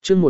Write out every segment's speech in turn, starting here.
chương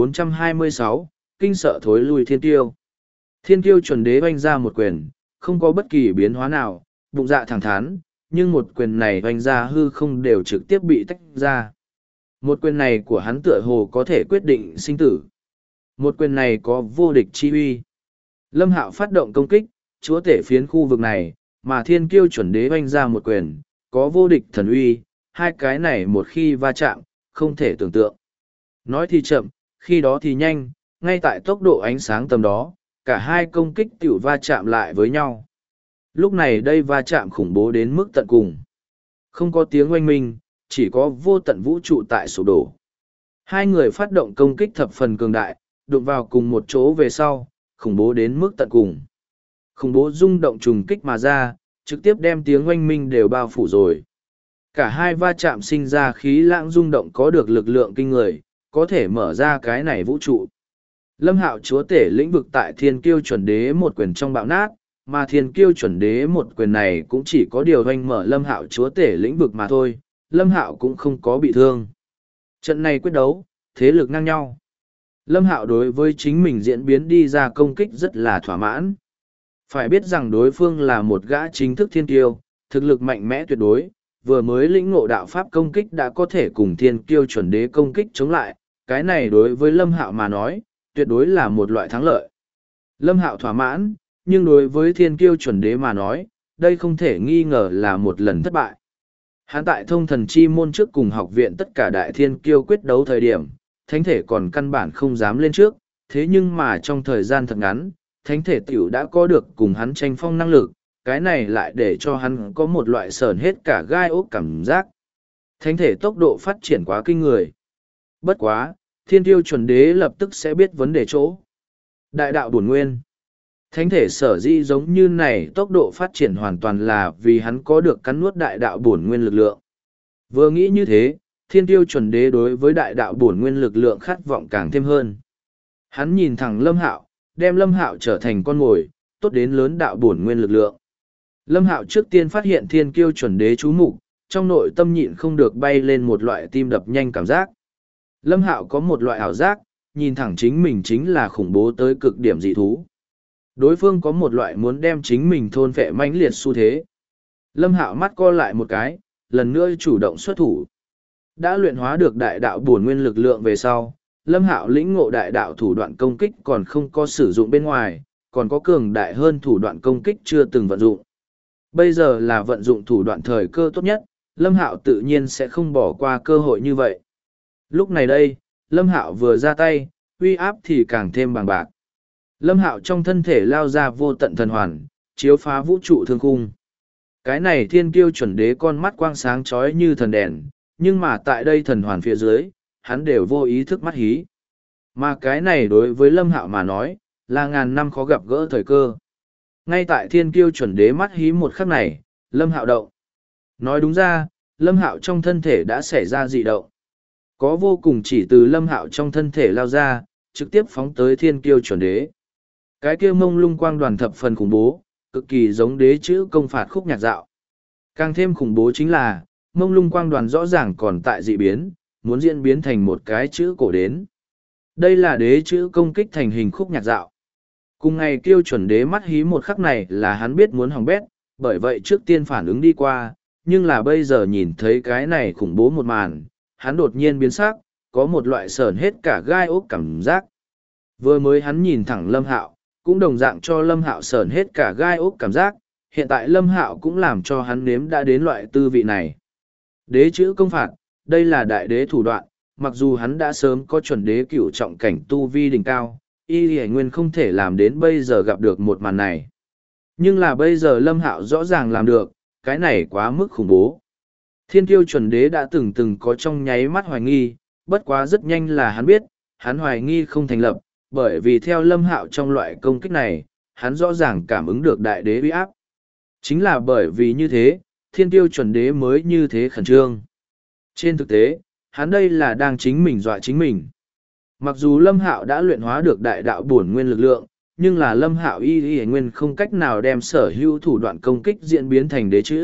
1426, kinh sợ thối lui thiên tiêu. Thiên tiêu chuẩn đế oanh ra một quyền, không có bất kỳ biến hóa nào, bụng dạ thẳng thắn, nhưng một quyền này oanh ra hư không đều trực tiếp bị tách ra. Một quyền này của hắn tựa hồ có thể quyết định sinh tử. Một quyền này có vô địch chi uy. Lâm Hạo phát động công kích, chúa tể phiến khu vực này, mà thiên kiêu chuẩn đế oanh ra một quyền, có vô địch thần uy, hai cái này một khi va chạm, không thể tưởng tượng. Nói thì chậm, khi đó thì nhanh, ngay tại tốc độ ánh sáng tầm đó, cả hai công kích tiểu va chạm lại với nhau. Lúc này đây va chạm khủng bố đến mức tận cùng. Không có tiếng oanh minh, chỉ có vô tận vũ trụ tại sụp đổ. Hai người phát động công kích thập phần cường đại, đụng vào cùng một chỗ về sau, khủng bố đến mức tận cùng. Khủng bố rung động trùng kích mà ra, trực tiếp đem tiếng oanh minh đều bao phủ rồi. Cả hai va chạm sinh ra khí lãng rung động có được lực lượng kinh người, có thể mở ra cái này vũ trụ. Lâm Hạo chúa tể lĩnh vực tại thiên kiêu chuẩn đế một quyền trong bạo nát, mà thiên kiêu chuẩn đế một quyền này cũng chỉ có điều hoành mở Lâm Hạo chúa tể lĩnh vực mà thôi, Lâm Hạo cũng không có bị thương. Trận này quyết đấu, thế lực ngang nhau. Lâm Hạo đối với chính mình diễn biến đi ra công kích rất là thỏa mãn. Phải biết rằng đối phương là một gã chính thức thiên kiêu, thực lực mạnh mẽ tuyệt đối, vừa mới lĩnh ngộ đạo pháp công kích đã có thể cùng thiên kiêu chuẩn đế công kích chống lại, cái này đối với Lâm Hạo mà nói, tuyệt đối là một loại thắng lợi. Lâm Hạo thỏa mãn, nhưng đối với thiên kiêu chuẩn đế mà nói, đây không thể nghi ngờ là một lần thất bại. Hắn tại thông thần chi môn trước cùng học viện tất cả đại thiên kiêu quyết đấu thời điểm, thánh thể còn căn bản không dám lên trước, thế nhưng mà trong thời gian thật ngắn, thánh thể tiểu đã có được cùng hắn tranh phong năng lực, cái này lại để cho hắn có một loại sờn hết cả gai ốc cảm giác. Thánh thể tốc độ phát triển quá kinh người. Bất quá, thiên tiêu chuẩn đế lập tức sẽ biết vấn đề chỗ. Đại đạo bổn nguyên. Thánh thể sở dĩ giống như này tốc độ phát triển hoàn toàn là vì hắn có được cắn nuốt đại đạo bổn nguyên lực lượng. Vừa nghĩ như thế, thiên tiêu chuẩn đế đối với đại đạo bổn nguyên lực lượng khát vọng càng thêm hơn. Hắn nhìn thẳng Lâm Hạo, đem Lâm Hạo trở thành con mồi, tốt đến lớn đạo bổn nguyên lực lượng. Lâm Hạo trước tiên phát hiện thiên kiêu chuẩn đế chú mục, trong nội tâm nhịn không được bay lên một loại tim đập nhanh cảm giác. Lâm Hạo có một loại ảo giác, nhìn thẳng chính mình chính là khủng bố tới cực điểm dị thú. Đối phương có một loại muốn đem chính mình thôn phệ mãnh liệt xu thế. Lâm Hạo mắt co lại một cái, lần nữa chủ động xuất thủ. Đã luyện hóa được đại đạo bổn nguyên lực lượng về sau, Lâm Hạo lĩnh ngộ đại đạo thủ đoạn công kích còn không có sử dụng bên ngoài, còn có cường đại hơn thủ đoạn công kích chưa từng vận dụng. Bây giờ là vận dụng thủ đoạn thời cơ tốt nhất, Lâm Hạo tự nhiên sẽ không bỏ qua cơ hội như vậy. Lúc này đây, Lâm Hạo vừa ra tay, uy áp thì càng thêm bằng bạc. Lâm Hạo trong thân thể lao ra vô tận thần hoàn, chiếu phá vũ trụ thương khung. Cái này thiên kiêu chuẩn đế con mắt quang sáng chói như thần đèn, nhưng mà tại đây thần hoàn phía dưới, hắn đều vô ý thức mắt hí. Mà cái này đối với Lâm Hạo mà nói, là ngàn năm khó gặp gỡ thời cơ. Ngay tại thiên kiêu chuẩn đế mắt hí một khắc này, Lâm Hạo động. Nói đúng ra, Lâm Hạo trong thân thể đã xảy ra dị động. Có vô cùng chỉ từ Lâm Hạo trong thân thể lao ra, trực tiếp phóng tới thiên kiêu chuẩn đế. Cái kia mông lung quang đoàn thập phần khủng bố, cực kỳ giống đế chữ công phạt khúc nhạc dạo. Càng thêm khủng bố chính là, mông lung quang đoàn rõ ràng còn tại dị biến, muốn diễn biến thành một cái chữ cổ đến. Đây là đế chữ công kích thành hình khúc nhạc dạo. Cùng ngày kiêu chuẩn đế mắt hí một khắc này là hắn biết muốn hỏng bét, bởi vậy trước tiên phản ứng đi qua, nhưng là bây giờ nhìn thấy cái này khủng bố một màn, hắn đột nhiên biến sắc, có một loại sờn hết cả gai ốc cảm giác. Vừa mới hắn nhìn thẳng Lâm Hạo, cũng đồng dạng cho Lâm Hạo sờn hết cả gai ốc cảm giác, hiện tại Lâm Hạo cũng làm cho hắn nếm đã đến loại tư vị này. Đế chữ công phạt, đây là đại đế thủ đoạn, mặc dù hắn đã sớm có chuẩn đế cửu trọng cảnh tu vi đỉnh cao, y hải nguyên không thể làm đến bây giờ gặp được một màn này. Nhưng là bây giờ Lâm Hạo rõ ràng làm được, cái này quá mức khủng bố. Thiên kiêu chuẩn đế đã từng có trong nháy mắt hoài nghi, bất quá rất nhanh là hắn biết, hắn hoài nghi không thành lập, bởi vì theo Lâm Hạo trong loại công kích này, hắn rõ ràng cảm ứng được đại đế uy áp. Chính là bởi vì như thế, thiên kiêu chuẩn đế mới như thế khẩn trương. Trên thực tế, hắn đây là đang chính mình dọa chính mình. Mặc dù Lâm Hạo đã luyện hóa được đại đạo bổn nguyên lực lượng, nhưng là Lâm Hạo y nguyên không cách nào đem sở hữu thủ đoạn công kích diễn biến thành đế chữ,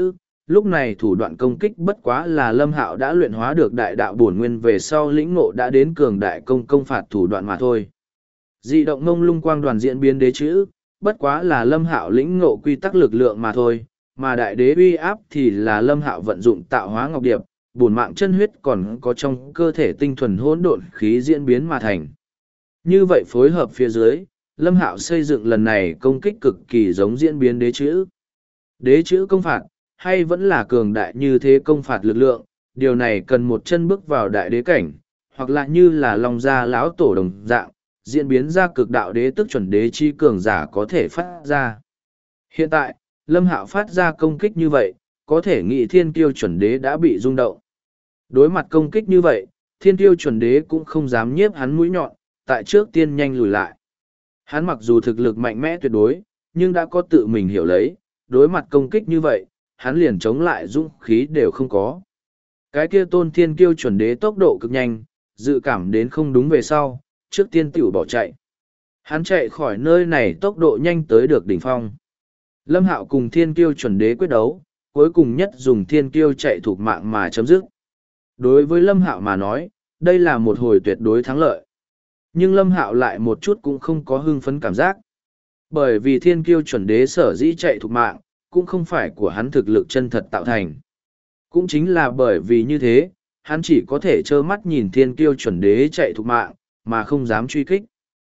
lúc này thủ đoạn công kích bất quá là Lâm Hạo đã luyện hóa được đại đạo bổn nguyên về sau lĩnh ngộ đã đến cường đại công phạt thủ đoạn mà thôi. Dị động ngông lung quang đoàn diễn biến đế chữ, bất quá là Lâm Hạo lĩnh ngộ quy tắc lực lượng mà thôi, mà đại đế uy áp thì là Lâm Hạo vận dụng tạo hóa ngọc điệp, bổn mạng chân huyết còn có trong cơ thể tinh thuần hỗn độn khí diễn biến mà thành. Như vậy phối hợp phía dưới, Lâm Hạo xây dựng lần này công kích cực kỳ giống diễn biến đế chữ. Đế chữ công phạt, hay vẫn là cường đại như thế công phạt lực lượng, điều này cần một chân bước vào đại đế cảnh, hoặc là như là Long Gia lão tổ đồng dạng, diễn biến ra cực đạo đế tức chuẩn đế chi cường giả có thể phát ra. Hiện tại, Lâm Hạo phát ra công kích như vậy, có thể nghĩ thiên kiêu chuẩn đế đã bị rung động. Đối mặt công kích như vậy, thiên kiêu chuẩn đế cũng không dám nhiếp hắn mũi nhọn, tại trước tiên nhanh lùi lại. Hắn mặc dù thực lực mạnh mẽ tuyệt đối, nhưng đã có tự mình hiểu lấy, đối mặt công kích như vậy, hắn liền chống lại dũng khí đều không có. Cái kia tôn thiên kiêu chuẩn đế tốc độ cực nhanh, dự cảm đến không đúng về sau, trước tiên tiểu bỏ chạy. Hắn chạy khỏi nơi này tốc độ nhanh tới được đỉnh phong. Lâm Hạo cùng thiên kiêu chuẩn đế quyết đấu, cuối cùng nhất dùng thiên kiêu chạy thuộc mạng mà chấm dứt. Đối với Lâm Hạo mà nói, đây là một hồi tuyệt đối thắng lợi. Nhưng Lâm Hạo lại một chút cũng không có hưng phấn cảm giác. Bởi vì thiên kiêu chuẩn đế sở dĩ chạy thuộc mạng, cũng không phải của hắn thực lực chân thật tạo thành. Cũng chính là bởi vì như thế, hắn chỉ có thể trơ mắt nhìn thiên kiêu chuẩn đế chạy thuộc mạng, mà không dám truy kích.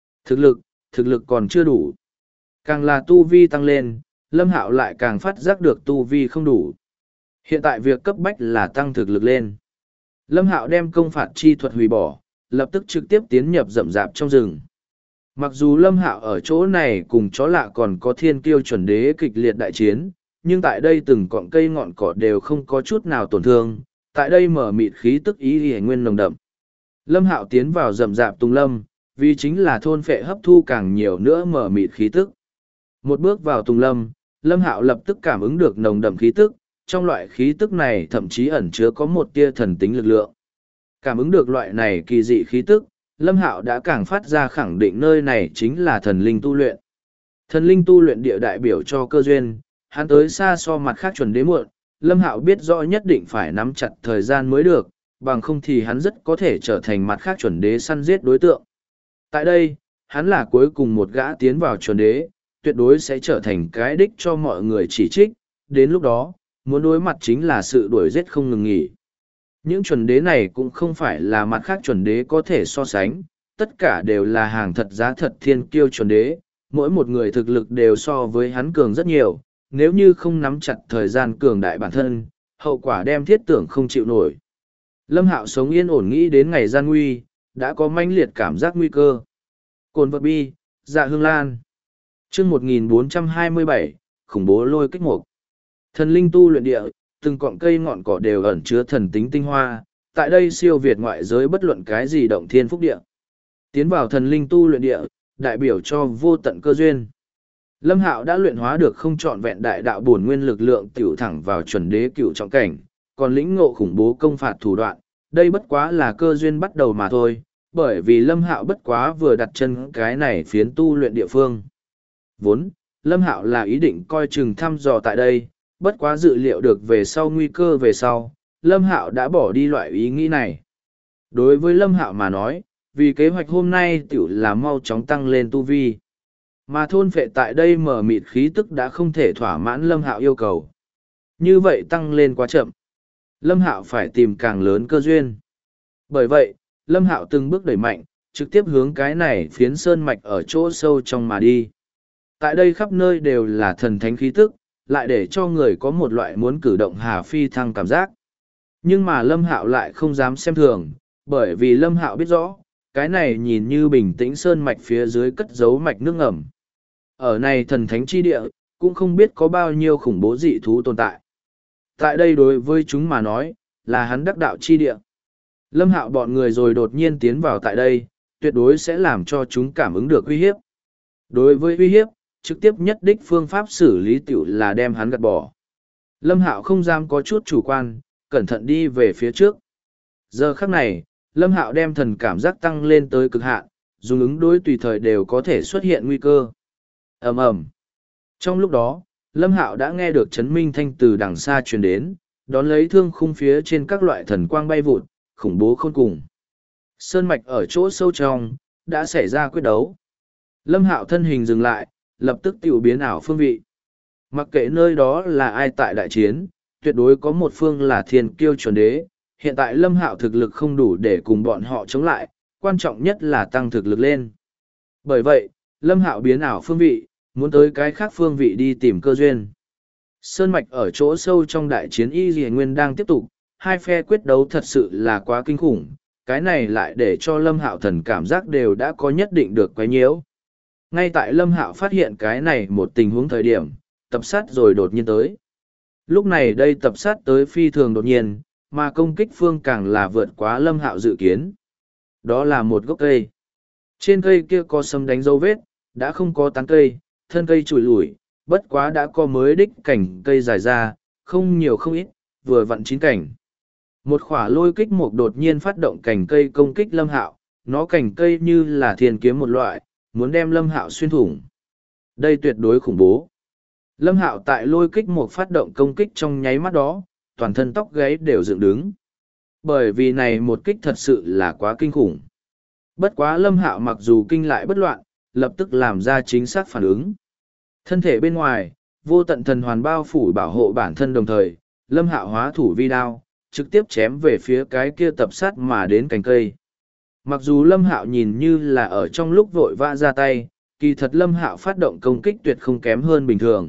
Thực lực còn chưa đủ. Càng là tu vi tăng lên, Lâm Hạo lại càng phát giác được tu vi không đủ. Hiện tại việc cấp bách là tăng thực lực lên. Lâm Hạo đem công phạt chi thuật hủy bỏ, lập tức trực tiếp tiến nhập rậm rạp trong rừng. Mặc dù Lâm Hạo ở chỗ này cùng chó lạ còn có thiên kiêu chuẩn đế kịch liệt đại chiến, nhưng tại đây từng cọng cây ngọn cỏ đều không có chút nào tổn thương, tại đây mở mịt khí tức ý hề nguyên nồng đậm. Lâm Hạo tiến vào rậm rạp tùng lâm, vì chính là thôn phệ hấp thu càng nhiều nữa mở mịt khí tức. Một bước vào tùng lâm, Lâm Hạo lập tức cảm ứng được nồng đậm khí tức, trong loại khí tức này thậm chí ẩn chứa có một tia thần tính lực lượng. Cảm ứng được loại này kỳ dị khí tức, Lâm Hạo đã càng phát ra khẳng định nơi này chính là thần linh tu luyện. Thần linh tu luyện địa đại biểu cho cơ duyên, hắn tới xa so mặt khác chuẩn đế muộn, Lâm Hạo biết rõ nhất định phải nắm chặt thời gian mới được, bằng không thì hắn rất có thể trở thành mặt khác chuẩn đế săn giết đối tượng. Tại đây, hắn là cuối cùng một gã tiến vào chuẩn đế, tuyệt đối sẽ trở thành cái đích cho mọi người chỉ trích, đến lúc đó, muốn đối mặt chính là sự đuổi giết không ngừng nghỉ. Những chuẩn đế này cũng không phải là mặt khác chuẩn đế có thể so sánh, tất cả đều là hàng thật giá thật thiên kiêu chuẩn đế, mỗi một người thực lực đều so với hắn cường rất nhiều, nếu như không nắm chặt thời gian cường đại bản thân, hậu quả đem thiết tưởng không chịu nổi. Lâm Hạo sống yên ổn nghĩ đến ngày gian nguy, đã có mãnh liệt cảm giác nguy cơ. Cồn vật bi, dạ hương lan. Chương 1427, khủng bố lôi kích mục. Thần linh tu luyện địa, từng cọng cây ngọn cỏ đều ẩn chứa thần tính tinh hoa, tại đây siêu việt ngoại giới bất luận cái gì động thiên phúc địa. Tiến vào thần linh tu luyện địa, đại biểu cho vô tận cơ duyên. Lâm Hạo đã luyện hóa được không trọn vẹn đại đạo bổn nguyên lực lượng tiểu thẳng vào chuẩn đế cựu trọng cảnh, còn lĩnh ngộ khủng bố công phạt thủ đoạn, đây bất quá là cơ duyên bắt đầu mà thôi, bởi vì Lâm Hạo bất quá vừa đặt chân cái này phiến tu luyện địa phương. Vốn, Lâm Hạo là ý định coi chừng thăm dò tại đây, bất quá dự liệu được về sau nguy cơ về sau, Lâm Hạo đã bỏ đi loại ý nghĩ này. Đối với Lâm Hạo mà nói, vì kế hoạch hôm nay tiểu là mau chóng tăng lên tu vi. Mà thôn phệ tại đây mở mịt khí tức đã không thể thỏa mãn Lâm Hạo yêu cầu. Như vậy tăng lên quá chậm. Lâm Hạo phải tìm càng lớn cơ duyên. Bởi vậy, Lâm Hạo từng bước đẩy mạnh, trực tiếp hướng cái này phiến sơn mạch ở chỗ sâu trong mà đi. Tại đây khắp nơi đều là thần thánh khí tức, lại để cho người có một loại muốn cử động hà phi thăng cảm giác. Nhưng mà Lâm Hạo lại không dám xem thường, bởi vì Lâm Hạo biết rõ, cái này nhìn như bình tĩnh sơn mạch phía dưới cất giấu mạch nước ngầm. Ở này thần thánh chi địa, cũng không biết có bao nhiêu khủng bố dị thú tồn tại. Tại đây đối với chúng mà nói, là hắn đắc đạo chi địa. Lâm Hạo bọn người rồi đột nhiên tiến vào tại đây, tuyệt đối sẽ làm cho chúng cảm ứng được uy hiếp. Đối với uy hiếp, trực tiếp nhất đích phương pháp xử lý tiểu là đem hắn gạt bỏ. Lâm Hạo không dám có chút chủ quan, cẩn thận đi về phía trước. Giờ khắc này, Lâm Hạo đem thần cảm giác tăng lên tới cực hạn, dùng ứng đối tùy thời đều có thể xuất hiện nguy cơ. Ầm ầm. Trong lúc đó, Lâm Hạo đã nghe được chấn minh thanh từ đằng xa truyền đến, đón lấy thương khung phía trên các loại thần quang bay vụt, khủng bố khôn cùng. Sơn mạch ở chỗ sâu trong, đã xảy ra quyết đấu. Lâm Hạo thân hình dừng lại, lập tức tiểu biến ảo phương vị. Mặc kệ nơi đó là ai tại đại chiến, tuyệt đối có một phương là thiên kiêu chuẩn đế. Hiện tại Lâm Hạo thực lực không đủ để cùng bọn họ chống lại, quan trọng nhất là tăng thực lực lên. Bởi vậy, Lâm Hạo biến ảo phương vị, muốn tới cái khác phương vị đi tìm cơ duyên. Sơn mạch ở chỗ sâu trong đại chiến Y Dì Nguyên đang tiếp tục, hai phe quyết đấu thật sự là quá kinh khủng, cái này lại để cho Lâm Hạo thần cảm giác đều đã có nhất định được quấy nhiễu. Ngay tại Lâm Hạo phát hiện cái này một tình huống thời điểm, tập sát rồi đột nhiên tới. Lúc này đây tập sát tới phi thường đột nhiên, mà công kích phương càng là vượt quá Lâm Hạo dự kiến. Đó là một gốc cây. Trên cây kia có sấm đánh dấu vết, đã không có tán cây, thân cây trùi lủi, bất quá đã có mới đích cảnh cây dài ra, không nhiều không ít, vừa vặn chín cảnh. Một khỏa lôi kích mục đột nhiên phát động cành cây công kích Lâm Hạo, nó cành cây như là thiên kiếm một loại, muốn đem Lâm Hạo xuyên thủng. Đây tuyệt đối khủng bố. Lâm Hạo tại lôi kích mục phát động công kích trong nháy mắt đó, toàn thân tóc gáy đều dựng đứng. Bởi vì này một kích thật sự là quá kinh khủng. Bất quá Lâm Hạo mặc dù kinh lại bất loạn, lập tức làm ra chính xác phản ứng. Thân thể bên ngoài, vô tận thần hoàn bao phủ bảo hộ bản thân đồng thời, Lâm Hạo hóa thủ vi đao, trực tiếp chém về phía cái kia tập sát mà đến cành cây. Mặc dù Lâm Hạo nhìn như là ở trong lúc vội vã ra tay, kỳ thật Lâm Hạo phát động công kích tuyệt không kém hơn bình thường.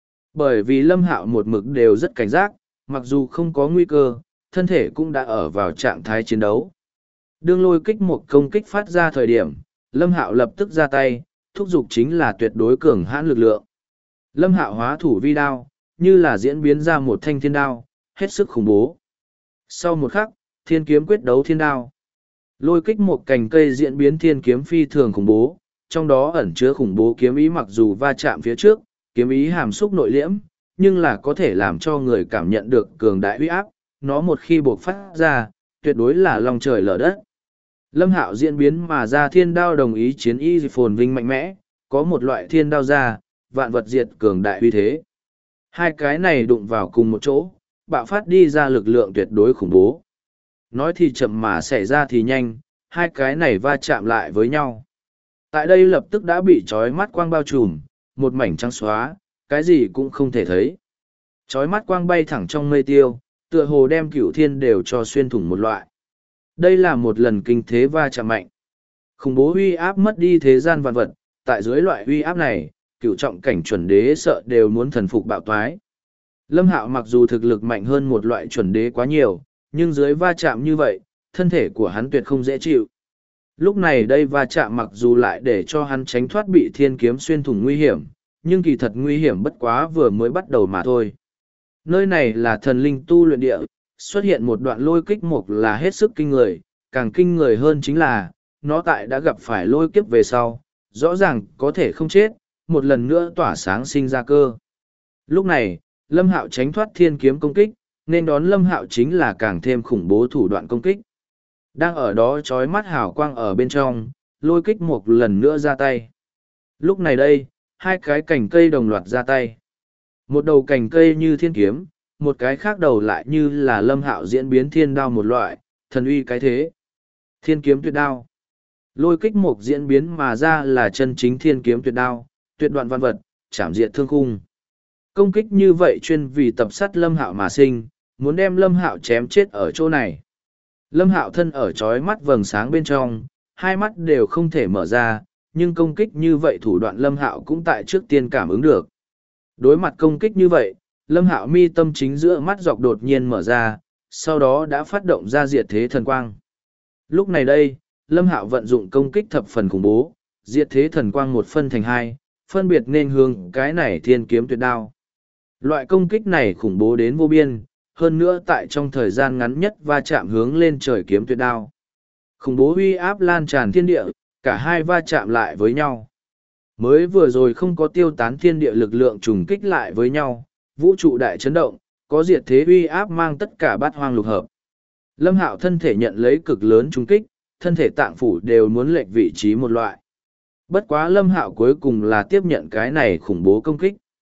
Bởi vì Lâm Hạo một mực đều rất cảnh giác, mặc dù không có nguy cơ, thân thể cũng đã ở vào trạng thái chiến đấu. Đương lôi kích một công kích phát ra thời điểm, Lâm Hạo lập tức ra tay, thúc giục chính là tuyệt đối cường hãn lực lượng. Lâm Hạo hóa thủ vi đao, như là diễn biến ra một thanh thiên đao, hết sức khủng bố. Sau một khắc, thiên kiếm quyết đấu thiên đao. Lôi kích một cành cây diễn biến thiên kiếm phi thường khủng bố, trong đó ẩn chứa khủng bố kiếm ý mặc dù va chạm phía trước, kiếm ý hàm xúc nội liễm, nhưng là có thể làm cho người cảm nhận được cường đại uy áp, nó một khi buộc phát ra, tuyệt đối là lòng trời lở đất. Lâm Hạo diễn biến mà ra thiên đao đồng ý chiến y phồn vinh mạnh mẽ, có một loại thiên đao ra, vạn vật diệt cường đại uy thế. Hai cái này đụng vào cùng một chỗ, bạo phát đi ra lực lượng tuyệt đối khủng bố. Nói thì chậm mà xảy ra thì nhanh, hai cái này va chạm lại với nhau. Tại đây lập tức đã bị trói mắt quang bao trùm, một mảnh trắng xóa, cái gì cũng không thể thấy. Trói mắt quang bay thẳng trong mây tiêu, tựa hồ đem cửu thiên đều cho xuyên thủng một loại. Đây là một lần kinh thế va chạm mạnh. Khủng bố uy áp mất đi thế gian vạn vật, tại dưới loại uy áp này, cửu trọng cảnh chuẩn đế sợ đều muốn thần phục bạo toái. Lâm Hạo mặc dù thực lực mạnh hơn một loại chuẩn đế quá nhiều, nhưng dưới va chạm như vậy, thân thể của hắn tuyệt không dễ chịu. Lúc này đây va chạm mặc dù lại để cho hắn tránh thoát bị thiên kiếm xuyên thủng nguy hiểm, nhưng kỳ thật nguy hiểm bất quá vừa mới bắt đầu mà thôi. Nơi này là thần linh tu luyện địa, xuất hiện một đoạn lôi kích mục là hết sức kinh người, càng kinh người hơn chính là, nó tại đã gặp phải lôi kiếp về sau, rõ ràng có thể không chết, một lần nữa tỏa sáng sinh ra cơ. Lúc này, Lâm Hạo tránh thoát thiên kiếm công kích, nên đón Lâm Hạo chính là càng thêm khủng bố thủ đoạn công kích. Đang ở đó chói mắt hào quang ở bên trong, lôi kích một lần nữa ra tay. Lúc này đây, hai cái cành cây đồng loạt ra tay. Một đầu cành cây như thiên kiếm, một cái khác đầu lại như là Lâm Hạo diễn biến thiên đao một loại, thần uy cái thế. Thiên kiếm tuyệt đao. Lôi kích một diễn biến mà ra là chân chính thiên kiếm tuyệt đao, tuyệt đoạn văn vật, chảm diệt thương khung. Công kích như vậy chuyên vì tập sát Lâm Hạo mà sinh, muốn đem Lâm Hạo chém chết ở chỗ này. Lâm Hạo thân ở chói mắt vầng sáng bên trong, hai mắt đều không thể mở ra, nhưng công kích như vậy thủ đoạn Lâm Hạo cũng tại trước tiên cảm ứng được. Đối mặt công kích như vậy, Lâm Hạo mi tâm chính giữa mắt dọc đột nhiên mở ra, sau đó đã phát động ra diệt thế thần quang. Lúc này đây, Lâm Hạo vận dụng công kích thập phần khủng bố, diệt thế thần quang một phân thành hai, phân biệt nên hướng cái này thiên kiếm tuyệt đao. Loại công kích này khủng bố đến vô biên, hơn nữa tại trong thời gian ngắn nhất va chạm hướng lên trời kiếm tuyệt đao. Khủng bố uy áp lan tràn thiên địa, cả hai va chạm lại với nhau. Mới vừa rồi không có tiêu tán thiên địa lực lượng trùng kích lại với nhau, vũ trụ đại chấn động, có diệt thế uy áp mang tất cả bát hoang lục hợp. Lâm Hạo thân thể nhận lấy cực lớn trùng kích, thân thể tạng phủ đều muốn lệch vị trí một loại. Bất quá Lâm Hạo cuối cùng là tiếp nhận cái này khủng bố công kích.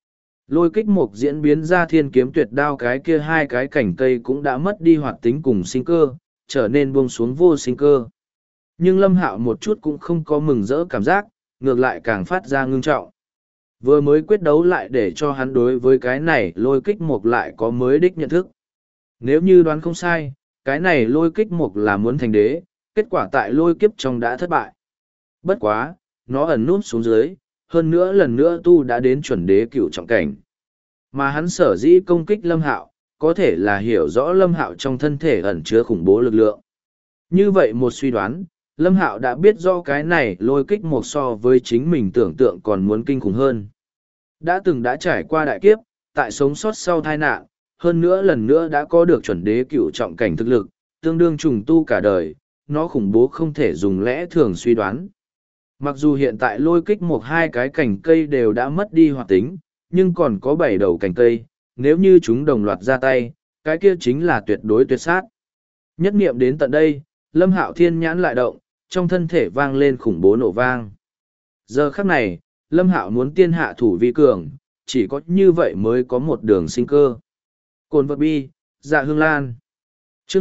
Lôi kích mục diễn biến ra thiên kiếm tuyệt đao, cái kia hai cái cành cây cũng đã mất đi hoạt tính cùng sinh cơ, trở nên buông xuống vô sinh cơ. Nhưng Lâm Hạo một chút cũng không có mừng rỡ cảm giác, ngược lại càng phát ra ngưng trọng. Vừa mới quyết đấu lại để cho hắn đối với cái này lôi kích mục lại có mới đích nhận thức. Nếu như đoán không sai, cái này lôi kích mục là muốn thành đế, kết quả tại lôi kiếp trong đã thất bại. Bất quá, nó ẩn nút xuống dưới, hơn nữa lần nữa tu đã đến chuẩn đế cửu trọng cảnh. Mà hắn sở dĩ công kích Lâm Hạo, có thể là hiểu rõ Lâm Hạo trong thân thể ẩn chứa khủng bố lực lượng. Như vậy một suy đoán, Lâm Hạo đã biết rõ cái này lôi kích một so với chính mình tưởng tượng còn muốn kinh khủng hơn. Đã trải qua đại kiếp, tại sống sót sau tai nạn, hơn nữa lần nữa đã có được chuẩn đế cửu trọng cảnh thực lực, tương đương trùng tu cả đời, nó khủng bố không thể dùng lẽ thường suy đoán. Mặc dù hiện tại lôi kích một hai cái cành cây đều đã mất đi hoạt tính, nhưng còn có 7 đầu cành cây, nếu như chúng đồng loạt ra tay, cái kia chính là tuyệt đối tuyệt sát. Nhất niệm đến tận đây, Lâm Hạo thiên nhãn lại động, trong thân thể vang lên khủng bố nổ vang. Giờ khắc này, Lâm Hạo muốn tiên hạ thủ vi cường, chỉ có như vậy mới có một đường sinh cơ. Cồn vật bi, dạ hương lan. Chương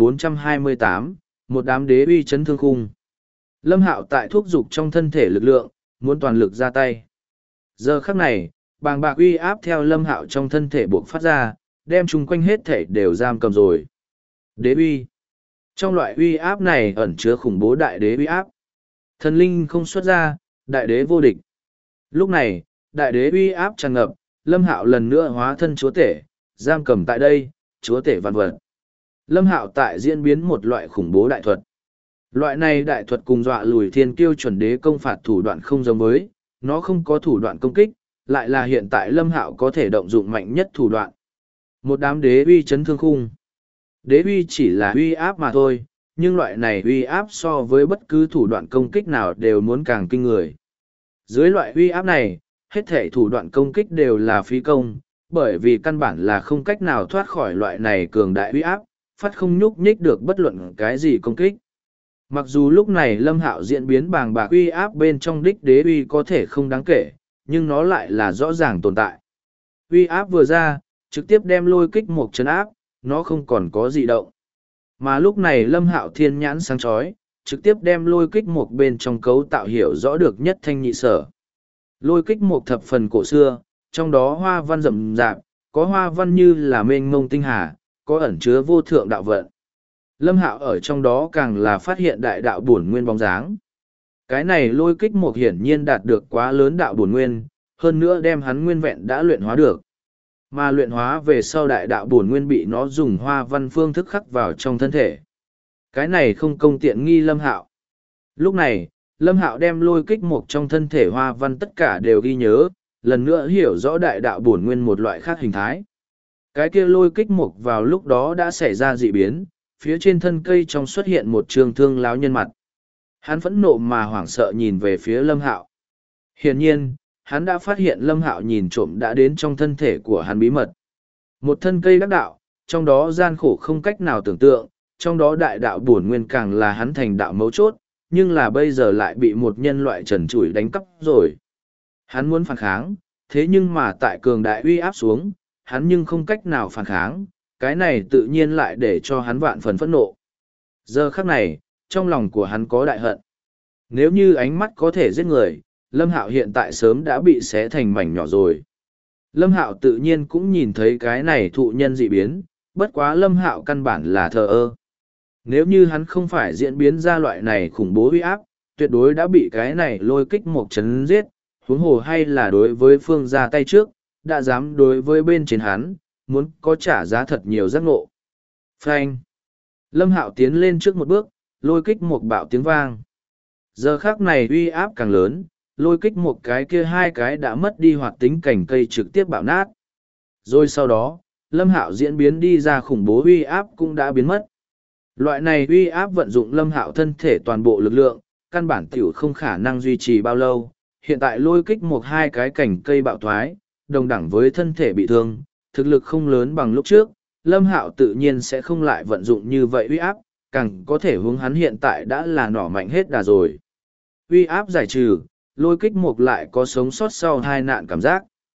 1428, một đám đế uy chấn thương khung. Lâm Hạo tại thúc dục trong thân thể lực lượng, muốn toàn lực ra tay. Giờ khắc này, bàng bạc uy áp theo Lâm Hạo trong thân thể buộc phát ra, đem chung quanh hết thể đều giam cầm rồi. Đế uy. Trong loại uy áp này ẩn chứa khủng bố đại đế uy áp. Thần linh không xuất ra, đại đế vô địch. Lúc này, đại đế uy áp tràn ngập, Lâm Hạo lần nữa hóa thân chúa tể, giam cầm tại đây, chúa tể vạn vật. Lâm Hạo tại diễn biến một loại khủng bố đại thuật. Loại này đại thuật cùng dọa lùi thiên kiêu chuẩn đế công phạt thủ đoạn không giống với, nó không có thủ đoạn công kích, lại là hiện tại Lâm Hạo có thể động dụng mạnh nhất thủ đoạn. Một đám đế uy chấn thương khung. Đế uy chỉ là uy áp mà thôi, nhưng loại này uy áp so với bất cứ thủ đoạn công kích nào đều muốn càng kinh người. Dưới loại uy áp này, hết thể thủ đoạn công kích đều là phí công, bởi vì căn bản là không cách nào thoát khỏi loại này cường đại uy áp, phát không nhúc nhích được bất luận cái gì công kích. Mặc dù lúc này Lâm Hạo diễn biến bàng bạc uy áp bên trong đích đế uy có thể không đáng kể, nhưng nó lại là rõ ràng tồn tại. Uy áp vừa ra, trực tiếp đem lôi kích một chấn áp, nó không còn có gì động. Mà lúc này Lâm Hạo thiên nhãn sáng chói, trực tiếp đem lôi kích một bên trong cấu tạo hiểu rõ được nhất thanh nhị sở. Lôi kích một thập phần cổ xưa, trong đó hoa văn rậm rạp, có hoa văn như là mênh mông tinh hà, có ẩn chứa vô thượng đạo vận. Lâm Hạo ở trong đó càng là phát hiện đại đạo bổn nguyên bóng dáng. Cái này lôi kích một hiển nhiên đạt được quá lớn đạo bổn nguyên, hơn nữa đem hắn nguyên vẹn đã luyện hóa được. Mà luyện hóa về sau đại đạo bổn nguyên bị nó dùng hoa văn phương thức khắc vào trong thân thể. Cái này không công tiện nghi Lâm Hạo. Lúc này, Lâm Hạo đem lôi kích một trong thân thể hoa văn tất cả đều ghi nhớ, lần nữa hiểu rõ đại đạo bổn nguyên một loại khác hình thái. Cái kia lôi kích một vào lúc đó đã xảy ra dị biến, phía trên thân cây trong xuất hiện một trường thương láo nhân mặt. Hắn phẫn nộ mà hoảng sợ nhìn về phía Lâm Hạo. Hiển nhiên, hắn đã phát hiện Lâm Hạo nhìn trộm đã đến trong thân thể của hắn bí mật. Một thân cây đắc đạo, trong đó gian khổ không cách nào tưởng tượng, trong đó đại đạo bổn nguyên càng là hắn thành đạo mấu chốt, nhưng là bây giờ lại bị một nhân loại trần trụi đánh cắp rồi. Hắn muốn phản kháng, thế nhưng mà tại cường đại uy áp xuống, hắn nhưng không cách nào phản kháng, cái này tự nhiên lại để cho hắn vạn phần phẫn nộ. Giờ khắc này, trong lòng của hắn có đại hận. Nếu như ánh mắt có thể giết người, Lâm Hạo hiện tại sớm đã bị xé thành mảnh nhỏ rồi. Lâm Hạo tự nhiên cũng nhìn thấy cái này thụ nhân dị biến, bất quá Lâm Hạo căn bản là thờ ơ. Nếu như hắn không phải diễn biến ra loại này khủng bố uy áp, tuyệt đối đã bị cái này lôi kích một chấn giết, huống hồ hay là đối với phương ra tay trước, đã dám đối với bên trên hắn, muốn có trả giá thật nhiều giác ngộ. Phanh! Lâm Hạo tiến lên trước một bước, lôi kích một bạo tiếng vang. Giờ khắc này uy áp càng lớn, lôi kích một cái kia hai cái đã mất đi hoạt tính cành cây trực tiếp bạo nát. Rồi sau đó, Lâm Hạo diễn biến đi ra khủng bố uy áp cũng đã biến mất. Loại này uy áp vận dụng Lâm Hạo thân thể toàn bộ lực lượng, căn bản tiểu không khả năng duy trì bao lâu. Hiện tại lôi kích một hai cái cành cây bạo thoái, đồng đẳng với thân thể bị thương, thực lực không lớn bằng lúc trước, Lâm Hạo tự nhiên sẽ không lại vận dụng như vậy uy áp, càng có thể hướng hắn hiện tại đã là nỏ mạnh hết đà rồi. Uy áp giải trừ, lôi kích một lại có sống sót sau hai nạn cảm giác.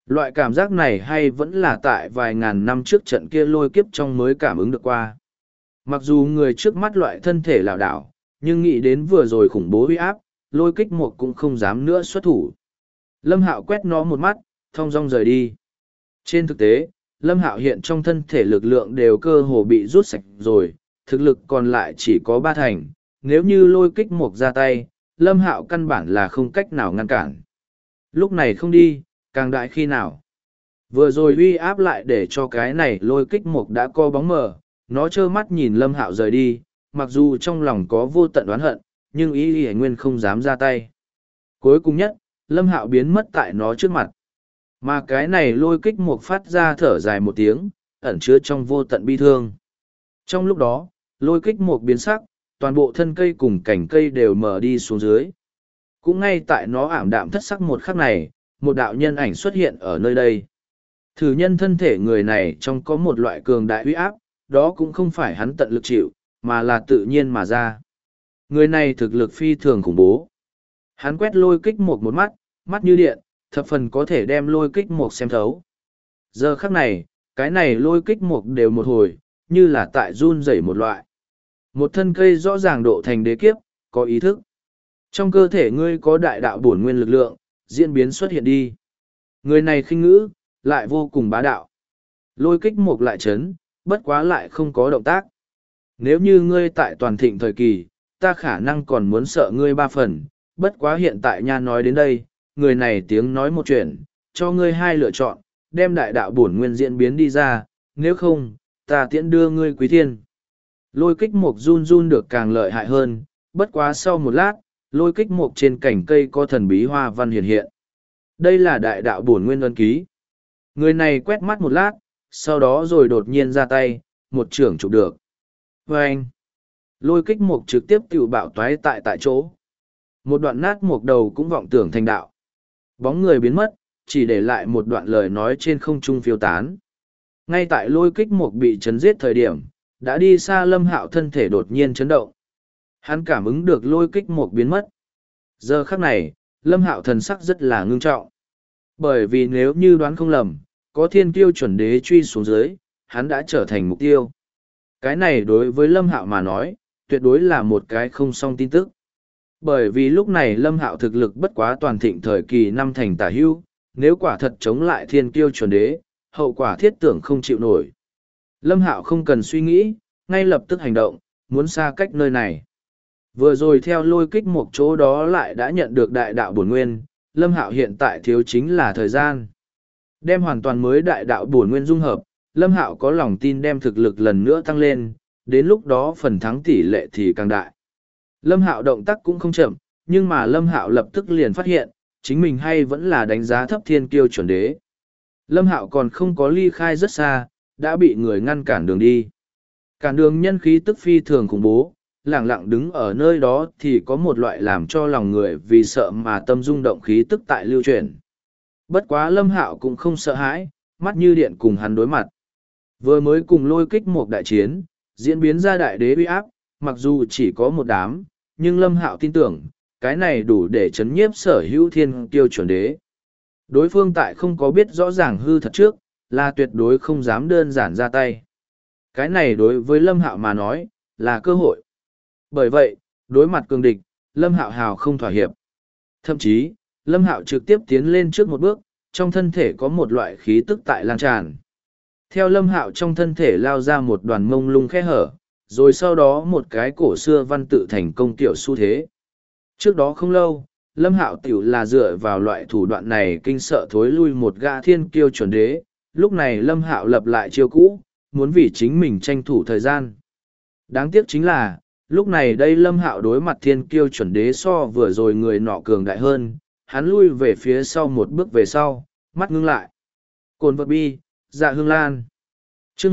Loại cảm giác này hay vẫn là tại vài ngàn năm trước trận kia lôi kiếp trong mới cảm ứng được qua. Mặc dù người trước mắt loại thân thể lảo đảo, nhưng nghĩ đến vừa rồi khủng bố uy áp, lôi kích một cũng không dám nữa xuất thủ. Lâm Hạo quét nó một mắt, thong dong rời đi. Trên thực tế, Lâm Hạo hiện trong thân thể lực lượng đều cơ hồ bị rút sạch rồi, thực lực còn lại chỉ có 3 thành. Nếu như lôi kích một ra tay, Lâm Hạo căn bản là không cách nào ngăn cản. Lúc này không đi, càng đại khi nào. Vừa rồi uy áp lại để cho cái này lôi kích một đã co bóng mờ, nó trơ mắt nhìn Lâm Hạo rời đi, mặc dù trong lòng có vô tận oán hận, nhưng ý y nguyên không dám ra tay. Cuối cùng nhất, Lâm Hạo biến mất tại nó trước mặt. Mà cái này lôi kích một phát ra thở dài một tiếng, ẩn chứa trong vô tận bi thương. Trong lúc đó, lôi kích một biến sắc, toàn bộ thân cây cùng cành cây đều mở đi xuống dưới. Cũng ngay tại nó ảm đạm thất sắc một khắc này, một đạo nhân ảnh xuất hiện ở nơi đây. Thử nhân thân thể người này trong có một loại cường đại uy áp, đó cũng không phải hắn tận lực chịu, mà là tự nhiên mà ra. Người này thực lực phi thường khủng bố. Hắn quét lôi kích một mắt, mắt như điện, thập phần có thể đem lôi kích một xem thấu. Giờ khắc này, cái này lôi kích một đều một hồi, như là tại run rẩy một loại. Một thân cây rõ ràng độ thành đế kiếp, có ý thức. Trong cơ thể ngươi có đại đạo bổn nguyên lực lượng, diễn biến xuất hiện đi. Người này khinh ngữ, lại vô cùng bá đạo. Lôi kích một lại chấn, bất quá lại không có động tác. Nếu như ngươi tại toàn thịnh thời kỳ, ta khả năng còn muốn sợ ngươi 3 phần, bất quá hiện tại nha nói đến đây, người này tiếng nói một chuyện, cho ngươi 2 lựa chọn, đem đại đạo bổn nguyên diễn biến đi ra, nếu không, ta tiễn đưa ngươi quý thiên. Lôi kích mục run run được càng lợi hại hơn, bất quá sau một lát, lôi kích mục trên cành cây có thần bí hoa văn hiện hiện. Đây là đại đạo bổn nguyên ân ký. Người này quét mắt một lát, sau đó rồi đột nhiên ra tay, một trưởng chụp được. Và anh, lôi kích mục trực tiếp tự bạo toái tại chỗ. Một đoạn nát mục đầu cũng vọng tưởng thành đạo. Bóng người biến mất, chỉ để lại một đoạn lời nói trên không trung phiêu tán. Ngay tại lôi kích mục bị chấn giết thời điểm, đã đi xa Lâm Hạo thân thể đột nhiên chấn động. Hắn cảm ứng được lôi kích mục biến mất. Giờ khắc này, Lâm Hạo thần sắc rất là ngưng trọng. Bởi vì nếu như đoán không lầm, có thiên kiêu chuẩn đế truy xuống dưới, hắn đã trở thành mục tiêu. Cái này đối với Lâm Hạo mà nói, tuyệt đối là một cái không song tin tức. Bởi vì lúc này Lâm Hạo thực lực bất quá toàn thịnh thời kỳ 5 thành tả hưu, nếu quả thật chống lại thiên kiêu chuẩn đế, hậu quả thiết tưởng không chịu nổi. Lâm Hạo không cần suy nghĩ, ngay lập tức hành động, muốn xa cách nơi này. Vừa rồi theo lôi kích một chỗ đó lại đã nhận được đại đạo bổn nguyên, Lâm Hạo hiện tại thiếu chính là thời gian. Đem hoàn toàn mới đại đạo bổn nguyên dung hợp, Lâm Hạo có lòng tin đem thực lực lần nữa tăng lên, đến lúc đó phần thắng tỷ lệ thì càng đại. Lâm Hạo động tác cũng không chậm, nhưng mà Lâm Hạo lập tức liền phát hiện, chính mình hay vẫn là đánh giá thấp thiên kiêu chuẩn đế. Lâm Hạo còn không có ly khai rất xa, đã bị người ngăn cản đường đi. Cản đường nhân khí tức phi thường khủng bố, lẳng lặng đứng ở nơi đó thì có một loại làm cho lòng người vì sợ mà tâm rung động khí tức tại lưu truyền. Bất quá Lâm Hạo cũng không sợ hãi, mắt như điện cùng hắn đối mặt. Vừa mới cùng lôi kích một đại chiến, diễn biến ra đại đế uy áp, mặc dù chỉ có một đám, nhưng Lâm Hạo tin tưởng, cái này đủ để chấn nhiếp sở hữu thiên kiêu chuẩn đế. Đối phương tại không có biết rõ ràng hư thật trước, là tuyệt đối không dám đơn giản ra tay. Cái này đối với Lâm Hạo mà nói, là cơ hội. Bởi vậy, đối mặt cường địch, Lâm Hạo hào không thỏa hiệp. Thậm chí, Lâm Hạo trực tiếp tiến lên trước một bước, trong thân thể có một loại khí tức tại lan tràn. Theo Lâm Hạo trong thân thể lao ra một đoàn mông lung khe hở, rồi sau đó một cái cổ xưa văn tự thành công tiểu xu thế. Trước đó không lâu, Lâm Hạo tiểu là dựa vào loại thủ đoạn này kinh sợ thối lui một gã thiên kiêu chuẩn đế, lúc này Lâm Hạo lập lại chiêu cũ, muốn vì chính mình tranh thủ thời gian. Đáng tiếc chính là, lúc này đây Lâm Hạo đối mặt thiên kiêu chuẩn đế so vừa rồi người nọ cường đại hơn, hắn lui về phía sau một bước về sau, mắt ngưng lại. Cồn vật bi, dạ hương lan. Chương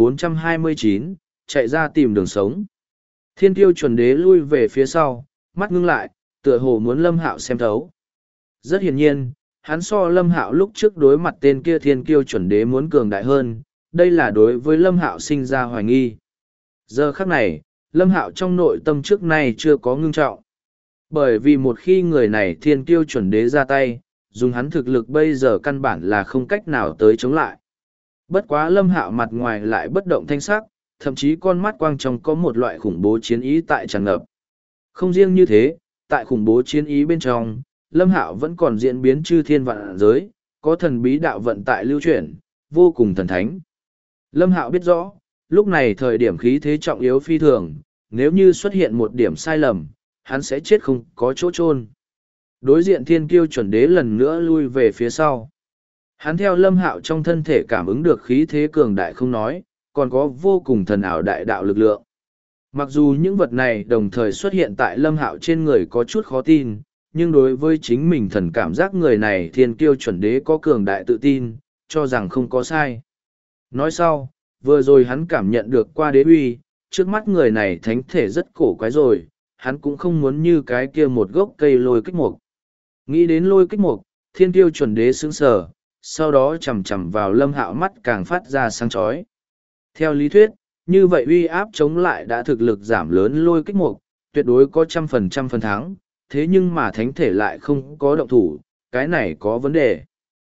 1429, chạy ra tìm đường sống. Thiên kiêu chuẩn đế lui về phía sau, mắt ngưng lại, tựa hồ muốn Lâm Hạo xem thấu. Rất hiển nhiên, hắn so Lâm Hạo lúc trước đối mặt tên kia thiên kiêu chuẩn đế muốn cường đại hơn, đây là đối với Lâm Hạo sinh ra hoài nghi. Giờ khắc này, Lâm Hạo trong nội tâm trước nay chưa có ngưng trọng. Bởi vì một khi người này thiên kiêu chuẩn đế ra tay, dùng hắn thực lực bây giờ căn bản là không cách nào tới chống lại. Bất quá Lâm Hạo mặt ngoài lại bất động thanh sắc, thậm chí con mắt quang trong có một loại khủng bố chiến ý tại tràn ngập. Không riêng như thế, tại khủng bố chiến ý bên trong, Lâm Hạo vẫn còn diễn biến chư thiên vạn giới, có thần bí đạo vận tại lưu chuyển, vô cùng thần thánh. Lâm Hạo biết rõ, lúc này thời điểm khí thế trọng yếu phi thường, nếu như xuất hiện một điểm sai lầm, hắn sẽ chết không có chỗ chôn. Đối diện thiên kiêu chuẩn đế lần nữa lui về phía sau. Hắn theo Lâm Hạo trong thân thể cảm ứng được khí thế cường đại không nói, còn có vô cùng thần ảo đại đạo lực lượng. Mặc dù những vật này đồng thời xuất hiện tại Lâm Hạo trên người có chút khó tin, nhưng đối với chính mình thần cảm giác người này thiên kiêu chuẩn đế có cường đại tự tin, cho rằng không có sai. Nói sau, vừa rồi hắn cảm nhận được qua đế uy, trước mắt người này thánh thể rất cổ quái rồi, hắn cũng không muốn như cái kia một gốc cây lôi kích mục. Nghĩ đến lôi kích mục, thiên kiêu chuẩn đế sững sờ, sau đó chầm chầm vào Lâm Hạo mắt càng phát ra sáng chói. Theo lý thuyết, như vậy uy áp chống lại đã thực lực giảm lớn lôi kích mục, tuyệt đối có 100% phần thắng, thế nhưng mà thánh thể lại không có động thủ, cái này có vấn đề.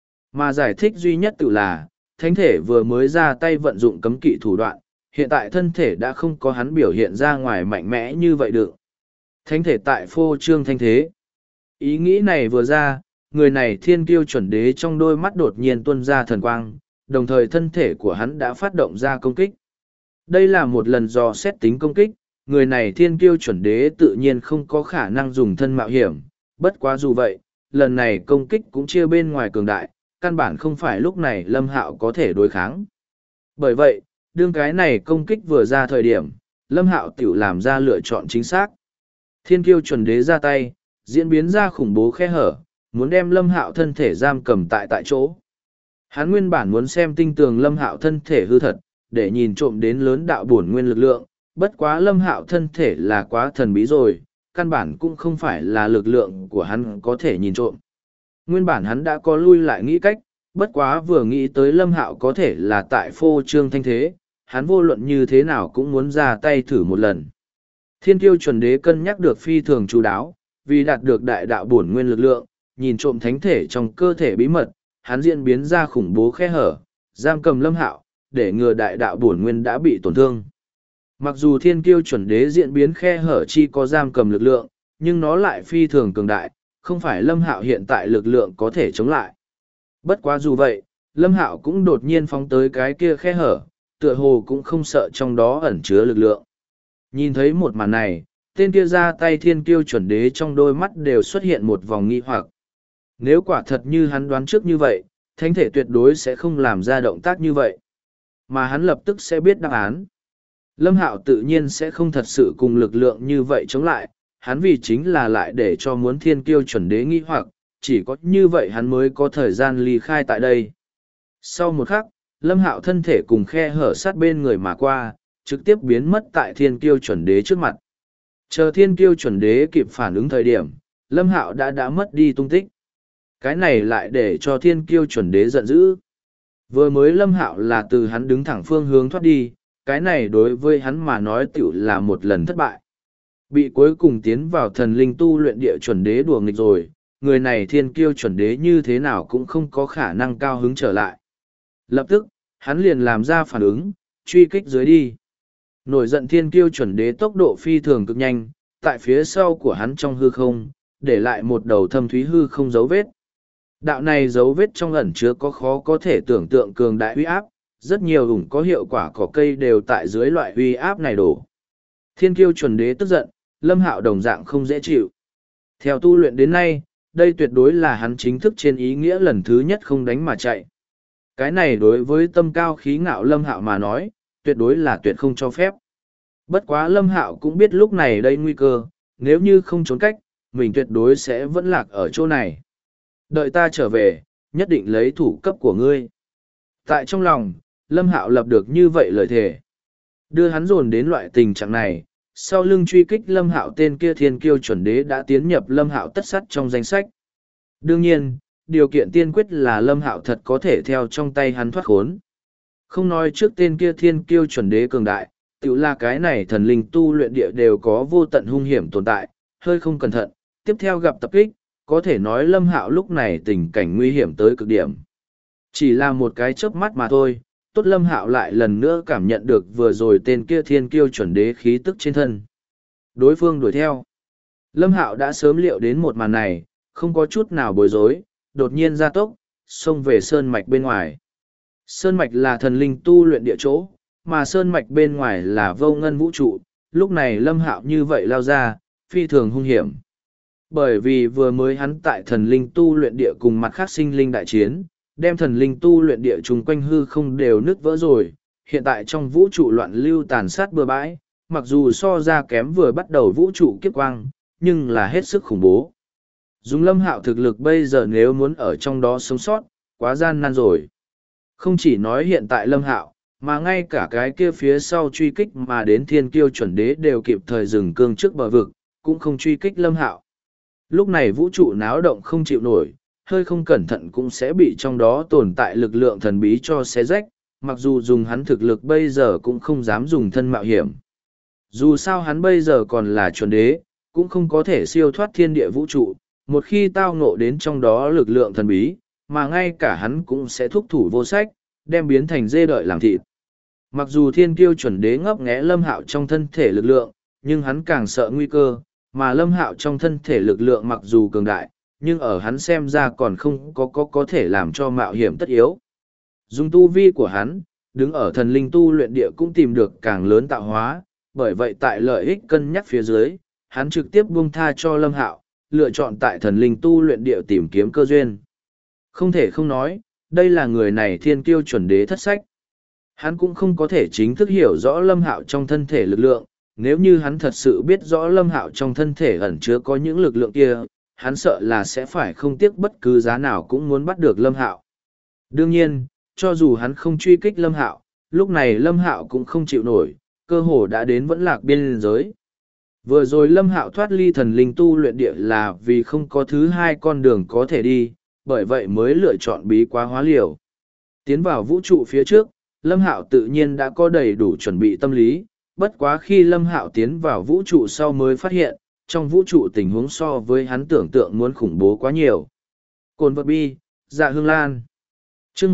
Mà giải thích duy nhất tự là, thánh thể vừa mới ra tay vận dụng cấm kỵ thủ đoạn, hiện tại thân thể đã không có hắn biểu hiện ra ngoài mạnh mẽ như vậy được. Thánh thể tại phô trương thanh thế. Ý nghĩ này vừa ra, người này thiên kiêu chuẩn đế trong đôi mắt đột nhiên tuôn ra thần quang, đồng thời thân thể của hắn đã phát động ra công kích. Đây là một lần dò xét tính công kích, người này thiên kiêu chuẩn đế tự nhiên không có khả năng dùng thân mạo hiểm, bất quá dù vậy, lần này công kích cũng chia bên ngoài cường đại, căn bản không phải lúc này Lâm Hạo có thể đối kháng. Bởi vậy, đương cái này công kích vừa ra thời điểm, Lâm Hạo tiểu làm ra lựa chọn chính xác. Thiên kiêu chuẩn đế ra tay, diễn biến ra khủng bố khe hở, muốn đem Lâm Hạo thân thể giam cầm tại chỗ. Hắn nguyên bản muốn xem tinh tường Lâm Hạo thân thể hư thật, để nhìn trộm đến lớn đạo bổn nguyên lực lượng, bất quá Lâm Hạo thân thể là quá thần bí rồi, căn bản cũng không phải là lực lượng của hắn có thể nhìn trộm. Nguyên bản hắn đã có lui lại nghĩ cách, bất quá vừa nghĩ tới Lâm Hạo có thể là tại phô trương thanh thế, hắn vô luận như thế nào cũng muốn ra tay thử một lần. Thiên kiêu chuẩn đế cân nhắc được phi thường chú đáo, vì đạt được đại đạo bổn nguyên lực lượng, nhìn trộm thánh thể trong cơ thể bí mật, hắn diễn biến ra khủng bố khe hở, giam cầm Lâm Hạo, để ngừa đại đạo bổn nguyên đã bị tổn thương. Mặc dù thiên kiêu chuẩn đế diễn biến khe hở chi có giam cầm lực lượng, nhưng nó lại phi thường cường đại, không phải Lâm Hạo hiện tại lực lượng có thể chống lại. Bất quá dù vậy, Lâm Hạo cũng đột nhiên phóng tới cái kia khe hở, tựa hồ cũng không sợ trong đó ẩn chứa lực lượng. Nhìn thấy một màn này, tên kia ra tay thiên kiêu chuẩn đế trong đôi mắt đều xuất hiện một vòng nghi hoặc. Nếu quả thật như hắn đoán trước như vậy, thánh thể tuyệt đối sẽ không làm ra động tác như vậy. Mà hắn lập tức sẽ biết đáp án. Lâm Hạo tự nhiên sẽ không thật sự cùng lực lượng như vậy chống lại, hắn vì chính là lại để cho muốn thiên kiêu chuẩn đế nghi hoặc, chỉ có như vậy hắn mới có thời gian ly khai tại đây. Sau một khắc, Lâm Hạo thân thể cùng khe hở sát bên người mà qua, trực tiếp biến mất tại thiên kiêu chuẩn đế trước mặt. Chờ thiên kiêu chuẩn đế kịp phản ứng thời điểm, Lâm Hạo đã mất đi tung tích. Cái này lại để cho thiên kiêu chuẩn đế giận dữ. Vừa mới Lâm Hạo là từ hắn đứng thẳng phương hướng thoát đi, cái này đối với hắn mà nói tiểu là một lần thất bại. Bị cuối cùng tiến vào thần linh tu luyện địa chuẩn đế đùa nghịch rồi, người này thiên kiêu chuẩn đế như thế nào cũng không có khả năng cao hứng trở lại. Lập tức, hắn liền làm ra phản ứng, truy kích dưới đi. Nổi giận thiên kiêu chuẩn đế tốc độ phi thường cực nhanh, tại phía sau của hắn trong hư không, để lại một đầu thâm thúy hư không dấu vết. Đạo này dấu vết trong ẩn chứa có khó có thể tưởng tượng cường đại uy áp, rất nhiều ủng có hiệu quả cỏ cây đều tại dưới loại uy áp này đổ. Thiên kiêu chuẩn đế tức giận, Lâm Hạo đồng dạng không dễ chịu. Theo tu luyện đến nay, đây tuyệt đối là hắn chính thức trên ý nghĩa lần thứ nhất không đánh mà chạy. Cái này đối với tâm cao khí ngạo Lâm Hạo mà nói, tuyệt đối là tuyệt không cho phép. Bất quá Lâm Hạo cũng biết lúc này đây nguy cơ, nếu như không trốn cách, mình tuyệt đối sẽ vẫn lạc ở chỗ này. Đợi ta trở về, nhất định lấy thủ cấp của ngươi. Tại trong lòng, Lâm Hạo lập được như vậy lời thề. Đưa hắn dồn đến loại tình trạng này, sau lưng truy kích Lâm Hạo tên kia thiên kiêu chuẩn đế đã tiến nhập Lâm Hạo tất sắt trong danh sách. Đương nhiên, điều kiện tiên quyết là Lâm Hạo thật có thể theo trong tay hắn thoát khốn. Không nói trước tên kia thiên kiêu chuẩn đế cường đại, tự là cái này thần linh tu luyện địa đều có vô tận hung hiểm tồn tại, hơi không cẩn thận, tiếp theo gặp tập kích, có thể nói Lâm Hạo lúc này tình cảnh nguy hiểm tới cực điểm. Chỉ là một cái chớp mắt mà thôi, tốt Lâm Hạo lại lần nữa cảm nhận được vừa rồi tên kia thiên kiêu chuẩn đế khí tức trên thân. Đối phương đuổi theo. Lâm Hạo đã sớm liệu đến một màn này, không có chút nào bối rối, đột nhiên ra tốc, xông về sơn mạch bên ngoài. Sơn mạch là thần linh tu luyện địa chỗ, mà sơn mạch bên ngoài là vô ngân vũ trụ, lúc này Lâm Hạo như vậy lao ra, phi thường hung hiểm. Bởi vì vừa mới hắn tại thần linh tu luyện địa cùng mặt khác sinh linh đại chiến, đem thần linh tu luyện địa chung quanh hư không đều nứt vỡ rồi, hiện tại trong vũ trụ loạn lưu tàn sát bừa bãi, mặc dù so ra kém vừa bắt đầu vũ trụ kiếp quang, nhưng là hết sức khủng bố. Dùng Lâm Hạo thực lực bây giờ nếu muốn ở trong đó sống sót, quá gian nan rồi. Không chỉ nói hiện tại Lâm Hạo, mà ngay cả cái kia phía sau truy kích mà đến thiên kiêu chuẩn đế đều kịp thời dừng cương trước bờ vực, cũng không truy kích Lâm Hạo. Lúc này vũ trụ náo động không chịu nổi, hơi không cẩn thận cũng sẽ bị trong đó tồn tại lực lượng thần bí cho xé rách, mặc dù dùng hắn thực lực bây giờ cũng không dám dùng thân mạo hiểm. Dù sao hắn bây giờ còn là chuẩn đế, cũng không có thể siêu thoát thiên địa vũ trụ, một khi tao ngộ đến trong đó lực lượng thần bí, mà ngay cả hắn cũng sẽ thúc thủ vô sách, đem biến thành dê đợi làm thịt. Mặc dù thiên kiêu chuẩn đế ngấp nghé Lâm Hạo trong thân thể lực lượng, nhưng hắn càng sợ nguy cơ, mà Lâm Hạo trong thân thể lực lượng mặc dù cường đại, nhưng ở hắn xem ra còn không có thể làm cho mạo hiểm tất yếu. Dùng tu vi của hắn, đứng ở thần linh tu luyện địa cũng tìm được càng lớn tạo hóa, bởi vậy tại lợi ích cân nhắc phía dưới, hắn trực tiếp buông tha cho Lâm Hạo, lựa chọn tại thần linh tu luyện địa tìm kiếm cơ duyên. Không thể không nói, đây là người này thiên kiêu chuẩn đế thất sách. Hắn cũng không có thể chính thức hiểu rõ Lâm Hạo trong thân thể lực lượng, nếu như hắn thật sự biết rõ Lâm Hạo trong thân thể ẩn chứa có những lực lượng kia, hắn sợ là sẽ phải không tiếc bất cứ giá nào cũng muốn bắt được Lâm Hạo. Đương nhiên, cho dù hắn không truy kích Lâm Hạo, lúc này Lâm Hạo cũng không chịu nổi, cơ hồ đã đến vẫn lạc biên giới. Vừa rồi Lâm Hạo thoát ly thần linh tu luyện địa là vì không có thứ hai con đường có thể đi, bởi vậy mới lựa chọn bí quá hóa liều. Tiến vào vũ trụ phía trước, Lâm Hạo tự nhiên đã có đầy đủ chuẩn bị tâm lý, bất quá khi Lâm Hạo tiến vào vũ trụ sau mới phát hiện, trong vũ trụ tình huống so với hắn tưởng tượng muốn khủng bố quá nhiều. Cồn vật bi, dạ hương lan. Chương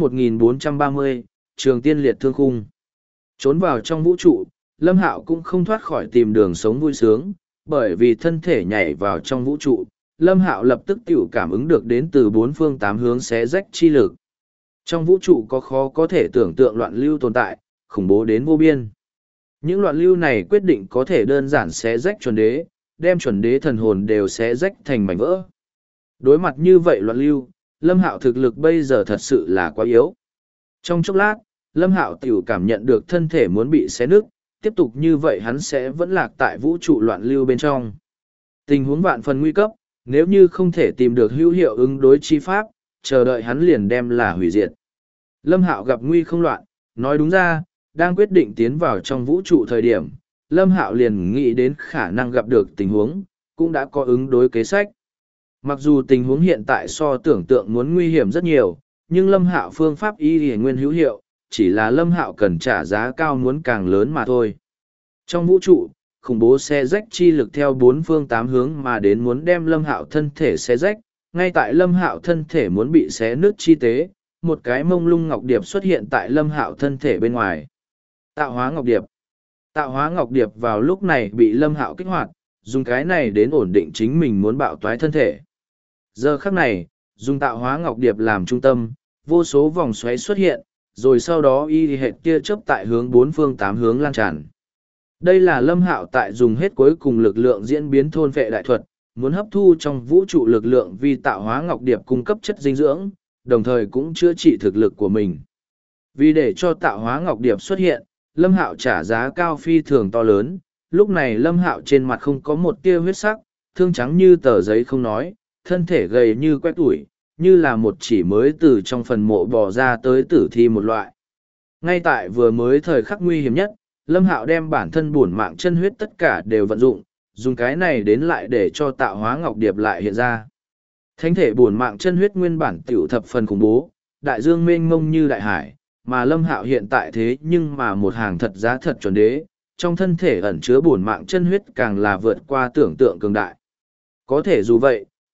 1430, Trường Tiên Liệt Thương Khung. Trốn vào trong vũ trụ, Lâm Hạo cũng không thoát khỏi tìm đường sống vui sướng, bởi vì thân thể nhảy vào trong vũ trụ, Lâm Hạo lập tức tiểu cảm ứng được đến từ bốn phương tám hướng xé rách chi lực. Trong vũ trụ có khó có thể tưởng tượng loạn lưu tồn tại, khủng bố đến vô biên. Những loạn lưu này quyết định có thể đơn giản xé rách chuẩn đế, đem chuẩn đế thần hồn đều xé rách thành mảnh vỡ. Đối mặt như vậy loạn lưu, Lâm Hạo thực lực bây giờ thật sự là quá yếu. Trong chốc lát, Lâm Hạo tiểu cảm nhận được thân thể muốn bị xé nứt, tiếp tục như vậy hắn sẽ vẫn lạc tại vũ trụ loạn lưu bên trong. Tình huống vạn phần nguy cấp, nếu như không thể tìm được hữu hiệu ứng đối chi pháp, chờ đợi hắn liền đem là hủy diệt. Lâm Hạo gặp nguy không loạn, nói đúng ra, đang quyết định tiến vào trong vũ trụ thời điểm, Lâm Hạo liền nghĩ đến khả năng gặp được tình huống, cũng đã có ứng đối kế sách. Mặc dù tình huống hiện tại so tưởng tượng muốn nguy hiểm rất nhiều, nhưng Lâm Hạo phương pháp y y nguyên hữu hiệu, chỉ là Lâm Hạo cần trả giá cao muốn càng lớn mà thôi. Trong vũ trụ, khủng bố xe rách chi lực theo bốn phương tám hướng mà đến muốn đem Lâm Hạo thân thể xé rách, ngay tại Lâm Hạo thân thể muốn bị xé nứt chi tế, một cái mông lung ngọc điệp xuất hiện tại Lâm Hạo thân thể bên ngoài. Tạo hóa ngọc điệp. Tạo hóa ngọc điệp vào lúc này bị Lâm Hạo kích hoạt, dùng cái này đến ổn định chính mình muốn bạo toái thân thể. Giờ khắc này, dùng tạo hóa ngọc điệp làm trung tâm, vô số vòng xoáy xuất hiện, rồi sau đó y hệt tia chớp tại hướng bốn phương tám hướng lan tràn. Đây là Lâm Hạo tại dùng hết cuối cùng lực lượng diễn biến thôn vệ đại thuật, muốn hấp thu trong vũ trụ lực lượng vì tạo hóa ngọc điệp cung cấp chất dinh dưỡng, đồng thời cũng chữa trị thực lực của mình. Vì để cho tạo hóa ngọc điệp xuất hiện, Lâm Hạo trả giá cao phi thường to lớn, lúc này Lâm Hạo trên mặt không có một tia huyết sắc, thương trắng như tờ giấy không nói, thân thể gầy như quét tủi, như là một chỉ mới từ trong phần mộ bò ra tới tử thi một loại. Ngay tại vừa mới thời khắc nguy hiểm nhất, Lâm Hạo đem bản thân bổn mạng chân huyết tất cả đều vận dụng, dùng cái này đến lại để cho tạo hóa ngọc điệp lại hiện ra. Thánh thể bổn mạng chân huyết nguyên bản tiểu thập phần khủng bố, đại dương mênh mông như đại hải, mà Lâm Hạo hiện tại thế nhưng mà một hàng thật giá thật chuẩn đế, trong thân thể ẩn chứa bổn mạng chân huyết càng là vượt qua tưởng tượng cường đại. Có thể dù vậy,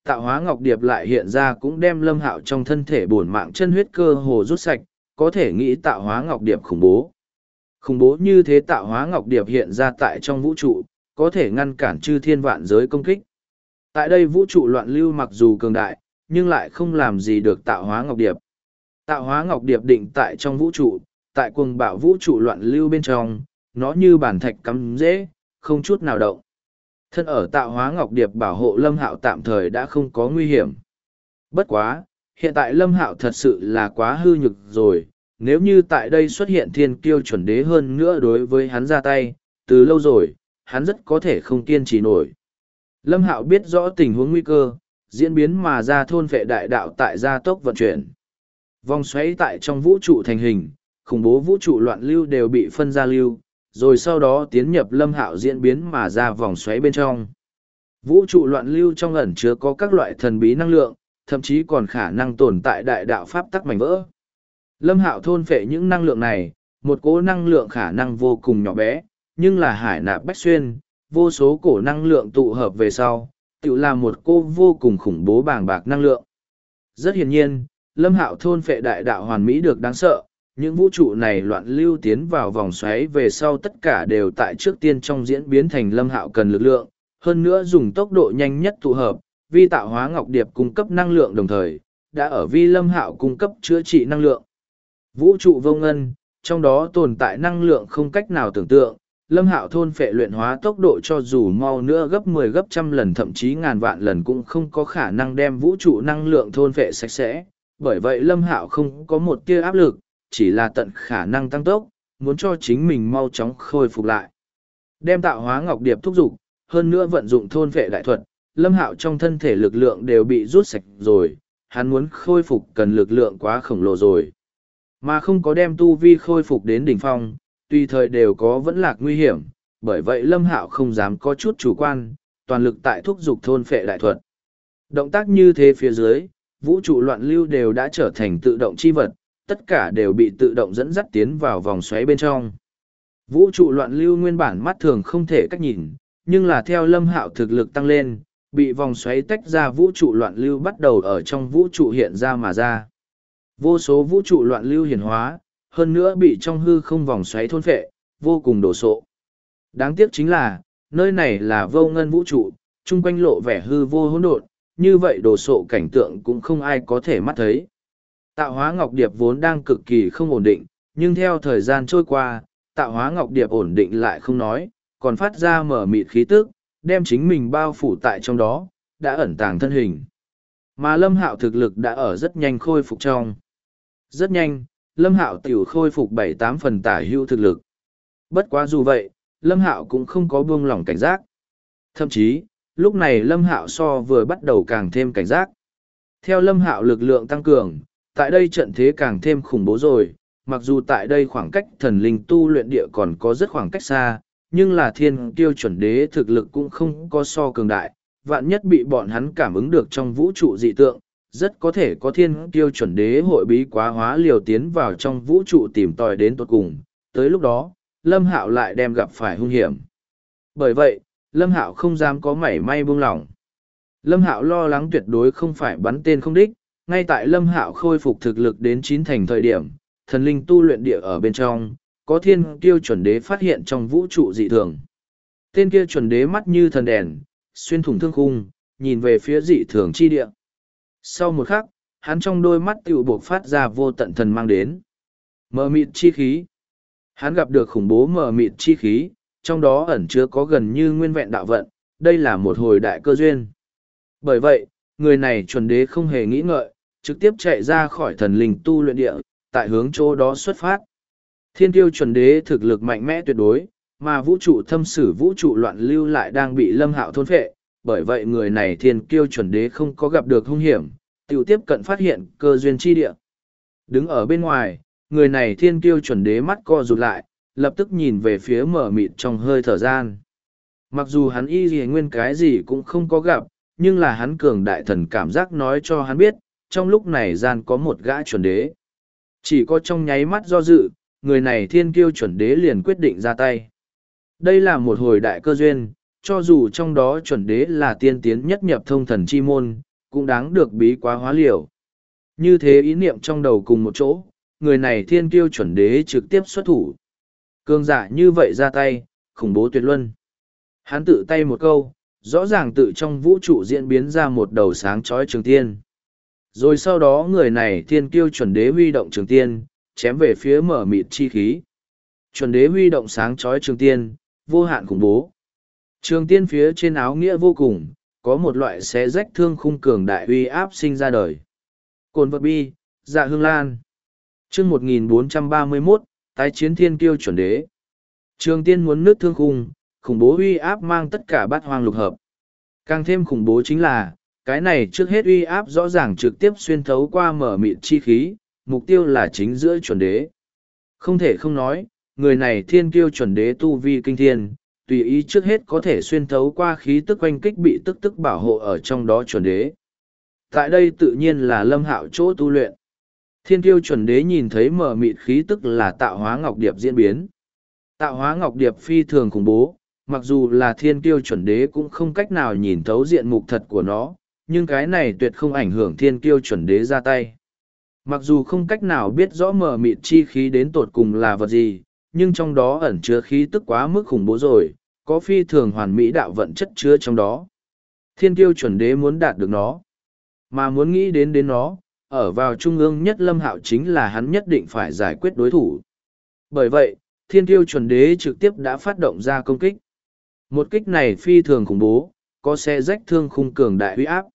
tạo hóa ngọc điệp lại hiện ra cũng đem Lâm Hạo trong thân thể bổn mạng chân huyết cơ hồ rút sạch, có thể nghĩ tạo hóa ngọc điệp khủng bố. Khủng bố như thế tạo hóa ngọc điệp hiện ra tại trong vũ trụ, có thể ngăn cản chư thiên vạn giới công kích. Tại đây vũ trụ loạn lưu mặc dù cường đại, nhưng lại không làm gì được tạo hóa ngọc điệp. Tạo hóa ngọc điệp định tại trong vũ trụ, tại cuồng bạo vũ trụ loạn lưu bên trong, nó như bản thạch cắm rễ, không chút nào động. Thân ở tạo hóa ngọc điệp bảo hộ Lâm Hạo tạm thời đã không có nguy hiểm. Bất quá, hiện tại Lâm Hạo thật sự là quá hư nhược rồi, nếu như tại đây xuất hiện thiên kiêu chuẩn đế hơn nữa đối với hắn ra tay, từ lâu rồi, hắn rất có thể không kiên trì nổi. Lâm Hạo biết rõ tình huống nguy cơ, diễn biến mà ra thôn vệ đại đạo tại gia tốc vận chuyển. Vòng xoáy tại trong vũ trụ thành hình, khủng bố vũ trụ loạn lưu đều bị phân ra lưu, rồi sau đó tiến nhập Lâm Hạo diễn biến mà ra vòng xoáy bên trong. Vũ trụ loạn lưu trong ẩn chứa có các loại thần bí năng lượng, thậm chí còn khả năng tồn tại đại đạo pháp tắc mảnh vỡ. Lâm Hạo thôn phệ những năng lượng này, một cỗ năng lượng khả năng vô cùng nhỏ bé, nhưng là hải nạp bách xuyên, vô số cổ năng lượng tụ hợp về sau, tự là một cô vô cùng khủng bố bàng bạc năng lượng. Rất hiển nhiên, Lâm Hạo thôn phệ đại đạo hoàn mỹ được đáng sợ, những vũ trụ này loạn lưu tiến vào vòng xoáy về sau tất cả đều tại trước tiên trong diễn biến thành Lâm Hạo cần lực lượng, hơn nữa dùng tốc độ nhanh nhất tụ hợp, vi tạo hóa ngọc điệp cung cấp năng lượng đồng thời, đã ở vi Lâm Hạo cung cấp chữa trị năng lượng. Vũ trụ vô ngân, trong đó tồn tại năng lượng không cách nào tưởng tượng, Lâm Hạo thôn phệ luyện hóa tốc độ cho dù mau nữa gấp 10 gấp trăm lần thậm chí ngàn vạn lần cũng không có khả năng đem vũ trụ năng lượng thôn phệ sạch sẽ, bởi vậy Lâm Hạo không có một tia áp lực, chỉ là tận khả năng tăng tốc, muốn cho chính mình mau chóng khôi phục lại. Đem tạo hóa ngọc điệp thúc dục, hơn nữa vận dụng thôn phệ đại thuật, Lâm Hạo trong thân thể lực lượng đều bị rút sạch rồi, hắn muốn khôi phục cần lực lượng quá khổng lồ rồi. Mà không có đem tu vi khôi phục đến đỉnh phong, tùy thời đều có vẫn lạc nguy hiểm, bởi vậy Lâm Hạo không dám có chút chủ quan, toàn lực tại thúc dục thôn phệ đại thuật. Động tác như thế phía dưới, vũ trụ loạn lưu đều đã trở thành tự động chi vật, tất cả đều bị tự động dẫn dắt tiến vào vòng xoáy bên trong. Vũ trụ loạn lưu nguyên bản mắt thường không thể cách nhìn, nhưng là theo Lâm Hạo thực lực tăng lên, bị vòng xoáy tách ra vũ trụ loạn lưu bắt đầu ở trong vũ trụ hiện ra mà ra. Vô số vũ trụ loạn lưu hiển hóa, hơn nữa bị trong hư không vòng xoáy thôn phệ, vô cùng đồ sộ. Đáng tiếc chính là, nơi này là vô ngân vũ trụ, chung quanh lộ vẻ hư vô hỗn độn, như vậy đồ sộ cảnh tượng cũng không ai có thể mắt thấy. Tạo hóa ngọc điệp vốn đang cực kỳ không ổn định, nhưng theo thời gian trôi qua, tạo hóa ngọc điệp ổn định lại không nói, còn phát ra mở mịt khí tức, đem chính mình bao phủ tại trong đó, đã ẩn tàng thân hình. Mà Lâm Hạo thực lực đã ở rất nhanh khôi phục trong. Rất nhanh, Lâm Hạo tiểu khôi phục 7-8 phần tả hữu thực lực. Bất quá dù vậy, Lâm Hạo cũng không có buông lỏng cảnh giác. Thậm chí, lúc này Lâm Hạo so vừa bắt đầu càng thêm cảnh giác. Theo Lâm Hạo lực lượng tăng cường, tại đây trận thế càng thêm khủng bố rồi, mặc dù tại đây khoảng cách thần linh tu luyện địa còn có rất khoảng cách xa, nhưng là thiên tiêu chuẩn đế thực lực cũng không có so cường đại, vạn nhất bị bọn hắn cảm ứng được trong vũ trụ dị tượng, rất có thể có thiên tiêu chuẩn đế hội bí quá hóa liều tiến vào trong vũ trụ tìm tòi đến tột cùng, tới lúc đó, Lâm Hạo lại đem gặp phải hung hiểm. Bởi vậy, Lâm Hạo không dám có mảy may buông lỏng. Lâm Hạo lo lắng tuyệt đối không phải bắn tên không đích, ngay tại Lâm Hạo khôi phục thực lực đến 9 thành thời điểm, thần linh tu luyện địa ở bên trong, có thiên kiêu chuẩn đế phát hiện trong vũ trụ dị thường. Tên kia chuẩn đế mắt như thần đèn, xuyên thủng thương khung, nhìn về phía dị thường chi địa. Sau một khắc, hắn trong đôi mắt tiểu buộc phát ra vô tận thần mang đến. Mờ mịt chi khí. Hắn gặp được khủng bố mờ mịt chi khí, trong đó ẩn chứa có gần như nguyên vẹn đạo vận, đây là một hồi đại cơ duyên. Bởi vậy, người này chuẩn đế không hề nghĩ ngợi, trực tiếp chạy ra khỏi thần linh tu luyện địa, tại hướng chỗ đó xuất phát. Thiên tiêu chuẩn đế thực lực mạnh mẽ tuyệt đối, mà vũ trụ thâm sử vũ trụ loạn lưu lại đang bị Lâm Hạo thôn phệ, bởi vậy người này thiên kiêu chuẩn đế không có gặp được hung hiểm, tiểu tiếp cận phát hiện cơ duyên chi địa. Đứng ở bên ngoài, người này thiên kiêu chuẩn đế mắt co rụt lại, lập tức nhìn về phía mở mịt trong hơi thở gian. Mặc dù hắn y gì nguyên cái gì cũng không có gặp, nhưng là hắn cường đại thần cảm giác nói cho hắn biết, trong lúc này gian có một gã chuẩn đế. Chỉ có trong nháy mắt do dự, người này thiên kiêu chuẩn đế liền quyết định ra tay. Đây là một hồi đại cơ duyên, cho dù trong đó chuẩn đế là tiên tiến nhất nhập thông thần chi môn, cũng đáng được bí quá hóa liều. Như thế ý niệm trong đầu cùng một chỗ, người này thiên kiêu chuẩn đế trực tiếp xuất thủ. Cường giả như vậy ra tay, khủng bố tuyệt luân. Hắn tự tay một câu, rõ ràng tự trong vũ trụ diễn biến ra một đầu sáng chói trường tiên. Rồi sau đó người này thiên kiêu chuẩn đế huy động trường tiên, chém về phía mở mịt chi khí. Chuẩn đế huy động sáng chói trường tiên, vô hạn khủng bố. Trường tiên phía trên áo nghĩa vô cùng, có một loại xé rách thương khung cường đại uy áp sinh ra đời. Cồn vật bi, dạ hương lan. Chương 1431, tái chiến thiên kiêu chuẩn đế. Trường tiên muốn nứt thương khung, khủng bố uy áp mang tất cả bát hoang lục hợp. Càng thêm khủng bố chính là, cái này trước hết uy áp rõ ràng trực tiếp xuyên thấu qua mở mịt chi khí, mục tiêu là chính giữa chuẩn đế. Không thể không nói, người này thiên kiêu chuẩn đế tu vi kinh thiên, tùy ý trước hết có thể xuyên thấu qua khí tức oanh kích bị tức bảo hộ ở trong đó chuẩn đế. Tại đây tự nhiên là Lâm Hạo chỗ tu luyện. Thiên kiêu chuẩn đế nhìn thấy mở mịt khí tức là tạo hóa ngọc điệp diễn biến. Tạo hóa ngọc điệp phi thường khủng bố, mặc dù là thiên kiêu chuẩn đế cũng không cách nào nhìn thấu diện mục thật của nó, nhưng cái này tuyệt không ảnh hưởng thiên kiêu chuẩn đế ra tay. Mặc dù không cách nào biết rõ mở mịt chi khí đến tột cùng là vật gì, nhưng trong đó ẩn chứa khí tức quá mức khủng bố rồi, có phi thường hoàn mỹ đạo vận chất chứa trong đó. Thiên kiêu chuẩn đế muốn đạt được nó, mà muốn nghĩ đến nó, ở vào trung ương nhất Lâm Hạo chính là hắn nhất định phải giải quyết đối thủ. Bởi vậy, thiên kiêu chuẩn đế trực tiếp đã phát động ra công kích. Một kích này phi thường khủng bố, có xe rách thương khung cường đại uy áp.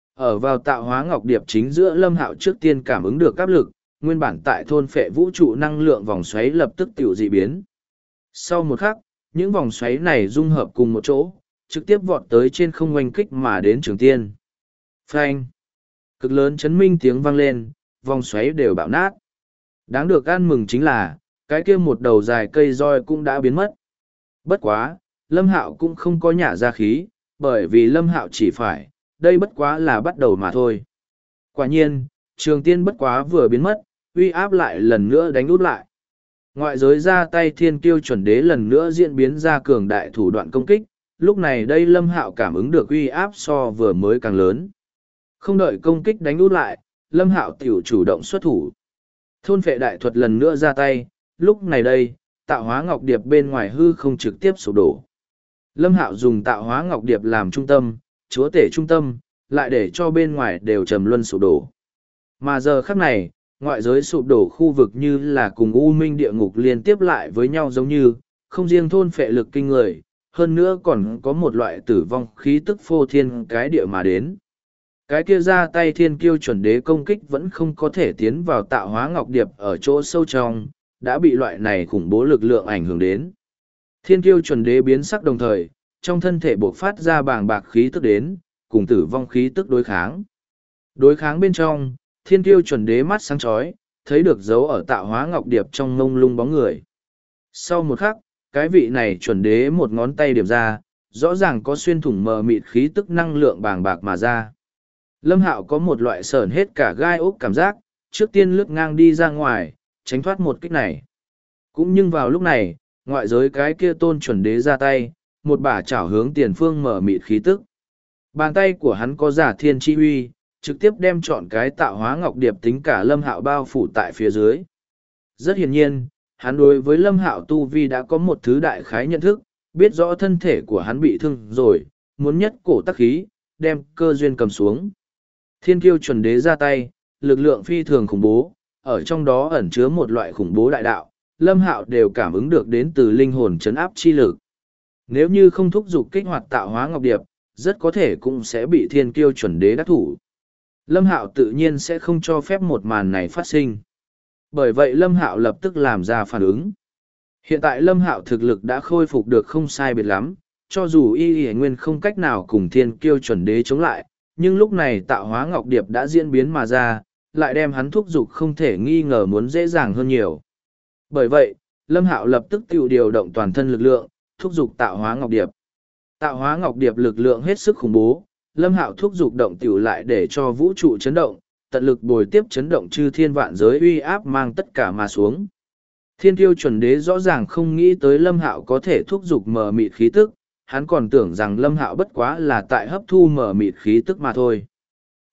Ở vào tạo hóa ngọc điệp chính giữa Lâm Hạo trước tiên cảm ứng được áp lực, nguyên bản tại thôn phệ vũ trụ năng lượng vòng xoáy lập tức tiểu dị biến. Sau một khắc, những vòng xoáy này dung hợp cùng một chỗ, trực tiếp vọt tới trên không oanh kích mà đến trường tiên. Phanh! Cực lớn chấn minh tiếng vang lên, vòng xoáy đều bạo nát. Đáng được ăn mừng chính là, cái kia một đầu dài cây roi cũng đã biến mất. Bất quá, Lâm Hạo cũng không có nhả ra khí, bởi vì Lâm Hạo chỉ phải, đây bất quá là bắt đầu mà thôi. Quả nhiên, trường tiên bất quá vừa biến mất, uy áp lại lần nữa đánh út lại. Ngoại giới ra tay thiên kiêu chuẩn đế lần nữa diễn biến ra cường đại thủ đoạn công kích, lúc này đây Lâm Hạo cảm ứng được uy áp so vừa mới càng lớn. Không đợi công kích đánh út lại, Lâm Hạo tiểu chủ động xuất thủ. Thôn phệ đại thuật lần nữa ra tay, lúc này đây, tạo hóa ngọc điệp bên ngoài hư không trực tiếp sụp đổ. Lâm Hạo dùng tạo hóa ngọc điệp làm trung tâm, chúa tể trung tâm, lại để cho bên ngoài đều trầm luân sụp đổ. Mà giờ khắc này, ngoại giới sụp đổ khu vực như là cùng u minh địa ngục liên tiếp lại với nhau giống như, không riêng thôn phệ lực kinh người, hơn nữa còn có một loại tử vong khí tức phô thiên cái địa mà đến. Cái kia ra tay thiên kiêu chuẩn đế công kích vẫn không có thể tiến vào tạo hóa ngọc điệp ở chỗ sâu trong, đã bị loại này khủng bố lực lượng ảnh hưởng đến. Thiên kiêu chuẩn đế biến sắc đồng thời, trong thân thể buộc phát ra bàng bạc khí tức đến, cùng tử vong khí tức đối kháng. Đối kháng bên trong, thiên kiêu chuẩn đế mắt sáng chói, thấy được dấu ở tạo hóa ngọc điệp trong mông lung bóng người. Sau một khắc, cái vị này chuẩn đế một ngón tay điểm ra, rõ ràng có xuyên thủng mờ mịt khí tức năng lượng bàng bạc mà ra. Lâm Hạo có một loại sởn hết cả gai ốc cảm giác, trước tiên lướt ngang đi ra ngoài, tránh thoát một kích này. Cũng nhưng vào lúc này, ngoại giới cái kia tôn chuẩn đế ra tay, một bả chảo hướng tiền phương mở mịt khí tức. Bàn tay của hắn có giả thiên chi huy, trực tiếp đem chọn cái tạo hóa ngọc điệp tính cả Lâm Hạo bao phủ tại phía dưới. Rất hiển nhiên, hắn đối với Lâm Hạo tu vi đã có một thứ đại khái nhận thức, biết rõ thân thể của hắn bị thương rồi, muốn nhất cổ tắc khí, đem cơ duyên cầm xuống. Thiên kiêu chuẩn đế ra tay, lực lượng phi thường khủng bố, ở trong đó ẩn chứa một loại khủng bố đại đạo, Lâm Hạo đều cảm ứng được đến từ linh hồn chấn áp chi lực. Nếu như không thúc giục kích hoạt tạo hóa ngọc điệp, rất có thể cũng sẽ bị thiên kiêu chuẩn đế đắc thủ. Lâm Hạo tự nhiên sẽ không cho phép một màn này phát sinh. Bởi vậy Lâm Hạo lập tức làm ra phản ứng. Hiện tại Lâm Hạo thực lực đã khôi phục được không sai biệt lắm, cho dù y nguyên không cách nào cùng thiên kiêu chuẩn đế chống lại, nhưng lúc này tạo hóa ngọc điệp đã diễn biến mà ra, lại đem hắn thúc giục không thể nghi ngờ muốn dễ dàng hơn nhiều. Bởi vậy, Lâm Hạo lập tức tự điều động toàn thân lực lượng, thúc giục tạo hóa ngọc điệp. Tạo hóa ngọc điệp lực lượng hết sức khủng bố, Lâm Hạo thúc giục động tiểu lại để cho vũ trụ chấn động, tận lực bồi tiếp chấn động chư thiên vạn giới uy áp mang tất cả mà xuống. Thiên kiêu chuẩn đế rõ ràng không nghĩ tới Lâm Hạo có thể thúc giục mờ mịt khí tức, hắn còn tưởng rằng Lâm Hạo bất quá là tại hấp thu mờ mịt khí tức mà thôi.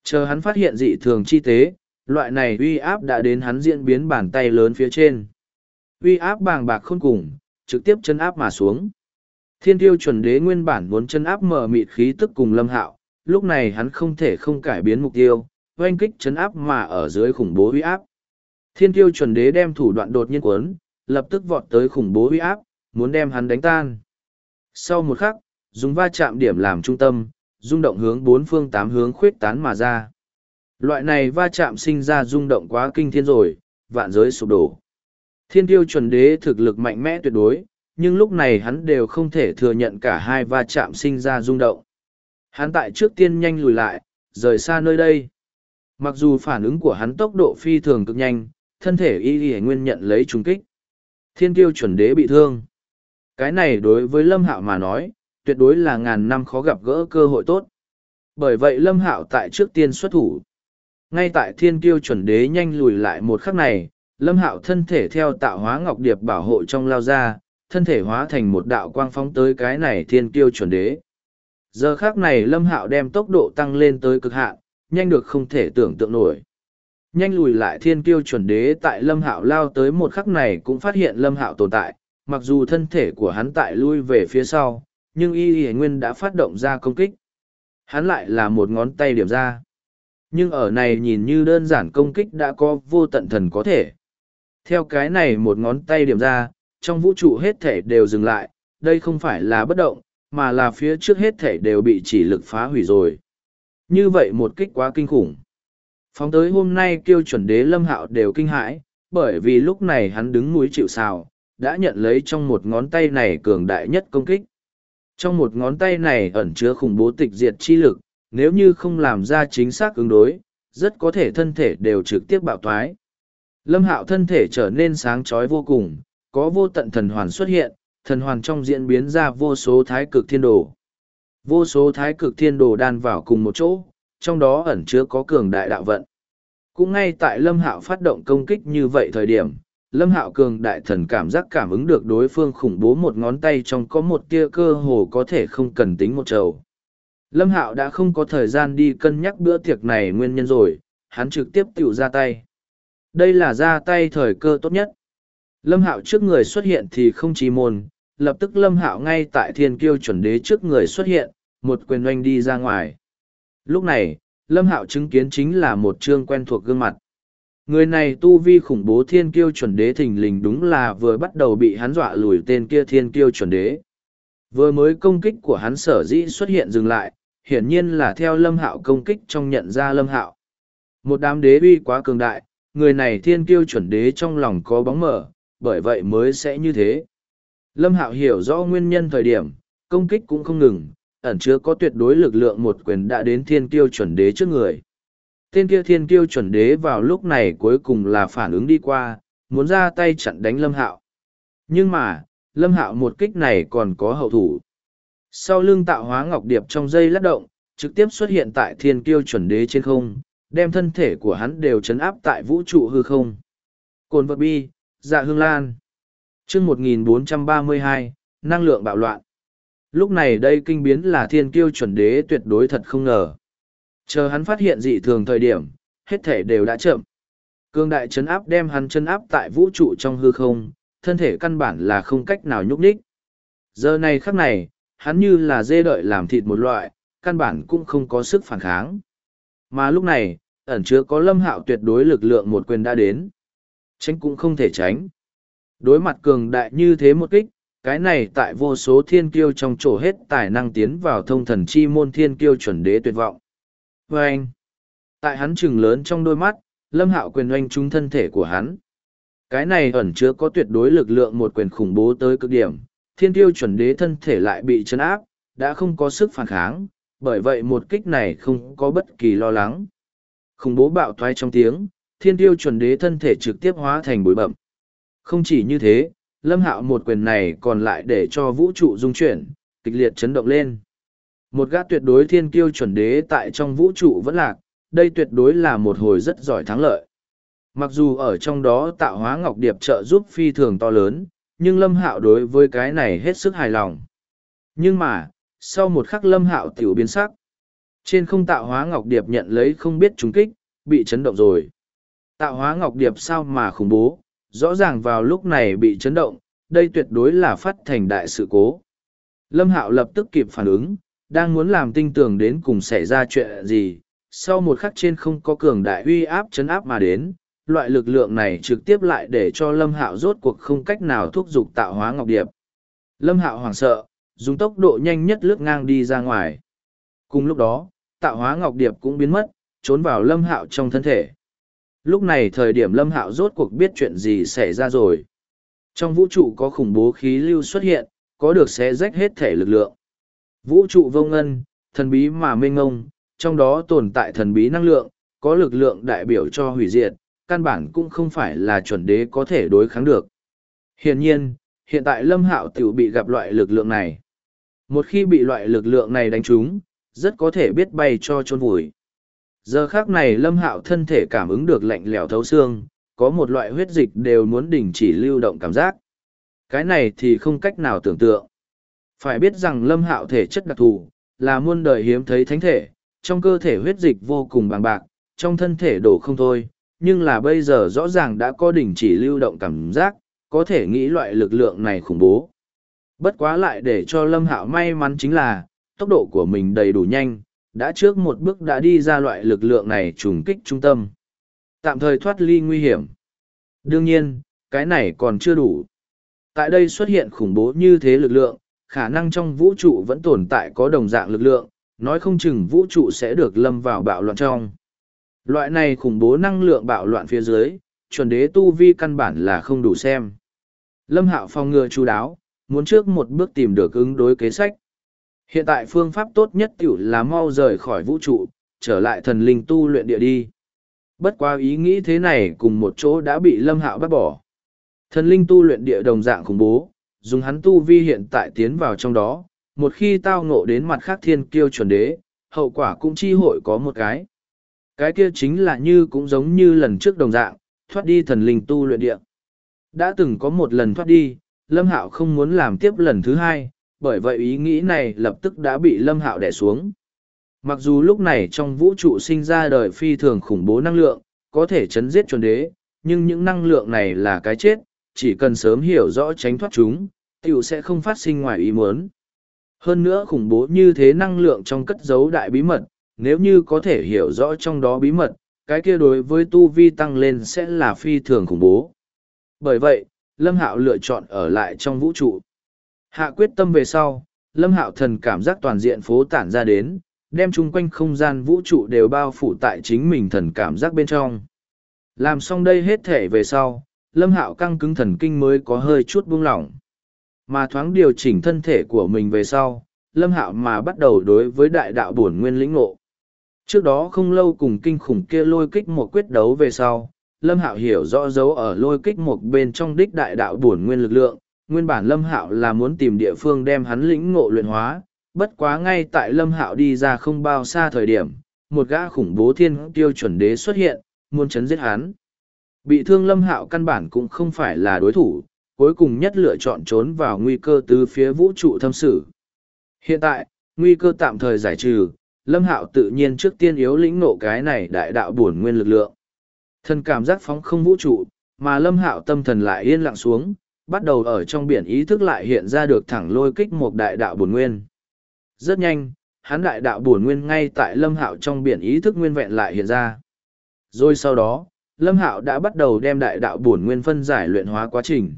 Chờ hắn phát hiện dị thường chi tế, loại này uy áp đã đến hắn diễn biến bàn tay lớn phía trên. Uy áp bàng bạc khôn cùng, trực tiếp chân áp mà xuống. Thiên tiêu chuẩn đế nguyên bản muốn chân áp mở mịt khí tức cùng Lâm Hạo, lúc này hắn không thể không cải biến mục tiêu, oanh kích chân áp mà ở dưới khủng bố uy áp. Thiên tiêu chuẩn đế đem thủ đoạn đột nhiên cuốn, lập tức vọt tới khủng bố uy áp, muốn đem hắn đánh tan. Sau một khắc, dùng va chạm điểm làm trung tâm, rung động hướng bốn phương tám hướng khuyết tán mà ra. Loại này va chạm sinh ra rung động quá kinh thiên rồi, vạn giới sụp đổ. Thiên tiêu chuẩn đế thực lực mạnh mẽ tuyệt đối, nhưng lúc này hắn đều không thể thừa nhận cả hai va chạm sinh ra rung động. Hắn tại trước tiên nhanh lùi lại, rời xa nơi đây. Mặc dù phản ứng của hắn tốc độ phi thường cực nhanh, thân thể y nguyên nhận lấy trùng kích. Thiên tiêu chuẩn đế bị thương. Cái này đối với Lâm Hạo mà nói, tuyệt đối là ngàn năm khó gặp gỡ cơ hội tốt. Bởi vậy Lâm Hạo tại trước tiên xuất thủ. Ngay tại thiên tiêu chuẩn đế nhanh lùi lại một khắc này, Lâm Hạo thân thể theo tạo hóa ngọc điệp bảo hộ trong lao ra, thân thể hóa thành một đạo quang phóng tới cái này thiên tiêu chuẩn đế. Giờ khắc này Lâm Hạo đem tốc độ tăng lên tới cực hạn, nhanh được không thể tưởng tượng nổi. Nhanh lùi lại thiên tiêu chuẩn đế tại Lâm Hạo lao tới một khắc này cũng phát hiện Lâm Hạo tồn tại, mặc dù thân thể của hắn tại lui về phía sau, nhưng y nguyên đã phát động ra công kích. Hắn lại là một ngón tay điểm ra. Nhưng ở này nhìn như đơn giản công kích đã có vô tận thần có thể. Theo cái này một ngón tay điểm ra, trong vũ trụ hết thể đều dừng lại, đây không phải là bất động, mà là phía trước hết thể đều bị chỉ lực phá hủy rồi. Như vậy một kích quá kinh khủng. Phóng tới hôm nay kêu chuẩn đế Lâm Hạo đều kinh hãi, bởi vì lúc này hắn đứng núi chịu sào, đã nhận lấy trong một ngón tay này cường đại nhất công kích. Trong một ngón tay này ẩn chứa khủng bố tịch diệt chi lực, nếu như không làm ra chính xác ứng đối, rất có thể thân thể đều trực tiếp bạo thoái. Lâm Hạo thân thể trở nên sáng chói vô cùng, có vô tận thần hoàn xuất hiện, thần hoàn trong diễn biến ra vô số thái cực thiên đồ. Vô số thái cực thiên đồ đan vào cùng một chỗ, trong đó ẩn chứa có cường đại đạo vận. Cũng ngay tại Lâm Hạo phát động công kích như vậy thời điểm, Lâm Hạo cường đại thần cảm giác cảm ứng được đối phương khủng bố một ngón tay trong có một tia cơ hồ có thể không cần tính một trầu. Lâm Hạo đã không có thời gian đi cân nhắc bữa tiệc này nguyên nhân rồi, hắn trực tiếp tiểu ra tay. Đây là ra tay thời cơ tốt nhất. Lâm Hạo trước người xuất hiện thì không chỉ môn, lập tức Lâm Hạo ngay tại thiên kiêu chuẩn đế trước người xuất hiện, một quyền oanh đi ra ngoài. Lúc này, Lâm Hạo chứng kiến chính là một trương quen thuộc gương mặt. Người này tu vi khủng bố thiên kiêu chuẩn đế thình lình đúng là vừa bắt đầu bị hắn dọa lùi tên kia thiên kiêu chuẩn đế. Vừa mới công kích của hắn sở dĩ xuất hiện dừng lại, hiển nhiên là theo Lâm Hạo công kích trong nhận ra Lâm Hạo. Một đám đế uy quá cường đại, người này thiên kiêu chuẩn đế trong lòng có bóng mở, bởi vậy mới sẽ như thế. Lâm Hạo hiểu rõ nguyên nhân thời điểm, công kích cũng không ngừng, ẩn chứa có tuyệt đối lực lượng một quyền đã đến thiên kiêu chuẩn đế trước người. Tên kia thiên kiêu chuẩn đế vào lúc này cuối cùng là phản ứng đi qua, muốn ra tay chặn đánh Lâm Hạo. Nhưng mà, Lâm Hạo một kích này còn có hậu thủ. Sau lưng tạo hóa ngọc điệp trong dây lát động, trực tiếp xuất hiện tại thiên kiêu chuẩn đế trên không, đem thân thể của hắn đều chấn áp tại vũ trụ hư không. Cồn vật bi, dạ hương lan. Chương 1432, năng lượng bạo loạn. Lúc này đây kinh biến là thiên kiêu chuẩn đế tuyệt đối thật không ngờ. Chờ hắn phát hiện dị thường thời điểm, hết thể đều đã chậm. Cương đại chấn áp đem hắn chấn áp tại vũ trụ trong hư không, thân thể căn bản là không cách nào nhúc nhích. Giờ này khắc này, hắn như là dê đợi làm thịt một loại, căn bản cũng không có sức phản kháng. Mà lúc này, ẩn chứa có Lâm Hạo tuyệt đối lực lượng một quyền đã đến. Tránh cũng không thể tránh. Đối mặt cường đại như thế một kích, cái này tại vô số thiên kiêu trong chỗ hết tài năng tiến vào thông thần chi môn thiên kiêu chuẩn đế tuyệt vọng. Và anh, tại hắn trừng lớn trong đôi mắt, Lâm Hạo quyền oanh trúng thân thể của hắn. Cái này ẩn chứa có tuyệt đối lực lượng một quyền khủng bố tới cực điểm, thiên kiêu chuẩn đế thân thể lại bị chấn áp, đã không có sức phản kháng, bởi vậy một kích này không có bất kỳ lo lắng. Khủng bố bạo thoái trong tiếng, thiên kiêu chuẩn đế thân thể trực tiếp hóa thành bụi bậm. Không chỉ như thế, Lâm Hạo một quyền này còn lại để cho vũ trụ rung chuyển, kịch liệt chấn động lên. Một gã tuyệt đối thiên kiêu chuẩn đế tại trong vũ trụ vẫn lạc, đây tuyệt đối là một hồi rất giỏi thắng lợi. Mặc dù ở trong đó tạo hóa ngọc điệp trợ giúp phi thường to lớn, nhưng Lâm Hạo đối với cái này hết sức hài lòng. Nhưng mà, sau một khắc Lâm Hạo tiểu biến sắc. Trên không tạo hóa ngọc điệp nhận lấy không biết trúng kích, bị chấn động rồi. Tạo hóa ngọc điệp sao mà khủng bố, rõ ràng vào lúc này bị chấn động, đây tuyệt đối là phát thành đại sự cố. Lâm Hạo lập tức kịp phản ứng, đang muốn làm tinh tường đến cùng xảy ra chuyện gì. Sau một khắc trên không có cường đại uy áp chấn áp mà đến, loại lực lượng này trực tiếp lại để cho Lâm Hạo rốt cuộc không cách nào thúc giục tạo hóa ngọc điệp. Lâm Hạo hoảng sợ, dùng tốc độ nhanh nhất lướt ngang đi ra ngoài. Cùng lúc đó, tạo hóa ngọc điệp cũng biến mất, trốn vào Lâm Hạo trong thân thể. Lúc này thời điểm Lâm Hạo rốt cuộc biết chuyện gì xảy ra rồi. Trong vũ trụ có khủng bố khí lưu xuất hiện, có được xé rách hết thể lực lượng. Vũ trụ vô ngân, thần bí mà mênh ngông, trong đó tồn tại thần bí năng lượng, có lực lượng đại biểu cho hủy diệt, căn bản cũng không phải là chuẩn đế có thể đối kháng được. Hiển nhiên, hiện tại Lâm Hạo tiểu bị gặp loại lực lượng này. Một khi bị loại lực lượng này đánh trúng, rất có thể biết bay cho chôn vùi. Giờ khác này Lâm Hạo thân thể cảm ứng được lạnh lẽo thấu xương, có một loại huyết dịch đều muốn đình chỉ lưu động cảm giác. Cái này thì không cách nào tưởng tượng. Phải biết rằng Lâm Hạo thể chất đặc thù, là muôn đời hiếm thấy thánh thể, trong cơ thể huyết dịch vô cùng bằng bạc, trong thân thể đổ không thôi, nhưng là bây giờ rõ ràng đã có đình chỉ lưu động cảm giác, có thể nghĩ loại lực lượng này khủng bố. Bất quá lại để cho Lâm Hạo may mắn chính là, tốc độ của mình đầy đủ nhanh, đã trước một bước đã đi ra loại lực lượng này trùng kích trung tâm. Tạm thời thoát ly nguy hiểm. Đương nhiên, cái này còn chưa đủ. Tại đây xuất hiện khủng bố như thế lực lượng, khả năng trong vũ trụ vẫn tồn tại có đồng dạng lực lượng, nói không chừng vũ trụ sẽ được lâm vào bạo loạn trong. Loại này khủng bố năng lượng bạo loạn phía dưới, chuẩn đế tu vi căn bản là không đủ xem. Lâm Hạo phòng ngừa chu đáo, muốn trước một bước tìm được ứng đối kế sách. Hiện tại phương pháp tốt nhất tiểu là mau rời khỏi vũ trụ, trở lại thần linh tu luyện địa đi. Bất quá ý nghĩ thế này cùng một chỗ đã bị Lâm Hạo bắt bỏ. Thần linh tu luyện địa đồng dạng khủng bố, dùng hắn tu vi hiện tại tiến vào trong đó, một khi tao ngộ đến mặt khác thiên kiêu chuẩn đế, hậu quả cũng chi hội có một cái. Cái kia chính là như cũng giống như lần trước đồng dạng, thoát đi thần linh tu luyện địa. Đã từng có một lần thoát đi, Lâm Hạo không muốn làm tiếp lần thứ hai, bởi vậy ý nghĩ này lập tức đã bị Lâm Hạo đè xuống. Mặc dù lúc này trong vũ trụ sinh ra đời phi thường khủng bố năng lượng, có thể chấn giết chuẩn đế, nhưng những năng lượng này là cái chết, chỉ cần sớm hiểu rõ tránh thoát chúng, tiểu sẽ không phát sinh ngoài ý muốn. Hơn nữa khủng bố như thế năng lượng trong cất giấu đại bí mật, nếu như có thể hiểu rõ trong đó bí mật, cái kia đối với tu vi tăng lên sẽ là phi thường khủng bố. Bởi vậy, Lâm Hạo lựa chọn ở lại trong vũ trụ. Hạ quyết tâm về sau, Lâm Hạo thần cảm giác toàn diện phố tản ra đến, đem chung quanh không gian vũ trụ đều bao phủ tại chính mình thần cảm giác bên trong. Làm xong đây hết thể về sau, Lâm Hạo căng cứng thần kinh mới có hơi chút buông lỏng. Mà thoáng điều chỉnh thân thể của mình về sau, Lâm Hạo mà bắt đầu đối với đại đạo bổn nguyên lĩnh ngộ. Trước đó không lâu cùng kinh khủng kia lôi kích một quyết đấu về sau, Lâm Hạo hiểu rõ dấu ở lôi kích một bên trong đích đại đạo bổn nguyên lực lượng, nguyên bản Lâm Hạo là muốn tìm địa phương đem hắn lĩnh ngộ luyện hóa, bất quá ngay tại Lâm Hạo đi ra không bao xa thời điểm, một gã khủng bố thiên tiêu chuẩn đế xuất hiện, muốn chấn giết hắn. Bị thương Lâm Hạo căn bản cũng không phải là đối thủ, cuối cùng nhất lựa chọn trốn vào nguy cơ từ phía vũ trụ thâm sử. Hiện tại, nguy cơ tạm thời giải trừ, Lâm Hạo tự nhiên trước tiên yếu lĩnh ngộ cái này đại đạo bổn nguyên lực lượng. Thần cảm giác phóng không vũ trụ, mà Lâm Hạo tâm thần lại yên lặng xuống, bắt đầu ở trong biển ý thức lại hiện ra được thẳng lôi kích một đại đạo bổn nguyên. Rất nhanh, hắn đại đạo bổn nguyên ngay tại Lâm Hạo trong biển ý thức nguyên vẹn lại hiện ra. Rồi sau đó, Lâm Hạo đã bắt đầu đem đại đạo bổn nguyên phân giải luyện hóa quá trình.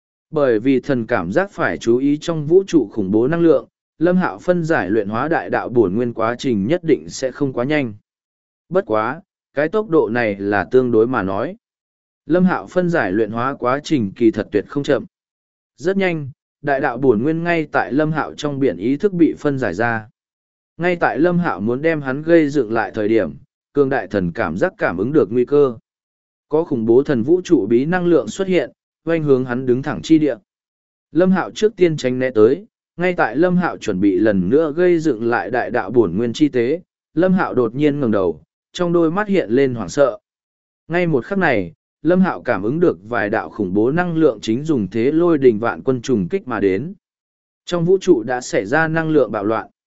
Bởi vì thần cảm giác phải chú ý trong vũ trụ khủng bố năng lượng, Lâm Hạo phân giải luyện hóa đại đạo bổn nguyên quá trình nhất định sẽ không quá nhanh. Bất quá, cái tốc độ này là tương đối mà nói. Lâm Hạo phân giải luyện hóa quá trình kỳ thật tuyệt không chậm. Rất nhanh, đại đạo bổn nguyên ngay tại Lâm Hạo trong biển ý thức bị phân giải ra. Ngay tại Lâm Hạo muốn đem hắn gây dựng lại thời điểm, cường đại thần cảm giác cảm ứng được nguy cơ. Có khủng bố thần vũ trụ bí năng lượng xuất hiện, oanh hướng hắn đứng thẳng chi địa. Lâm Hạo trước tiên tránh né tới, ngay tại Lâm Hạo chuẩn bị lần nữa gây dựng lại đại đạo bổn nguyên chi tế, Lâm Hạo đột nhiên ngẩng đầu, trong đôi mắt hiện lên hoảng sợ. Ngay một khắc này, Lâm Hạo cảm ứng được vài đạo khủng bố năng lượng chính dùng thế lôi đình vạn quân trùng kích mà đến. Trong vũ trụ đã xảy ra năng lượng bạo loạn.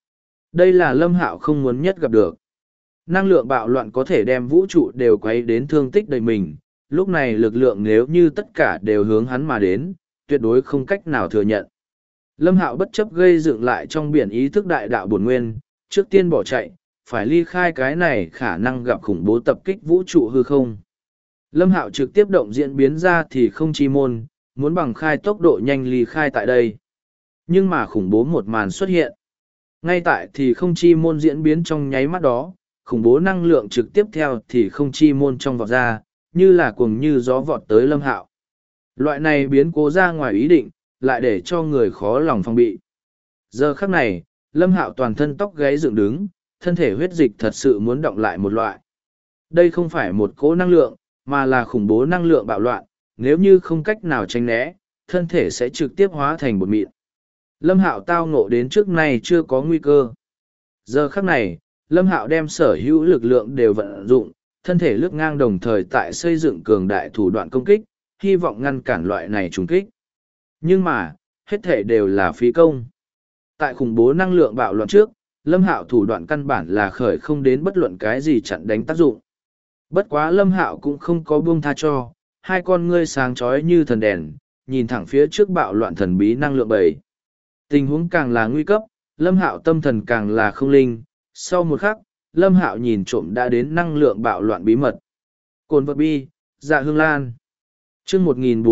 Đây là Lâm Hạo không muốn nhất gặp được. Năng lượng bạo loạn có thể đem vũ trụ đều quấy đến thương tích đầy mình, lúc này lực lượng nếu như tất cả đều hướng hắn mà đến, tuyệt đối không cách nào thừa nhận. Lâm Hạo bất chấp gây dựng lại trong biển ý thức đại đạo bổn nguyên, trước tiên bỏ chạy, phải ly khai cái này khả năng gặp khủng bố tập kích vũ trụ hư không. Lâm Hạo trực tiếp động diễn biến ra thì không chi môn, muốn bằng khai tốc độ nhanh ly khai tại đây. Nhưng mà khủng bố một màn xuất hiện. Ngay tại thì không chi môn diễn biến trong nháy mắt đó, khủng bố năng lượng trực tiếp theo thì không chi môn trong vọt ra, như là cuồng như gió vọt tới Lâm Hạo. Loại này biến cố ra ngoài ý định, lại để cho người khó lòng phòng bị. Giờ khắc này, Lâm Hạo toàn thân tóc gáy dựng đứng, thân thể huyết dịch thật sự muốn động lại một loại. Đây không phải một cỗ năng lượng, mà là khủng bố năng lượng bạo loạn, nếu như không cách nào tránh né, thân thể sẽ trực tiếp hóa thành bột mịn. Lâm Hạo tao ngộ đến trước nay chưa có nguy cơ. Giờ khắc này, Lâm Hạo đem sở hữu lực lượng đều vận dụng, thân thể lướt ngang đồng thời tại xây dựng cường đại thủ đoạn công kích, hy vọng ngăn cản loại này trùng kích. Nhưng mà, hết thể đều là phí công. Tại khủng bố năng lượng bạo loạn trước, Lâm Hạo thủ đoạn căn bản là khởi không đến bất luận cái gì chặn đánh tác dụng. Bất quá Lâm Hạo cũng không có buông tha cho, hai con ngươi sáng chói như thần đèn, nhìn thẳng phía trước bạo loạn thần bí năng lượng bầy. Tình huống càng là nguy cấp, Lâm Hạo tâm thần càng là không linh, sau một khắc, Lâm Hạo nhìn trộm đã đến năng lượng bạo loạn bí mật. Cồn vật bi, dạ hương lan. Chương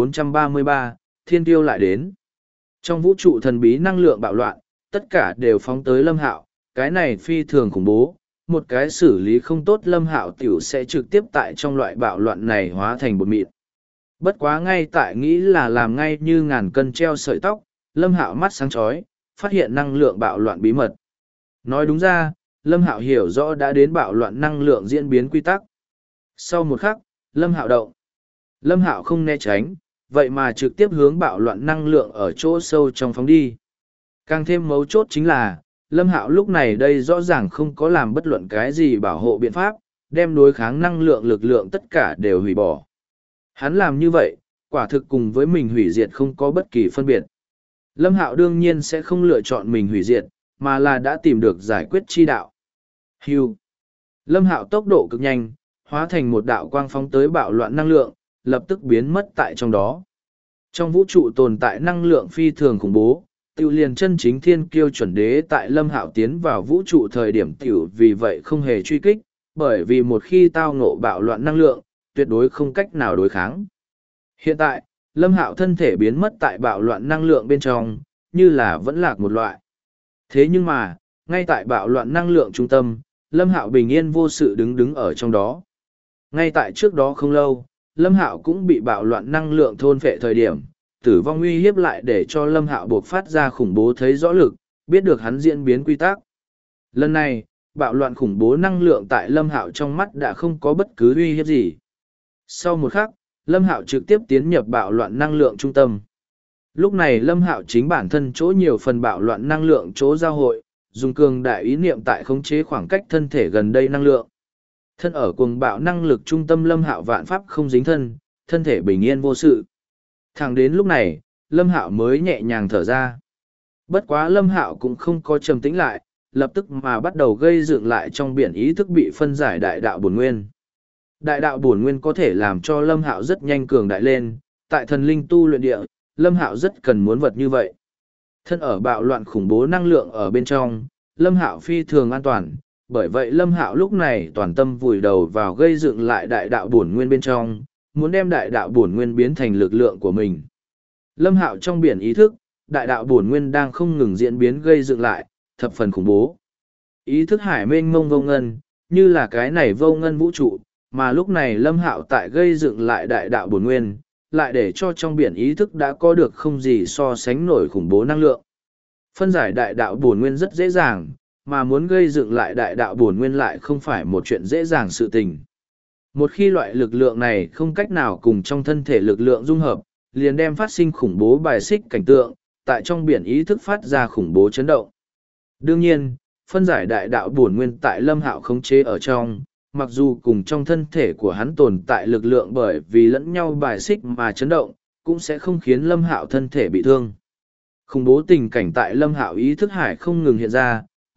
1433, Thiên Tiêu lại đến. Trong vũ trụ thần bí năng lượng bạo loạn, tất cả đều phóng tới Lâm Hạo, cái này phi thường khủng bố, một cái xử lý không tốt Lâm Hạo tiểu sẽ trực tiếp tại trong loại bạo loạn này hóa thành bột mịn. Bất quá ngay tại nghĩ là làm ngay như ngàn cân treo sợi tóc, Lâm Hạo mắt sáng chói, phát hiện năng lượng bạo loạn bí mật. Nói đúng ra, Lâm Hạo hiểu rõ đã đến bạo loạn năng lượng diễn biến quy tắc. Sau một khắc, Lâm Hạo động. Lâm Hạo không né tránh, vậy mà trực tiếp hướng bạo loạn năng lượng ở chỗ sâu trong phóng đi. Càng thêm mấu chốt chính là, Lâm Hạo lúc này đây rõ ràng không có làm bất luận cái gì bảo hộ biện pháp, đem đối kháng năng lượng lực lượng tất cả đều hủy bỏ. Hắn làm như vậy, quả thực cùng với mình hủy diệt không có bất kỳ phân biệt. Lâm Hạo đương nhiên sẽ không lựa chọn mình hủy diệt, mà là đã tìm được giải quyết chi đạo. Hưu. Lâm Hạo tốc độ cực nhanh, hóa thành một đạo quang phóng tới bạo loạn năng lượng, lập tức biến mất tại trong đó. Trong vũ trụ tồn tại năng lượng phi thường khủng bố, tiểu liền chân chính thiên kiêu chuẩn đế tại Lâm Hạo tiến vào vũ trụ thời điểm tiểu vì vậy không hề truy kích, bởi vì một khi tao ngộ bạo loạn năng lượng, tuyệt đối không cách nào đối kháng. Hiện tại, Lâm Hạo thân thể biến mất tại bạo loạn năng lượng bên trong, như là vẫn lạc một loại. Thế nhưng mà, ngay tại bạo loạn năng lượng trung tâm, Lâm Hạo bình yên vô sự đứng ở trong đó. Ngay tại trước đó không lâu, Lâm Hạo cũng bị bạo loạn năng lượng thôn phệ thời điểm, tử vong uy hiếp lại để cho Lâm Hạo buộc phát ra khủng bố thấy rõ lực, biết được hắn diễn biến quy tắc. Lần này, bạo loạn khủng bố năng lượng tại Lâm Hạo trong mắt đã không có bất cứ uy hiếp gì. Sau một khắc, Lâm Hạo trực tiếp tiến nhập bạo loạn năng lượng trung tâm. Lúc này Lâm Hạo chính bản thân chỗ nhiều phần bạo loạn năng lượng chỗ giao hội, dùng cường đại ý niệm tại khống chế khoảng cách thân thể gần đây năng lượng. Thân ở cuồng bạo năng lực trung tâm Lâm Hạo vạn pháp không dính thân, thân thể bình yên vô sự. Thẳng đến lúc này, Lâm Hạo mới nhẹ nhàng thở ra. Bất quá Lâm Hạo cũng không có trầm tĩnh lại, lập tức mà bắt đầu gây dựng lại trong biển ý thức bị phân giải đại đạo bổn nguyên. Đại đạo bổn nguyên có thể làm cho Lâm Hạo rất nhanh cường đại lên, tại thần linh tu luyện địa, Lâm Hạo rất cần muốn vật như vậy. Thân ở bạo loạn khủng bố năng lượng ở bên trong, Lâm Hạo phi thường an toàn, bởi vậy Lâm Hạo lúc này toàn tâm vùi đầu vào gây dựng lại đại đạo bổn nguyên bên trong, muốn đem đại đạo bổn nguyên biến thành lực lượng của mình. Lâm Hạo trong biển ý thức, đại đạo bổn nguyên đang không ngừng diễn biến gây dựng lại, thập phần khủng bố. Ý thức hải mênh mông vô ngân, như là cái này vô ngân vũ trụ, mà lúc này Lâm Hạo tại gây dựng lại đại đạo bổn nguyên, lại để cho trong biển ý thức đã có được không gì so sánh nổi khủng bố năng lượng. Phân giải đại đạo bổn nguyên rất dễ dàng, mà muốn gây dựng lại đại đạo bổn nguyên lại không phải một chuyện dễ dàng sự tình. Một khi loại lực lượng này không cách nào cùng trong thân thể lực lượng dung hợp, liền đem phát sinh khủng bố bài xích cảnh tượng, tại trong biển ý thức phát ra khủng bố chấn động. Đương nhiên, phân giải đại đạo bổn nguyên tại Lâm Hạo khống chế ở trong, mặc dù cùng trong thân thể của hắn tồn tại lực lượng bởi vì lẫn nhau bài xích mà chấn động, cũng sẽ không khiến Lâm Hạo thân thể bị thương. Khủng bố tình cảnh tại Lâm Hạo ý thức hải không ngừng hiện ra,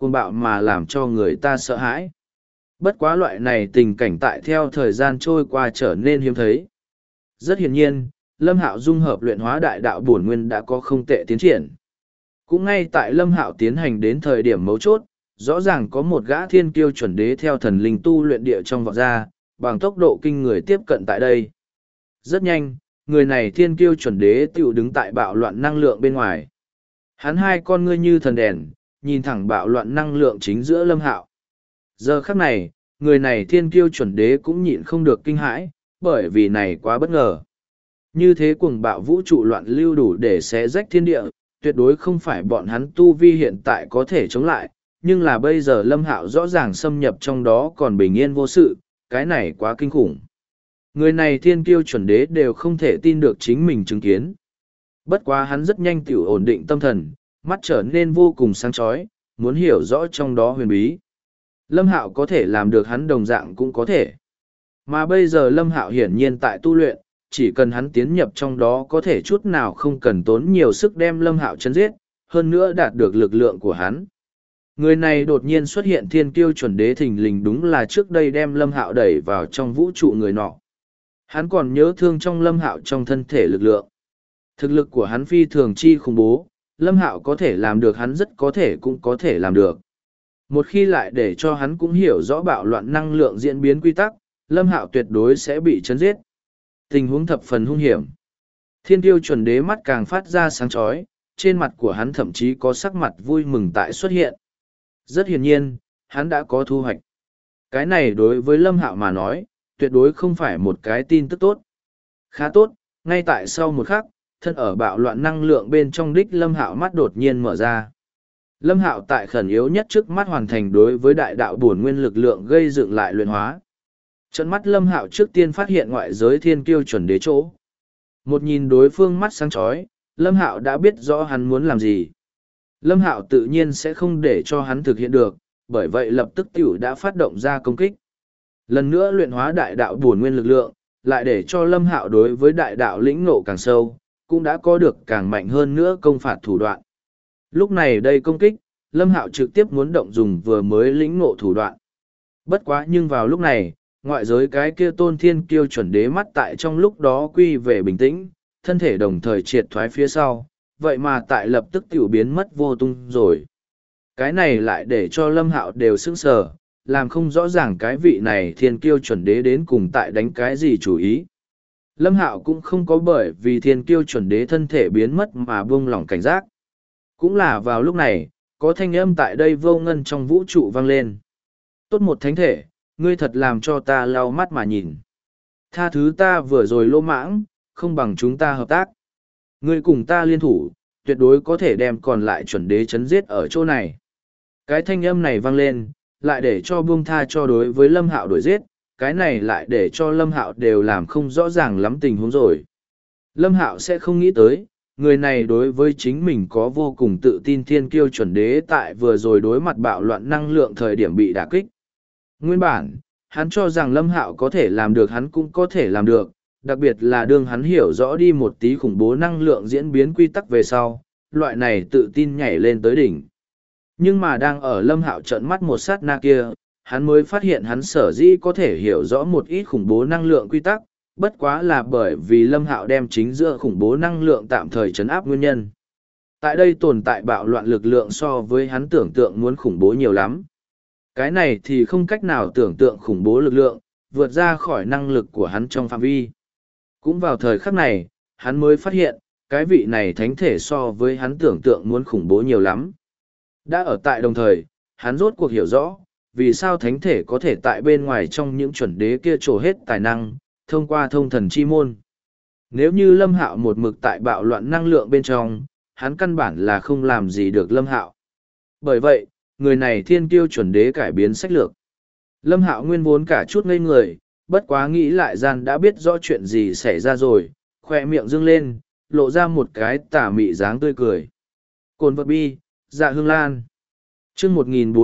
cuồng bạo mà làm cho người ta sợ hãi. Bất quá loại này tình cảnh tại theo thời gian trôi qua trở nên hiếm thấy. Rất hiển nhiên, Lâm Hạo dung hợp luyện hóa đại đạo bổn nguyên đã có không tệ tiến triển. Cũng ngay tại Lâm Hạo tiến hành đến thời điểm mấu chốt, rõ ràng có một gã thiên kiêu chuẩn đế theo thần linh tu luyện địa trong vọt ra, bằng tốc độ kinh người tiếp cận tại đây. Rất nhanh, người này thiên kiêu chuẩn đế tiểu đứng tại bạo loạn năng lượng bên ngoài. Hắn hai con ngươi như thần đèn, nhìn thẳng bạo loạn năng lượng chính giữa Lâm Hạo. Giờ khắc này, người này thiên kiêu chuẩn đế cũng nhịn không được kinh hãi, bởi vì này quá bất ngờ. Như thế cuồng bạo vũ trụ loạn lưu đủ để xé rách thiên địa, tuyệt đối không phải bọn hắn tu vi hiện tại có thể chống lại, nhưng là bây giờ Lâm Hạo rõ ràng xâm nhập trong đó còn bình yên vô sự, cái này quá kinh khủng. Người này thiên kiêu chuẩn đế đều không thể tin được chính mình chứng kiến. Bất quá hắn rất nhanh tiểu ổn định tâm thần, mắt trở nên vô cùng sáng chói, muốn hiểu rõ trong đó huyền bí. Lâm Hạo có thể làm được hắn đồng dạng cũng có thể. Mà bây giờ Lâm Hạo hiển nhiên tại tu luyện, chỉ cần hắn tiến nhập trong đó có thể chút nào không cần tốn nhiều sức đem Lâm Hạo chấn giết, hơn nữa đạt được lực lượng của hắn. Người này đột nhiên xuất hiện thiên kiêu chuẩn đế thình lình đúng là trước đây đem Lâm Hạo đẩy vào trong vũ trụ người nọ. Hắn còn nhớ thương trong Lâm Hạo trong thân thể lực lượng. Thực lực của hắn phi thường chi khủng bố, Lâm Hạo có thể làm được hắn rất có thể cũng có thể làm được. Một khi lại để cho hắn cũng hiểu rõ bạo loạn năng lượng diễn biến quy tắc, Lâm Hạo tuyệt đối sẽ bị chấn giết. Tình huống thập phần hung hiểm. Thiên tiêu chuẩn đế mắt càng phát ra sáng chói, trên mặt của hắn thậm chí có sắc mặt vui mừng tại xuất hiện. Rất hiển nhiên, hắn đã có thu hoạch. Cái này đối với Lâm Hạo mà nói, tuyệt đối không phải một cái tin tức tốt. Khá tốt, ngay tại sau một khắc, thân ở bạo loạn năng lượng bên trong đích Lâm Hạo mắt đột nhiên mở ra. Lâm Hạo tại khẩn yếu nhất trước mắt hoàn thành đối với đại đạo bổn nguyên lực lượng gây dựng lại luyện hóa. Trận mắt Lâm Hạo trước tiên phát hiện ngoại giới thiên kiêu chuẩn đế chỗ. Một nhìn đối phương mắt sáng chói, Lâm Hạo đã biết rõ hắn muốn làm gì. Lâm Hạo tự nhiên sẽ không để cho hắn thực hiện được, bởi vậy lập tức tiểu đã phát động ra công kích. Lần nữa luyện hóa đại đạo bổn nguyên lực lượng, lại để cho Lâm Hạo đối với đại đạo lĩnh ngộ càng sâu, cũng đã có được càng mạnh hơn nữa công phạt thủ đoạn. Lúc này đây công kích, Lâm Hạo trực tiếp muốn động dùng vừa mới lĩnh ngộ thủ đoạn. Bất quá nhưng vào lúc này, ngoại giới cái kia tôn thiên kiêu chuẩn đế mắt tại trong lúc đó quy về bình tĩnh, thân thể đồng thời triệt thoái phía sau, vậy mà tại lập tức tiểu biến mất vô tung rồi. Cái này lại để cho Lâm Hạo đều sững sờ, làm không rõ ràng cái vị này thiên kiêu chuẩn đế đến cùng tại đánh cái gì chủ ý. Lâm Hạo cũng không có bởi vì thiên kiêu chuẩn đế thân thể biến mất mà buông lỏng cảnh giác. Cũng là vào lúc này, có thanh âm tại đây vô ngân trong vũ trụ vang lên. Tốt một thánh thể, ngươi thật làm cho ta lau mắt mà nhìn. Tha thứ ta vừa rồi lô mãng, không bằng chúng ta hợp tác. Ngươi cùng ta liên thủ, tuyệt đối có thể đem còn lại chuẩn đế chấn giết ở chỗ này. Cái thanh âm này vang lên, lại để cho buông tha cho đối với Lâm Hạo đuổi giết, cái này lại để cho Lâm Hạo đều làm không rõ ràng lắm tình huống rồi. Lâm Hạo sẽ không nghĩ tới, người này đối với chính mình có vô cùng tự tin thiên kiêu chuẩn đế tại vừa rồi đối mặt bạo loạn năng lượng thời điểm bị đả kích. Nguyên bản, hắn cho rằng Lâm Hạo có thể làm được hắn cũng có thể làm được, đặc biệt là đương hắn hiểu rõ đi một tí khủng bố năng lượng diễn biến quy tắc về sau, loại này tự tin nhảy lên tới đỉnh. Nhưng mà đang ở Lâm Hạo trợn mắt một sát na kia, hắn mới phát hiện hắn sở dĩ có thể hiểu rõ một ít khủng bố năng lượng quy tắc, bất quá là bởi vì Lâm Hạo đem chính giữa khủng bố năng lượng tạm thời trấn áp nguyên nhân. Tại đây tồn tại bạo loạn lực lượng so với hắn tưởng tượng muốn khủng bố nhiều lắm. Cái này thì không cách nào tưởng tượng khủng bố lực lượng, vượt ra khỏi năng lực của hắn trong phạm vi. Cũng vào thời khắc này, hắn mới phát hiện, cái vị này thánh thể so với hắn tưởng tượng muốn khủng bố nhiều lắm. Đã ở tại đồng thời, hắn rốt cuộc hiểu rõ, vì sao thánh thể có thể tại bên ngoài trong những chuẩn đế kia trổ hết tài năng, thông qua thông thần chi môn. Nếu như Lâm Hạo một mực tại bạo loạn năng lượng bên trong, hắn căn bản là không làm gì được Lâm Hạo. Bởi vậy, người này thiên kiêu chuẩn đế cải biến sách lược. Lâm Hạo nguyên vốn cả chút ngây người, bất quá nghĩ lại gian đã biết rõ chuyện gì xảy ra rồi, khoe miệng dương lên, lộ ra một cái tà mị dáng tươi cười. Cồn vật bi, dạ hương lan. chương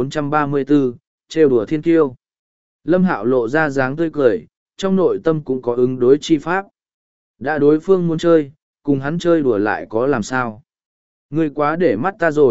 1434, trêu đùa thiên kiêu. Lâm Hạo lộ ra dáng tươi cười, trong nội tâm cũng có ứng đối chi pháp. Đã đối phương muốn chơi, cùng hắn chơi đùa lại có làm sao. Ngươi quá để mắt ta rồi,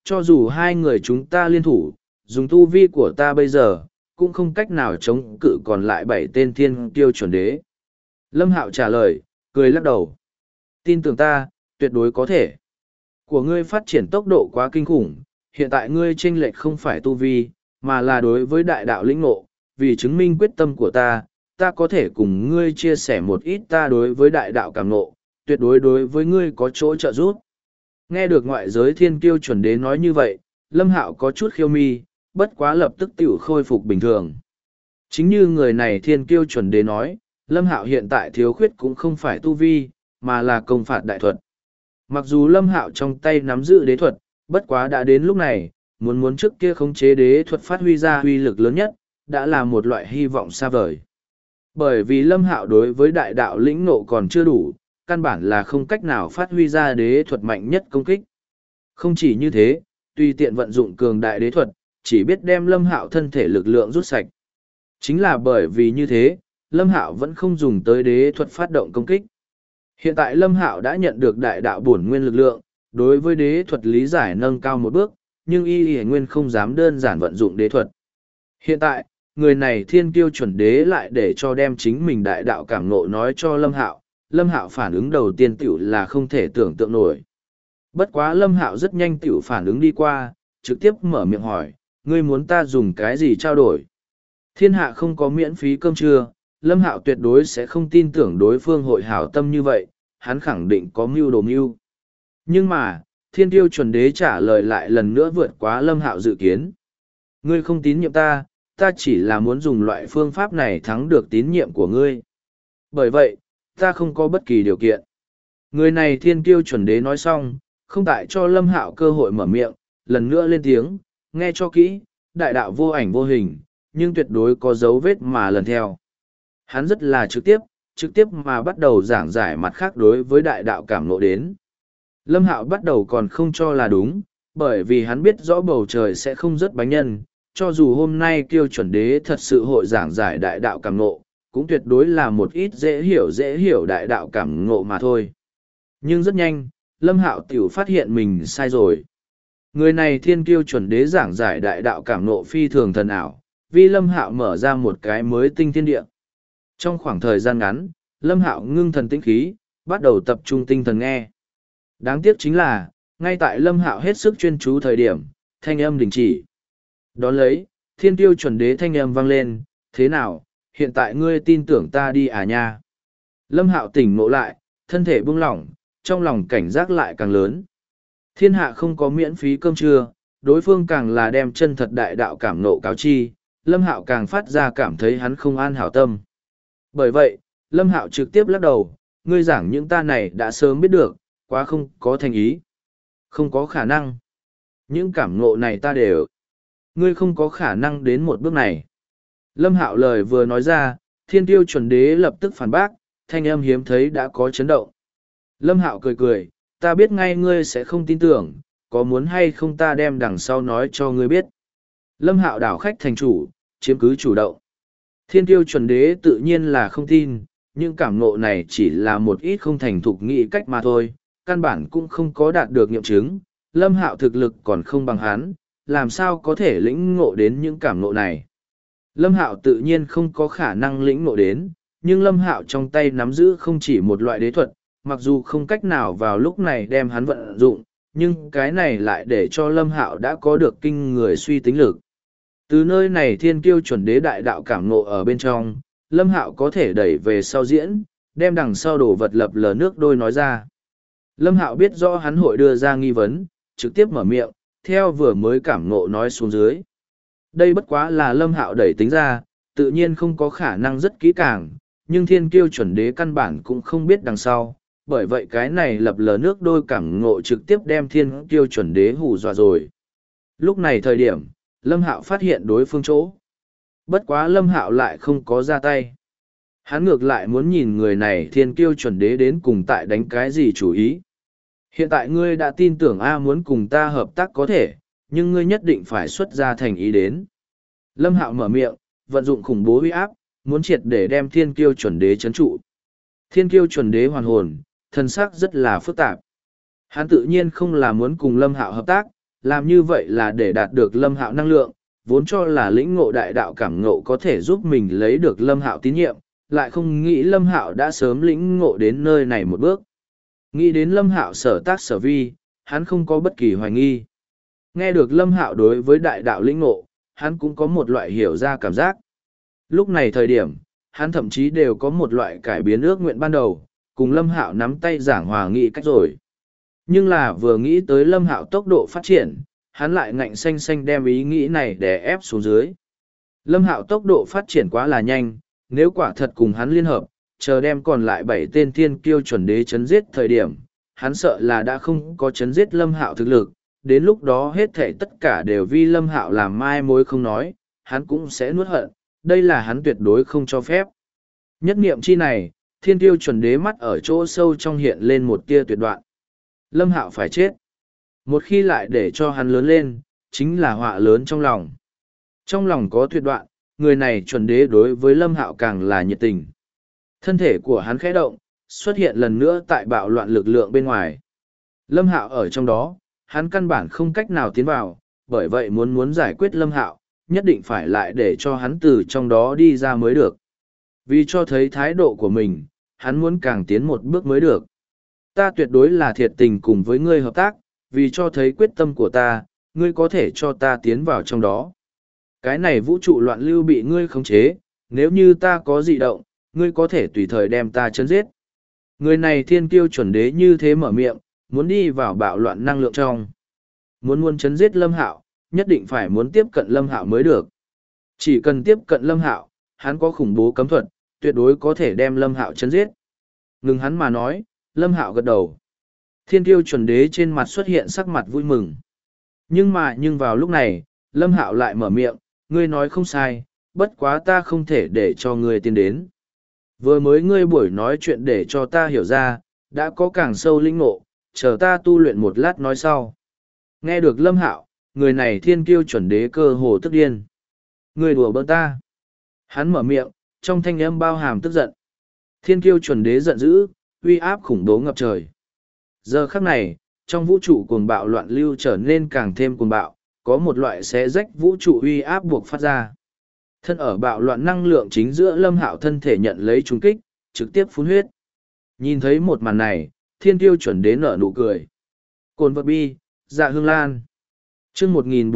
cho dù hai người chúng ta liên thủ, dùng tu vi của ta bây giờ, cũng không cách nào chống cự còn lại 7 tên thiên kiêu chuẩn đế. Lâm Hạo trả lời, cười lắc đầu. Tin tưởng ta, tuyệt đối có thể. Của ngươi phát triển tốc độ quá kinh khủng, hiện tại ngươi chênh lệch không phải tu vi, mà là đối với đại đạo lĩnh ngộ, vì chứng minh quyết tâm của ta, ta có thể cùng ngươi chia sẻ một ít ta đối với đại đạo cảm ngộ, tuyệt đối đối với ngươi có chỗ trợ giúp. Nghe được ngoại giới thiên kiêu chuẩn đế nói như vậy, Lâm Hạo có chút khiêu mi, bất quá lập tức tiểu khôi phục bình thường. Chính như người này thiên kiêu chuẩn đế nói, Lâm Hạo hiện tại thiếu khuyết cũng không phải tu vi, mà là công phạt đại thuật. Mặc dù Lâm Hạo trong tay nắm giữ đế thuật, bất quá đã đến lúc này, muốn trước kia khống chế đế thuật phát huy ra uy lực lớn nhất, đã là một loại hy vọng xa vời. Bởi vì Lâm Hạo đối với đại đạo lĩnh ngộ còn chưa đủ, căn bản là không cách nào phát huy ra đế thuật mạnh nhất công kích. Không chỉ như thế, tùy tiện vận dụng cường đại đế thuật, chỉ biết đem Lâm Hạo thân thể lực lượng rút sạch. Chính là bởi vì như thế, Lâm Hạo vẫn không dùng tới đế thuật phát động công kích. Hiện tại Lâm Hạo đã nhận được đại đạo bổn nguyên lực lượng, đối với đế thuật lý giải nâng cao một bước, nhưng y nguyên không dám đơn giản vận dụng đế thuật. Hiện tại, người này thiên kiêu chuẩn đế lại để cho đem chính mình đại đạo cảm ngộ nói cho Lâm Hạo phản ứng đầu tiên tiểu là không thể tưởng tượng nổi. Bất quá Lâm Hạo rất nhanh tiểu phản ứng đi qua, trực tiếp mở miệng hỏi, ngươi muốn ta dùng cái gì trao đổi? Thiên hạ không có miễn phí cơm trưa, Lâm Hạo tuyệt đối sẽ không tin tưởng đối phương hội hảo tâm như vậy, hắn khẳng định có mưu đồ mưu. Nhưng mà, thiên tiêu chuẩn đế trả lời lại lần nữa vượt quá Lâm Hạo dự kiến. Ngươi không tín nhiệm ta, ta chỉ là muốn dùng loại phương pháp này thắng được tín nhiệm của ngươi. Bởi vậy, ta không có bất kỳ điều kiện. Người này thiên kiêu chuẩn đế nói xong, không tại cho Lâm Hạo cơ hội mở miệng, lần nữa lên tiếng, nghe cho kỹ, đại đạo vô ảnh vô hình, nhưng tuyệt đối có dấu vết mà lần theo. Hắn rất là trực tiếp mà bắt đầu giảng giải mặt khác đối với đại đạo cảm ngộ đến. Lâm Hạo bắt đầu còn không cho là đúng, bởi vì hắn biết rõ bầu trời sẽ không rớt bánh nhân, cho dù hôm nay kiêu chuẩn đế thật sự hội giảng giải đại đạo cảm ngộ, cũng tuyệt đối là một ít dễ hiểu đại đạo cảm ngộ mà thôi. Nhưng rất nhanh, Lâm Hạo tiểu phát hiện mình sai rồi. Người này thiên kiêu chuẩn đế giảng giải đại đạo cảm ngộ phi thường thần ảo, vì Lâm Hạo mở ra một cái mới tinh thiên địa. Trong khoảng thời gian ngắn, Lâm Hạo ngưng thần tĩnh khí, bắt đầu tập trung tinh thần nghe. Đáng tiếc chính là, ngay tại Lâm Hạo hết sức chuyên chú thời điểm, thanh âm đình chỉ. Đón lấy, thiên tiêu chuẩn đế thanh âm vang lên, thế nào, hiện tại ngươi tin tưởng ta đi à nha? Lâm Hạo tỉnh ngộ lại, thân thể buông lỏng, trong lòng cảnh giác lại càng lớn. Thiên hạ không có miễn phí cơm trưa, đối phương càng là đem chân thật đại đạo cảm nộ cáo chi, Lâm Hạo càng phát ra cảm thấy hắn không an hảo tâm. Bởi vậy, Lâm Hạo trực tiếp lắc đầu, ngươi giảng những ta này đã sớm biết được, quá không có thành ý. Không có khả năng. Những cảm ngộ này ta đều. Ngươi không có khả năng đến một bước này. Lâm Hạo lời vừa nói ra, thiên tiêu chuẩn đế lập tức phản bác, thanh âm hiếm thấy đã có chấn động. Lâm Hạo cười cười, ta biết ngay ngươi sẽ không tin tưởng, có muốn hay không ta đem đằng sau nói cho ngươi biết. Lâm Hạo đảo khách thành chủ, chiếm cứ chủ động. Thiên tiêu chuẩn đế tự nhiên là không tin, nhưng cảm ngộ này chỉ là một ít không thành thục nghĩ cách mà thôi, căn bản cũng không có đạt được nghiệm chứng. Lâm Hạo thực lực còn không bằng hắn, làm sao có thể lĩnh ngộ đến những cảm ngộ này. Lâm Hạo tự nhiên không có khả năng lĩnh ngộ đến, nhưng Lâm Hạo trong tay nắm giữ không chỉ một loại đế thuật, mặc dù không cách nào vào lúc này đem hắn vận dụng, nhưng cái này lại để cho Lâm Hạo đã có được kinh người suy tính lực. Từ nơi này thiên kiêu chuẩn đế đại đạo cảm ngộ ở bên trong, Lâm Hạo có thể đẩy về sau diễn, đem đằng sau đổ vật lập lờ nước đôi nói ra. Lâm Hạo biết rõ hắn hội đưa ra nghi vấn, trực tiếp mở miệng, theo vừa mới cảm ngộ nói xuống dưới. Đây bất quá là Lâm Hạo đẩy tính ra, tự nhiên không có khả năng rất kỹ càng, nhưng thiên kiêu chuẩn đế căn bản cũng không biết đằng sau, bởi vậy cái này lập lờ nước đôi cảm ngộ trực tiếp đem thiên kiêu chuẩn đế hù dọa rồi. Lúc này thời điểm, Lâm Hạo phát hiện đối phương chỗ. Bất quá Lâm Hạo lại không có ra tay. Hắn ngược lại muốn nhìn người này thiên kiêu chuẩn đế đến cùng tại đánh cái gì chủ ý. Hiện tại ngươi đã tin tưởng A muốn cùng ta hợp tác có thể, nhưng ngươi nhất định phải xuất ra thành ý đến. Lâm Hạo mở miệng, vận dụng khủng bố uy áp, muốn triệt để đem thiên kiêu chuẩn đế chấn trụ. Thiên kiêu chuẩn đế hoàn hồn, thân sắc rất là phức tạp. Hắn tự nhiên không là muốn cùng Lâm Hạo hợp tác, làm như vậy là để đạt được Lâm Hạo năng lượng, vốn cho là lĩnh ngộ đại đạo cảm ngộ có thể giúp mình lấy được Lâm Hạo tín nhiệm, lại không nghĩ Lâm Hạo đã sớm lĩnh ngộ đến nơi này một bước. Nghĩ đến Lâm Hạo sở tác sở vi, hắn không có bất kỳ hoài nghi. Nghe được Lâm Hạo đối với đại đạo lĩnh ngộ, hắn cũng có một loại hiểu ra cảm giác. Lúc này thời điểm, hắn thậm chí đều có một loại cải biến ước nguyện ban đầu, cùng Lâm Hạo nắm tay giảng hòa nghị cách rồi. Nhưng là vừa nghĩ tới Lâm Hạo tốc độ phát triển, hắn lại ngạnh xanh xanh đem ý nghĩ này để ép xuống dưới. Lâm Hạo tốc độ phát triển quá là nhanh, nếu quả thật cùng hắn liên hợp, chờ đem còn lại 7 tên thiên kiêu chuẩn đế chấn giết thời điểm, hắn sợ là đã không có chấn giết Lâm Hạo thực lực, đến lúc đó hết thảy tất cả đều vì Lâm Hạo làm mai mối không nói, hắn cũng sẽ nuốt hận, đây là hắn tuyệt đối không cho phép. Nhất niệm chi này, thiên kiêu chuẩn đế mắt ở chỗ sâu trong hiện lên một tia tuyệt đoạn. Lâm Hạo phải chết. Một khi lại để cho hắn lớn lên, chính là họa lớn trong lòng. Trong lòng có tuyệt đoạn, người này chuẩn đế đối với Lâm Hạo càng là nhiệt tình. Thân thể của hắn khẽ động, xuất hiện lần nữa tại bạo loạn lực lượng bên ngoài. Lâm Hạo ở trong đó, hắn căn bản không cách nào tiến vào, bởi vậy muốn giải quyết Lâm Hạo, nhất định phải lại để cho hắn từ trong đó đi ra mới được. Vì cho thấy thái độ của mình, hắn muốn càng tiến một bước mới được. Ta tuyệt đối là thiệt tình cùng với ngươi hợp tác, vì cho thấy quyết tâm của ta, ngươi có thể cho ta tiến vào trong đó. Cái này vũ trụ loạn lưu bị ngươi khống chế, nếu như ta có dị động, ngươi có thể tùy thời đem ta chấn giết. Người này thiên kiêu chuẩn đế như thế mở miệng, muốn đi vào bạo loạn năng lượng trong. Muốn chấn giết Lâm Hạo, nhất định phải muốn tiếp cận Lâm Hạo mới được. Chỉ cần tiếp cận Lâm Hạo, hắn có khủng bố cấm thuật, tuyệt đối có thể đem Lâm Hạo chấn giết. Ngừng hắn mà nói, Lâm Hạo gật đầu. Thiên kiêu chuẩn đế trên mặt xuất hiện sắc mặt vui mừng. Nhưng vào lúc này, Lâm Hạo lại mở miệng, ngươi nói không sai, bất quá ta không thể để cho ngươi tiến đến. Vừa mới ngươi buổi nói chuyện để cho ta hiểu ra, đã có càng sâu linh ngộ, chờ ta tu luyện một lát nói sau. Nghe được Lâm Hạo, người này thiên kiêu chuẩn đế cơ hồ tức điên. Ngươi đùa bỡn ta. Hắn mở miệng, trong thanh âm bao hàm tức giận. Thiên kiêu chuẩn đế giận dữ, uy áp khủng bố ngập trời. Giờ khắc này, trong vũ trụ cuồng bạo loạn lưu trở nên càng thêm cuồng bạo, có một loại xé rách vũ trụ uy áp buộc phát ra. Thân ở bạo loạn năng lượng chính giữa Lâm Hạo thân thể nhận lấy trúng kích, trực tiếp phun huyết. Nhìn thấy một màn này, thiên tiêu chuẩn đế nở nụ cười. Cồn vật bi, dạ hương lan. Chương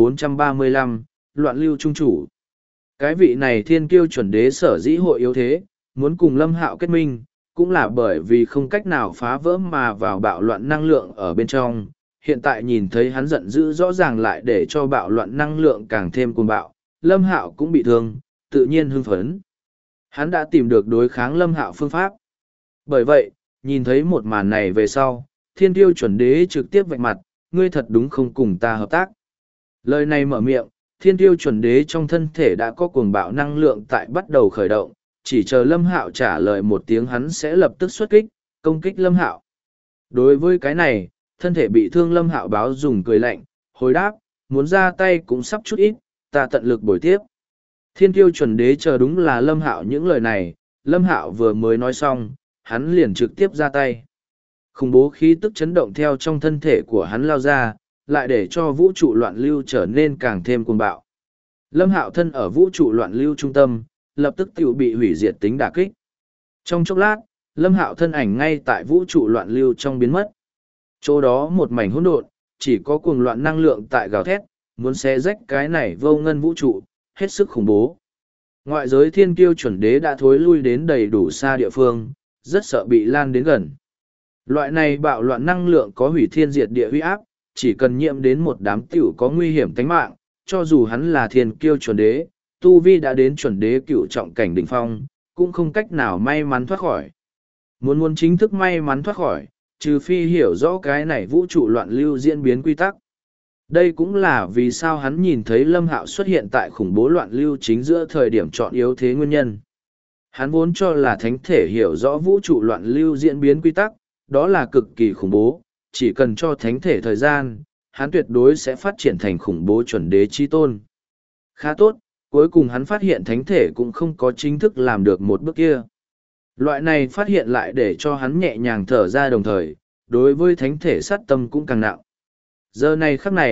1435, loạn lưu trung chủ. Cái vị này thiên kiêu chuẩn đế sở dĩ hội yếu thế, muốn cùng Lâm Hạo kết minh, cũng là bởi vì không cách nào phá vỡ mà vào bạo loạn năng lượng ở bên trong. Hiện tại nhìn thấy hắn giận dữ rõ ràng lại để cho bạo loạn năng lượng càng thêm cuồng bạo, Lâm Hạo cũng bị thương, tự nhiên hưng phấn. Hắn đã tìm được đối kháng Lâm Hạo phương pháp. Bởi vậy, nhìn thấy một màn này về sau, thiên tiêu chuẩn đế trực tiếp vạch mặt, ngươi thật đúng không cùng ta hợp tác. Lời này mở miệng, thiên tiêu chuẩn đế trong thân thể đã có cuồng bạo năng lượng tại bắt đầu khởi động, chỉ chờ Lâm Hạo trả lời một tiếng hắn sẽ lập tức xuất kích, công kích Lâm Hạo. Đối với cái này, thân thể bị thương Lâm Hạo báo dùng cười lạnh, hồi đáp, muốn ra tay cũng sắp chút ít, ta tận lực bồi tiếp. Thiên kiêu chuẩn đế chờ đúng là Lâm Hạo những lời này, Lâm Hạo vừa mới nói xong, hắn liền trực tiếp ra tay. Khủng bố khí tức chấn động theo trong thân thể của hắn lao ra, lại để cho vũ trụ loạn lưu trở nên càng thêm cuồng bạo. Lâm Hạo thân ở vũ trụ loạn lưu trung tâm, lập tức tự bị hủy diệt tính đả kích. Trong chốc lát, Lâm Hạo thân ảnh ngay tại vũ trụ loạn lưu trong biến mất. Chỗ đó một mảnh hỗn độn, chỉ có cuồng loạn năng lượng tại gào thét, muốn xé rách cái này vô ngân vũ trụ, hết sức khủng bố. Ngoại giới thiên kiêu chuẩn đế đã thối lui đến đầy đủ xa địa phương, rất sợ bị lan đến gần. Loại này bạo loạn năng lượng có hủy thiên diệt địa uy áp, chỉ cần nhiễm đến một đám tiểu có nguy hiểm tính mạng, cho dù hắn là thiên kiêu chuẩn đế, tu vi đã đến chuẩn đế cựu trọng cảnh đỉnh phong, cũng không cách nào may mắn thoát khỏi. Muốn chính thức may mắn thoát khỏi, trừ phi hiểu rõ cái này vũ trụ loạn lưu diễn biến quy tắc. Đây cũng là vì sao hắn nhìn thấy Lâm Hạo xuất hiện tại khủng bố loạn lưu chính giữa thời điểm chọn yếu thế nguyên nhân. Hắn vốn cho là thánh thể hiểu rõ vũ trụ loạn lưu diễn biến quy tắc, đó là cực kỳ khủng bố, chỉ cần cho thánh thể thời gian, hắn tuyệt đối sẽ phát triển thành khủng bố chuẩn đế chi tôn. Khá tốt, cuối cùng hắn phát hiện thánh thể cũng không có chính thức làm được một bước kia. Loại này phát hiện lại để cho hắn nhẹ nhàng thở ra đồng thời, đối với thánh thể sát tâm cũng càng nặng. Giờ này khắc này,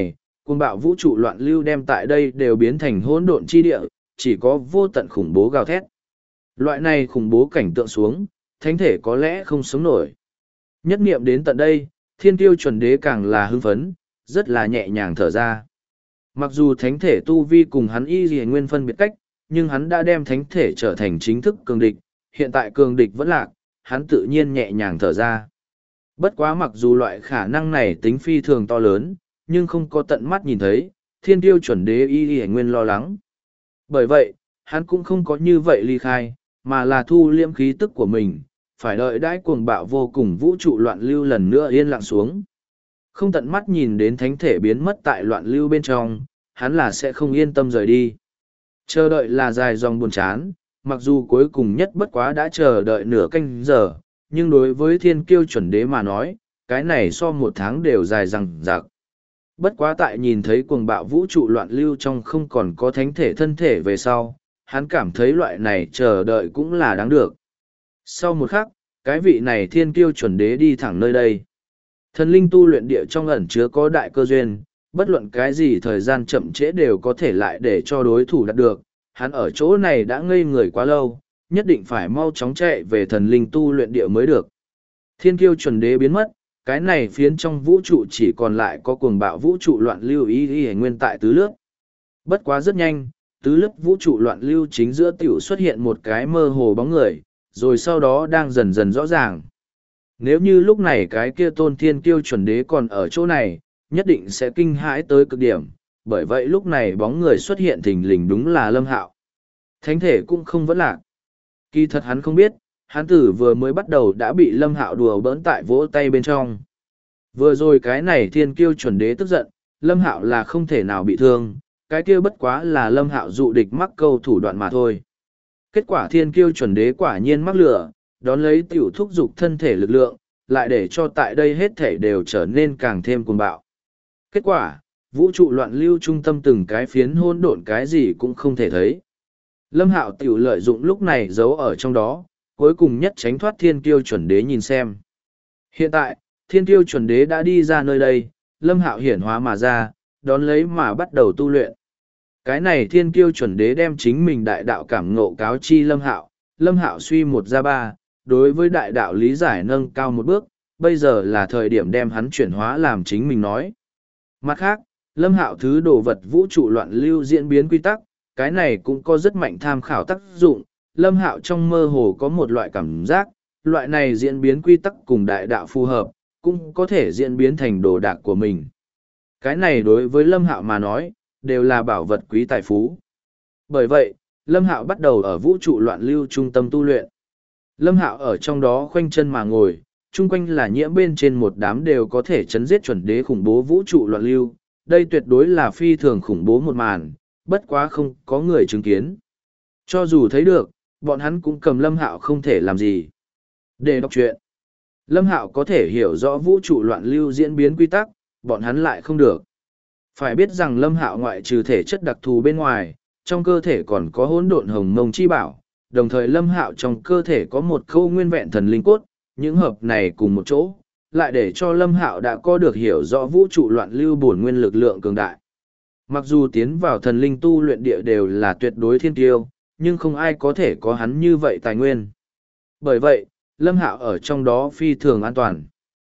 Cuồng bạo vũ trụ loạn lưu đem tại đây đều biến thành hỗn độn chi địa, chỉ có vô tận khủng bố gào thét. Loại này khủng bố cảnh tượng xuống, thánh thể có lẽ không sống nổi. Nhất niệm đến tận đây, thiên tiêu chuẩn đế càng là hưng phấn, rất là nhẹ nhàng thở ra. Mặc dù thánh thể tu vi cùng hắn y gì nguyên phân biệt cách, nhưng hắn đã đem thánh thể trở thành chính thức cường địch, hiện tại cường địch vẫn lạc, hắn tự nhiên nhẹ nhàng thở ra. Bất quá mặc dù loại khả năng này tính phi thường to lớn, nhưng không có tận mắt nhìn thấy, thiên tiêu chuẩn đế y y nguyên lo lắng. Bởi vậy, hắn cũng không có như vậy ly khai, mà là thu liêm khí tức của mình, phải đợi đãi cuồng bạo vô cùng vũ trụ loạn lưu lần nữa yên lặng xuống. Không tận mắt nhìn đến thánh thể biến mất tại loạn lưu bên trong, hắn là sẽ không yên tâm rời đi. Chờ đợi là dài dòng buồn chán, mặc dù cuối cùng nhất bất quá đã chờ đợi nửa canh giờ, nhưng đối với thiên kiêu chuẩn đế mà nói, cái này so một tháng đều dài dằng dặc. Bất quá tại nhìn thấy cuồng bạo vũ trụ loạn lưu trong không còn có thánh thể thân thể về sau, hắn cảm thấy loại này chờ đợi cũng là đáng được. Sau một khắc, cái vị này thiên kiêu chuẩn đế đi thẳng nơi đây. Thần linh tu luyện địa trong ẩn chứa có đại cơ duyên, bất luận cái gì thời gian chậm trễ đều có thể lại để cho đối thủ đạt được. Hắn ở chỗ này đã ngây người quá lâu, nhất định phải mau chóng chạy về thần linh tu luyện địa mới được. Thiên kiêu chuẩn đế biến mất, cái này phiến trong vũ trụ chỉ còn lại có cuồng bạo vũ trụ loạn lưu ý nguyên tại tứ lớp. Bất quá rất nhanh, tứ lớp vũ trụ loạn lưu chính giữa tiểu xuất hiện một cái mơ hồ bóng người, rồi sau đó đang dần dần rõ ràng. Nếu như lúc này cái kia tôn thiên kiêu chuẩn đế còn ở chỗ này, nhất định sẽ kinh hãi tới cực điểm, bởi vậy lúc này bóng người xuất hiện thình lình đúng là Lâm Hạo. Thánh thể cũng không vẫn lạc. Kỳ thật hắn không biết, hắn tử vừa mới bắt đầu đã bị Lâm Hạo đùa bỡn tại vỗ tay bên trong. Vừa rồi cái này thiên kiêu chuẩn đế tức giận, Lâm Hạo là không thể nào bị thương, cái kia bất quá là Lâm Hạo dụ địch mắc câu thủ đoạn mà thôi. Kết quả thiên kiêu chuẩn đế quả nhiên mắc lửa, đón lấy tiểu thúc dục thân thể lực lượng, lại để cho tại đây hết thể đều trở nên càng thêm cuồng bạo. Kết quả, vũ trụ loạn lưu trung tâm từng cái phiến hỗn độn cái gì cũng không thể thấy. Lâm Hạo tiểu lợi dụng lúc này giấu ở trong đó, cuối cùng nhất tránh thoát thiên kiêu chuẩn đế nhìn xem. Hiện tại, thiên kiêu chuẩn đế đã đi ra nơi đây, Lâm Hạo hiển hóa mà ra, đón lấy mà bắt đầu tu luyện. Cái này thiên kiêu chuẩn đế đem chính mình đại đạo cảm ngộ cáo chi Lâm Hạo suy một ra ba, đối với đại đạo lý giải nâng cao một bước, bây giờ là thời điểm đem hắn chuyển hóa làm chính mình nói. Mặt khác, Lâm Hạo thứ đồ vật vũ trụ loạn lưu diễn biến quy tắc, cái này cũng có rất mạnh tham khảo tác dụng. Lâm Hạo trong mơ hồ có một loại cảm giác, loại này diễn biến quy tắc cùng đại đạo phù hợp, cũng có thể diễn biến thành đồ đạc của mình. Cái này đối với Lâm Hạo mà nói, đều là bảo vật quý tài phú. Bởi vậy, Lâm Hạo bắt đầu ở vũ trụ loạn lưu trung tâm tu luyện. Lâm Hạo ở trong đó khoanh chân mà ngồi, chung quanh là nhiễm bên trên một đám đều có thể chấn giết chuẩn đế khủng bố vũ trụ loạn lưu. Đây tuyệt đối là phi thường khủng bố một màn, bất quá không có người chứng kiến. Cho dù thấy được, bọn hắn cũng cầm Lâm Hạo không thể làm gì. Để đọc truyện, Lâm Hạo có thể hiểu rõ vũ trụ loạn lưu diễn biến quy tắc, bọn hắn lại không được. Phải biết rằng Lâm Hạo ngoại trừ thể chất đặc thù bên ngoài, trong cơ thể còn có hỗn độn hồng mông chi bảo, đồng thời Lâm Hạo trong cơ thể có một khâu nguyên vẹn thần linh cốt, những hợp này cùng một chỗ, lại để cho Lâm Hạo đã có được hiểu rõ vũ trụ loạn lưu bổn nguyên lực lượng cường đại. Mặc dù tiến vào thần linh tu luyện địa đều là tuyệt đối thiên tiêu, nhưng không ai có thể có hắn như vậy tài nguyên. Bởi vậy, Lâm Hạo ở trong đó phi thường an toàn.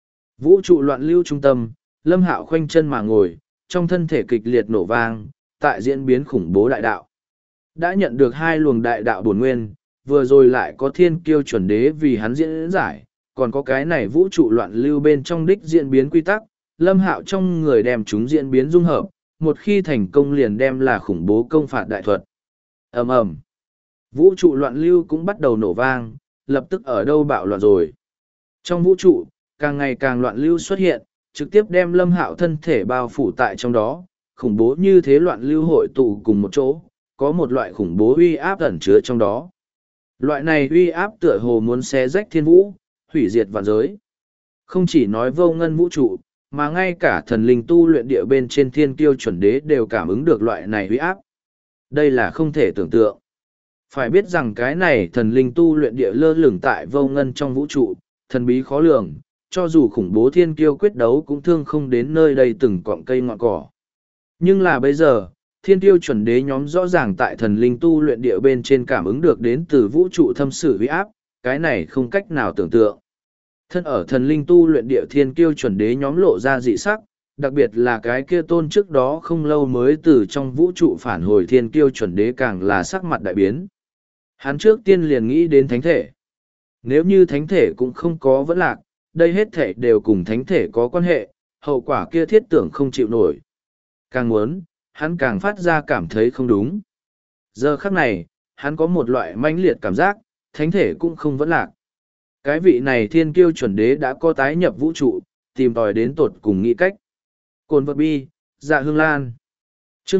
Vũ trụ loạn lưu trung tâm, Lâm Hạo khoanh chân mà ngồi, trong thân thể kịch liệt nổ vang, tại diễn biến khủng bố đại đạo. Đã nhận được hai luồng đại đạo bổn nguyên, vừa rồi lại có thiên kiêu chuẩn đế vì hắn diễn giải, còn có cái này vũ trụ loạn lưu bên trong đích diễn biến quy tắc, Lâm Hạo trong người đem chúng diễn biến dung hợp, một khi thành công liền đem là khủng bố công phạt đại thuật. Ầm ầm. Vũ trụ loạn lưu cũng bắt đầu nổ vang, lập tức ở đâu bạo loạn rồi. Trong vũ trụ, càng ngày càng loạn lưu xuất hiện, trực tiếp đem Lâm Hạo thân thể bao phủ tại trong đó, khủng bố như thế loạn lưu hội tụ cùng một chỗ, có một loại khủng bố uy áp ẩn chứa trong đó. Loại này uy áp tựa hồ muốn xé rách thiên vũ, hủy diệt vạn giới. Không chỉ nói vô ngân vũ trụ, mà ngay cả thần linh tu luyện địa bên trên thiên kiêu chuẩn đế đều cảm ứng được loại này uy áp. Đây là không thể tưởng tượng. Phải biết rằng cái này thần linh tu luyện địa lơ lửng tại vô ngân trong vũ trụ, thần bí khó lường, cho dù khủng bố thiên kiêu quyết đấu cũng thương không đến nơi đây từng cọng cây ngọn cỏ. Nhưng là bây giờ, thiên tiêu chuẩn đế nhóm rõ ràng tại thần linh tu luyện địa bên trên cảm ứng được đến từ vũ trụ thâm sử huy áp, cái này không cách nào tưởng tượng. Thân ở thần linh tu luyện địa thiên kiêu chuẩn đế nhóm lộ ra dị sắc, đặc biệt là cái kia tôn trước đó không lâu mới từ trong vũ trụ phản hồi thiên kiêu chuẩn đế càng là sắc mặt đại biến. Hắn trước tiên liền nghĩ đến thánh thể. Nếu như thánh thể cũng không có vẫn lạc, đây hết thể đều cùng thánh thể có quan hệ, hậu quả kia thiết tưởng không chịu nổi. Càng muốn, hắn càng phát ra cảm thấy không đúng. Giờ khắc này, hắn có một loại mãnh liệt cảm giác, thánh thể cũng không vẫn lạc. Cái vị này thiên kiêu chuẩn đế đã có tái nhập vũ trụ, tìm tòi đến tột cùng nghĩ cách. Cồn vật bi, dạ hương lan. chương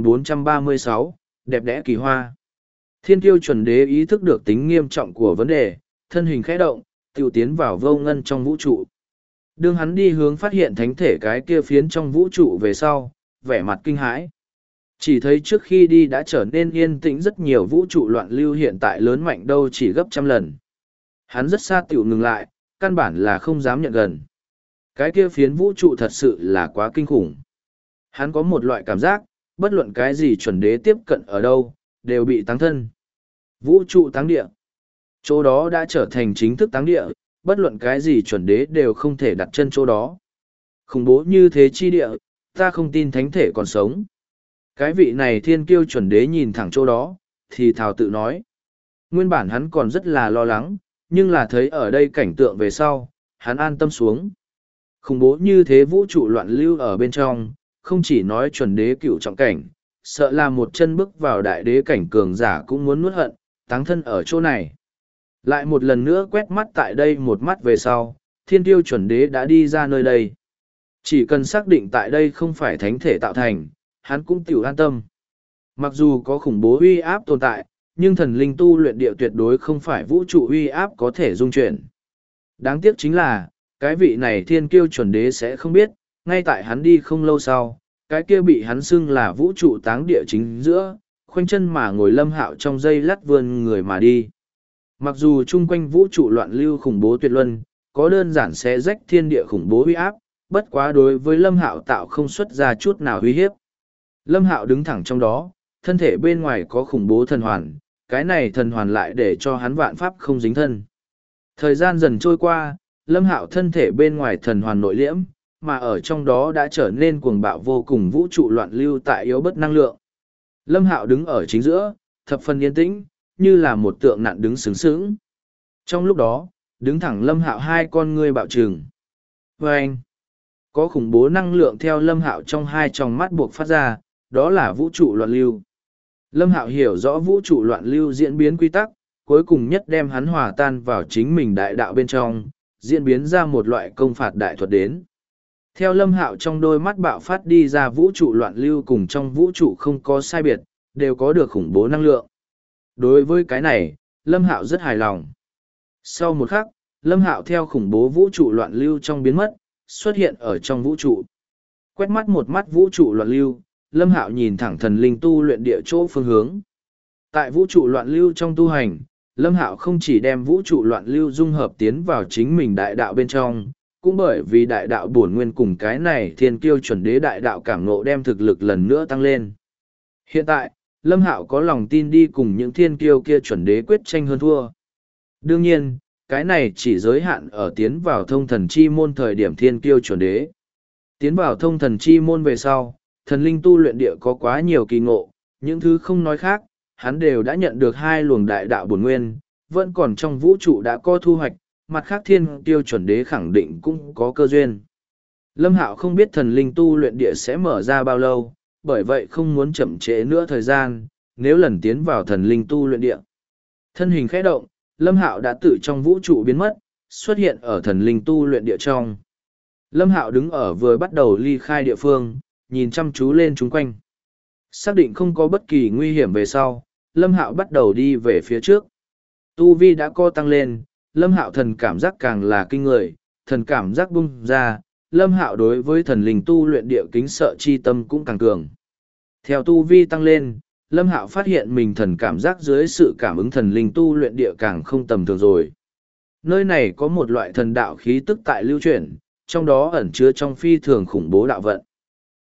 1436, đẹp đẽ kỳ hoa. Thiên kiêu chuẩn đế ý thức được tính nghiêm trọng của vấn đề, thân hình khẽ động, tiểu tiến vào vô ngân trong vũ trụ. Đương hắn đi hướng phát hiện thánh thể cái kia phiến trong vũ trụ về sau, vẻ mặt kinh hãi. Chỉ thấy trước khi đi đã trở nên yên tĩnh rất nhiều vũ trụ loạn lưu hiện tại lớn mạnh đâu chỉ gấp trăm lần. Hắn rất xa tiểu ngừng lại, căn bản là không dám nhận gần. Cái kia phiến vũ trụ thật sự là quá kinh khủng. Hắn có một loại cảm giác, bất luận cái gì chuẩn đế tiếp cận ở đâu, đều bị táng thân. Vũ trụ táng địa. Chỗ đó đã trở thành chính thức táng địa, bất luận cái gì chuẩn đế đều không thể đặt chân chỗ đó. Khủng bố như thế chi địa, ta không tin thánh thể còn sống. Cái vị này thiên kiêu chuẩn đế nhìn thẳng chỗ đó, thì thào tự nói. Nguyên bản hắn còn rất là lo lắng, nhưng là thấy ở đây cảnh tượng về sau, hắn an tâm xuống. Khủng bố như thế vũ trụ loạn lưu ở bên trong, không chỉ nói chuẩn đế cựu trọng cảnh, sợ là một chân bước vào đại đế cảnh cường giả cũng muốn nuốt hận, táng thân ở chỗ này. Lại một lần nữa quét mắt tại đây một mắt về sau, thiên tiêu chuẩn đế đã đi ra nơi đây. Chỉ cần xác định tại đây không phải thánh thể tạo thành, hắn cũng tiểu an tâm. Mặc dù có khủng bố uy áp tồn tại, nhưng thần linh tu luyện địa tuyệt đối không phải vũ trụ uy áp có thể dung chuyển. Đáng tiếc chính là, cái vị này thiên kiêu chuẩn đế sẽ không biết, ngay tại hắn đi không lâu sau, cái kia bị hắn xưng là vũ trụ táng địa chính giữa, khoanh chân mà ngồi Lâm Hạo trong giây lát vươn người mà đi. Mặc dù chung quanh vũ trụ loạn lưu khủng bố tuyệt luân, có đơn giản xé rách thiên địa khủng bố uy áp, bất quá đối với Lâm Hạo tạo không xuất ra chút nào uy hiếp. Lâm Hạo đứng thẳng trong đó, thân thể bên ngoài có khủng bố thần hoàn, cái này thần hoàn lại để cho hắn vạn pháp không dính thân. Thời gian dần trôi qua, Lâm Hạo thân thể bên ngoài thần hoàn nội liễm, mà ở trong đó đã trở nên cuồng bạo vô cùng vũ trụ loạn lưu tại yếu bất năng lượng. Lâm Hạo đứng ở chính giữa, thập phần yên tĩnh, như là một tượng nặn đứng sướng sướng. Trong lúc đó, đứng thẳng Lâm Hạo hai con ngươi bạo trừng. Và anh, có khủng bố năng lượng theo Lâm Hạo trong hai tròng mắt buộc phát ra, đó là vũ trụ loạn lưu. Lâm Hạo hiểu rõ vũ trụ loạn lưu diễn biến quy tắc, cuối cùng nhất đem hắn hòa tan vào chính mình đại đạo bên trong, diễn biến ra một loại công phạt đại thuật đến. Theo Lâm Hạo trong đôi mắt bạo phát đi ra vũ trụ loạn lưu cùng trong vũ trụ không có sai biệt, đều có được khủng bố năng lượng. Đối với cái này, Lâm Hạo rất hài lòng. Sau một khắc, Lâm Hạo theo khủng bố vũ trụ loạn lưu trong biến mất, xuất hiện ở trong vũ trụ. Quét mắt một mắt vũ trụ loạn lưu, Lâm Hạo nhìn thẳng thần linh tu luyện địa chỗ phương hướng. Tại vũ trụ loạn lưu trong tu hành, Lâm Hạo không chỉ đem vũ trụ loạn lưu dung hợp tiến vào chính mình đại đạo bên trong, cũng bởi vì đại đạo bổn nguyên cùng cái này thiên kiêu chuẩn đế đại đạo cảm ngộ đem thực lực lần nữa tăng lên. Hiện tại, Lâm Hạo có lòng tin đi cùng những thiên kiêu kia chuẩn đế quyết tranh hơn thua. Đương nhiên, cái này chỉ giới hạn ở tiến vào thông thần chi môn thời điểm thiên kiêu chuẩn đế. Tiến vào thông thần chi môn về sau, thần linh tu luyện địa có quá nhiều kỳ ngộ, những thứ không nói khác, hắn đều đã nhận được hai luồng đại đạo bổn nguyên, vẫn còn trong vũ trụ đã có thu hoạch, mặt khác thiên kiêu chuẩn đế khẳng định cũng có cơ duyên. Lâm Hạo không biết thần linh tu luyện địa sẽ mở ra bao lâu, bởi vậy không muốn chậm trễ nữa thời gian, nếu lần tiến vào thần linh tu luyện địa. Thân hình khẽ động, Lâm Hạo đã tự trong vũ trụ biến mất, xuất hiện ở thần linh tu luyện địa trong. Lâm Hạo đứng ở vừa bắt đầu ly khai địa phương, nhìn chăm chú lên chúng quanh. Xác định không có bất kỳ nguy hiểm về sau, Lâm Hạo bắt đầu đi về phía trước. Tu vi đã co tăng lên, Lâm Hạo thần cảm giác càng là kinh người, thần cảm giác bung ra, Lâm Hạo đối với thần linh tu luyện địa kính sợ chi tâm cũng càng cường. Theo tu vi tăng lên, Lâm Hạo phát hiện mình thần cảm giác dưới sự cảm ứng thần linh tu luyện địa càng không tầm thường rồi. Nơi này có một loại thần đạo khí tức tại lưu chuyển, trong đó ẩn chứa trong phi thường khủng bố đạo vận.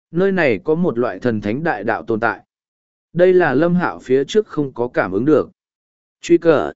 Nơi này có một loại thần thánh đại đạo tồn tại. Đây là Lâm Hạo phía trước không có cảm ứng được. Truy cờ.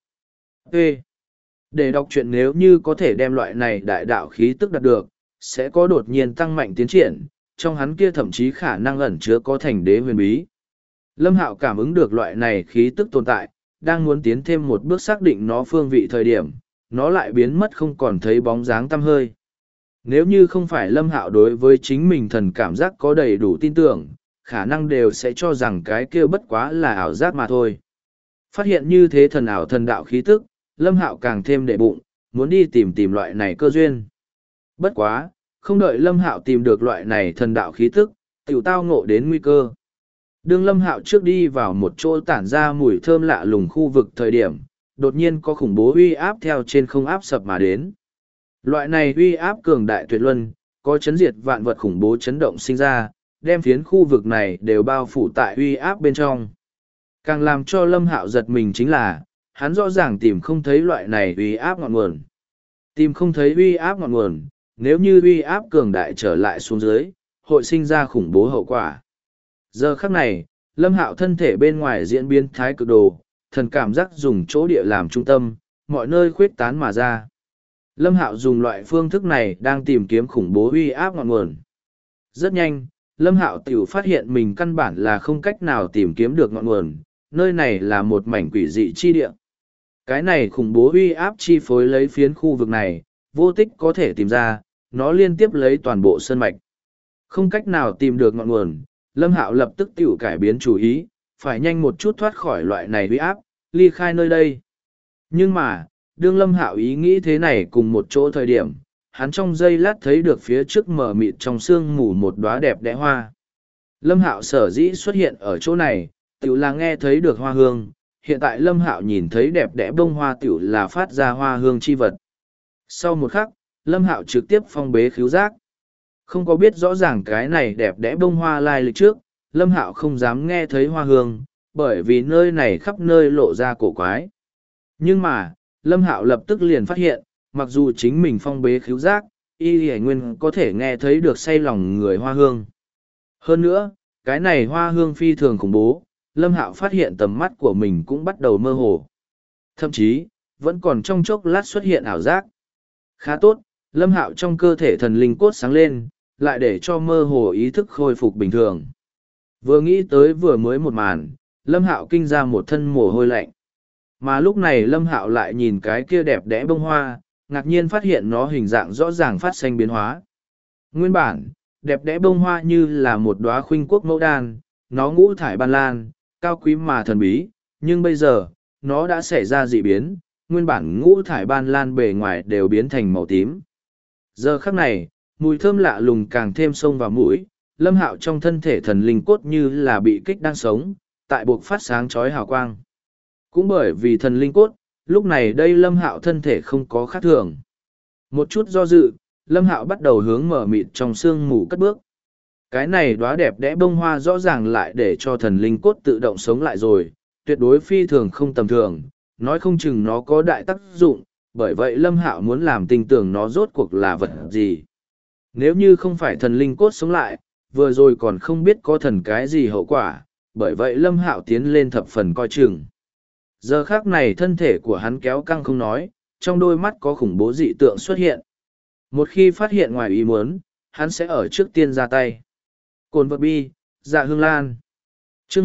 Ê. Để đọc truyện nếu như có thể đem loại này đại đạo khí tức đạt được, sẽ có đột nhiên tăng mạnh tiến triển, trong hắn kia thậm chí khả năng ẩn chứa có thành đế huyền bí. Lâm Hạo cảm ứng được loại này khí tức tồn tại, đang muốn tiến thêm một bước xác định nó phương vị thời điểm, nó lại biến mất không còn thấy bóng dáng tăm hơi. Nếu như không phải Lâm Hạo đối với chính mình thần cảm giác có đầy đủ tin tưởng, khả năng đều sẽ cho rằng cái kia bất quá là ảo giác mà thôi. Phát hiện như thế thần ảo thần đạo khí tức, Lâm Hạo càng thêm đệ bụng, muốn đi tìm loại này cơ duyên. Bất quá, không đợi Lâm Hạo tìm được loại này thần đạo khí tức, tiểu tao ngộ đến nguy cơ. Đương Lâm Hạo trước đi vào một chỗ tản ra mùi thơm lạ lùng khu vực thời điểm, đột nhiên có khủng bố uy áp theo trên không áp sập mà đến. Loại này uy áp cường đại tuyệt luân, có chấn diệt vạn vật khủng bố chấn động sinh ra, đem phiến khu vực này đều bao phủ tại uy áp bên trong. Càng làm cho Lâm Hạo giật mình chính là, hắn rõ ràng tìm không thấy loại này uy áp ngọn nguồn. Tìm không thấy uy áp ngọn nguồn, nếu như uy áp cường đại trở lại xuống dưới, hội sinh ra khủng bố hậu quả. Giờ khắc này, Lâm Hạo thân thể bên ngoài diễn biến thái cực đồ, thần cảm giác dùng chỗ địa làm trung tâm, mọi nơi khuyết tán mà ra. Lâm Hạo dùng loại phương thức này đang tìm kiếm khủng bố uy áp ngọn nguồn. Rất nhanh, Lâm Hạo tiểu phát hiện mình căn bản là không cách nào tìm kiếm được ngọn nguồn, nơi này là một mảnh quỷ dị chi địa. Cái này khủng bố uy áp chi phối lấy phiến khu vực này, vô tích có thể tìm ra, nó liên tiếp lấy toàn bộ sơn mạch. Không cách nào tìm được ngọn nguồn, Lâm Hạo lập tức tiểu cải biến chủ ý, phải nhanh một chút thoát khỏi loại này uy áp, ly khai nơi đây. Nhưng mà, đương Lâm Hạo ý nghĩ thế này cùng một chỗ thời điểm, hắn trong giây lát thấy được phía trước mờ mịt trong sương mù một đóa đẹp đẽ hoa. Lâm Hạo sở dĩ xuất hiện ở chỗ này, tiểu là nghe thấy được hoa hương, hiện tại Lâm Hạo nhìn thấy đẹp đẽ bông hoa tiểu là phát ra hoa hương chi vật. Sau một khắc, Lâm Hạo trực tiếp phong bế khứu giác. Không có biết rõ ràng cái này đẹp đẽ bông hoa lai lịch trước, Lâm Hạo không dám nghe thấy hoa hương, bởi vì nơi này khắp nơi lộ ra cổ quái. Nhưng mà, Lâm Hạo lập tức liền phát hiện, mặc dù chính mình phong bế khứu giác, Y Hải Nguyên có thể nghe thấy được say lòng người hoa hương. Hơn nữa, cái này hoa hương phi thường khủng bố, Lâm Hạo phát hiện tầm mắt của mình cũng bắt đầu mơ hồ. Thậm chí, vẫn còn trong chốc lát xuất hiện ảo giác. Khá tốt, Lâm Hạo trong cơ thể thần linh cốt sáng lên, lại để cho mơ hồ ý thức khôi phục bình thường. Vừa nghĩ tới vừa mới một màn, Lâm Hạo kinh ra một thân mồ hôi lạnh. Mà lúc này Lâm Hạo lại nhìn cái kia đẹp đẽ bông hoa, ngạc nhiên phát hiện nó hình dạng rõ ràng phát sinh biến hóa. Nguyên bản, đẹp đẽ bông hoa như là một đóa khuynh quốc mẫu đan, nó ngũ thải ban lan, cao quý mà thần bí, nhưng bây giờ, nó đã xảy ra dị biến, nguyên bản ngũ thải ban lan bề ngoài đều biến thành màu tím. Giờ khắc này, mùi thơm lạ lùng càng thêm xông vào mũi, Lâm Hạo trong thân thể thần linh cốt như là bị kích đang sống, tại buộc phát sáng chói hào quang. Cũng bởi vì thần linh cốt, lúc này đây Lâm Hạo thân thể không có khác thường. Một chút do dự, Lâm Hạo bắt đầu hướng mở mịt trong sương mù cất bước. Cái này đóa đẹp đẽ bông hoa rõ ràng lại để cho thần linh cốt tự động sống lại rồi, tuyệt đối phi thường không tầm thường, nói không chừng nó có đại tác dụng, bởi vậy Lâm Hạo muốn làm tin tưởng nó rốt cuộc là vật gì. Nếu như không phải thần linh cốt sống lại, vừa rồi còn không biết có thần cái gì hậu quả, bởi vậy Lâm Hạo tiến lên thập phần coi chừng. Giờ khác này thân thể của hắn kéo căng không nói, trong đôi mắt có khủng bố dị tượng xuất hiện. Một khi phát hiện ngoài ý muốn, hắn sẽ ở trước tiên ra tay. Cồn vật bi, dạ hương lan. Chương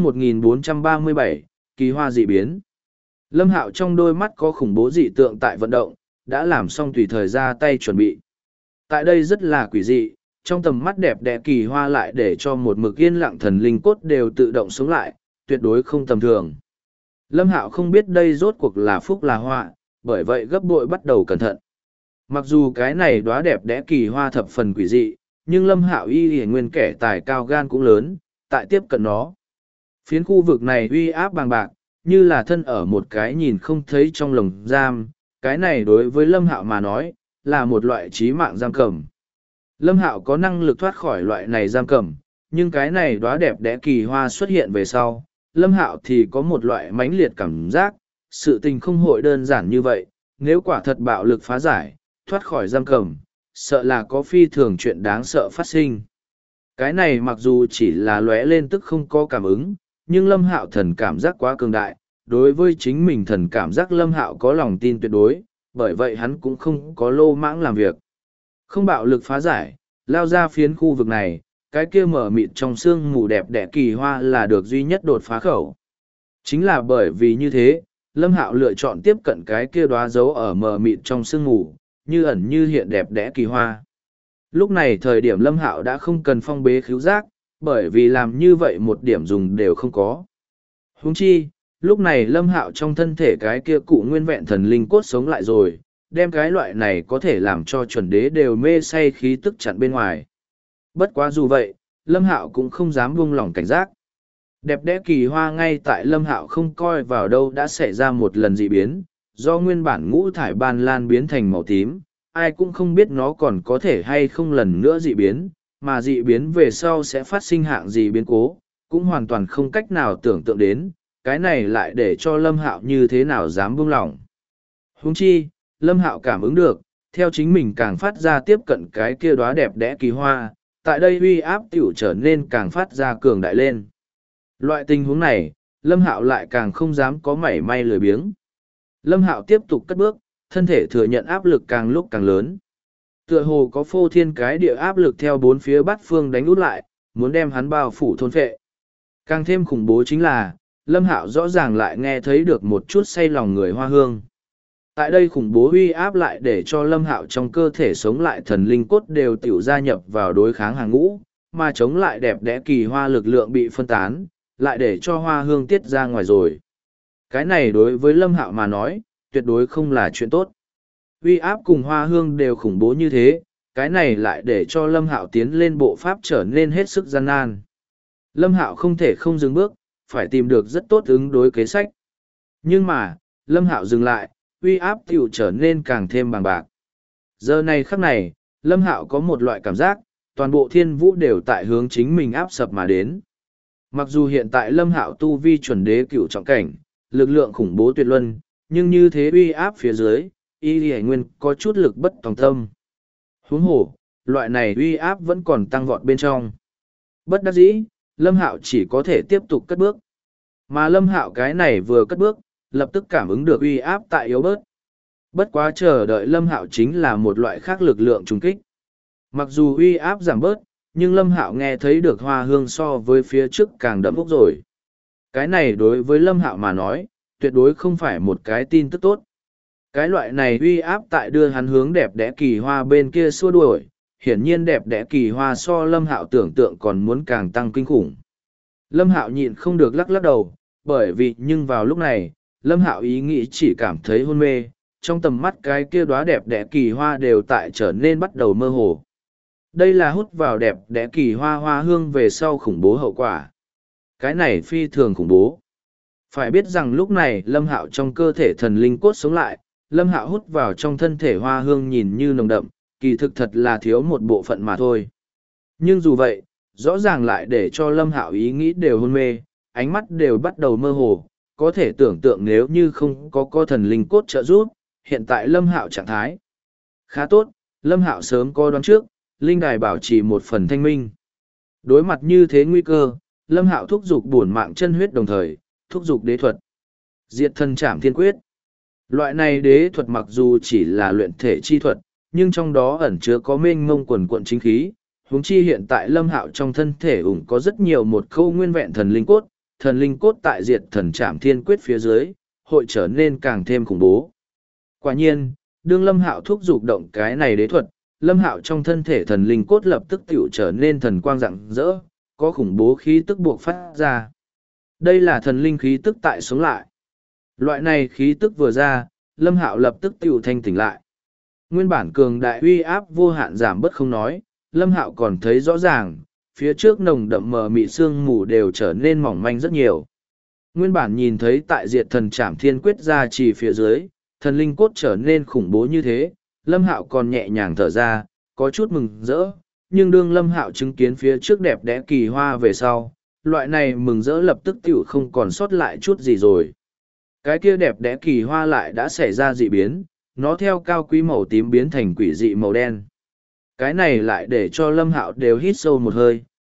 1437, kỳ hoa dị biến. Lâm Hạo trong đôi mắt có khủng bố dị tượng tại vận động, đã làm xong tùy thời ra tay chuẩn bị. Tại đây rất là quỷ dị, trong tầm mắt đẹp đẽ kỳ hoa lại để cho một mực yên lặng thần linh cốt đều tự động sống lại, tuyệt đối không tầm thường. Lâm Hạo không biết đây rốt cuộc là phúc là họa, bởi vậy gấp bội bắt đầu cẩn thận. Mặc dù cái này đóa đẹp đẽ kỳ hoa thập phần quỷ dị, nhưng Lâm Hạo y nguyên kẻ tài cao gan cũng lớn, tại tiếp cận nó. Phiến khu vực này uy áp bàng bạc, như là thân ở một cái nhìn không thấy trong lồng giam, cái này đối với Lâm Hạo mà nói, là một loại trí mạng giam cầm. Lâm Hạo có năng lực thoát khỏi loại này giam cầm, nhưng cái này đóa đẹp đẽ kỳ hoa xuất hiện về sau, Lâm Hạo thì có một loại mãnh liệt cảm giác, sự tình không hội đơn giản như vậy, nếu quả thật bạo lực phá giải, thoát khỏi giam cầm, sợ là có phi thường chuyện đáng sợ phát sinh. Cái này mặc dù chỉ là lóe lên tức không có cảm ứng, nhưng Lâm Hạo thần cảm giác quá cường đại, đối với chính mình thần cảm giác Lâm Hạo có lòng tin tuyệt đối, bởi vậy hắn cũng không có lô mãng làm việc. Không bạo lực phá giải, lao ra phiến khu vực này, cái kia mở mịt trong sương mù đẹp đẽ kỳ hoa là được duy nhất đột phá khẩu. Chính là bởi vì như thế, Lâm Hạo lựa chọn tiếp cận cái kia đóa dấu ở mờ mịt trong sương mù, như ẩn như hiện đẹp đẽ kỳ hoa. Lúc này thời điểm Lâm Hạo đã không cần phong bế khứu giác, bởi vì làm như vậy một điểm dùng đều không có. Huống chi, lúc này Lâm Hạo trong thân thể cái kia cụ nguyên vẹn thần linh cốt sống lại rồi, đem cái loại này có thể làm cho chuẩn đế đều mê say khí tức chặn bên ngoài. Bất quá dù vậy, Lâm Hạo cũng không dám buông lỏng cảnh giác. Đẹp đẽ kỳ hoa ngay tại Lâm Hạo không coi vào đâu đã xảy ra một lần dị biến, do nguyên bản ngũ thải ban lan biến thành màu tím, ai cũng không biết nó còn có thể hay không lần nữa dị biến, mà dị biến về sau sẽ phát sinh hạng gì biến cố, cũng hoàn toàn không cách nào tưởng tượng đến, cái này lại để cho Lâm Hạo như thế nào dám buông lỏng. Huống chi, Lâm Hạo cảm ứng được, theo chính mình càng phát ra tiếp cận cái kia đóa đẹp đẽ kỳ hoa, tại đây uy áp tiểu trở nên càng phát ra cường đại lên. Loại tình huống này, Lâm Hạo lại càng không dám có mảy may lười biếng. Lâm Hạo tiếp tục cất bước, thân thể thừa nhận áp lực càng lúc càng lớn. Tựa hồ có phô thiên cái địa áp lực theo bốn phía bát phương đánh út lại, muốn đem hắn bao phủ thôn phệ. Càng thêm khủng bố chính là, Lâm Hạo rõ ràng lại nghe thấy được một chút say lòng người hoa hương. Tại đây khủng bố uy áp lại để cho Lâm Hạo trong cơ thể sống lại thần linh cốt đều tiểu gia nhập vào đối kháng hàng ngũ, mà chống lại đẹp đẽ kỳ hoa lực lượng bị phân tán, lại để cho hoa hương tiết ra ngoài rồi. Cái này đối với Lâm Hạo mà nói, tuyệt đối không là chuyện tốt. Uy áp cùng hoa hương đều khủng bố như thế, cái này lại để cho Lâm Hạo tiến lên bộ pháp trở nên hết sức gian nan. Lâm Hạo không thể không dừng bước, phải tìm được rất tốt ứng đối kế sách. Nhưng mà, Lâm Hạo dừng lại, uy áp tiểu trở nên càng thêm bằng bạc. Giờ này khắc này, Lâm Hạo có một loại cảm giác, toàn bộ thiên vũ đều tại hướng chính mình áp sập mà đến. Mặc dù hiện tại Lâm Hạo tu vi chuẩn đế cửu trọng cảnh, lực lượng khủng bố tuyệt luân, nhưng như thế uy áp phía dưới, y lì nguyên có chút lực bất tòng tâm. Huống hồ, loại này uy áp vẫn còn tăng vọt bên trong. Bất đắc dĩ, Lâm Hạo chỉ có thể tiếp tục cất bước. Mà Lâm Hạo cái này vừa cất bước, lập tức cảm ứng được uy áp tại yếu bớt. Bất quá chờ đợi Lâm Hạo chính là một loại khác lực lượng trùng kích. Mặc dù uy áp giảm bớt, nhưng Lâm Hạo nghe thấy được hoa hương so với phía trước càng đậm ốc rồi. Cái này đối với Lâm Hạo mà nói, tuyệt đối không phải một cái tin tức tốt. Cái loại này uy áp tại đưa hắn hướng đẹp đẽ kỳ hoa bên kia xua đuổi, hiển nhiên đẹp đẽ kỳ hoa so Lâm Hạo tưởng tượng còn muốn càng tăng kinh khủng. Lâm Hạo nhịn không được lắc lắc đầu, bởi vì nhưng vào lúc này, Lâm Hạo ý nghĩ chỉ cảm thấy hôn mê, trong tầm mắt cái kia đóa đẹp đẽ kỳ hoa đều tại trở nên bắt đầu mơ hồ. Đây là hút vào đẹp đẽ kỳ hoa hoa hương về sau khủng bố hậu quả. Cái này phi thường khủng bố. Phải biết rằng lúc này Lâm Hạo trong cơ thể thần linh cốt sống lại, Lâm Hạo hút vào trong thân thể hoa hương nhìn như nồng đậm, kỳ thực thật là thiếu một bộ phận mà thôi. Nhưng dù vậy, rõ ràng lại để cho Lâm Hạo ý nghĩ đều hôn mê, ánh mắt đều bắt đầu mơ hồ, có thể tưởng tượng nếu như không có thần linh cốt trợ giúp, hiện tại Lâm Hạo trạng thái khá tốt, Lâm Hạo sớm có đoán trước, linh đài bảo trì một phần thanh minh. Đối mặt như thế nguy cơ, Lâm Hạo thúc giục bổn mạng chân huyết đồng thời, thúc giục đế thuật. Diệt thần trảm thiên quyết. Loại này đế thuật mặc dù chỉ là luyện thể chi thuật, nhưng trong đó ẩn chứa có mênh mông quần quận chính khí. Huống chi hiện tại Lâm Hạo trong thân thể ủng có rất nhiều một khâu nguyên vẹn thần linh cốt tại diệt thần trảm thiên quyết phía dưới, hội trở nên càng thêm khủng bố. Quả nhiên, đương Lâm Hạo thúc giục động cái này đế thuật, Lâm Hạo trong thân thể thần linh cốt lập tức tiểu trở nên thần quang rạng rỡ, có khủng bố khí tức buộc phát ra. Đây là thần linh khí tức tại sống lại. Loại này khí tức vừa ra, Lâm Hạo lập tức tiểu thanh tỉnh lại. Nguyên bản cường đại uy áp vô hạn giảm bất không nói, Lâm Hạo còn thấy rõ ràng, phía trước nồng đậm mờ mị sương mù đều trở nên mỏng manh rất nhiều. Nguyên bản nhìn thấy tại diệt thần trảm thiên quyết ra chỉ phía dưới, thần linh cốt trở nên khủng bố như thế, Lâm Hạo còn nhẹ nhàng thở ra, có chút mừng rỡ, nhưng đương Lâm Hạo chứng kiến phía trước đẹp đẽ kỳ hoa về sau, loại này mừng rỡ lập tức tiểu không còn sót lại chút gì rồi. Cái kia đẹp đẽ kỳ hoa lại đã xảy ra dị biến, nó theo cao quý màu tím biến thành quỷ dị màu đen. Cái này lại để cho Lâm Hạo đều hít sâu một hơi,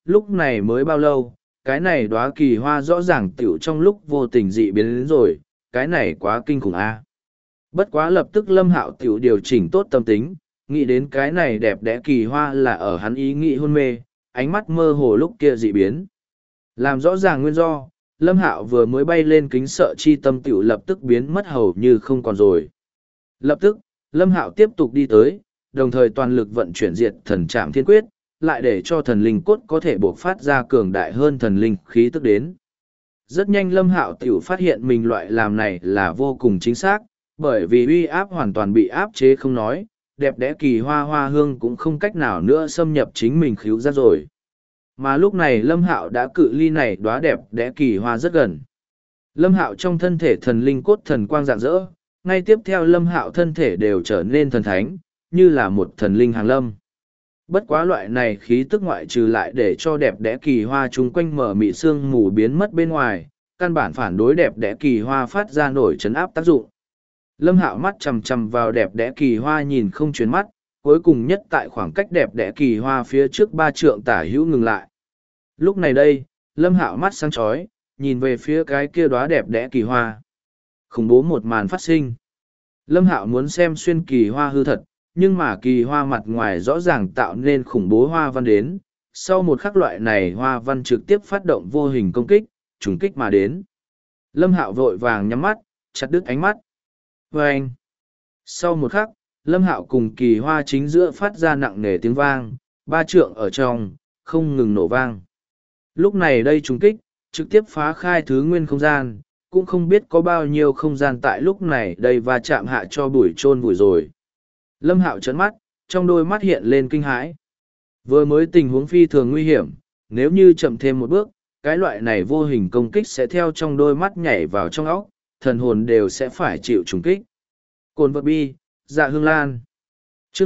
lúc này mới bao lâu, cái này đóa kỳ hoa rõ ràng tiểu trong lúc vô tình dị biến đến rồi, cái này quá kinh khủng a. Bất quá lập tức Lâm Hạo tiểu điều chỉnh tốt tâm tính, nghĩ đến cái này đẹp đẽ kỳ hoa là ở hắn ý nghĩ hôn mê, ánh mắt mơ hồ lúc kia dị biến. Làm rõ ràng nguyên do, Lâm Hạo vừa mới bay lên kính sợ chi tâm tiểu lập tức biến mất hầu như không còn rồi. Lập tức, Lâm Hạo tiếp tục đi tới, đồng thời toàn lực vận chuyển diệt thần trảm thiên quyết, lại để cho thần linh cốt có thể bộc phát ra cường đại hơn thần linh khí tức đến. Rất nhanh Lâm Hạo tiểu phát hiện mình loại làm này là vô cùng chính xác, bởi vì uy áp hoàn toàn bị áp chế không nói, đẹp đẽ kỳ hoa hoa hương cũng không cách nào nữa xâm nhập chính mình khíu giác rồi. Mà lúc này Lâm Hạo đã cự ly này đóa đẹp đẽ kỳ hoa rất gần. Lâm Hạo trong thân thể thần linh cốt thần quang rạng rỡ, ngay tiếp theo Lâm Hạo thân thể đều trở nên thần thánh, như là một thần linh hàng lâm. Bất quá loại này khí tức ngoại trừ lại để cho đẹp đẽ kỳ hoa chung quanh mở mị sương mù biến mất bên ngoài, căn bản phản đối đẹp đẽ kỳ hoa phát ra nổi chấn áp tác dụng. Lâm Hạo mắt chằm chằm vào đẹp đẽ kỳ hoa nhìn không chuyển mắt, cuối cùng nhất tại khoảng cách đẹp đẽ kỳ hoa phía trước 3 trượng tả hữu ngừng lại. Lúc này đây, Lâm Hạo mắt sáng chói, nhìn về phía cái kia đóa đẹp đẽ kỳ hoa. Khủng bố một màn phát sinh. Lâm Hạo muốn xem xuyên kỳ hoa hư thật, nhưng mà kỳ hoa mặt ngoài rõ ràng tạo nên khủng bố hoa văn đến. Sau một khắc loại này hoa văn trực tiếp phát động vô hình công kích, trùng kích mà đến. Lâm Hạo vội vàng nhắm mắt, chặt đứt ánh mắt. Vâng! Sau một khắc, Lâm Hạo cùng kỳ hoa chính giữa phát ra nặng nề tiếng vang, 3 trượng ở trong, không ngừng nổ vang. Lúc này đây trùng kích, trực tiếp phá khai thứ nguyên không gian, cũng không biết có bao nhiêu không gian tại lúc này đây và chạm hạ cho bụi chôn vùi rồi. Lâm Hạo trấn mắt, trong đôi mắt hiện lên kinh hãi. Vừa mới tình huống phi thường nguy hiểm, nếu như chậm thêm một bước, cái loại này vô hình công kích sẽ theo trong đôi mắt nhảy vào trong óc, thần hồn đều sẽ phải chịu trùng kích. Cồn vật bi, dạ hương lan. Chương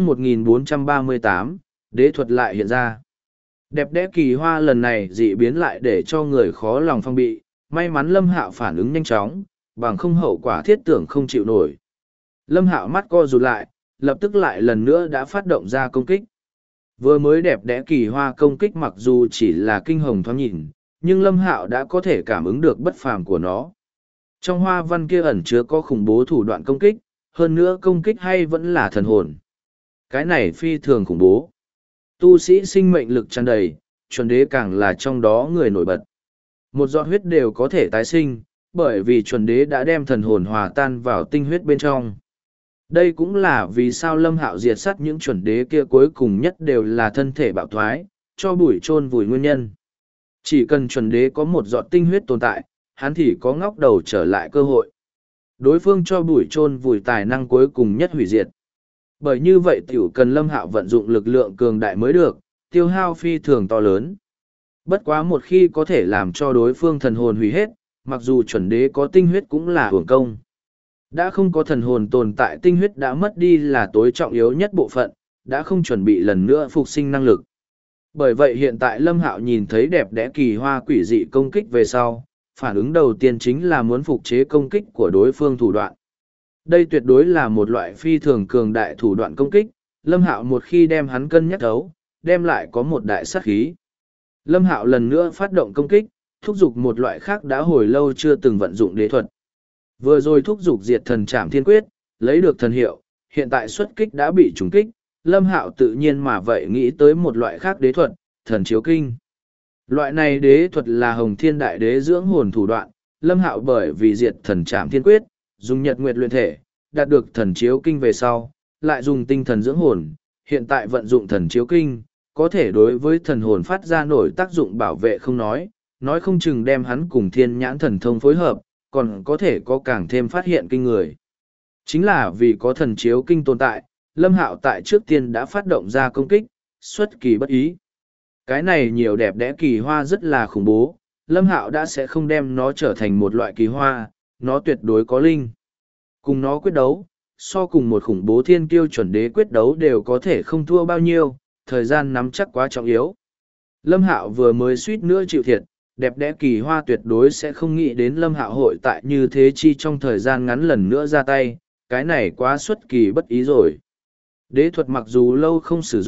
1438, đế thuật lại hiện ra. Đẹp đẽ kỳ hoa lần này dị biến lại để cho người khó lòng phong bị, may mắn Lâm Hạo phản ứng nhanh chóng, bằng không hậu quả thiết tưởng không chịu nổi. Lâm Hạo mắt co rụt lại, lập tức lại lần nữa đã phát động ra công kích. Vừa mới đẹp đẽ kỳ hoa công kích mặc dù chỉ là kinh hồng thoáng nhìn, nhưng Lâm Hạo đã có thể cảm ứng được bất phàm của nó. Trong hoa văn kia ẩn chứa có khủng bố thủ đoạn công kích, hơn nữa công kích hay vẫn là thần hồn. Cái này phi thường khủng bố. Tu sĩ sinh mệnh lực tràn đầy, chuẩn đế càng là trong đó người nổi bật. Một giọt huyết đều có thể tái sinh, bởi vì chuẩn đế đã đem thần hồn hòa tan vào tinh huyết bên trong. Đây cũng là vì sao Lâm Hạo diệt sát những chuẩn đế kia cuối cùng nhất đều là thân thể bạo thoái, cho bụi chôn vùi nguyên nhân. Chỉ cần chuẩn đế có một giọt tinh huyết tồn tại, hắn thì có ngóc đầu trở lại cơ hội. Đối phương cho bụi chôn vùi tài năng cuối cùng nhất hủy diệt. Bởi như vậy tiểu cần Lâm Hạo vận dụng lực lượng cường đại mới được, tiêu hao phi thường to lớn. Bất quá một khi có thể làm cho đối phương thần hồn hủy hết, mặc dù chuẩn đế có tinh huyết cũng là hưởng công. Đã không có thần hồn tồn tại, tinh huyết đã mất đi là tối trọng yếu nhất bộ phận, đã không chuẩn bị lần nữa phục sinh năng lực. Bởi vậy hiện tại Lâm Hạo nhìn thấy đẹp đẽ kỳ hoa quỷ dị công kích về sau, phản ứng đầu tiên chính là muốn phục chế công kích của đối phương thủ đoạn. Đây tuyệt đối là một loại phi thường cường đại thủ đoạn công kích, Lâm Hạo một khi đem hắn cân nhắc thấu, đem lại có một đại sát khí. Lâm Hạo lần nữa phát động công kích, thúc giục một loại khác đã hồi lâu chưa từng vận dụng đế thuật. Vừa rồi thúc giục diệt thần trảm thiên quyết, lấy được thần hiệu, hiện tại xuất kích đã bị trúng kích, Lâm Hạo tự nhiên mà vậy nghĩ tới một loại khác đế thuật, thần chiếu kinh. Loại này đế thuật là Hồng Thiên Đại Đế dưỡng hồn thủ đoạn, Lâm Hạo bởi vì diệt thần trảm thiên quyết, dùng nhật nguyệt luyện thể, đạt được thần chiếu kinh về sau, lại dùng tinh thần dưỡng hồn, hiện tại vận dụng thần chiếu kinh, có thể đối với thần hồn phát ra nổi tác dụng bảo vệ không nói không chừng đem hắn cùng thiên nhãn thần thông phối hợp, còn có thể có càng thêm phát hiện kinh người. Chính là vì có thần chiếu kinh tồn tại, Lâm Hạo tại trước tiên đã phát động ra công kích, xuất kỳ bất ý. Cái này nhiều đẹp đẽ kỳ hoa rất là khủng bố, Lâm Hạo đã sẽ không đem nó trở thành một loại kỳ hoa, nó tuyệt đối có linh. Cùng nó quyết đấu, so cùng một khủng bố thiên kiêu chuẩn đế quyết đấu đều có thể không thua bao nhiêu, thời gian nắm chắc quá trọng yếu. Lâm Hạo vừa mới suýt nữa chịu thiệt, đẹp đẽ kỳ hoa tuyệt đối sẽ không nghĩ đến Lâm Hạo hội tại như thế chi trong thời gian ngắn lần nữa ra tay, cái này quá xuất kỳ bất ý rồi. Đế thuật mặc dù lâu không sử dụng,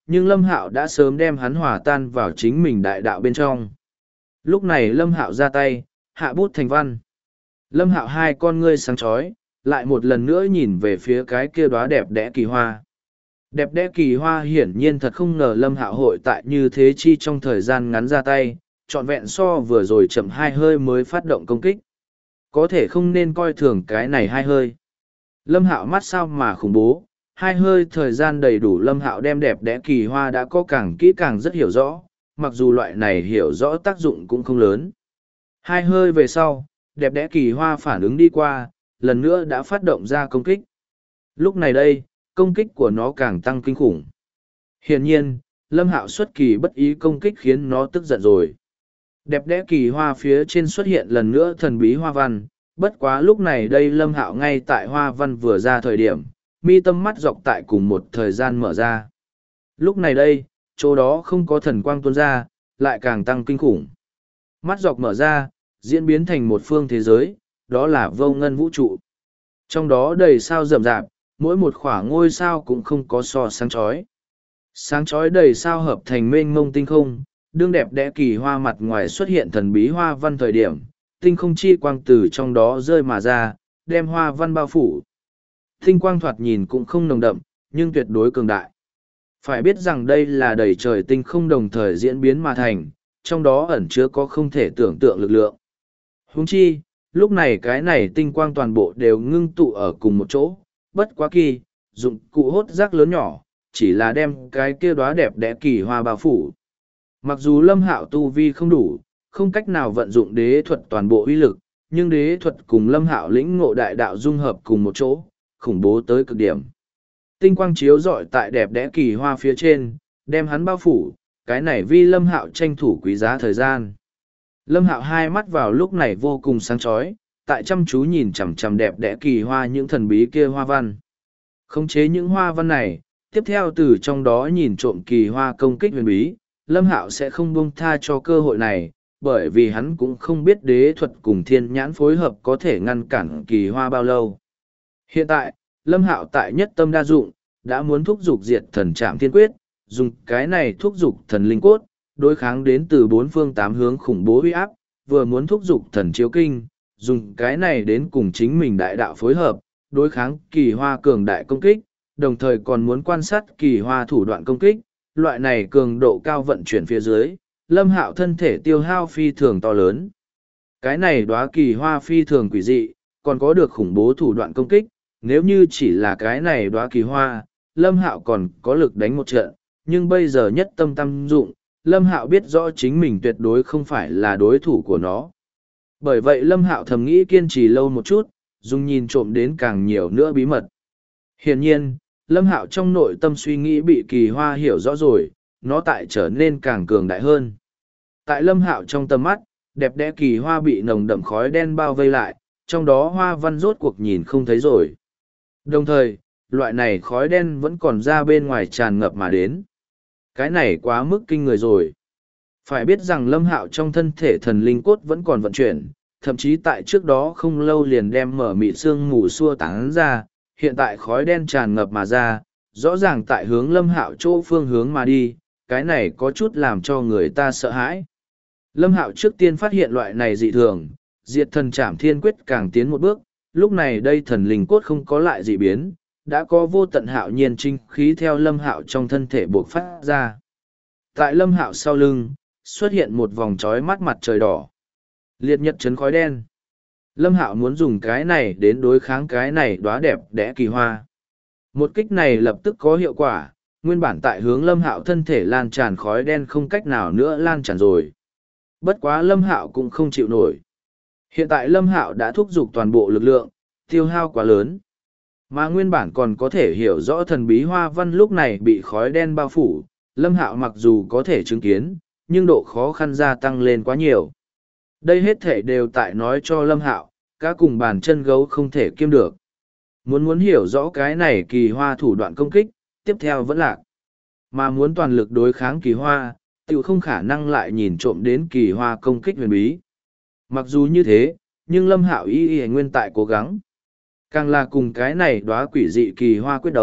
nhưng Lâm Hạo đã sớm đem hắn hòa tan vào chính mình đại đạo bên trong. Lúc này Lâm Hạo ra tay, hạ bút thành văn. Lâm Hạo hai con ngươi sáng chói, lại một lần nữa nhìn về phía cái kia đóa đẹp đẽ kỳ hoa. Đẹp đẽ kỳ hoa hiển nhiên thật không ngờ Lâm Hạo hội tại như thế chi trong thời gian ngắn ra tay, trọn vẹn so vừa rồi chậm hai hơi mới phát động công kích. Có thể không nên coi thường cái này hai hơi. Lâm Hạo mắt sao mà khủng bố, hai hơi thời gian đầy đủ Lâm Hạo đem đẹp đẽ kỳ hoa đã có càng kỹ càng rất hiểu rõ, mặc dù loại này hiểu rõ tác dụng cũng không lớn. Hai hơi về sau, đẹp đẽ kỳ hoa phản ứng đi qua, lần nữa đã phát động ra công kích. Lúc này đây, công kích của nó càng tăng kinh khủng. Hiển nhiên, Lâm Hạo xuất kỳ bất ý công kích khiến nó tức giận rồi. Đẹp đẽ kỳ hoa phía trên xuất hiện lần nữa thần bí hoa văn, bất quá lúc này đây Lâm Hạo ngay tại hoa văn vừa ra thời điểm, mi tâm mắt dọc tại cùng một thời gian mở ra. Lúc này đây, chỗ đó không có thần quang tuôn ra, lại càng tăng kinh khủng. Mắt dọc mở ra, diễn biến thành một phương thế giới, đó là vô ngân vũ trụ. Trong đó đầy sao rậm rạp, mỗi một khoảng ngôi sao cũng không có so sáng chói. Sáng chói đầy sao hợp thành mênh mông tinh không, đương đẹp đẽ kỳ hoa mặt ngoài xuất hiện thần bí hoa văn thời điểm, tinh không chi quang từ trong đó rơi mà ra, đem hoa văn bao phủ. Tinh quang thoạt nhìn cũng không nồng đậm, nhưng tuyệt đối cường đại. Phải biết rằng đây là đầy trời tinh không đồng thời diễn biến mà thành, trong đó ẩn chứa có không thể tưởng tượng lực lượng. Huống chi, lúc này cái này tinh quang toàn bộ đều ngưng tụ ở cùng một chỗ, bất quá kỳ, dụng cụ hốt rác lớn nhỏ, chỉ là đem cái kia đóa đẹp đẽ kỳ hoa bao phủ. Mặc dù Lâm Hạo tu vi không đủ, không cách nào vận dụng đế thuật toàn bộ uy lực, nhưng đế thuật cùng Lâm Hạo lĩnh ngộ đại đạo dung hợp cùng một chỗ, khủng bố tới cực điểm. Tinh quang chiếu rọi tại đẹp đẽ kỳ hoa phía trên, đem hắn bao phủ, cái này vi Lâm Hạo tranh thủ quý giá thời gian. Lâm Hạo hai mắt vào lúc này vô cùng sáng chói, tại chăm chú nhìn chằm chằm đẹp đẽ kỳ hoa những thần bí kia hoa văn. Khống chế những hoa văn này, tiếp theo từ trong đó nhìn trộm kỳ hoa công kích huyền bí, Lâm Hạo sẽ không buông tha cho cơ hội này, bởi vì hắn cũng không biết đế thuật cùng thiên nhãn phối hợp có thể ngăn cản kỳ hoa bao lâu. Hiện tại, Lâm Hạo tại nhất tâm đa dụng, đã muốn thúc giục diệt thần trảm thiên quyết, dùng cái này thúc giục thần linh cốt, đối kháng đến từ bốn phương tám hướng khủng bố uy áp, vừa muốn thúc giục thần chiếu kinh, dùng cái này đến cùng chính mình đại đạo phối hợp, đối kháng kỳ hoa cường đại công kích, đồng thời còn muốn quan sát kỳ hoa thủ đoạn công kích, loại này cường độ cao vận chuyển phía dưới, Lâm Hạo thân thể tiêu hao phi thường to lớn. Cái này đóa kỳ hoa phi thường quỷ dị, còn có được khủng bố thủ đoạn công kích, nếu như chỉ là cái này đóa kỳ hoa, Lâm Hạo còn có lực đánh một trận, nhưng bây giờ nhất tâm tam dụng, Lâm Hạo biết rõ chính mình tuyệt đối không phải là đối thủ của nó. Bởi vậy Lâm Hạo thầm nghĩ kiên trì lâu một chút, dùng nhìn trộm đến càng nhiều nữa bí mật. Hiển nhiên, Lâm Hạo trong nội tâm suy nghĩ bị kỳ hoa hiểu rõ rồi, nó tại trở nên càng cường đại hơn. Tại Lâm Hạo trong tầm mắt, đẹp đẽ kỳ hoa bị nồng đậm khói đen bao vây lại, trong đó hoa văn rốt cuộc nhìn không thấy rồi. Đồng thời, loại này khói đen vẫn còn ra bên ngoài tràn ngập mà đến. Cái này quá mức kinh người rồi. Phải biết rằng Lâm Hạo trong thân thể thần linh cốt vẫn còn vận chuyển, thậm chí tại trước đó không lâu liền đem mở mịt sương mù xua tán ra, hiện tại khói đen tràn ngập mà ra, rõ ràng tại hướng Lâm Hạo chỗ phương hướng mà đi, cái này có chút làm cho người ta sợ hãi. Lâm Hạo trước tiên phát hiện loại này dị thường, diệt thần trảm thiên quyết càng tiến một bước, lúc này đây thần linh cốt không có lại dị biến, đã có vô tận hạo nhiên trinh khí theo Lâm Hạo trong thân thể buộc phát ra. Tại Lâm Hạo sau lưng, xuất hiện một vòng trói mắt mặt trời đỏ. Liệt nhật chấn khói đen. Lâm Hạo muốn dùng cái này đến đối kháng cái này đóa đẹp đẽ kỳ hoa. Một kích này lập tức có hiệu quả, nguyên bản tại hướng Lâm Hạo thân thể lan tràn khói đen không cách nào nữa lan tràn rồi. Bất quá Lâm Hạo cũng không chịu nổi. Hiện tại Lâm Hạo đã thúc giục toàn bộ lực lượng, tiêu hao quá lớn. Mà nguyên bản còn có thể hiểu rõ thần bí hoa văn lúc này bị khói đen bao phủ, Lâm Hạo mặc dù có thể chứng kiến, nhưng độ khó khăn gia tăng lên quá nhiều. Đây hết thể đều tại nói cho Lâm Hạo, cá cùng bàn chân gấu không thể kiêm được. Muốn hiểu rõ cái này kỳ hoa thủ đoạn công kích, tiếp theo vẫn lạc. Mà muốn toàn lực đối kháng kỳ hoa, tự không khả năng lại nhìn trộm đến kỳ hoa công kích huyền bí. Mặc dù như thế, nhưng Lâm Hạo y nguyên tại cố gắng. Càng là cùng cái này đóa quỷ dị kỳ hoa quyết đấu,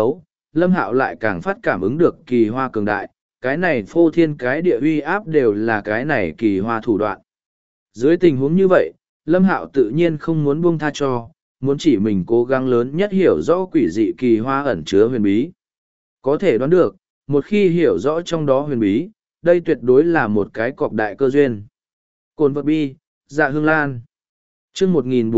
Lâm Hạo lại càng phát cảm ứng được kỳ hoa cường đại, cái này phô thiên cái địa uy áp đều là cái này kỳ hoa thủ đoạn. Dưới tình huống như vậy, Lâm Hạo tự nhiên không muốn buông tha cho, muốn chỉ mình cố gắng lớn nhất hiểu rõ quỷ dị kỳ hoa ẩn chứa huyền bí. Có thể đoán được, một khi hiểu rõ trong đó huyền bí, đây tuyệt đối là một cái cọc đại cơ duyên. Cồn vật bi, dạ hương lan. Chương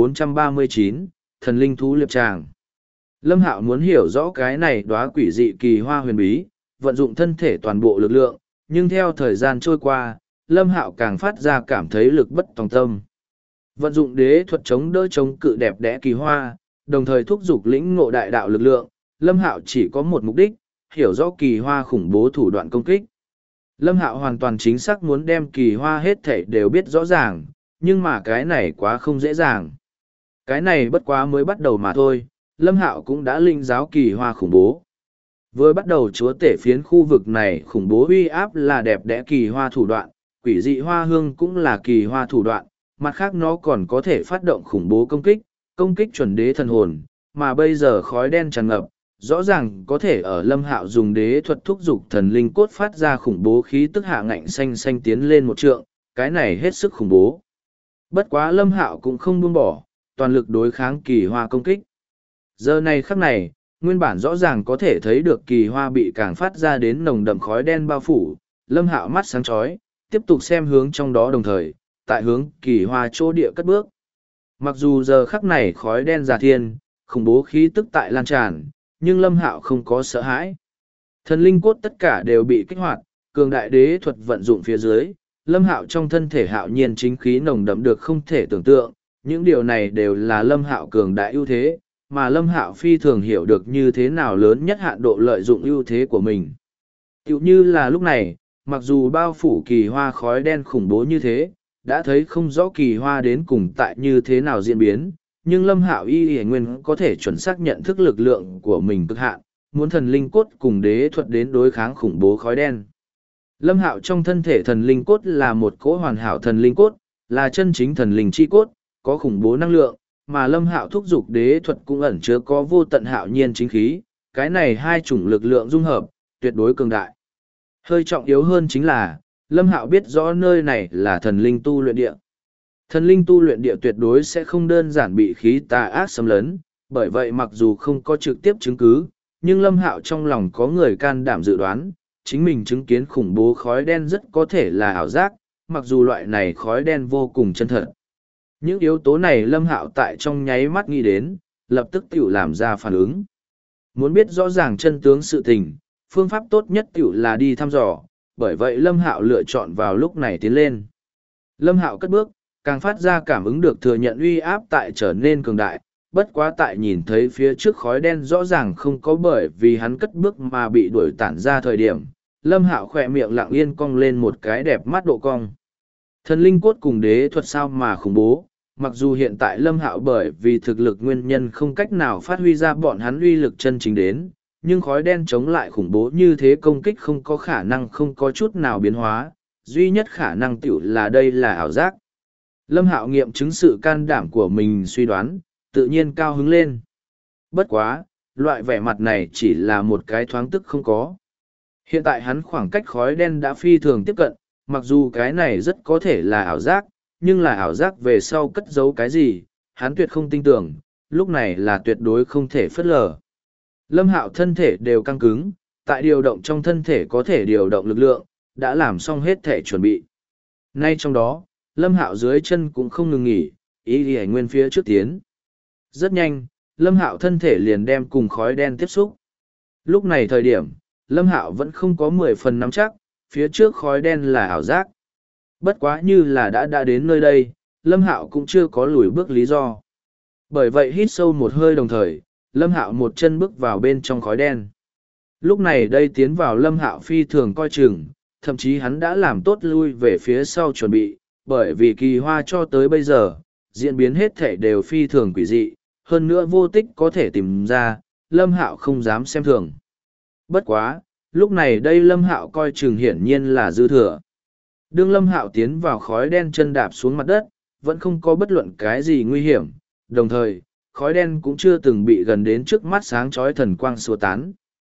1439, thần linh thú liệp tràng. Lâm Hạo muốn hiểu rõ cái này đóa quỷ dị kỳ hoa huyền bí, vận dụng thân thể toàn bộ lực lượng, nhưng theo thời gian trôi qua, Lâm Hạo càng phát ra cảm thấy lực bất tòng tâm. Vận dụng đế thuật chống đỡ chống cự đẹp đẽ kỳ hoa, đồng thời thúc giục lĩnh ngộ đại đạo lực lượng, Lâm Hạo chỉ có một mục đích, hiểu rõ kỳ hoa khủng bố thủ đoạn công kích. Lâm Hạo hoàn toàn chính xác muốn đem kỳ hoa hết thảy đều biết rõ ràng, nhưng mà cái này quá không dễ dàng. Cái này bất quá mới bắt đầu mà thôi, Lâm Hạo cũng đã linh giáo kỳ hoa khủng bố. Vừa bắt đầu chúa tể phiến khu vực này khủng bố uy áp là đẹp đẽ kỳ hoa thủ đoạn, quỷ dị hoa hương cũng là kỳ hoa thủ đoạn, mặt khác nó còn có thể phát động khủng bố công kích chuẩn đế thần hồn, mà bây giờ khói đen tràn ngập, rõ ràng có thể ở Lâm Hạo dùng đế thuật thúc giục thần linh cốt phát ra khủng bố khí tức hạ ngạnh xanh xanh tiến lên một trượng, cái này hết sức khủng bố. Bất quá Lâm Hạo cũng không buông bỏ, toàn lực đối kháng kỳ hoa công kích. Giờ này khắc này, nguyên bản rõ ràng có thể thấy được kỳ hoa bị càng phát ra đến nồng đậm khói đen bao phủ, Lâm Hạo mắt sáng chói, tiếp tục xem hướng trong đó đồng thời, tại hướng kỳ hoa chỗ địa cất bước. Mặc dù giờ khắc này khói đen già thiên, khủng bố khí tức tại lan tràn, nhưng Lâm Hạo không có sợ hãi. Thần linh cốt tất cả đều bị kích hoạt, cường đại đế thuật vận dụng phía dưới, Lâm Hạo trong thân thể hạo nhiên chính khí nồng đậm được không thể tưởng tượng, những điều này đều là Lâm Hạo cường đại ưu thế, mà Lâm Hạo phi thường hiểu được như thế nào lớn nhất hạn độ lợi dụng ưu thế của mình. Tựu như là lúc này, mặc dù bao phủ kỳ hoa khói đen khủng bố như thế, đã thấy không rõ kỳ hoa đến cùng tại như thế nào diễn biến, nhưng Lâm Hạo y nguyên có thể chuẩn xác nhận thức lực lượng của mình cực hạn, muốn thần linh cốt cùng đế thuật đến đối kháng khủng bố khói đen. Lâm Hạo trong thân thể thần linh cốt là một cỗ hoàn hảo thần linh cốt, là chân chính thần linh chi cốt, có khủng bố năng lượng, mà Lâm Hạo thúc giục đế thuật cũng ẩn chứa có vô tận hạo nhiên chính khí, cái này hai chủng lực lượng dung hợp, tuyệt đối cường đại. Hơi trọng yếu hơn chính là, Lâm Hạo biết rõ nơi này là thần linh tu luyện địa. Thần linh tu luyện địa tuyệt đối sẽ không đơn giản bị khí tà ác xâm lấn, bởi vậy mặc dù không có trực tiếp chứng cứ, nhưng Lâm Hạo trong lòng có người can đảm dự đoán, chính mình chứng kiến khủng bố khói đen rất có thể là ảo giác, mặc dù loại này khói đen vô cùng chân thật. Những yếu tố này Lâm Hạo tại trong nháy mắt nghĩ đến, lập tức tiểu làm ra phản ứng. Muốn biết rõ ràng chân tướng sự tình, phương pháp tốt nhất tiểu là đi thăm dò, bởi vậy Lâm Hạo lựa chọn vào lúc này tiến lên. Lâm Hạo cất bước, càng phát ra cảm ứng được thừa nhận uy áp tại trở nên cường đại, bất quá tại nhìn thấy phía trước khói đen rõ ràng không có bởi vì hắn cất bước mà bị đuổi tản ra thời điểm, Lâm Hạo khỏe miệng lặng yên cong lên một cái đẹp mắt độ cong. Thần linh cốt cùng đế thuật sao mà khủng bố, mặc dù hiện tại Lâm Hạo bởi vì thực lực nguyên nhân không cách nào phát huy ra bọn hắn uy lực chân chính đến, nhưng khói đen chống lại khủng bố như thế công kích không có khả năng không có chút nào biến hóa, duy nhất khả năng tiểu là đây là ảo giác. Lâm Hạo nghiệm chứng sự can đảm của mình suy đoán, tự nhiên cao hứng lên. Bất quá, loại vẻ mặt này chỉ là một cái thoáng tức không có. Hiện tại hắn khoảng cách khói đen đã phi thường tiếp cận, mặc dù cái này rất có thể là ảo giác, nhưng là ảo giác về sau cất giấu cái gì, hắn tuyệt không tin tưởng, lúc này là tuyệt đối không thể phớt lờ. Lâm Hạo thân thể đều căng cứng, tại điều động trong thân thể có thể điều động lực lượng, đã làm xong hết thể chuẩn bị. Nay trong đó, Lâm Hạo dưới chân cũng không ngừng nghỉ, ý đi nguyên phía trước tiến. Rất nhanh, Lâm Hạo thân thể liền đem cùng khói đen tiếp xúc. Lúc này thời điểm, Lâm Hạo vẫn không có 10 phần nắm chắc, phía trước khói đen là ảo giác. Bất quá như là đã đến nơi đây, Lâm Hạo cũng chưa có lùi bước lý do. Bởi vậy hít sâu một hơi đồng thời, Lâm Hạo một chân bước vào bên trong khói đen. Lúc này đây tiến vào Lâm Hạo phi thường coi chừng, thậm chí hắn đã làm tốt lui về phía sau chuẩn bị, bởi vì kỳ hoa cho tới bây giờ, diễn biến hết thể đều phi thường quỷ dị, hơn nữa vô tích có thể tìm ra, Lâm Hạo không dám xem thường. Bất quá, lúc này đây Lâm Hạo coi chừng hiển nhiên là dư thừa. Đương Lâm Hạo tiến vào khói đen chân đạp xuống mặt đất, vẫn không có bất luận cái gì nguy hiểm, đồng thời, khói đen cũng chưa từng bị gần đến trước mắt sáng chói thần quang xua tán.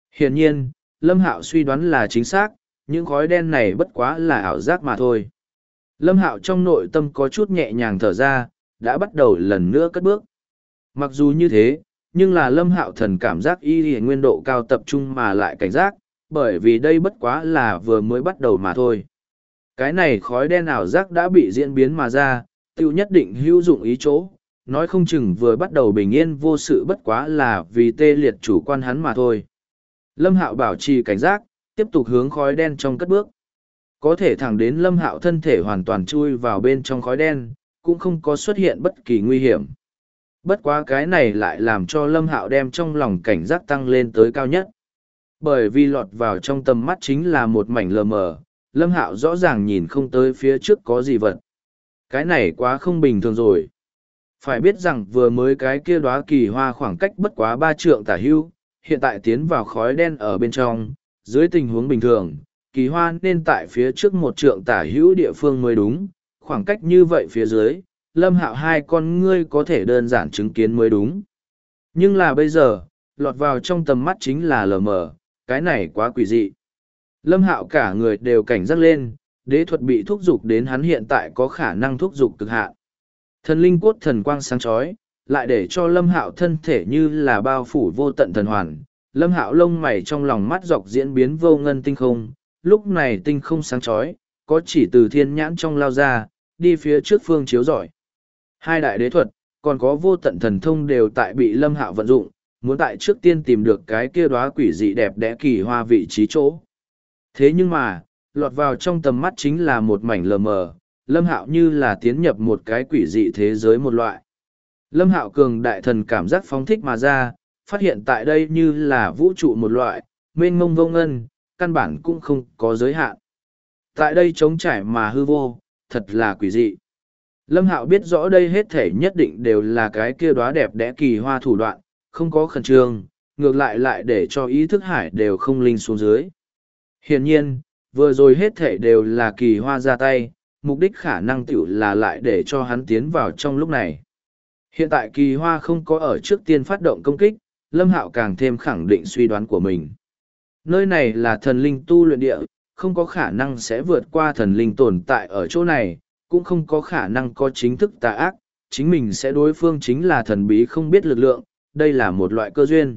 Hiển nhiên, Lâm Hạo suy đoán là chính xác, những khói đen này bất quá là ảo giác mà thôi. Lâm Hạo trong nội tâm có chút nhẹ nhàng thở ra, đã bắt đầu lần nữa cất bước. Mặc dù như thế, nhưng là Lâm Hạo thần cảm giác y nguyên độ cao tập trung mà lại cảnh giác, bởi vì đây bất quá là vừa mới bắt đầu mà thôi. Cái này khói đen ảo giác đã bị diễn biến mà ra, tiêu nhất định hữu dụng ý chỗ, nói không chừng vừa bắt đầu bình yên vô sự bất quá là vì tê liệt chủ quan hắn mà thôi. Lâm Hạo bảo trì cảnh giác, tiếp tục hướng khói đen trong cất bước. Có thể thẳng đến Lâm Hạo thân thể hoàn toàn chui vào bên trong khói đen, cũng không có xuất hiện bất kỳ nguy hiểm. Bất quá cái này lại làm cho Lâm Hạo đem trong lòng cảnh giác tăng lên tới cao nhất. Bởi vì lọt vào trong tầm mắt chính là một mảnh lờ mờ, Lâm Hạo rõ ràng nhìn không tới phía trước có gì vật. Cái này quá không bình thường rồi. Phải biết rằng vừa mới cái kia đóa kỳ hoa khoảng cách bất quá 3 trượng tả hữu, hiện tại tiến vào khói đen ở bên trong, dưới tình huống bình thường, kỳ hoa nên tại phía trước 1 trượng tả hữu địa phương mới đúng, khoảng cách như vậy phía dưới, Lâm Hạo hai con ngươi có thể đơn giản chứng kiến mới đúng. Nhưng là bây giờ, lọt vào trong tầm mắt chính là lờ mờ, cái này quá quỷ dị. Lâm Hạo cả người đều cảnh giác lên, đế thuật bị thúc giục đến hắn hiện tại có khả năng thúc giục cực hạn. Thần linh cốt thần quang sáng chói, lại để cho Lâm Hạo thân thể như là bao phủ vô tận thần hoàn. Lâm Hạo lông mày trong lòng mắt dọc diễn biến vô ngân tinh không, lúc này tinh không sáng chói, có chỉ từ thiên nhãn trong lao ra, đi phía trước phương chiếu rọi. Hai đại đế thuật, còn có vô tận thần thông đều tại bị Lâm Hạo vận dụng, muốn tại trước tiên tìm được cái kia đóa quỷ dị đẹp đẽ kỳ hoa vị trí chỗ. Thế nhưng mà, lọt vào trong tầm mắt chính là một mảnh lờ mờ, Lâm Hạo như là tiến nhập một cái quỷ dị thế giới một loại. Lâm Hạo cường đại thần cảm giác phóng thích mà ra, phát hiện tại đây như là vũ trụ một loại, mênh mông vô ngân, căn bản cũng không có giới hạn. Tại đây trống trải mà hư vô, thật là quỷ dị. Lâm Hạo biết rõ đây hết thể nhất định đều là cái kia đóa đẹp đẽ kỳ hoa thủ đoạn, không có khẩn trương, ngược lại lại để cho ý thức hải đều không linh xuống dưới. Hiển nhiên, vừa rồi hết thể đều là kỳ hoa ra tay, mục đích khả năng tiểu là lại để cho hắn tiến vào trong lúc này. Hiện tại kỳ hoa không có ở trước tiên phát động công kích, Lâm Hạo càng thêm khẳng định suy đoán của mình. Nơi này là thần linh tu luyện địa, không có khả năng sẽ vượt qua thần linh tồn tại ở chỗ này, cũng không có khả năng có chính thức tà ác, chính mình sẽ đối phương chính là thần bí không biết lực lượng, đây là một loại cơ duyên.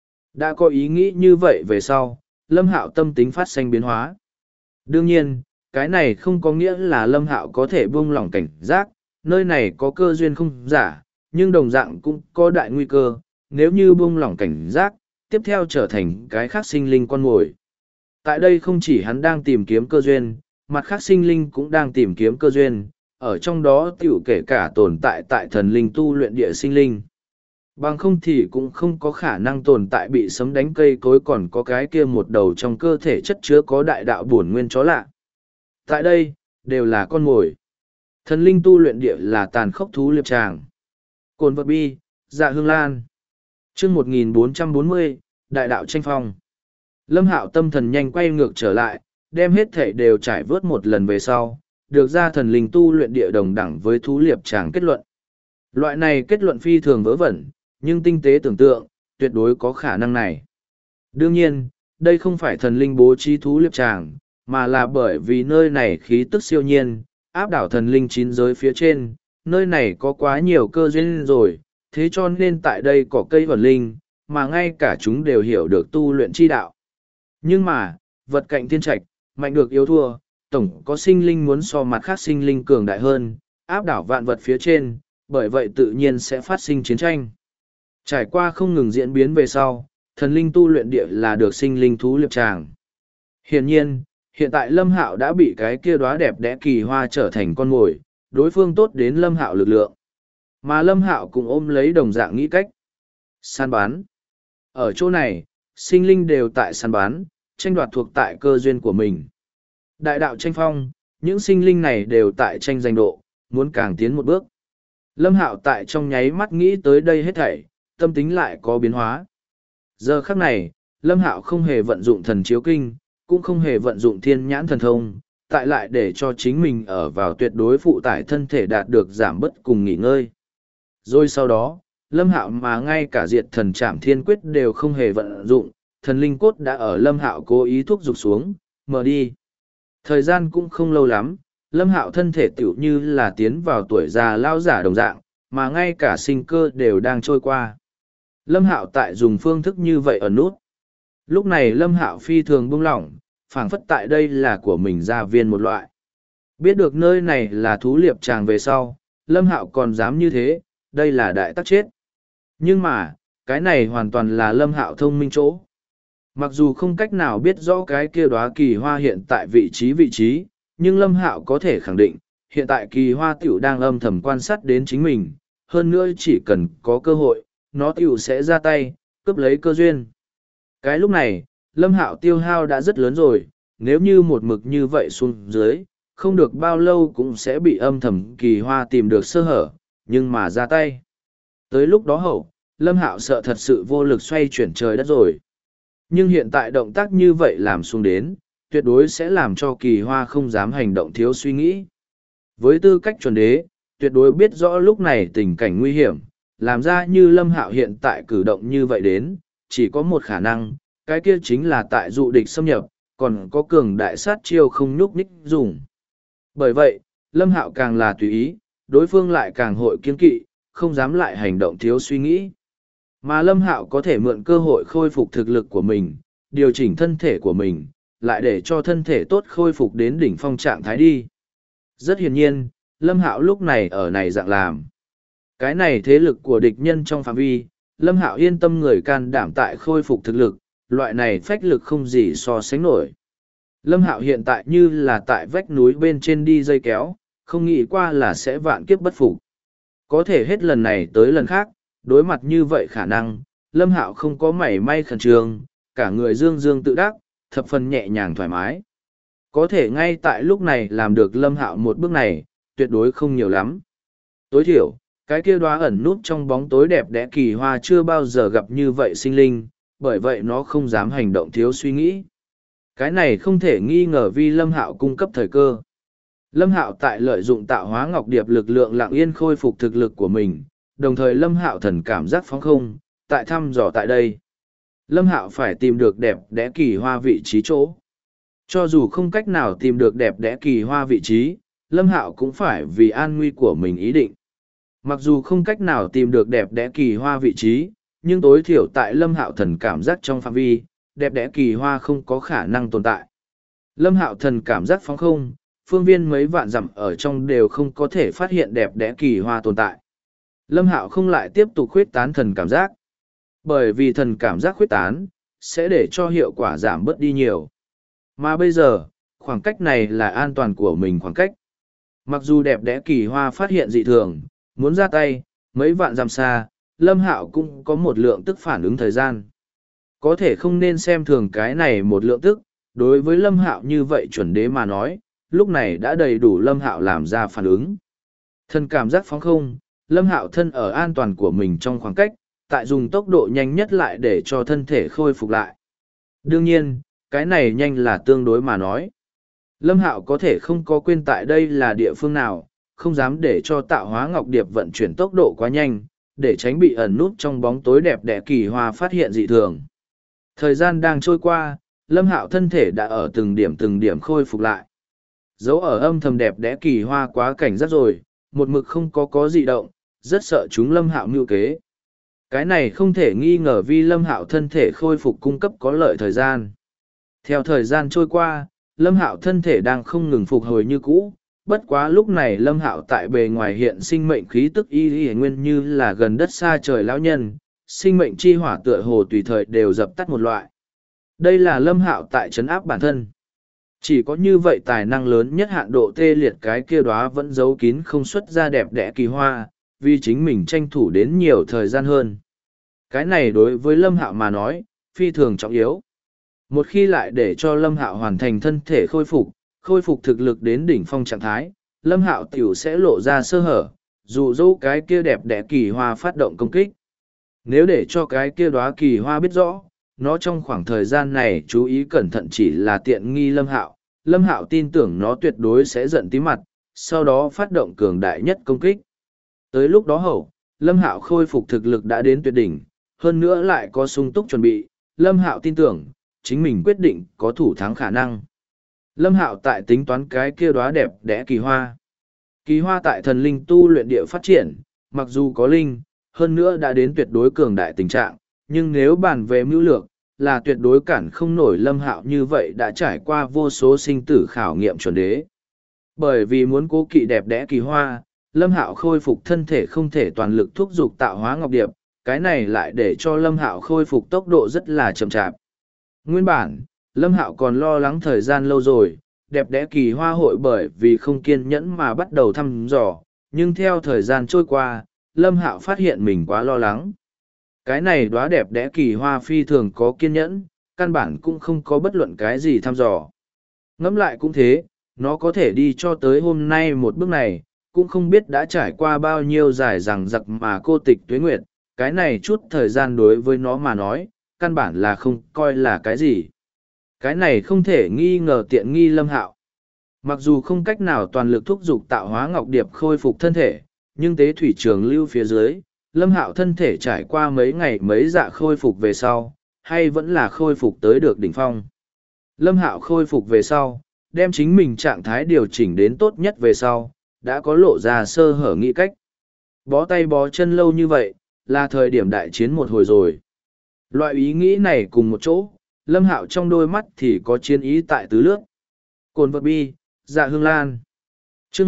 Đã có ý nghĩ như vậy về sau, Lâm Hạo tâm tính phát sinh biến hóa. Đương nhiên, cái này không có nghĩa là Lâm Hạo có thể buông lỏng cảnh giác, nơi này có cơ duyên không giả, nhưng đồng dạng cũng có đại nguy cơ, nếu như buông lỏng cảnh giác, tiếp theo trở thành cái khác sinh linh con mồi. Tại đây không chỉ hắn đang tìm kiếm cơ duyên, mặt khác sinh linh cũng đang tìm kiếm cơ duyên, ở trong đó tiểu kể cả tồn tại tại thần linh tu luyện địa sinh linh. Bằng không thì cũng không có khả năng tồn tại bị sấm đánh cây cối còn có cái kia một đầu trong cơ thể chất chứa có đại đạo bổn nguyên chó lạ. Tại đây, đều là con mồi. Thần linh tu luyện địa là tàn khốc thú liệp tràng. Cồn vật bi, dạ hương lan. chương 1440, đại đạo tranh phong. Lâm Hạo tâm thần nhanh quay ngược trở lại, đem hết thể đều trải vớt một lần về sau, được ra thần linh tu luyện địa đồng đẳng với thú liệp tràng kết luận. Loại này kết luận phi thường vớ vẩn, nhưng tinh tế tưởng tượng, tuyệt đối có khả năng này. Đương nhiên, đây không phải thần linh bố trí thú liệp tràng, mà là bởi vì nơi này khí tức siêu nhiên, áp đảo thần linh chín giới phía trên, nơi này có quá nhiều cơ duyên rồi, thế cho nên tại đây có cây vẩn linh, mà ngay cả chúng đều hiểu được tu luyện chi đạo. Nhưng mà, vật cạnh thiên trạch, mạnh được yếu thua, tổng có sinh linh muốn so mặt khác sinh linh cường đại hơn, áp đảo vạn vật phía trên, bởi vậy tự nhiên sẽ phát sinh chiến tranh. Trải qua không ngừng diễn biến về sau, thần linh tu luyện địa là được sinh linh thú liệp tràng. Hiển nhiên, hiện tại Lâm Hạo đã bị cái kia đóa đẹp đẽ kỳ hoa trở thành con mồi, đối phương tốt đến Lâm Hạo lực lượng. Mà Lâm Hạo cũng ôm lấy đồng dạng nghĩ cách. Săn bán. Ở chỗ này, sinh linh đều tại săn bán, tranh đoạt thuộc tại cơ duyên của mình. Đại đạo tranh phong, những sinh linh này đều tại tranh giành độ, muốn càng tiến một bước. Lâm Hạo tại trong nháy mắt nghĩ tới đây hết thảy, tâm tính lại có biến hóa. Giờ khắc này, Lâm Hạo không hề vận dụng thần chiếu kinh, cũng không hề vận dụng thiên nhãn thần thông, tại lại để cho chính mình ở vào tuyệt đối phụ tải thân thể đạt được giảm bất cùng nghỉ ngơi. Rồi sau đó, Lâm Hạo mà ngay cả diệt thần trảm thiên quyết đều không hề vận dụng, thần linh cốt đã ở Lâm Hạo cố ý thúc giục xuống, mở đi. Thời gian cũng không lâu lắm, Lâm Hạo thân thể tựu như là tiến vào tuổi già lao giả đồng dạng, mà ngay cả sinh cơ đều đang trôi qua. Lâm Hạo tại dùng phương thức như vậy ở nút. Lúc này Lâm Hạo phi thường buông lỏng, phảng phất tại đây là của mình gia viên một loại. Biết được nơi này là thú liệp tràng về sau, Lâm Hạo còn dám như thế, đây là đại tắc chết. Nhưng mà, cái này hoàn toàn là Lâm Hạo thông minh chỗ. Mặc dù không cách nào biết rõ cái kia đóa kỳ hoa hiện tại vị trí, nhưng Lâm Hạo có thể khẳng định, hiện tại kỳ hoa tiểu đang âm thầm quan sát đến chính mình, hơn nữa chỉ cần có cơ hội, nó tiểu sẽ ra tay, cướp lấy cơ duyên. Cái lúc này, Lâm Hạo tiêu hao đã rất lớn rồi, nếu như một mực như vậy xuống dưới, không được bao lâu cũng sẽ bị âm thầm kỳ hoa tìm được sơ hở, nhưng mà ra tay. Tới lúc đó hậu, Lâm Hạo sợ thật sự vô lực xoay chuyển trời đất rồi. Nhưng hiện tại động tác như vậy làm xuống đến, tuyệt đối sẽ làm cho kỳ hoa không dám hành động thiếu suy nghĩ. Với tư cách chuẩn đế, tuyệt đối biết rõ lúc này tình cảnh nguy hiểm, làm ra như Lâm Hạo hiện tại cử động như vậy đến, chỉ có một khả năng, cái kia chính là tại dụ địch xâm nhập, còn có cường đại sát chiêu không nhúc nhích dùng. Bởi vậy, Lâm Hạo càng là tùy ý, đối phương lại càng hội kiên kỵ, không dám lại hành động thiếu suy nghĩ. Mà Lâm Hạo có thể mượn cơ hội khôi phục thực lực của mình, điều chỉnh thân thể của mình, lại để cho thân thể tốt khôi phục đến đỉnh phong trạng thái đi. Rất hiển nhiên, Lâm Hạo lúc này ở này dạng làm. Cái này thế lực của địch nhân trong phạm vi, Lâm Hạo yên tâm người can đảm tại khôi phục thực lực, loại này phách lực không gì so sánh nổi. Lâm Hạo hiện tại như là tại vách núi bên trên đi dây kéo, không nghĩ qua là sẽ vạn kiếp bất phục. Có thể hết lần này tới lần khác, đối mặt như vậy khả năng, Lâm Hạo không có mảy may khẩn trương, cả người dương dương tự đắc, thập phần nhẹ nhàng thoải mái. Có thể ngay tại lúc này làm được Lâm Hạo một bước này, tuyệt đối không nhiều lắm. Tối thiểu, cái kia đóa ẩn núp trong bóng tối đẹp đẽ kỳ hoa chưa bao giờ gặp như vậy sinh linh, bởi vậy nó không dám hành động thiếu suy nghĩ. Cái này không thể nghi ngờ vì Lâm Hạo cung cấp thời cơ. Lâm Hạo tại lợi dụng tạo hóa ngọc điệp lực lượng lặng yên khôi phục thực lực của mình, đồng thời Lâm Hạo thần cảm giác phóng không, tại thăm dò tại đây. Lâm Hạo phải tìm được đẹp đẽ kỳ hoa vị trí chỗ. Cho dù không cách nào tìm được đẹp đẽ kỳ hoa vị trí, Lâm Hạo cũng phải vì an nguy của mình ý định. Mặc dù không cách nào tìm được đẹp đẽ kỳ hoa vị trí, nhưng tối thiểu tại Lâm Hạo thần cảm giác trong phạm vi, đẹp đẽ kỳ hoa không có khả năng tồn tại. Lâm Hạo thần cảm giác phóng không, phương viên mấy vạn dặm ở trong đều không có thể phát hiện đẹp đẽ kỳ hoa tồn tại. Lâm Hạo không lại tiếp tục khuyết tán thần cảm giác. Bởi vì thần cảm giác khuyết tán, sẽ để cho hiệu quả giảm bớt đi nhiều. Mà bây giờ, khoảng cách này là an toàn của mình khoảng cách. Mặc dù đẹp đẽ kỳ hoa phát hiện dị thường, muốn ra tay, mấy vạn dặm xa, Lâm Hạo cũng có một lượng tức phản ứng thời gian. Có thể không nên xem thường cái này một lượng tức, đối với Lâm Hạo như vậy chuẩn đế mà nói, lúc này đã đầy đủ Lâm Hạo làm ra phản ứng. Thần cảm giác phóng không, Lâm Hạo thân ở an toàn của mình trong khoảng cách, tại dùng tốc độ nhanh nhất lại để cho thân thể khôi phục lại. Đương nhiên, cái này nhanh là tương đối mà nói. Lâm Hạo có thể không có quên tại đây là địa phương nào, không dám để cho tạo hóa ngọc điệp vận chuyển tốc độ quá nhanh, để tránh bị ẩn nút trong bóng tối đẹp đẽ kỳ hoa phát hiện dị thường. Thời gian đang trôi qua, Lâm Hạo thân thể đã ở từng điểm khôi phục lại. Dấu ở âm thầm đẹp đẽ kỳ hoa quá cảnh giác rồi, một mực không có dị động, rất sợ chúng Lâm Hạo mưu kế. Cái này không thể nghi ngờ vì Lâm Hạo thân thể khôi phục cung cấp có lợi thời gian. Theo thời gian trôi qua, Lâm Hạo thân thể đang không ngừng phục hồi như cũ, bất quá lúc này Lâm Hạo tại bề ngoài hiện sinh mệnh khí tức y nguyên như là gần đất xa trời lão nhân, sinh mệnh chi hỏa tựa hồ tùy thời đều dập tắt một loại. Đây là Lâm Hạo tại trấn áp bản thân. Chỉ có như vậy tài năng lớn nhất hạn độ tê liệt cái kia đóa vẫn giấu kín không xuất ra đẹp đẽ kỳ hoa, vì chính mình tranh thủ đến nhiều thời gian hơn. Cái này đối với Lâm Hạo mà nói, phi thường trọng yếu. Một khi lại để cho Lâm Hạo hoàn thành thân thể khôi phục thực lực đến đỉnh phong trạng thái, Lâm Hạo tiểu sẽ lộ ra sơ hở, dụ dỗ cái kia đẹp đẽ kỳ hoa phát động công kích. Nếu để cho cái kia đóa kỳ hoa biết rõ, nó trong khoảng thời gian này chú ý cẩn thận chỉ là tiện nghi Lâm Hạo tin tưởng nó tuyệt đối sẽ giận tí mặt, sau đó phát động cường đại nhất công kích. Tới lúc đó hậu, Lâm Hạo khôi phục thực lực đã đến tuyệt đỉnh, hơn nữa lại có sung túc chuẩn bị, Lâm Hạo tin tưởng, chính mình quyết định có thủ thắng khả năng. Lâm Hạo tại tính toán cái kia đóa đẹp đẽ kỳ hoa. Kỳ hoa tại thần linh tu luyện địa phát triển, mặc dù có linh, hơn nữa đã đến tuyệt đối cường đại tình trạng, nhưng nếu bàn về mưu lược, là tuyệt đối cản không nổi Lâm Hạo như vậy đã trải qua vô số sinh tử khảo nghiệm chuẩn đế. Bởi vì muốn cố kỵ đẹp đẽ kỳ hoa, Lâm Hạo khôi phục thân thể không thể toàn lực thúc giục tạo hóa ngọc điệp, cái này lại để cho Lâm Hạo khôi phục tốc độ rất là chậm chạp. Nguyên bản, Lâm Hạo còn lo lắng thời gian lâu rồi, đẹp đẽ kỳ hoa hội bởi vì không kiên nhẫn mà bắt đầu thăm dò, nhưng theo thời gian trôi qua, Lâm Hạo phát hiện mình quá lo lắng. Cái này đóa đẹp đẽ kỳ hoa phi thường có kiên nhẫn, căn bản cũng không có bất luận cái gì thăm dò. Ngẫm lại cũng thế, nó có thể đi cho tới hôm nay một bước này, cũng không biết đã trải qua bao nhiêu dài rằng giặc mà cô tịch tuế nguyệt, cái này chút thời gian đối với nó mà nói, căn bản là không coi là cái gì. Cái này không thể nghi ngờ tiện nghi Lâm Hạo. Mặc dù không cách nào toàn lực thúc giục tạo hóa ngọc điệp khôi phục thân thể, nhưng tế thủy trường lưu phía dưới, Lâm Hạo thân thể trải qua mấy ngày mấy dạ khôi phục về sau, hay vẫn là khôi phục tới được đỉnh phong. Lâm Hạo khôi phục về sau, đem chính mình trạng thái điều chỉnh đến tốt nhất về sau, đã có lộ ra sơ hở nghĩ cách. Bó tay bó chân lâu như vậy, là thời điểm đại chiến một hồi rồi. Loại ý nghĩ này cùng một chỗ, Lâm Hạo trong đôi mắt thì có chiến ý tại tứ lướt. Cồn vật bi, dạ hương lan. Chương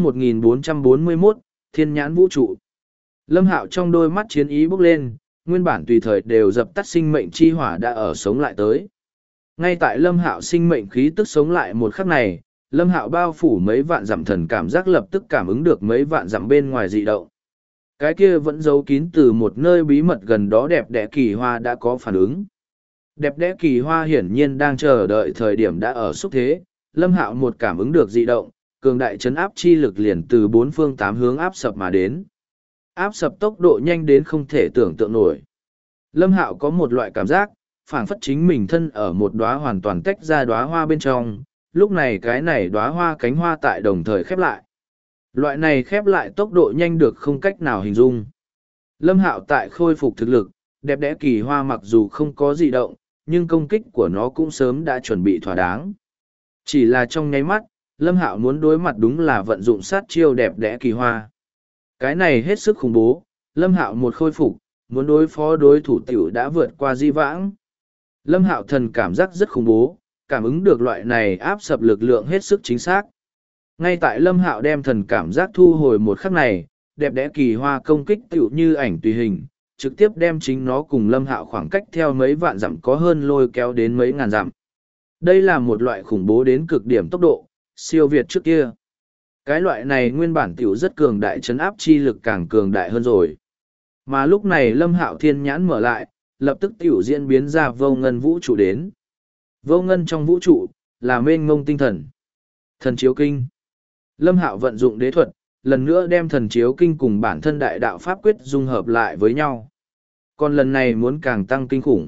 1441, Thiên nhãn vũ trụ. Lâm Hạo trong đôi mắt chiến ý bốc lên, nguyên bản tùy thời đều dập tắt sinh mệnh chi hỏa đã ở sống lại tới. Ngay tại Lâm Hạo sinh mệnh khí tức sống lại một khắc này, Lâm Hạo bao phủ mấy vạn dặm thần cảm giác lập tức cảm ứng được mấy vạn dặm bên ngoài dị động. Cái kia vẫn giấu kín từ một nơi bí mật gần đó đẹp đẽ kỳ hoa đã có phản ứng. Đẹp đẽ kỳ hoa hiển nhiên đang chờ đợi thời điểm đã ở xúc thế, Lâm Hạo một cảm ứng được dị động, cường đại chấn áp chi lực liền từ bốn phương tám hướng áp sập mà đến. Áp sập tốc độ nhanh đến không thể tưởng tượng nổi. Lâm Hạo có một loại cảm giác, phảng phất chính mình thân ở một đóa hoàn toàn tách ra đóa hoa bên trong, lúc này cái này đóa hoa cánh hoa tại đồng thời khép lại. Loại này khép lại tốc độ nhanh được không cách nào hình dung. Lâm Hạo tại khôi phục thực lực, đẹp đẽ kỳ hoa mặc dù không có dị động, nhưng công kích của nó cũng sớm đã chuẩn bị thỏa đáng. Chỉ là trong nháy mắt, Lâm Hạo muốn đối mặt đúng là vận dụng sát chiêu đẹp đẽ kỳ hoa. Cái này hết sức khủng bố, Lâm Hạo một khôi phục, muốn đối phó đối thủ tiểu đã vượt qua di vãng. Lâm Hạo thần cảm giác rất khủng bố, cảm ứng được loại này áp sập lực lượng hết sức chính xác. Ngay tại Lâm Hạo đem thần cảm giác thu hồi một khắc này, đẹp đẽ kỳ hoa công kích tiểu như ảnh tùy hình, trực tiếp đem chính nó cùng Lâm Hạo khoảng cách theo mấy vạn dặm có hơn lôi kéo đến mấy ngàn dặm. Đây là một loại khủng bố đến cực điểm tốc độ, siêu việt trước kia. Cái loại này nguyên bản tiểu rất cường đại chấn áp chi lực càng cường đại hơn rồi. Mà lúc này Lâm Hạo thiên nhãn mở lại, lập tức tiểu diễn biến ra vô ngân vũ trụ đến. Vô ngân trong vũ trụ, là mênh mông tinh thần. Thần chiếu kinh. Lâm Hạo vận dụng đế thuật, lần nữa đem thần chiếu kinh cùng bản thân đại đạo pháp quyết dung hợp lại với nhau. Còn lần này muốn càng tăng kinh khủng.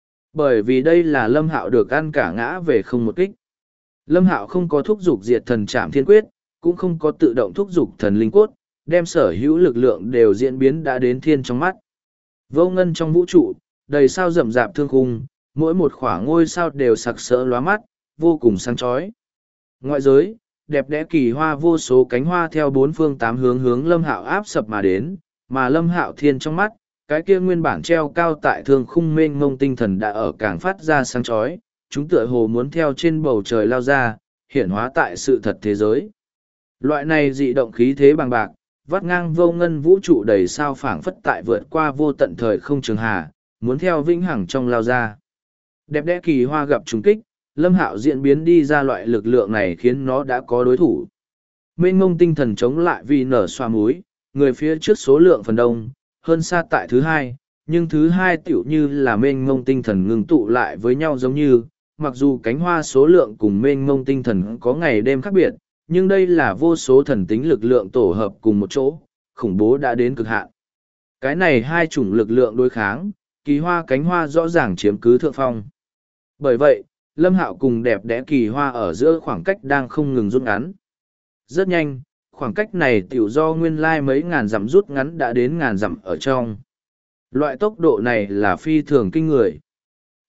Bởi vì đây là Lâm Hạo được ăn cả ngã về không một kích. Lâm Hạo không có thúc dục diệt thần trảm thiên quyết, cũng không có tự động thúc dục thần linh cốt, đem sở hữu lực lượng đều diễn biến đã đến thiên trong mắt. Vô ngân trong vũ trụ, đầy sao rậm rạp thương khung, mỗi một khoảng ngôi sao đều sặc sỡ lóa mắt, vô cùng sáng chói. Ngoại giới, đẹp đẽ kỳ hoa vô số cánh hoa theo bốn phương tám hướng hướng Lâm Hạo áp sập mà đến, mà Lâm Hạo thiên trong mắt, cái kia nguyên bản treo cao tại thương khung mênh mông tinh thần đã ở càng phát ra sáng chói, chúng tựa hồ muốn theo trên bầu trời lao ra, hiển hóa tại sự thật thế giới. Loại này dị động khí thế bằng bạc, vắt ngang vô ngân vũ trụ đầy sao phảng phất tại vượt qua vô tận thời không trường hà, muốn theo vĩnh hằng trong lao ra. Đẹp đẽ kỳ hoa gặp trùng kích, Lâm Hạo diễn biến đi ra loại lực lượng này khiến nó đã có đối thủ. Mênh mông tinh thần chống lại vì nở xoa múi, người phía trước số lượng phần đông, hơn xa tại thứ hai, nhưng thứ hai tiểu như là mênh mông tinh thần ngừng tụ lại với nhau giống như, mặc dù cánh hoa số lượng cùng mênh mông tinh thần có ngày đêm khác biệt, nhưng đây là vô số thần tính lực lượng tổ hợp cùng một chỗ, khủng bố đã đến cực hạn. Cái này hai chủng lực lượng đối kháng, kỳ hoa cánh hoa rõ ràng chiếm cứ thượng phong. Bởi vậy, Lâm Hạo cùng đẹp đẽ kỳ hoa ở giữa khoảng cách đang không ngừng rút ngắn. Rất nhanh, khoảng cách này tiểu do nguyên lai mấy ngàn dặm rút ngắn đã đến ngàn dặm ở trong. Loại tốc độ này là phi thường kinh người.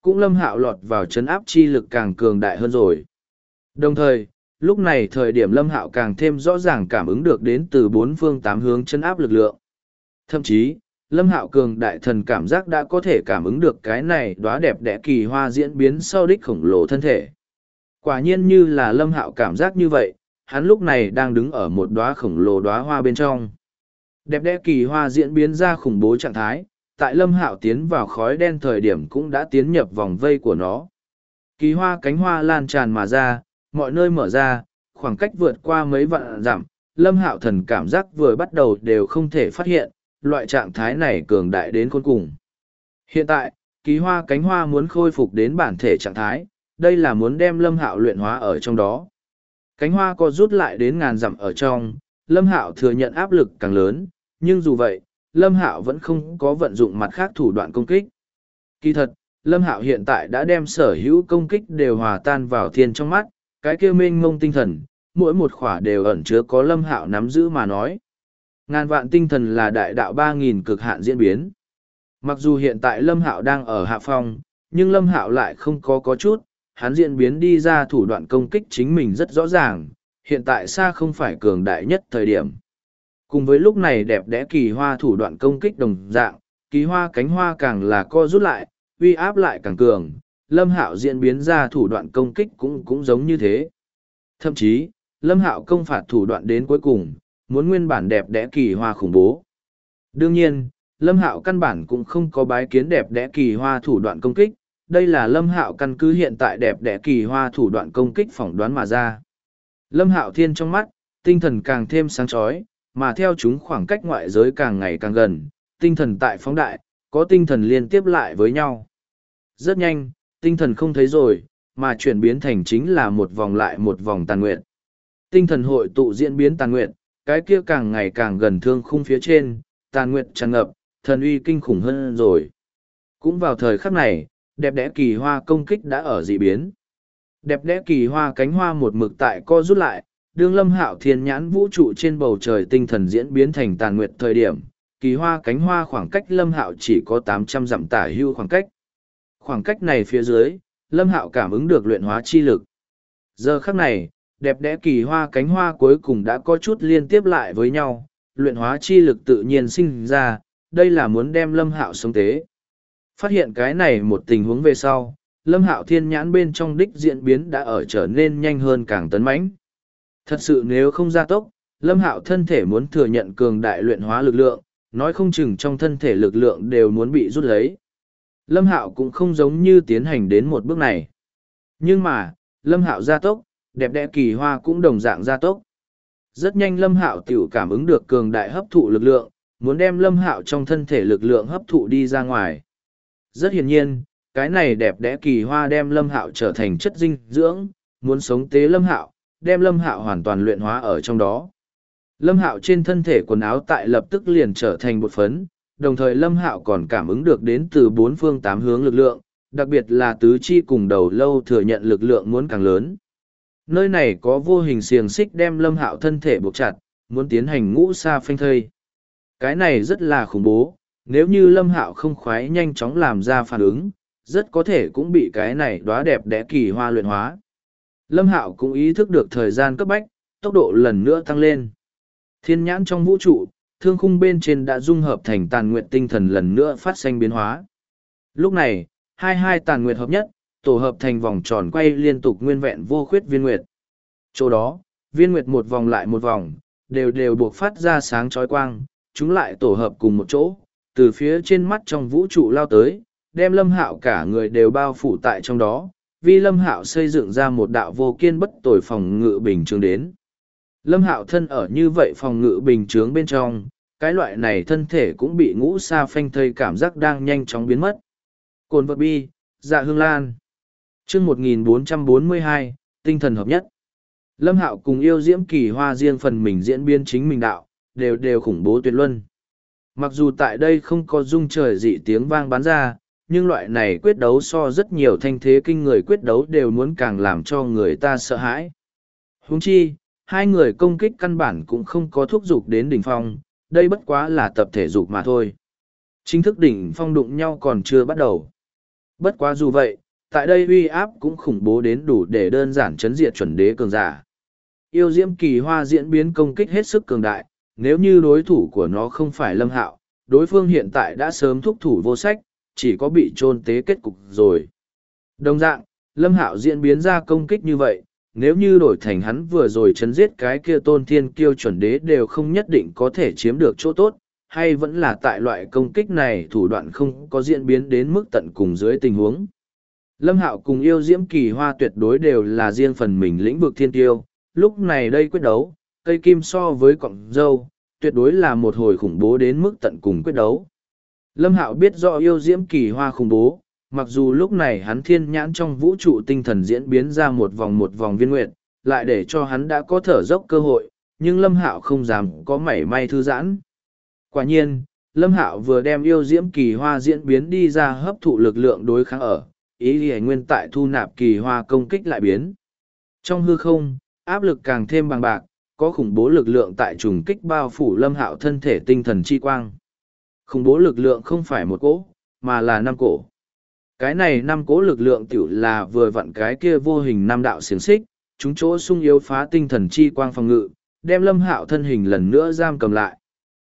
cũng Lâm Hạo lọt vào chấn áp chi lực càng cường đại hơn rồi. Đồng thời, lúc này thời điểm Lâm Hạo càng thêm rõ ràng cảm ứng được đến từ bốn phương tám hướng chấn áp lực lượng. Thậm chí, Lâm Hạo cường đại thần cảm giác đã có thể cảm ứng được cái này đóa đẹp đẽ kỳ hoa diễn biến sau đích khổng lồ thân thể. Quả nhiên như là Lâm Hạo cảm giác như vậy, hắn lúc này đang đứng ở một đóa khổng lồ đóa hoa bên trong. Đẹp đẽ kỳ hoa diễn biến ra khủng bố trạng thái, tại Lâm Hạo tiến vào khói đen thời điểm cũng đã tiến nhập vòng vây của nó. Kỳ hoa cánh hoa lan tràn mà ra, mọi nơi mở ra, khoảng cách vượt qua mấy vạn dặm, Lâm Hạo thần cảm giác vừa bắt đầu đều không thể phát hiện, loại trạng thái này cường đại đến khôn cùng. Hiện tại, kỳ hoa cánh hoa muốn khôi phục đến bản thể trạng thái, đây là muốn đem Lâm Hạo luyện hóa ở trong đó. Cánh hoa có rút lại đến ngàn dặm ở trong, Lâm Hạo thừa nhận áp lực càng lớn, nhưng dù vậy, Lâm Hạo vẫn không có vận dụng mặt khác thủ đoạn công kích. Kỳ thật, Lâm Hạo hiện tại đã đem sở hữu công kích đều hòa tan vào thiên trong mắt, cái kia mênh mông tinh thần, mỗi một khỏa đều ẩn chứa có Lâm Hạo nắm giữ mà nói. Ngàn vạn tinh thần là đại đạo 3.000 cực hạn diễn biến. Mặc dù hiện tại Lâm Hạo đang ở hạ phong, nhưng Lâm Hạo lại không có chút, hắn diễn biến đi ra thủ đoạn công kích chính mình rất rõ ràng, hiện tại xa không phải cường đại nhất thời điểm. Cùng với lúc này đẹp đẽ kỳ hoa thủ đoạn công kích đồng dạng, kỳ hoa cánh hoa càng là co rút lại, uy áp lại càng cường, Lâm Hạo diễn biến ra thủ đoạn công kích cũng giống như thế. Thậm chí, Lâm Hạo công phạt thủ đoạn đến cuối cùng, muốn nguyên bản đẹp đẽ kỳ hoa khủng bố. Đương nhiên, Lâm Hạo căn bản cũng không có bái kiến đẹp đẽ kỳ hoa thủ đoạn công kích, đây là Lâm Hạo căn cứ hiện tại đẹp đẽ kỳ hoa thủ đoạn công kích phỏng đoán mà ra. Lâm Hạo thiên trong mắt, tinh thần càng thêm sáng chói, mà theo chúng khoảng cách ngoại giới càng ngày càng gần, tinh thần tại phóng đại, có tinh thần liên tiếp lại với nhau. Rất nhanh, tinh thần không thấy rồi, mà chuyển biến thành chính là một vòng lại một vòng tàn nguyện. Tinh thần hội tụ diễn biến tàn nguyện, cái kia càng ngày càng gần thương khung phía trên, tàn nguyện tràn ngập, thần uy kinh khủng hơn rồi. Cũng vào thời khắc này, đẹp đẽ kỳ hoa công kích đã ở dị biến. Đẹp đẽ kỳ hoa cánh hoa một mực tại co rút lại, đương Lâm Hạo thiên nhãn vũ trụ trên bầu trời tinh thần diễn biến thành tàn nguyệt thời điểm, kỳ hoa cánh hoa khoảng cách Lâm Hạo chỉ có 800 dặm tả hưu khoảng cách. Khoảng cách này phía dưới, Lâm Hạo cảm ứng được luyện hóa chi lực. Giờ khắc này, đẹp đẽ kỳ hoa cánh hoa cuối cùng đã có chút liên tiếp lại với nhau, luyện hóa chi lực tự nhiên sinh ra, đây là muốn đem Lâm Hạo sống tế. Phát hiện cái này một tình huống về sau, Lâm Hạo thiên nhãn bên trong đích diễn biến đã ở trở nên nhanh hơn càng tấn mãnh. Thật sự nếu không gia tốc, Lâm Hạo thân thể muốn thừa nhận cường đại luyện hóa lực lượng, nói không chừng trong thân thể lực lượng đều muốn bị rút lấy. Lâm Hạo cũng không giống như tiến hành đến một bước này. Nhưng mà, Lâm Hạo gia tốc, đẹp đẽ kỳ hoa cũng đồng dạng gia tốc. Rất nhanh Lâm Hạo tiểu cảm ứng được cường đại hấp thụ lực lượng, muốn đem Lâm Hạo trong thân thể lực lượng hấp thụ đi ra ngoài. Rất hiển nhiên, cái này đẹp đẽ kỳ hoa đem Lâm Hạo trở thành chất dinh dưỡng, muốn sống tế Lâm Hạo, đem Lâm Hạo hoàn toàn luyện hóa ở trong đó. Lâm Hạo trên thân thể quần áo tại lập tức liền trở thành bột phấn, đồng thời Lâm Hạo còn cảm ứng được đến từ bốn phương tám hướng lực lượng, đặc biệt là tứ chi cùng đầu lâu thừa nhận lực lượng muốn càng lớn. Nơi này có vô hình xiềng xích đem Lâm Hạo thân thể buộc chặt, muốn tiến hành ngũ sa phanh thây. Cái này rất là khủng bố, nếu như Lâm Hạo không khoái nhanh chóng làm ra phản ứng, rất có thể cũng bị cái này đóa đẹp đẽ kỳ hoa luyện hóa. Lâm Hạo cũng ý thức được thời gian cấp bách, tốc độ lần nữa tăng lên. Thiên nhãn trong vũ trụ, thương khung bên trên đã dung hợp thành tàn nguyện tinh thần lần nữa phát sinh biến hóa. Lúc này, hai tàn nguyện hợp nhất, tổ hợp thành vòng tròn quay liên tục nguyên vẹn vô khuyết viên nguyệt. Chỗ đó, viên nguyệt một vòng lại một vòng, đều buộc phát ra sáng chói quang, chúng lại tổ hợp cùng một chỗ, từ phía trên mắt trong vũ trụ lao tới, đem Lâm Hạo cả người đều bao phủ tại trong đó, vì Lâm Hạo xây dựng ra một đạo vô kiên bất tồi phòng ngự bình chướng đến. Lâm Hạo thân ở như vậy phòng ngự bình chướng bên trong, cái loại này thân thể cũng bị ngũ sa phanh thây cảm giác đang nhanh chóng biến mất. Cồn vật bi, dạ hương lan. Chương 1442, tinh thần hợp nhất. Lâm Hạo cùng yêu diễm kỳ hoa riêng phần mình diễn biến chính mình đạo, đều khủng bố tuyệt luân. Mặc dù tại đây không có rung trời dị tiếng vang bắn ra, nhưng loại này quyết đấu so rất nhiều thanh thế kinh người quyết đấu đều muốn càng làm cho người ta sợ hãi. Huống chi, hai người công kích căn bản cũng không có thúc giục đến đỉnh phong, đây bất quá là tập thể dục mà thôi. Chính thức đỉnh phong đụng nhau còn chưa bắt đầu. Bất quá dù vậy, tại đây uy áp cũng khủng bố đến đủ để đơn giản chấn diệt chuẩn đế cường giả. Yêu diễm kỳ hoa diễn biến công kích hết sức cường đại, nếu như đối thủ của nó không phải Lâm Hạo, đối phương hiện tại đã sớm thúc thủ vô sách, chỉ có bị chôn tế kết cục rồi. Đồng dạng, Lâm Hạo diễn biến ra công kích như vậy, nếu như đổi thành hắn vừa rồi chấn giết cái kia tôn thiên kiêu chuẩn đế đều không nhất định có thể chiếm được chỗ tốt, hay vẫn là tại loại công kích này thủ đoạn không có diễn biến đến mức tận cùng dưới tình huống. Lâm Hạo cùng yêu diễm kỳ hoa tuyệt đối đều là riêng phần mình lĩnh vực thiên kiêu, lúc này đây quyết đấu, cây kim so với cọng dâu, tuyệt đối là một hồi khủng bố đến mức tận cùng quyết đấu. Lâm Hạo biết rõ yêu diễm kỳ hoa khủng bố, mặc dù lúc này hắn thiên nhãn trong vũ trụ tinh thần diễn biến ra một vòng viên nguyệt, lại để cho hắn đã có thở dốc cơ hội, nhưng Lâm Hạo không dám có mảy may thư giãn. Quả nhiên, Lâm Hạo vừa đem yêu diễm kỳ hoa diễn biến đi ra hấp thụ lực lượng đối kháng ở, ý lý nguyên tại thu nạp kỳ hoa công kích lại biến. Trong hư không, áp lực càng thêm bằng bạc, có khủng bố lực lượng tại trùng kích bao phủ Lâm Hạo thân thể tinh thần chi quang. Khủng bố lực lượng không phải một cỗ, mà là 5 cỗ. Cái này 5 cỗ lực lượng tiểu là vừa vặn cái kia vô hình 5 đạo xiềng xích, chúng chỗ sung yếu phá tinh thần chi quang phòng ngự, đem Lâm Hạo thân hình lần nữa giam cầm lại.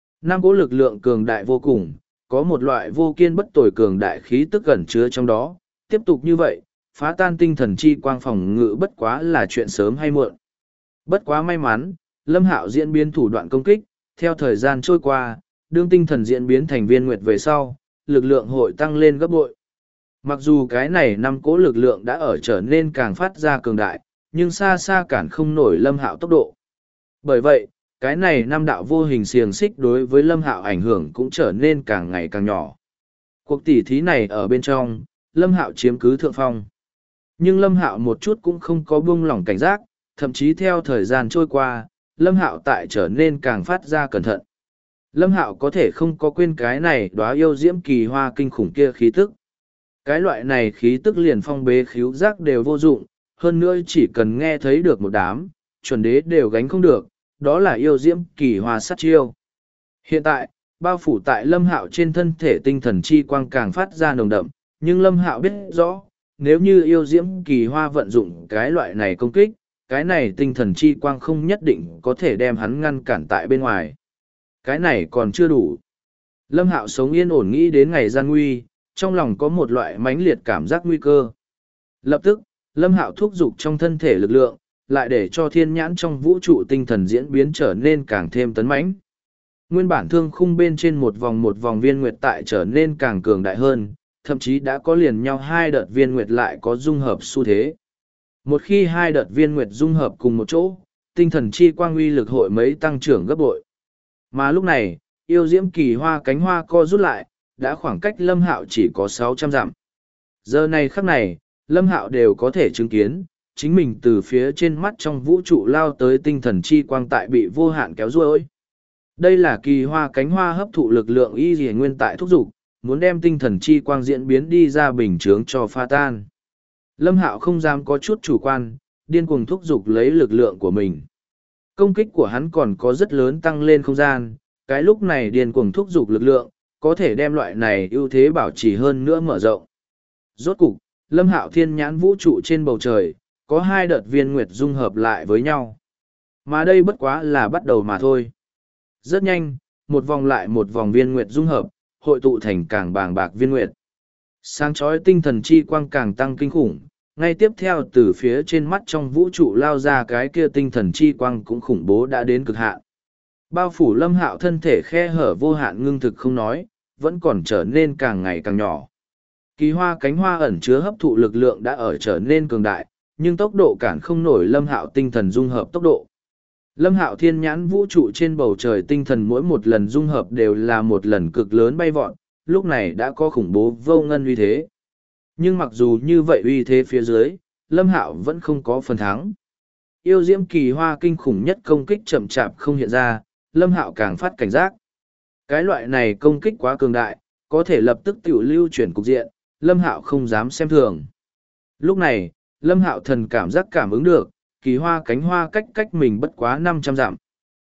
5 cỗ lực lượng cường đại vô cùng, có một loại vô kiên bất tồi cường đại khí tức ẩn chứa trong đó, tiếp tục như vậy, phá tan tinh thần chi quang phòng ngự bất quá là chuyện sớm hay muộn. Bất quá may mắn, Lâm Hạo diễn biến thủ đoạn công kích, theo thời gian trôi qua, đương tinh thần diễn biến thành viên nguyệt về sau, lực lượng hội tăng lên gấp bội. Mặc dù cái này 5 cỗ lực lượng đã ở trở nên càng phát ra cường đại, nhưng xa xa cản không nổi Lâm Hạo tốc độ. Bởi vậy, cái này 5 đạo vô hình xiềng xích đối với Lâm Hạo ảnh hưởng cũng trở nên càng ngày càng nhỏ. Cuộc tỉ thí này ở bên trong, Lâm Hạo chiếm cứ thượng phong. Nhưng Lâm Hạo một chút cũng không có buông lỏng cảnh giác, thậm chí theo thời gian trôi qua, Lâm Hạo tại trở nên càng phát ra cẩn thận. Lâm Hạo có thể không có quên cái này đóa yêu diễm kỳ hoa kinh khủng kia khí tức. Cái loại này khí tức liền phong bế khíu giác đều vô dụng, hơn nữa chỉ cần nghe thấy được một đám, chuẩn đế đều gánh không được, đó là yêu diễm kỳ hoa sát chiêu. Hiện tại, bao phủ tại Lâm Hạo trên thân thể tinh thần chi quang càng phát ra nồng đậm, nhưng Lâm Hạo biết rõ, nếu như yêu diễm kỳ hoa vận dụng cái loại này công kích, cái này tinh thần chi quang không nhất định có thể đem hắn ngăn cản tại bên ngoài. Cái này còn chưa đủ. Lâm Hạo sống yên ổn nghĩ đến ngày gian nguy, trong lòng có một loại mãnh liệt cảm giác nguy cơ. Lập tức, Lâm Hạo thúc giục trong thân thể lực lượng, lại để cho thiên nhãn trong vũ trụ tinh thần diễn biến trở nên càng thêm tấn mãnh. Nguyên bản thương khung bên trên một vòng viên nguyệt tại trở nên càng cường đại hơn, thậm chí đã có liền nhau 2 đợt viên nguyệt lại có dung hợp xu thế. Một khi 2 đợt viên nguyệt dung hợp cùng một chỗ, tinh thần chi quang uy lực hội mấy tăng trưởng gấp bội. Mà lúc này, yêu diễm kỳ hoa cánh hoa co rút lại, đã khoảng cách Lâm Hạo chỉ có 600 dặm. Giờ này khắc này, Lâm Hạo đều có thể chứng kiến, chính mình từ phía trên mắt trong vũ trụ lao tới tinh thần chi quang tại bị vô hạn kéo ruôi. Đây là kỳ hoa cánh hoa hấp thụ lực lượng y dì nguyên tại thúc dục, muốn đem tinh thần chi quang diễn biến đi ra bình chướng cho pha tan. Lâm Hạo không dám có chút chủ quan, điên cuồng thúc dục lấy lực lượng của mình. Công kích của hắn còn có rất lớn tăng lên không gian, cái lúc này điên cuồng thúc dục lực lượng, có thể đem loại này ưu thế bảo trì hơn nữa mở rộng. Rốt cục, Lâm Hạo thiên nhãn vũ trụ trên bầu trời, có 2 đợt viên nguyệt dung hợp lại với nhau. Mà đây bất quá là bắt đầu mà thôi. Rất nhanh, một vòng lại một vòng viên nguyệt dung hợp, hội tụ thành càng bàng bạc viên nguyệt. Sáng chói tinh thần chi quang càng tăng kinh khủng, ngay tiếp theo từ phía trên mắt trong vũ trụ lao ra cái kia tinh thần chi quang cũng khủng bố đã đến cực hạn. Bao phủ Lâm Hạo thân thể khe hở vô hạn ngưng thực không nói, vẫn còn trở nên càng ngày càng nhỏ. Kỳ hoa cánh hoa ẩn chứa hấp thụ lực lượng đã ở trở nên cường đại, nhưng tốc độ cản không nổi Lâm Hạo tinh thần dung hợp tốc độ. Lâm Hạo thiên nhãn vũ trụ trên bầu trời tinh thần mỗi một lần dung hợp đều là một lần cực lớn bay vọt, lúc này đã có khủng bố vô ngân uy thế. Nhưng mặc dù như vậy uy thế phía dưới, Lâm Hạo vẫn không có phần thắng. Yêu diễm kỳ hoa kinh khủng nhất công kích chậm chạp không hiện ra, Lâm Hạo càng phát cảnh giác. Cái loại này công kích quá cường đại, có thể lập tức tiểu lưu chuyển cục diện, Lâm Hạo không dám xem thường. Lúc này, Lâm Hạo thần cảm giác cảm ứng được, kỳ hoa cánh hoa cách mình bất quá 500 dặm.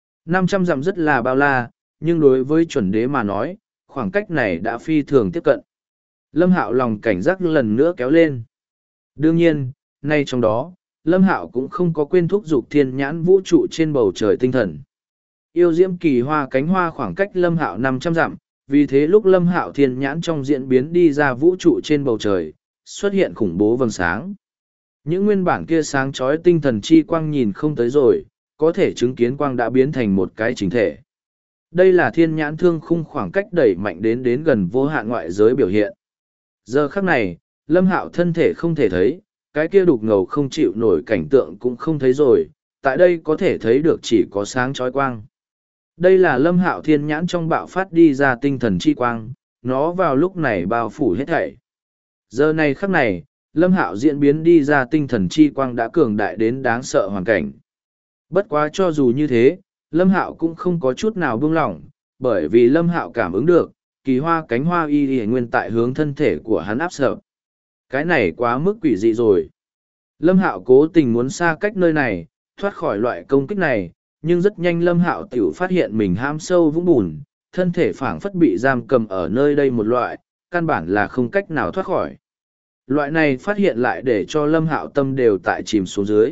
500 dặm rất là bao la, nhưng đối với chuẩn đế mà nói, khoảng cách này đã phi thường tiếp cận. Lâm Hạo lòng cảnh giác lần nữa kéo lên. Đương nhiên, nay trong đó, Lâm Hạo cũng không có quên thúc giục thiên nhãn vũ trụ trên bầu trời tinh thần. Yêu diễm kỳ hoa cánh hoa khoảng cách Lâm Hạo 500 dặm, vì thế lúc Lâm Hạo thiên nhãn trong diễn biến đi ra vũ trụ trên bầu trời, xuất hiện khủng bố vầng sáng. Những nguyên bản kia sáng chói tinh thần chi quang nhìn không tới rồi, có thể chứng kiến quang đã biến thành một cái chính thể. Đây là thiên nhãn thương khung khoảng cách đẩy mạnh đến gần vô hạn ngoại giới biểu hiện. Giờ khắc này, Lâm Hạo thân thể không thể thấy, cái kia đục ngầu không chịu nổi cảnh tượng cũng không thấy rồi, tại đây có thể thấy được chỉ có sáng chói quang. Đây là Lâm Hạo thiên nhãn trong bạo phát đi ra tinh thần chi quang, nó vào lúc này bao phủ hết thảy. Giờ này khắc này, Lâm Hạo diễn biến đi ra tinh thần chi quang đã cường đại đến đáng sợ hoàn cảnh. Bất quá cho dù như thế, Lâm Hạo cũng không có chút nào buông lỏng, bởi vì Lâm Hạo cảm ứng được, kỳ hoa cánh hoa y nguyên tại hướng thân thể của hắn áp sợ. Cái này quá mức quỷ dị rồi. Lâm Hạo cố tình muốn xa cách nơi này, thoát khỏi loại công kích này, nhưng rất nhanh Lâm Hạo tiểu phát hiện mình ham sâu vũng bùn, thân thể phảng phất bị giam cầm ở nơi đây một loại, căn bản là không cách nào thoát khỏi. Loại này phát hiện lại để cho Lâm Hạo tâm đều tại chìm xuống dưới.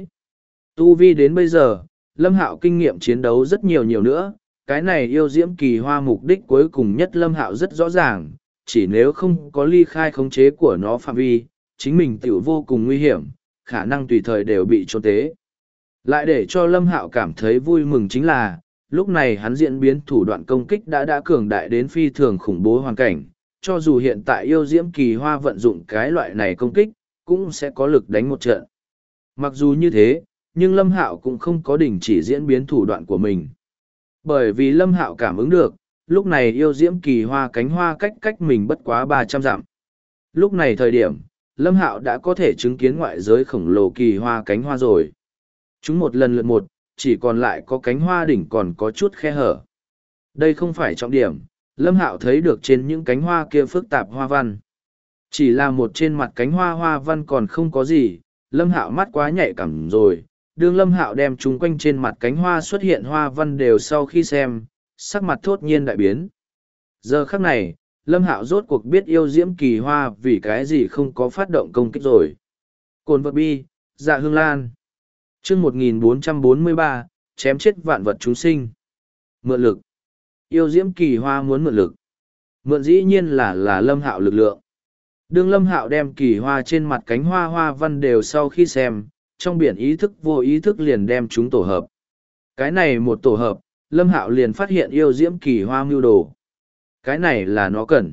Tu vi đến bây giờ, Lâm Hạo kinh nghiệm chiến đấu rất nhiều nữa, cái này yêu diễm kỳ hoa mục đích cuối cùng nhất Lâm Hạo rất rõ ràng, chỉ nếu không có ly khai khống chế của nó phạm vi, chính mình tiểu vô cùng nguy hiểm, khả năng tùy thời đều bị trốn tế. Lại để cho Lâm Hạo cảm thấy vui mừng chính là, lúc này hắn diễn biến thủ đoạn công kích đã cường đại đến phi thường khủng bố hoàn cảnh, cho dù hiện tại yêu diễm kỳ hoa vận dụng cái loại này công kích, cũng sẽ có lực đánh một trận. Mặc dù như thế, nhưng Lâm Hạo cũng không có đình chỉ diễn biến thủ đoạn của mình. Bởi vì Lâm Hạo cảm ứng được, lúc này yêu diễm kỳ hoa cánh hoa cách mình bất quá 300 dặm. Lúc này thời điểm, Lâm Hạo đã có thể chứng kiến ngoại giới khổng lồ kỳ hoa cánh hoa rồi. Chúng một lần lượt một, chỉ còn lại có cánh hoa đỉnh còn có chút khe hở. Đây không phải trọng điểm, Lâm Hạo thấy được trên những cánh hoa kia phức tạp hoa văn. Chỉ là một trên mặt cánh hoa hoa văn còn không có gì, Lâm Hạo mắt quá nhạy cảm rồi. Đương Lâm Hạo đem chúng quanh trên mặt cánh hoa xuất hiện hoa văn đều sau khi xem, sắc mặt thốt nhiên đại biến. Giờ khắc này, Lâm Hạo rốt cuộc biết yêu diễm kỳ hoa vì cái gì không có phát động công kích rồi. Cồn vật bi, dạ hương lan. Chương 1443, chém chết vạn vật chúng sinh. Mượn lực. Yêu diễm kỳ hoa muốn mượn lực. Mượn dĩ nhiên là Lâm Hạo lực lượng. Đương Lâm Hạo đem kỳ hoa trên mặt cánh hoa hoa văn đều sau khi xem, trong biển ý thức vô ý thức liền đem chúng tổ hợp. Cái này một tổ hợp, Lâm Hạo liền phát hiện yêu diễm kỳ hoa mưu đồ. Cái này là nó cần.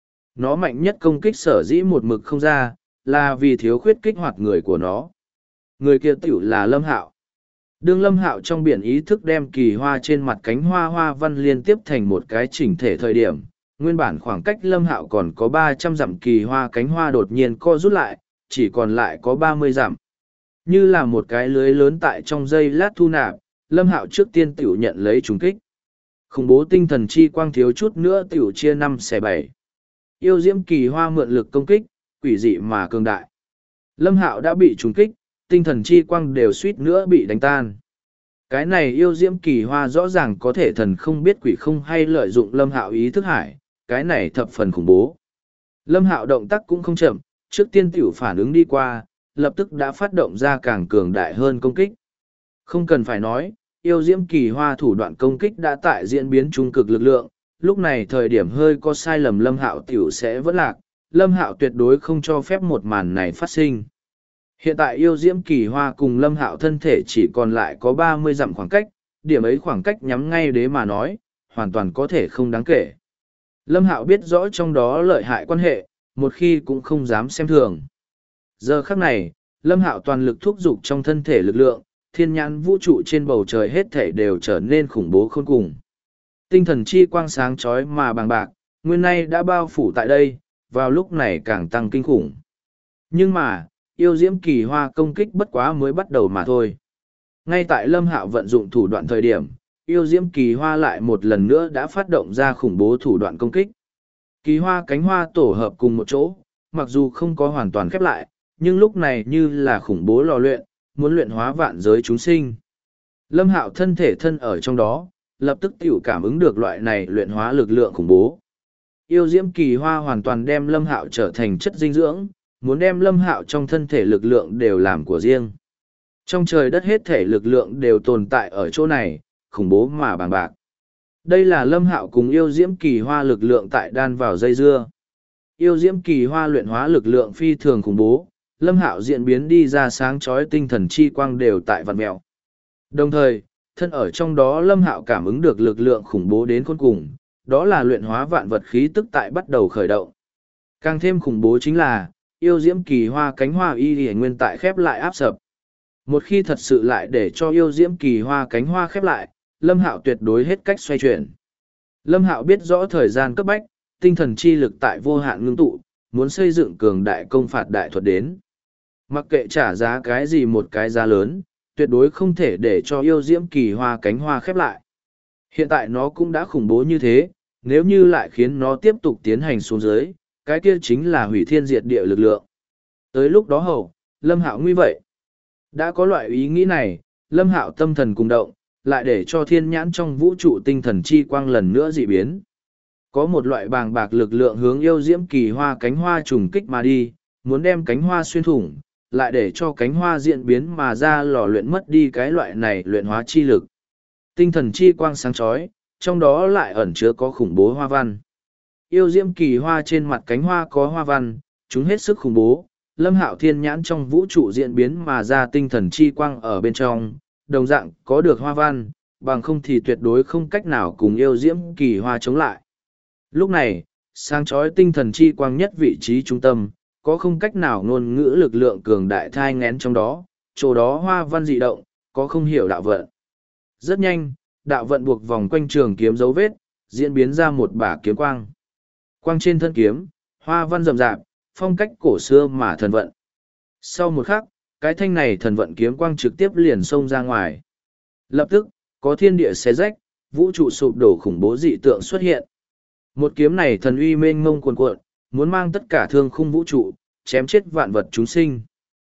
Nó mạnh nhất công kích sở dĩ một mực không ra, là vì thiếu khuyết kích hoạt người của nó. Người kia tiểu là Lâm Hạo. Đương Lâm Hạo trong biển ý thức đem kỳ hoa trên mặt cánh hoa hoa văn liên tiếp thành một cái chỉnh thể thời điểm, nguyên bản khoảng cách Lâm Hạo còn có 300 dặm kỳ hoa cánh hoa đột nhiên co rút lại, chỉ còn lại có 30 dặm. Như là một cái lưới lớn tại trong dây lát thu nạp, Lâm Hạo trước tiên tiểu nhận lấy trùng kích. Khủng bố tinh thần chi quang thiếu chút nữa tiểu chia 5/7. Yêu diễm kỳ hoa mượn lực công kích, quỷ dị mà cường đại. Lâm Hạo đã bị trùng kích, tinh thần chi quang đều suýt nữa bị đánh tan. Cái này yêu diễm kỳ hoa rõ ràng có thể thần không biết quỷ không hay lợi dụng Lâm Hạo ý thức hải, cái này thập phần khủng bố. Lâm Hạo động tác cũng không chậm, trước tiên tiểu phản ứng đi qua, lập tức đã phát động ra càng cường đại hơn công kích. Không cần phải nói, yêu diễm kỳ hoa thủ đoạn công kích đã tại diễn biến trung cực lực lượng, lúc này thời điểm hơi có sai lầm Lâm Hạo tiểu sẽ vẫn lạc, Lâm Hạo tuyệt đối không cho phép một màn này phát sinh. Hiện tại yêu diễm kỳ hoa cùng Lâm Hạo thân thể chỉ còn lại có 30 dặm khoảng cách, điểm ấy khoảng cách nhắm ngay đế mà nói, hoàn toàn có thể không đáng kể. Lâm Hạo biết rõ trong đó lợi hại quan hệ, một khi cũng không dám xem thường. Giờ khắc này, Lâm Hạo toàn lực thúc giục trong thân thể lực lượng, thiên nhãn vũ trụ trên bầu trời hết thể đều trở nên khủng bố khôn cùng. Tinh thần chi quang sáng chói mà bằng bạc, nguyên nay đã bao phủ tại đây, vào lúc này càng tăng kinh khủng. Nhưng mà, yêu diễm kỳ hoa công kích bất quá mới bắt đầu mà thôi. Ngay tại Lâm Hạo vận dụng thủ đoạn thời điểm, yêu diễm kỳ hoa lại một lần nữa đã phát động ra khủng bố thủ đoạn công kích. Kỳ hoa cánh hoa tổ hợp cùng một chỗ, mặc dù không có hoàn toàn khép lại, nhưng lúc này như là khủng bố lò luyện, muốn luyện hóa vạn giới chúng sinh. Lâm Hạo thân thể thân ở trong đó, lập tức tiểu cảm ứng được loại này luyện hóa lực lượng khủng bố. Yêu diễm kỳ hoa hoàn toàn đem Lâm Hạo trở thành chất dinh dưỡng, muốn đem Lâm Hạo trong thân thể lực lượng đều làm của riêng. Trong trời đất hết thể lực lượng đều tồn tại ở chỗ này, khủng bố mà bàng bạc. Đây là Lâm Hạo cùng yêu diễm kỳ hoa lực lượng tại đan vào dây dưa. Yêu diễm kỳ hoa luyện hóa lực lượng phi thường khủng bố, Lâm Hạo diễn biến đi ra sáng chói tinh thần chi quang đều tại vặn mèo. Đồng thời, thân ở trong đó Lâm Hạo cảm ứng được lực lượng khủng bố đến khôn cùng, đó là luyện hóa vạn vật khí tức tại bắt đầu khởi động. Càng thêm khủng bố chính là, yêu diễm kỳ hoa cánh hoa y y nguyên tại khép lại áp sập. Một khi thật sự lại để cho yêu diễm kỳ hoa cánh hoa khép lại, Lâm Hạo tuyệt đối hết cách xoay chuyển. Lâm Hạo biết rõ thời gian cấp bách, tinh thần chi lực tại vô hạn ngưng tụ, muốn xây dựng cường đại công phạt đại thuật đến. Mặc kệ trả giá cái gì một cái giá lớn, tuyệt đối không thể để cho yêu diễm kỳ hoa cánh hoa khép lại. Hiện tại nó cũng đã khủng bố như thế, nếu như lại khiến nó tiếp tục tiến hành xuống dưới, cái kia chính là hủy thiên diệt địa lực lượng. Tới lúc đó hầu, Lâm Hạo nguy vậy. Đã có loại ý nghĩ này, Lâm Hạo tâm thần cùng động, lại để cho thiên nhãn trong vũ trụ tinh thần chi quang lần nữa dị biến. Có một loại bàng bạc lực lượng hướng yêu diễm kỳ hoa cánh hoa trùng kích mà đi, muốn đem cánh hoa xuyên thủng, lại để cho cánh hoa diễn biến mà ra lò luyện mất đi cái loại này luyện hóa chi lực. Tinh thần chi quang sáng chói, trong đó lại ẩn chứa có khủng bố hoa văn. Yêu diễm kỳ hoa trên mặt cánh hoa có hoa văn, chúng hết sức khủng bố. Lâm Hạo thiên nhãn trong vũ trụ diễn biến mà ra tinh thần chi quang ở bên trong, đồng dạng có được hoa văn, bằng không thì tuyệt đối không cách nào cùng yêu diễm kỳ hoa chống lại. Lúc này, sáng chói tinh thần chi quang nhất vị trí trung tâm, có không cách nào ngôn ngữ lực lượng cường đại thai ngén trong đó, chỗ đó hoa văn dị động, có không hiểu đạo vận. Rất nhanh, đạo vận buộc vòng quanh trường kiếm dấu vết, diễn biến ra một bả kiếm quang. Quang trên thân kiếm, hoa văn rậm rạp, phong cách cổ xưa mà thần vận. Sau một khắc, cái thanh này thần vận kiếm quang trực tiếp liền xông ra ngoài. Lập tức, có thiên địa xé rách, vũ trụ sụp đổ khủng bố dị tượng xuất hiện. Một kiếm này thần uy mênh mông cuồn cuộn, muốn mang tất cả thương khung vũ trụ, chém chết vạn vật chúng sinh.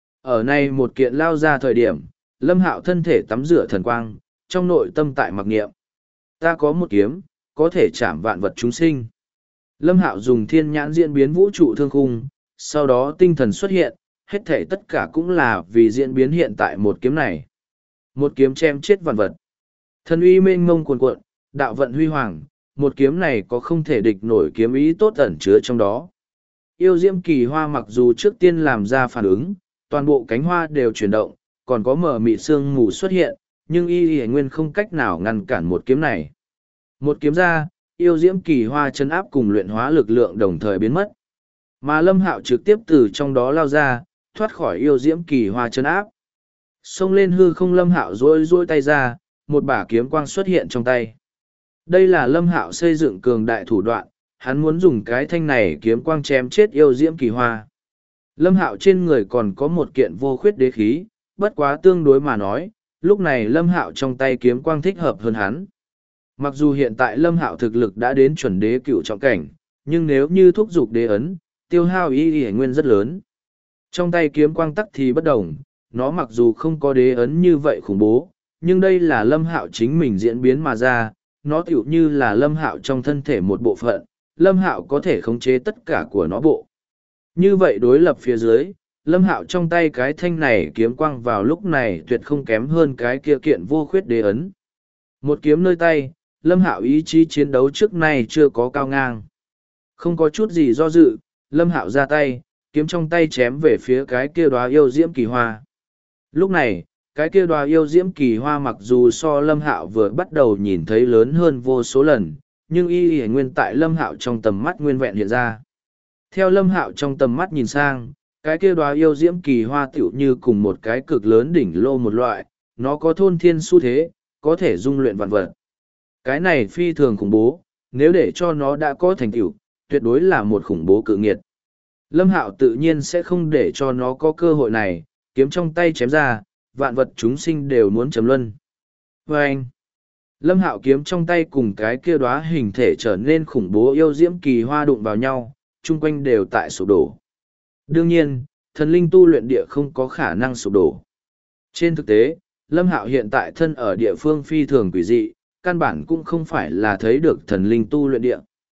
Ở này một kiện lao ra thời điểm, Lâm Hạo thân thể tắm rửa thần quang, trong nội tâm tại mặc niệm. Ta có một kiếm, có thể chạm vạn vật chúng sinh. Lâm Hạo dùng thiên nhãn diễn biến vũ trụ thương khung, sau đó tinh thần xuất hiện, hết thể tất cả cũng là vì diễn biến hiện tại một kiếm này. Một kiếm chém chết vạn vật. Thần uy mênh mông cuồn cuộn, đạo vận huy hoàng, một kiếm này có không thể địch nổi kiếm ý tốt ẩn chứa trong đó. Yêu diễm kỳ hoa mặc dù trước tiên làm ra phản ứng, toàn bộ cánh hoa đều chuyển động, còn có mờ mịt sương mù xuất hiện, nhưng y nguyên không cách nào ngăn cản một kiếm này. Một kiếm ra, yêu diễm kỳ hoa chấn áp cùng luyện hóa lực lượng đồng thời biến mất. Mà Lâm Hạo trực tiếp từ trong đó lao ra, thoát khỏi yêu diễm kỳ hoa chấn áp. Xông lên hư không, Lâm Hạo rỗi tay ra, một bả kiếm quang xuất hiện trong tay. Đây là Lâm Hạo xây dựng cường đại thủ đoạn, hắn muốn dùng cái thanh này kiếm quang chém chết yêu diễm kỳ hoa. Lâm Hạo trên người còn có một kiện vô khuyết đế khí, bất quá tương đối mà nói, lúc này Lâm Hạo trong tay kiếm quang thích hợp hơn hắn. Mặc dù hiện tại Lâm Hạo thực lực đã đến chuẩn đế cựu trọng cảnh, nhưng nếu như thúc giục đế ấn, tiêu hao y nguyên rất lớn. Trong tay kiếm quang tắc thì bất đồng, nó mặc dù không có đế ấn như vậy khủng bố, nhưng đây là Lâm Hạo chính mình diễn biến mà ra, nó tựu như là Lâm Hạo trong thân thể một bộ phận, Lâm Hạo có thể khống chế tất cả của nó bộ. Như vậy đối lập phía dưới, Lâm Hạo trong tay cái thanh này kiếm quang vào lúc này tuyệt không kém hơn cái kia kiện vô khuyết đế ấn. Một kiếm nơi tay, Lâm Hạo ý chí chiến đấu trước nay chưa có cao ngang. Không có chút gì do dự, Lâm Hạo ra tay, kiếm trong tay chém về phía cái kia đóa yêu diễm kỳ hoa. Lúc này, cái kia đóa yêu diễm kỳ hoa mặc dù so Lâm Hạo vừa bắt đầu nhìn thấy lớn hơn vô số lần, nhưng y nguyên tại Lâm Hạo trong tầm mắt nguyên vẹn hiện ra. Theo Lâm Hạo trong tầm mắt nhìn sang, cái kia đóa yêu diễm kỳ hoa tựu như cùng một cái cực lớn đỉnh lô một loại, nó có thôn thiên xu thế, có thể dung luyện vạn vật. Cái này phi thường khủng bố, nếu để cho nó đã có thành tựu, tuyệt đối là một khủng bố cự nghiệt. Lâm Hạo tự nhiên sẽ không để cho nó có cơ hội này, kiếm trong tay chém ra, vạn vật chúng sinh đều muốn chấm luân. Và anh, Lâm Hạo kiếm trong tay cùng cái kia đóa hình thể trở nên khủng bố yêu diễm kỳ hoa đụng vào nhau, chung quanh đều tại sụp đổ. Đương nhiên, thần linh tu luyện địa không có khả năng sụp đổ. Trên thực tế, Lâm Hạo hiện tại thân ở địa phương phi thường quỷ dị, căn bản cũng không phải là thấy được thần linh tu luyện địa.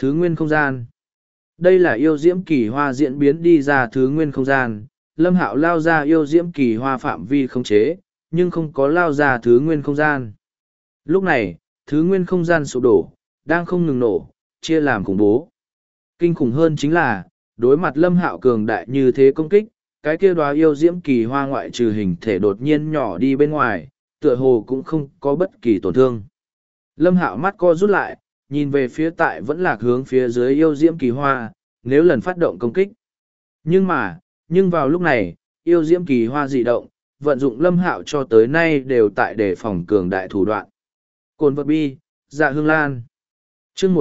Thứ nguyên không gian. Đây là yêu diễm kỳ hoa diễn biến đi ra thứ nguyên không gian. Lâm Hạo lao ra yêu diễm kỳ hoa phạm vi khống chế, nhưng không có lao ra thứ nguyên không gian. Lúc này, thứ nguyên không gian sụp đổ, đang không ngừng nổ, chia làm khủng bố. Kinh khủng hơn chính là, đối mặt Lâm Hạo cường đại như thế công kích, cái kia đóa yêu diễm kỳ hoa ngoại trừ hình thể đột nhiên nhỏ đi bên ngoài, tựa hồ cũng không có bất kỳ tổn thương. Lâm Hạo mắt co rút lại, nhìn về phía tại vẫn lạc hướng phía dưới yêu diễm kỳ hoa, nếu lần phát động công kích. Nhưng vào lúc này, yêu diễm kỳ hoa dị động, vận dụng Lâm Hạo cho tới nay đều tại đề phòng cường đại thủ đoạn. Cồn vật bi, dạ hương lan. Chương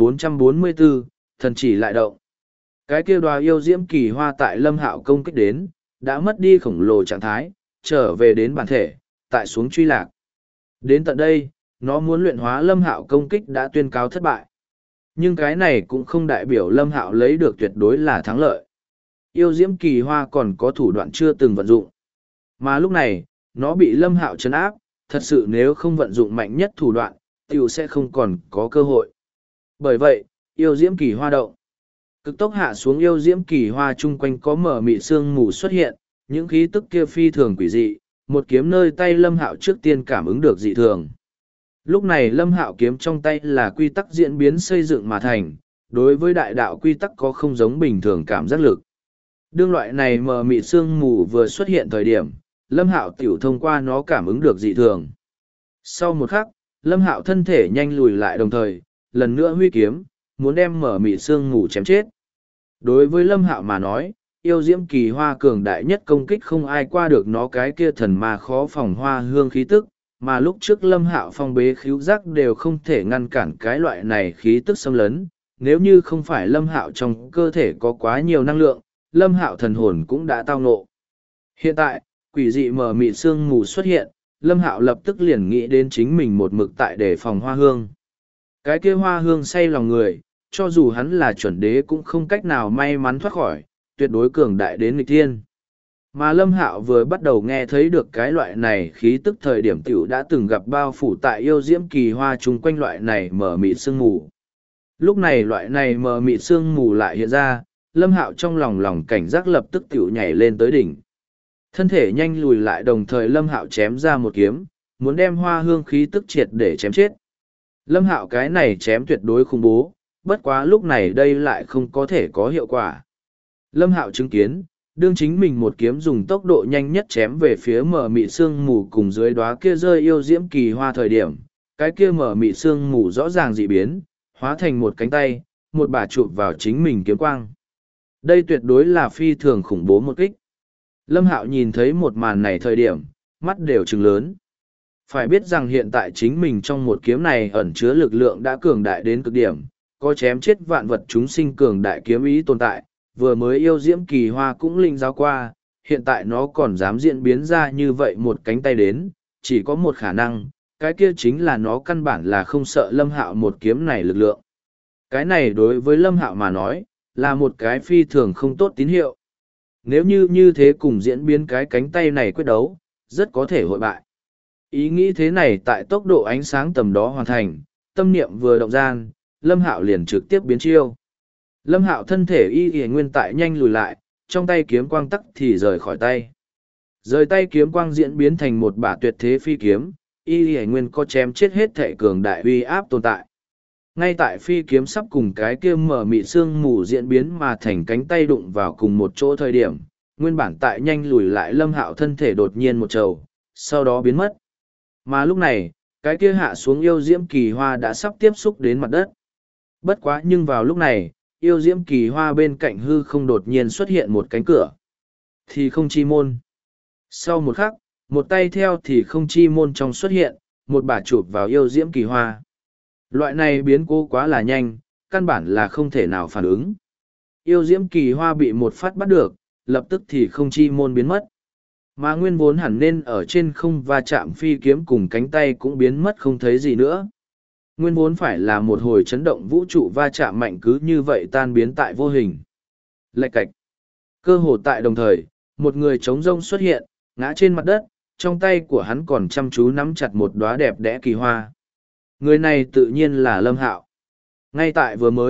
1444, thần chỉ lại động. Cái kia đóa yêu diễm kỳ hoa tại Lâm Hạo công kích đến, đã mất đi khổng lồ trạng thái, trở về đến bản thể, tại xuống truy lạc. Đến tận đây, nó muốn luyện hóa Lâm Hạo công kích đã tuyên cáo thất bại. Nhưng cái này cũng không đại biểu Lâm Hạo lấy được tuyệt đối là thắng lợi. Yêu diễm kỳ hoa còn có thủ đoạn chưa từng vận dụng. Mà lúc này, nó bị Lâm Hạo trấn áp, thật sự nếu không vận dụng mạnh nhất thủ đoạn, tiểu sẽ không còn có cơ hội. Bởi vậy, yêu diễm kỳ hoa động. Cực tốc hạ xuống yêu diễm kỳ hoa chung quanh có mở mị sương mù xuất hiện, những khí tức kia phi thường quỷ dị, một kiếm nơi tay Lâm Hạo trước tiên cảm ứng được dị thường. Lúc này Lâm Hạo kiếm trong tay là quy tắc diễn biến xây dựng mà thành, đối với đại đạo quy tắc có không giống bình thường cảm giác lực. Đương loại này mờ mị sương mù vừa xuất hiện thời điểm, Lâm Hạo tiểu thông qua nó cảm ứng được dị thường. Sau một khắc, Lâm Hạo thân thể nhanh lùi lại đồng thời, lần nữa huy kiếm, muốn đem mở mị sương mù chém chết. Đối với Lâm Hạo mà nói, yêu diễm kỳ hoa cường đại nhất công kích không ai qua được nó cái kia thần ma khó phòng hoa hương khí tức, mà lúc trước Lâm Hạo phong bế khíu giác đều không thể ngăn cản cái loại này khí tức xâm lấn, nếu như không phải Lâm Hạo trong cơ thể có quá nhiều năng lượng, Lâm Hạo thần hồn cũng đã tao nộ. Hiện tại, quỷ dị mờ mịt sương mù xuất hiện, Lâm Hạo lập tức liền nghĩ đến chính mình một mực tại để phòng hoa hương. Cái kia hoa hương say lòng người, cho dù hắn là chuẩn đế cũng không cách nào may mắn thoát khỏi, tuyệt đối cường đại đến nghịch thiên. Mà Lâm Hạo vừa bắt đầu nghe thấy được cái loại này khí tức thời điểm tiểu đã từng gặp bao phủ tại yêu diễm kỳ hoa chung quanh loại này mờ mịt sương mù. Lúc này loại này mờ mịt sương mù lại hiện ra, Lâm Hạo trong lòng cảnh giác lập tức tiểu nhảy lên tới đỉnh. Thân thể nhanh lùi lại đồng thời Lâm Hạo chém ra một kiếm, muốn đem hoa hương khí tức triệt để chém chết. Lâm Hạo cái này chém tuyệt đối khủng bố, bất quá lúc này đây lại không có thể có hiệu quả. Lâm Hạo chứng kiến, đương chính mình một kiếm dùng tốc độ nhanh nhất chém về phía mở mị sương mù cùng dưới đóa kia rơi yêu diễm kỳ hoa thời điểm, cái kia mở mị sương mù rõ ràng dị biến, hóa thành một cánh tay, một bà chụp vào chính mình kiếm quang. Đây tuyệt đối là phi thường khủng bố một kích. Lâm Hạo nhìn thấy một màn này thời điểm, mắt đều trừng lớn. Phải biết rằng hiện tại chính mình trong một kiếm này ẩn chứa lực lượng đã cường đại đến cực điểm, có chém chết vạn vật chúng sinh cường đại kiếm ý tồn tại, vừa mới yêu diễm kỳ hoa cũng linh giáo qua, hiện tại nó còn dám diễn biến ra như vậy một cánh tay đến, chỉ có một khả năng, cái kia chính là nó căn bản là không sợ Lâm Hạo một kiếm này lực lượng. Cái này đối với Lâm Hạo mà nói, là một cái phi thường không tốt tín hiệu. Nếu như thế cùng diễn biến cái cánh tay này quyết đấu, rất có thể hội bại. Ý nghĩ thế này tại tốc độ ánh sáng tầm đó hoàn thành, tâm niệm vừa động gian, Lâm Hạo liền trực tiếp biến chiêu. Lâm Hạo thân thể y nguyên tại nhanh lùi lại, trong tay kiếm quang tắc thì rời khỏi tay. Rời tay kiếm quang diễn biến thành một bả tuyệt thế phi kiếm, y nguyên có chém chết hết thể cường đại uy áp tồn tại. Ngay tại phi kiếm sắp cùng cái kia mở mị sương mù diễn biến mà thành cánh tay đụng vào cùng một chỗ thời điểm, nguyên bản tại nhanh lùi lại Lâm Hạo thân thể đột nhiên một trầu, sau đó biến mất. Mà lúc này, cái kia hạ xuống yêu diễm kỳ hoa đã sắp tiếp xúc đến mặt đất. Bất quá nhưng vào lúc này, yêu diễm kỳ hoa bên cạnh hư không đột nhiên xuất hiện một cánh cửa. Thì không chi môn. Sau một khắc, một tay theo thì không chi môn trong xuất hiện, một bả chụp vào yêu diễm kỳ hoa. Loại này biến cố quá là nhanh, căn bản là không thể nào phản ứng. Yêu diễm kỳ hoa bị một phát bắt được, lập tức thì không chi môn biến mất. Mà nguyên vốn hẳn nên ở trên không va chạm phi kiếm cùng cánh tay cũng biến mất không thấy gì nữa. Nguyên vốn phải là một hồi chấn động vũ trụ va chạm mạnh cứ như vậy tan biến tại vô hình. Lạch cạch. Cơ hồ tại đồng thời, một người trống rông xuất hiện, ngã trên mặt đất, trong tay của hắn còn chăm chú nắm chặt một đóa đẹp đẽ kỳ hoa. Người này tự nhiên là Lâm Hạo. Ngay tại vừa mới,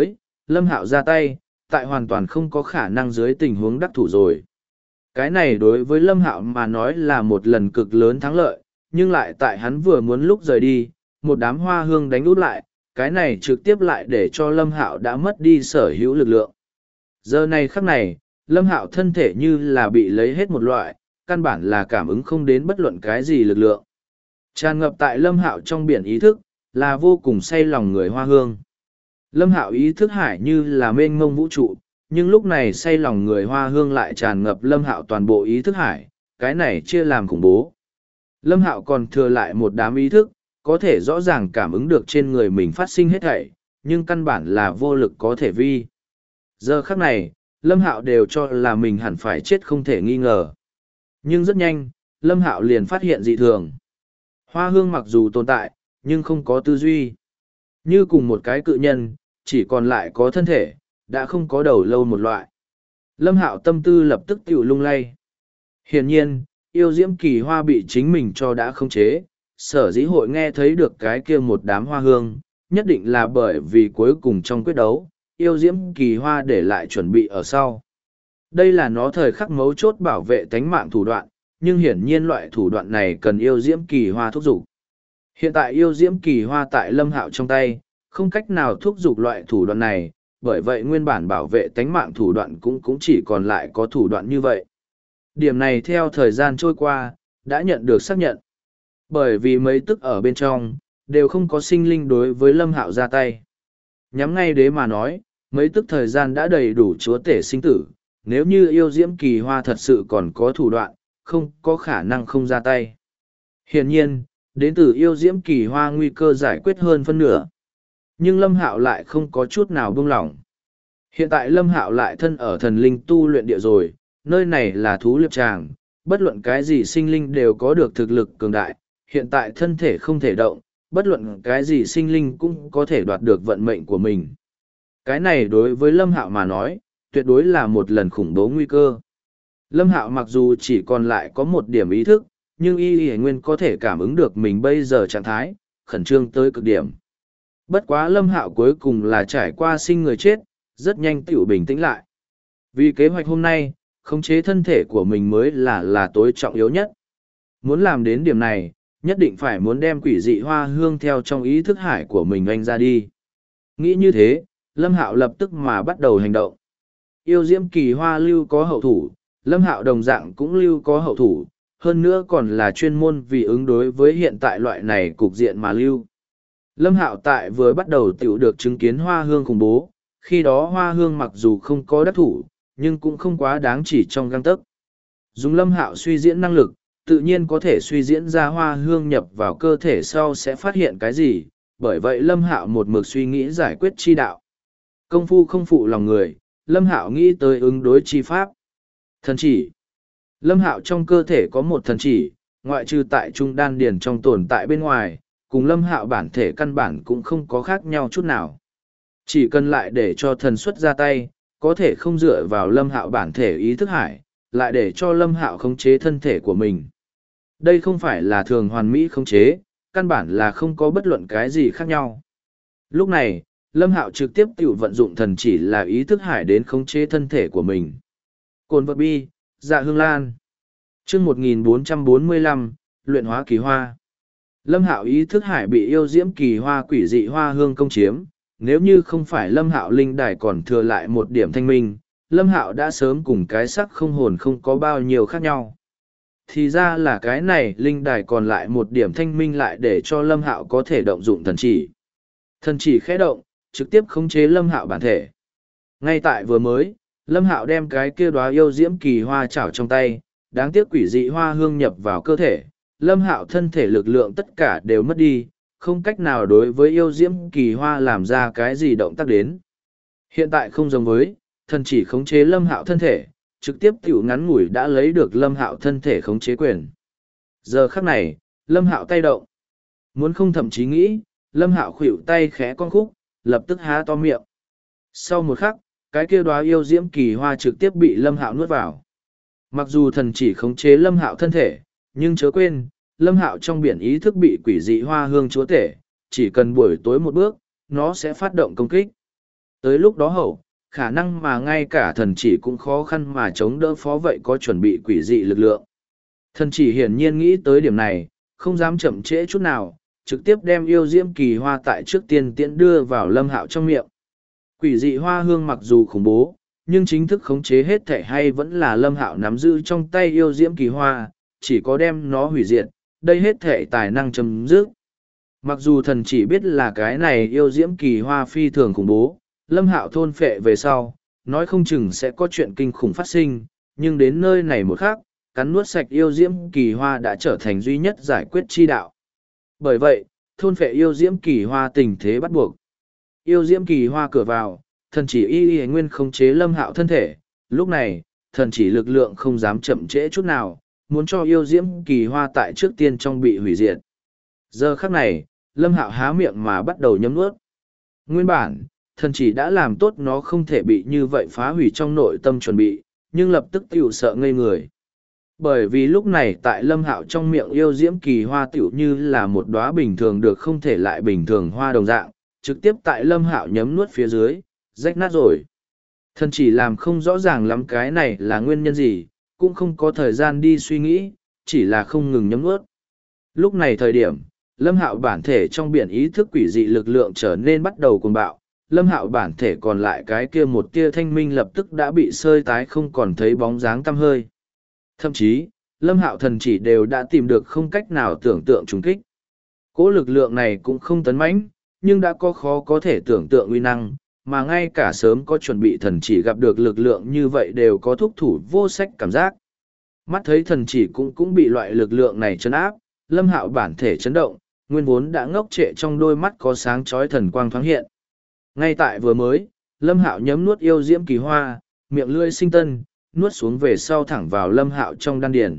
Lâm Hạo ra tay, tại hoàn toàn không có khả năng dưới tình huống đắc thủ rồi. Cái này đối với Lâm Hạo mà nói là một lần cực lớn thắng lợi, nhưng lại tại hắn vừa muốn lúc rời đi, một đám hoa hương đánh út lại, cái này trực tiếp lại để cho Lâm Hạo đã mất đi sở hữu lực lượng. Giờ này khắc này, Lâm Hạo thân thể như là bị lấy hết một loại, căn bản là cảm ứng không đến bất luận cái gì lực lượng. Tràn ngập tại Lâm Hạo trong biển ý thức, là vô cùng say lòng người hoa hương. Lâm Hạo ý thức hải như là mênh mông vũ trụ, nhưng lúc này say lòng người hoa hương lại tràn ngập Lâm Hạo toàn bộ ý thức hải, cái này chia làm khủng bố. Lâm Hạo còn thừa lại một đám ý thức, có thể rõ ràng cảm ứng được trên người mình phát sinh hết thảy, nhưng căn bản là vô lực có thể vi. Giờ khắc này, Lâm Hạo đều cho là mình hẳn phải chết không thể nghi ngờ. Nhưng rất nhanh, Lâm Hạo liền phát hiện dị thường. Hoa hương mặc dù tồn tại, nhưng không có tư duy. Như cùng một cái cự nhân, chỉ còn lại có thân thể, đã không có đầu lâu một loại. Lâm Hạo tâm tư lập tức tiểu lung lay. Hiển nhiên, yêu diễm kỳ hoa bị chính mình cho đã khống chế, sở dĩ hội nghe thấy được cái kia một đám hoa hương, nhất định là bởi vì cuối cùng trong quyết đấu, yêu diễm kỳ hoa để lại chuẩn bị ở sau. Đây là nó thời khắc mấu chốt bảo vệ tánh mạng thủ đoạn, nhưng hiển nhiên loại thủ đoạn này cần yêu diễm kỳ hoa thúc giục. Hiện tại yêu diễm kỳ hoa tại Lâm Hạo trong tay, không cách nào thúc giục loại thủ đoạn này, bởi vậy nguyên bản bảo vệ tánh mạng thủ đoạn cũng chỉ còn lại có thủ đoạn như vậy. Điểm này theo thời gian trôi qua, đã nhận được xác nhận. Bởi vì mấy tức ở bên trong, đều không có sinh linh đối với Lâm Hạo ra tay. Nhắm ngay đế mà nói, mấy tức thời gian đã đầy đủ chúa tể sinh tử, nếu như yêu diễm kỳ hoa thật sự còn có thủ đoạn, không có khả năng không ra tay. Hiển nhiên, đến từ yêu diễm kỳ hoa nguy cơ giải quyết hơn phân nửa. Nhưng Lâm Hạo lại không có chút nào buông lỏng. Hiện tại Lâm Hạo lại thân ở thần linh tu luyện địa rồi, nơi này là thú liệp tràng, bất luận cái gì sinh linh đều có được thực lực cường đại, hiện tại thân thể không thể động, bất luận cái gì sinh linh cũng có thể đoạt được vận mệnh của mình. Cái này đối với Lâm Hạo mà nói, tuyệt đối là một lần khủng bố nguy cơ. Lâm Hạo mặc dù chỉ còn lại có một điểm ý thức, nhưng y nguyên có thể cảm ứng được mình bây giờ trạng thái, khẩn trương tới cực điểm. Bất quá Lâm Hạo cuối cùng là trải qua sinh người chết, rất nhanh tiểu bình tĩnh lại. Vì kế hoạch hôm nay, khống chế thân thể của mình mới là tối trọng yếu nhất. Muốn làm đến điểm này, nhất định phải muốn đem quỷ dị hoa hương theo trong ý thức hải của mình anh ra đi. Nghĩ như thế, Lâm Hạo lập tức mà bắt đầu hành động. Yêu diễm kỳ hoa lưu có hậu thủ, Lâm Hạo đồng dạng cũng lưu có hậu thủ, hơn nữa còn là chuyên môn vì ứng đối với hiện tại loại này cục diện mà lưu. Lâm Hạo tại vừa bắt đầu tiểu được chứng kiến hoa hương khủng bố, khi đó hoa hương mặc dù không có đắc thủ, nhưng cũng không quá đáng chỉ trong găng tấc. Dùng Lâm Hạo suy diễn năng lực, tự nhiên có thể suy diễn ra hoa hương nhập vào cơ thể sau sẽ phát hiện cái gì, bởi vậy Lâm Hạo một mực suy nghĩ giải quyết chi đạo. Công phu không phụ lòng người, Lâm Hạo nghĩ tới ứng đối chi pháp. Thần chỉ. Lâm Hạo trong cơ thể có một thần chỉ, ngoại trừ tại trung đan điền trong tồn tại bên ngoài, cùng Lâm Hạo bản thể căn bản cũng không có khác nhau chút nào. Chỉ cần lại để cho thần xuất ra tay, có thể không dựa vào Lâm Hạo bản thể ý thức hải, lại để cho Lâm Hạo khống chế thân thể của mình. Đây không phải là thường hoàn mỹ khống chế, căn bản là không có bất luận cái gì khác nhau. Lúc này, Lâm Hạo trực tiếp tự vận dụng thần chỉ là ý thức hải đến khống chế thân thể của mình. Cồn vật bi, dạ hương lan. Chương 1445, luyện hóa kỳ hoa. Lâm Hạo ý thức hải bị yêu diễm kỳ hoa quỷ dị hoa hương công chiếm, nếu như không phải Lâm Hạo linh đài còn thừa lại một điểm thanh minh, Lâm Hạo đã sớm cùng cái sắc không hồn không có bao nhiêu khác nhau. Thì ra là cái này linh đài còn lại một điểm thanh minh lại để cho Lâm Hạo có thể động dụng thần chỉ. Thần chỉ khẽ động, trực tiếp khống chế Lâm Hạo bản thể. Ngay tại vừa mới, Lâm Hạo đem cái kia đóa yêu diễm kỳ hoa chảo trong tay, đáng tiếc quỷ dị hoa hương nhập vào cơ thể, Lâm Hạo thân thể lực lượng tất cả đều mất đi, không cách nào đối với yêu diễm kỳ hoa làm ra cái gì động tác đến. Hiện tại không giống với, thần chỉ khống chế Lâm Hạo thân thể, trực tiếp tiểu ngắn ngủi đã lấy được Lâm Hạo thân thể khống chế quyền. Giờ khắc này, Lâm Hạo tay động. Muốn không thậm chí nghĩ, Lâm Hạo khuỷu tay khẽ con khúc, lập tức há to miệng. Sau một khắc, cái kia đóa yêu diễm kỳ hoa trực tiếp bị Lâm Hạo nuốt vào. Mặc dù thần chỉ khống chế Lâm Hạo thân thể, nhưng chớ quên, Lâm Hạo trong biển ý thức bị quỷ dị hoa hương chúa tể, chỉ cần buổi tối một bước, nó sẽ phát động công kích. Tới lúc đó hậu, khả năng mà ngay cả thần chỉ cũng khó khăn mà chống đỡ phó vậy có chuẩn bị quỷ dị lực lượng. Thần chỉ hiển nhiên nghĩ tới điểm này, không dám chậm trễ chút nào, trực tiếp đem yêu diễm kỳ hoa tại trước tiên tiễn đưa vào Lâm Hạo trong miệng. Quỷ dị hoa hương mặc dù khủng bố, nhưng chính thức khống chế hết thể hay vẫn là Lâm Hạo nắm giữ trong tay yêu diễm kỳ hoa, chỉ có đem nó hủy diệt, đây hết thể tài năng chấm dứt. Mặc dù thần chỉ biết là cái này yêu diễm kỳ hoa phi thường khủng bố, Lâm Hạo thôn phệ về sau, nói không chừng sẽ có chuyện kinh khủng phát sinh, nhưng đến nơi này một khác, cắn nuốt sạch yêu diễm kỳ hoa đã trở thành duy nhất giải quyết chi đạo. Bởi vậy, thôn phệ yêu diễm kỳ hoa tình thế bắt buộc. Yêu diễm kỳ hoa cửa vào, thần chỉ y nguyên khống chế Lâm Hạo thân thể, lúc này, thần chỉ lực lượng không dám chậm trễ chút nào, muốn cho yêu diễm kỳ hoa tại trước tiên trong bị hủy diệt. Giờ khắc này, Lâm Hạo há miệng mà bắt đầu nhấm nuốt. Nguyên bản, thần chỉ đã làm tốt nó không thể bị như vậy phá hủy trong nội tâm chuẩn bị, nhưng lập tức tiểu sợ ngây người. Bởi vì lúc này tại Lâm Hạo trong miệng yêu diễm kỳ hoa tiểu như là một đóa bình thường được không thể lại bình thường hoa đồng dạng, trực tiếp tại Lâm Hạo nhấm nuốt phía dưới, rách nát rồi. Thần chỉ làm không rõ ràng lắm cái này là nguyên nhân gì, cũng không có thời gian đi suy nghĩ, chỉ là không ngừng nhấm nuốt. Lúc này thời điểm, Lâm Hạo bản thể trong biển ý thức quỷ dị lực lượng trở nên bắt đầu cuồng bạo, Lâm Hạo bản thể còn lại cái kia một tia thanh minh lập tức đã bị sơi tái không còn thấy bóng dáng tăm hơi. Thậm chí, Lâm Hạo thần chỉ đều đã tìm được không cách nào tưởng tượng trùng kích. Cỗ lực lượng này cũng không tấn mãnh, nhưng đã có khó có thể tưởng tượng uy năng, mà ngay cả sớm có chuẩn bị thần chỉ gặp được lực lượng như vậy đều có thúc thủ vô sách cảm giác. Mắt thấy thần chỉ cũng bị loại lực lượng này chấn áp, Lâm Hạo bản thể chấn động, nguyên vốn đã ngốc trệ trong đôi mắt có sáng chói thần quang thoáng hiện. Ngay tại vừa mới, Lâm Hạo nhấm nuốt yêu diễm kỳ hoa, miệng lưỡi sinh tân, nuốt xuống về sau thẳng vào Lâm Hạo trong đan điền.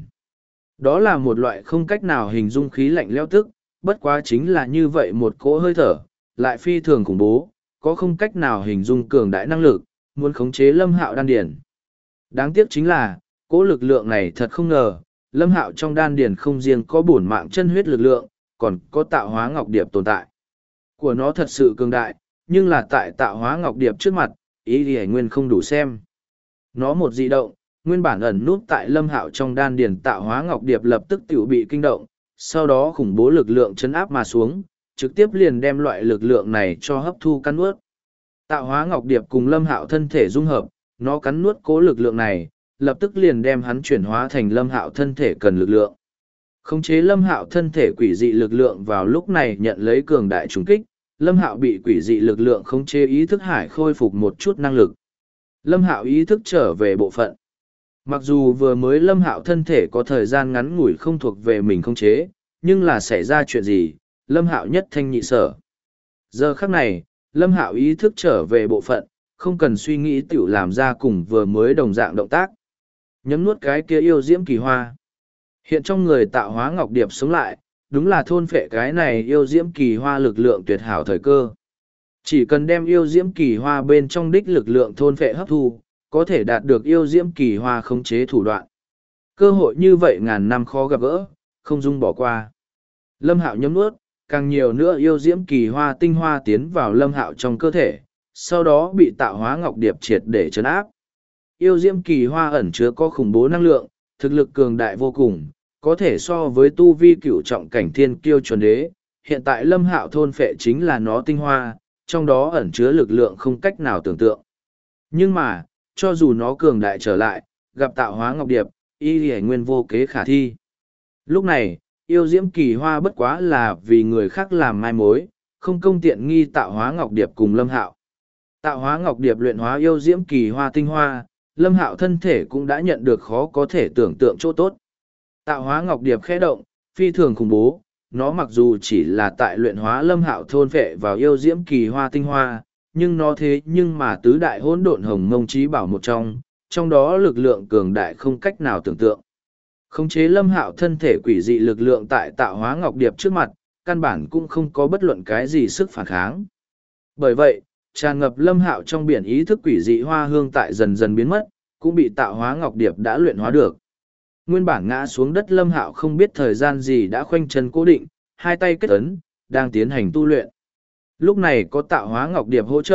Đó là một loại không cách nào hình dung khí lạnh lẽo tức, bất quá chính là như vậy một cỗ hơi thở, lại phi thường khủng bố, có không cách nào hình dung cường đại năng lực, muốn khống chế Lâm Hạo đan điền. Đáng tiếc chính là, cỗ lực lượng này thật không ngờ, Lâm Hạo trong đan điền không riêng có bổn mạng chân huyết lực lượng, còn có tạo hóa ngọc điệp tồn tại. Của nó thật sự cường đại, nhưng là tại tạo hóa ngọc điệp trước mặt, ý thì nguyên không đủ xem. Nó một dị động, nguyên bản ẩn nút tại Lâm Hạo trong đan điền tạo hóa ngọc điệp lập tức tiểu bị kinh động, sau đó khủng bố lực lượng chấn áp mà xuống, trực tiếp liền đem loại lực lượng này cho hấp thu cắn nuốt. Tạo hóa ngọc điệp cùng Lâm Hạo thân thể dung hợp, nó cắn nuốt cố lực lượng này, lập tức liền đem hắn chuyển hóa thành Lâm Hạo thân thể cần lực lượng. Khống chế Lâm Hạo thân thể quỷ dị lực lượng vào lúc này nhận lấy cường đại trùng kích, Lâm Hạo bị quỷ dị lực lượng khống chế ý thức hải khôi phục một chút năng lực. Lâm Hạo ý thức trở về bộ phận. Mặc dù vừa mới Lâm Hạo thân thể có thời gian ngắn ngủi không thuộc về mình khống chế, nhưng là xảy ra chuyện gì, Lâm Hạo nhất thanh nhị sở. Giờ khắc này, Lâm Hạo ý thức trở về bộ phận, không cần suy nghĩ tiểu làm ra cùng vừa mới đồng dạng động tác. Nhấm nuốt cái kia yêu diễm kỳ hoa. Hiện trong người tạo hóa ngọc điệp sống lại, đúng là thôn phệ cái này yêu diễm kỳ hoa lực lượng tuyệt hảo thời cơ. Chỉ cần đem yêu diễm kỳ hoa bên trong đích lực lượng thôn phệ hấp thu, có thể đạt được yêu diễm kỳ hoa khống chế thủ đoạn. Cơ hội như vậy ngàn năm khó gặp gỡ, không dung bỏ qua. Lâm Hạo nhấm nuốt, càng nhiều nữa yêu diễm kỳ hoa tinh hoa tiến vào Lâm Hạo trong cơ thể, sau đó bị tạo hóa ngọc điệp triệt để trấn áp. Yêu diễm kỳ hoa ẩn chứa có khủng bố năng lượng, thực lực cường đại vô cùng, có thể so với tu vi cửu trọng cảnh thiên kiêu chuẩn đế. Hiện tại Lâm Hạo thôn phệ chính là nó tinh hoa, trong đó ẩn chứa lực lượng không cách nào tưởng tượng. Nhưng mà, cho dù nó cường đại trở lại, gặp tạo hóa ngọc điệp, y lì nguyên vô kế khả thi. Lúc này, yêu diễm kỳ hoa bất quá là vì người khác làm mai mối, không công tiện nghi tạo hóa ngọc điệp cùng Lâm Hạo. Tạo hóa ngọc điệp luyện hóa yêu diễm kỳ hoa tinh hoa, Lâm Hạo thân thể cũng đã nhận được khó có thể tưởng tượng chỗ tốt. Tạo hóa ngọc điệp khẽ động, phi thường khủng bố, nó mặc dù chỉ là tại luyện hóa Lâm Hạo thôn phệ vào yêu diễm kỳ hoa tinh hoa, nhưng nó thế nhưng mà tứ đại hỗn độn hồng mông chí bảo một trong đó lực lượng cường đại không cách nào tưởng tượng. Khống chế Lâm Hạo thân thể quỷ dị lực lượng tại tạo hóa ngọc điệp trước mặt, căn bản cũng không có bất luận cái gì sức phản kháng. Bởi vậy, tràn ngập Lâm Hạo trong biển ý thức quỷ dị hoa hương tại dần dần biến mất, cũng bị tạo hóa ngọc điệp đã luyện hóa được. Nguyên bản ngã xuống đất Lâm Hạo không biết thời gian gì đã khoanh chân cố định, hai tay kết ấn, đang tiến hành tu luyện. Lúc này có tạo hóa ngọc điệp hỗ trợ,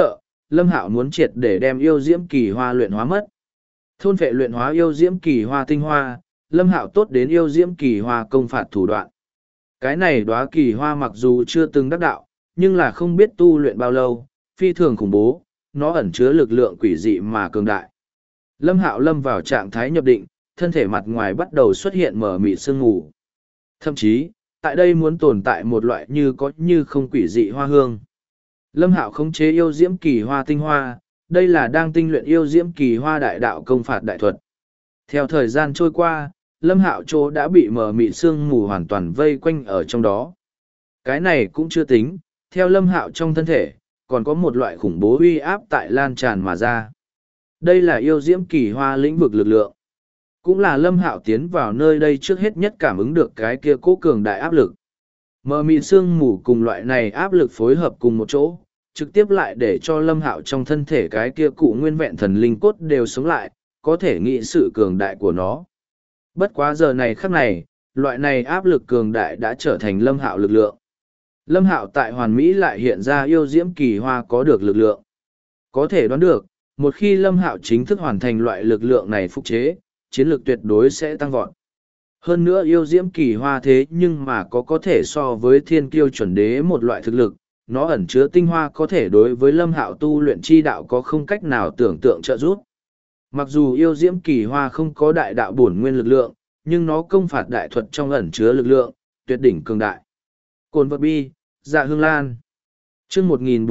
Lâm Hạo muốn triệt để đem yêu diễm kỳ hoa luyện hóa mất. Thôn phệ luyện hóa yêu diễm kỳ hoa tinh hoa, Lâm Hạo tốt đến yêu diễm kỳ hoa công phạt thủ đoạn. Cái này đóa kỳ hoa mặc dù chưa từng đắc đạo, nhưng là không biết tu luyện bao lâu, phi thường khủng bố, nó ẩn chứa lực lượng quỷ dị mà cường đại. Lâm Hạo lâm vào trạng thái nhập định, thân thể mặt ngoài bắt đầu xuất hiện mờ mịt sương mù. Thậm chí, tại đây muốn tồn tại một loại như có như không quỷ dị hoa hương. Lâm Hạo khống chế yêu diễm kỳ hoa tinh hoa, đây là đang tinh luyện yêu diễm kỳ hoa đại đạo công phạt đại thuật. Theo thời gian trôi qua, Lâm Hạo chỗ đã bị mờ mịt sương mù hoàn toàn vây quanh ở trong đó. Cái này cũng chưa tính, theo Lâm Hạo trong thân thể, còn có một loại khủng bố uy áp tại lan tràn mà ra. Đây là yêu diễm kỳ hoa lĩnh vực lực lượng. Cũng là Lâm Hạo tiến vào nơi đây trước hết nhất cảm ứng được cái kia cố cường đại áp lực. Mờ mịt sương mù cùng loại này áp lực phối hợp cùng một chỗ, trực tiếp lại để cho Lâm Hạo trong thân thể cái kia cụ nguyên vẹn thần linh cốt đều sống lại, có thể nghĩ sự cường đại của nó. Bất quá giờ này khắc này, loại này áp lực cường đại đã trở thành Lâm Hạo lực lượng. Lâm Hạo tại hoàn mỹ lại hiện ra yêu diễm kỳ hoa có được lực lượng. Có thể đoán được, một khi Lâm Hạo chính thức hoàn thành loại lực lượng này phục chế, chiến lược tuyệt đối sẽ tăng vọt. Hơn nữa yêu diễm kỳ hoa thế nhưng mà có thể so với thiên kiêu chuẩn đế một loại thực lực, nó ẩn chứa tinh hoa có thể đối với Lâm Hạo tu luyện chi đạo có không cách nào tưởng tượng trợ giúp. Mặc dù yêu diễm kỳ hoa không có đại đạo bổn nguyên lực lượng, nhưng nó công phạt đại thuật trong ẩn chứa lực lượng, tuyệt đỉnh cường đại. Cồn vật bi, dạ hương lan. Chương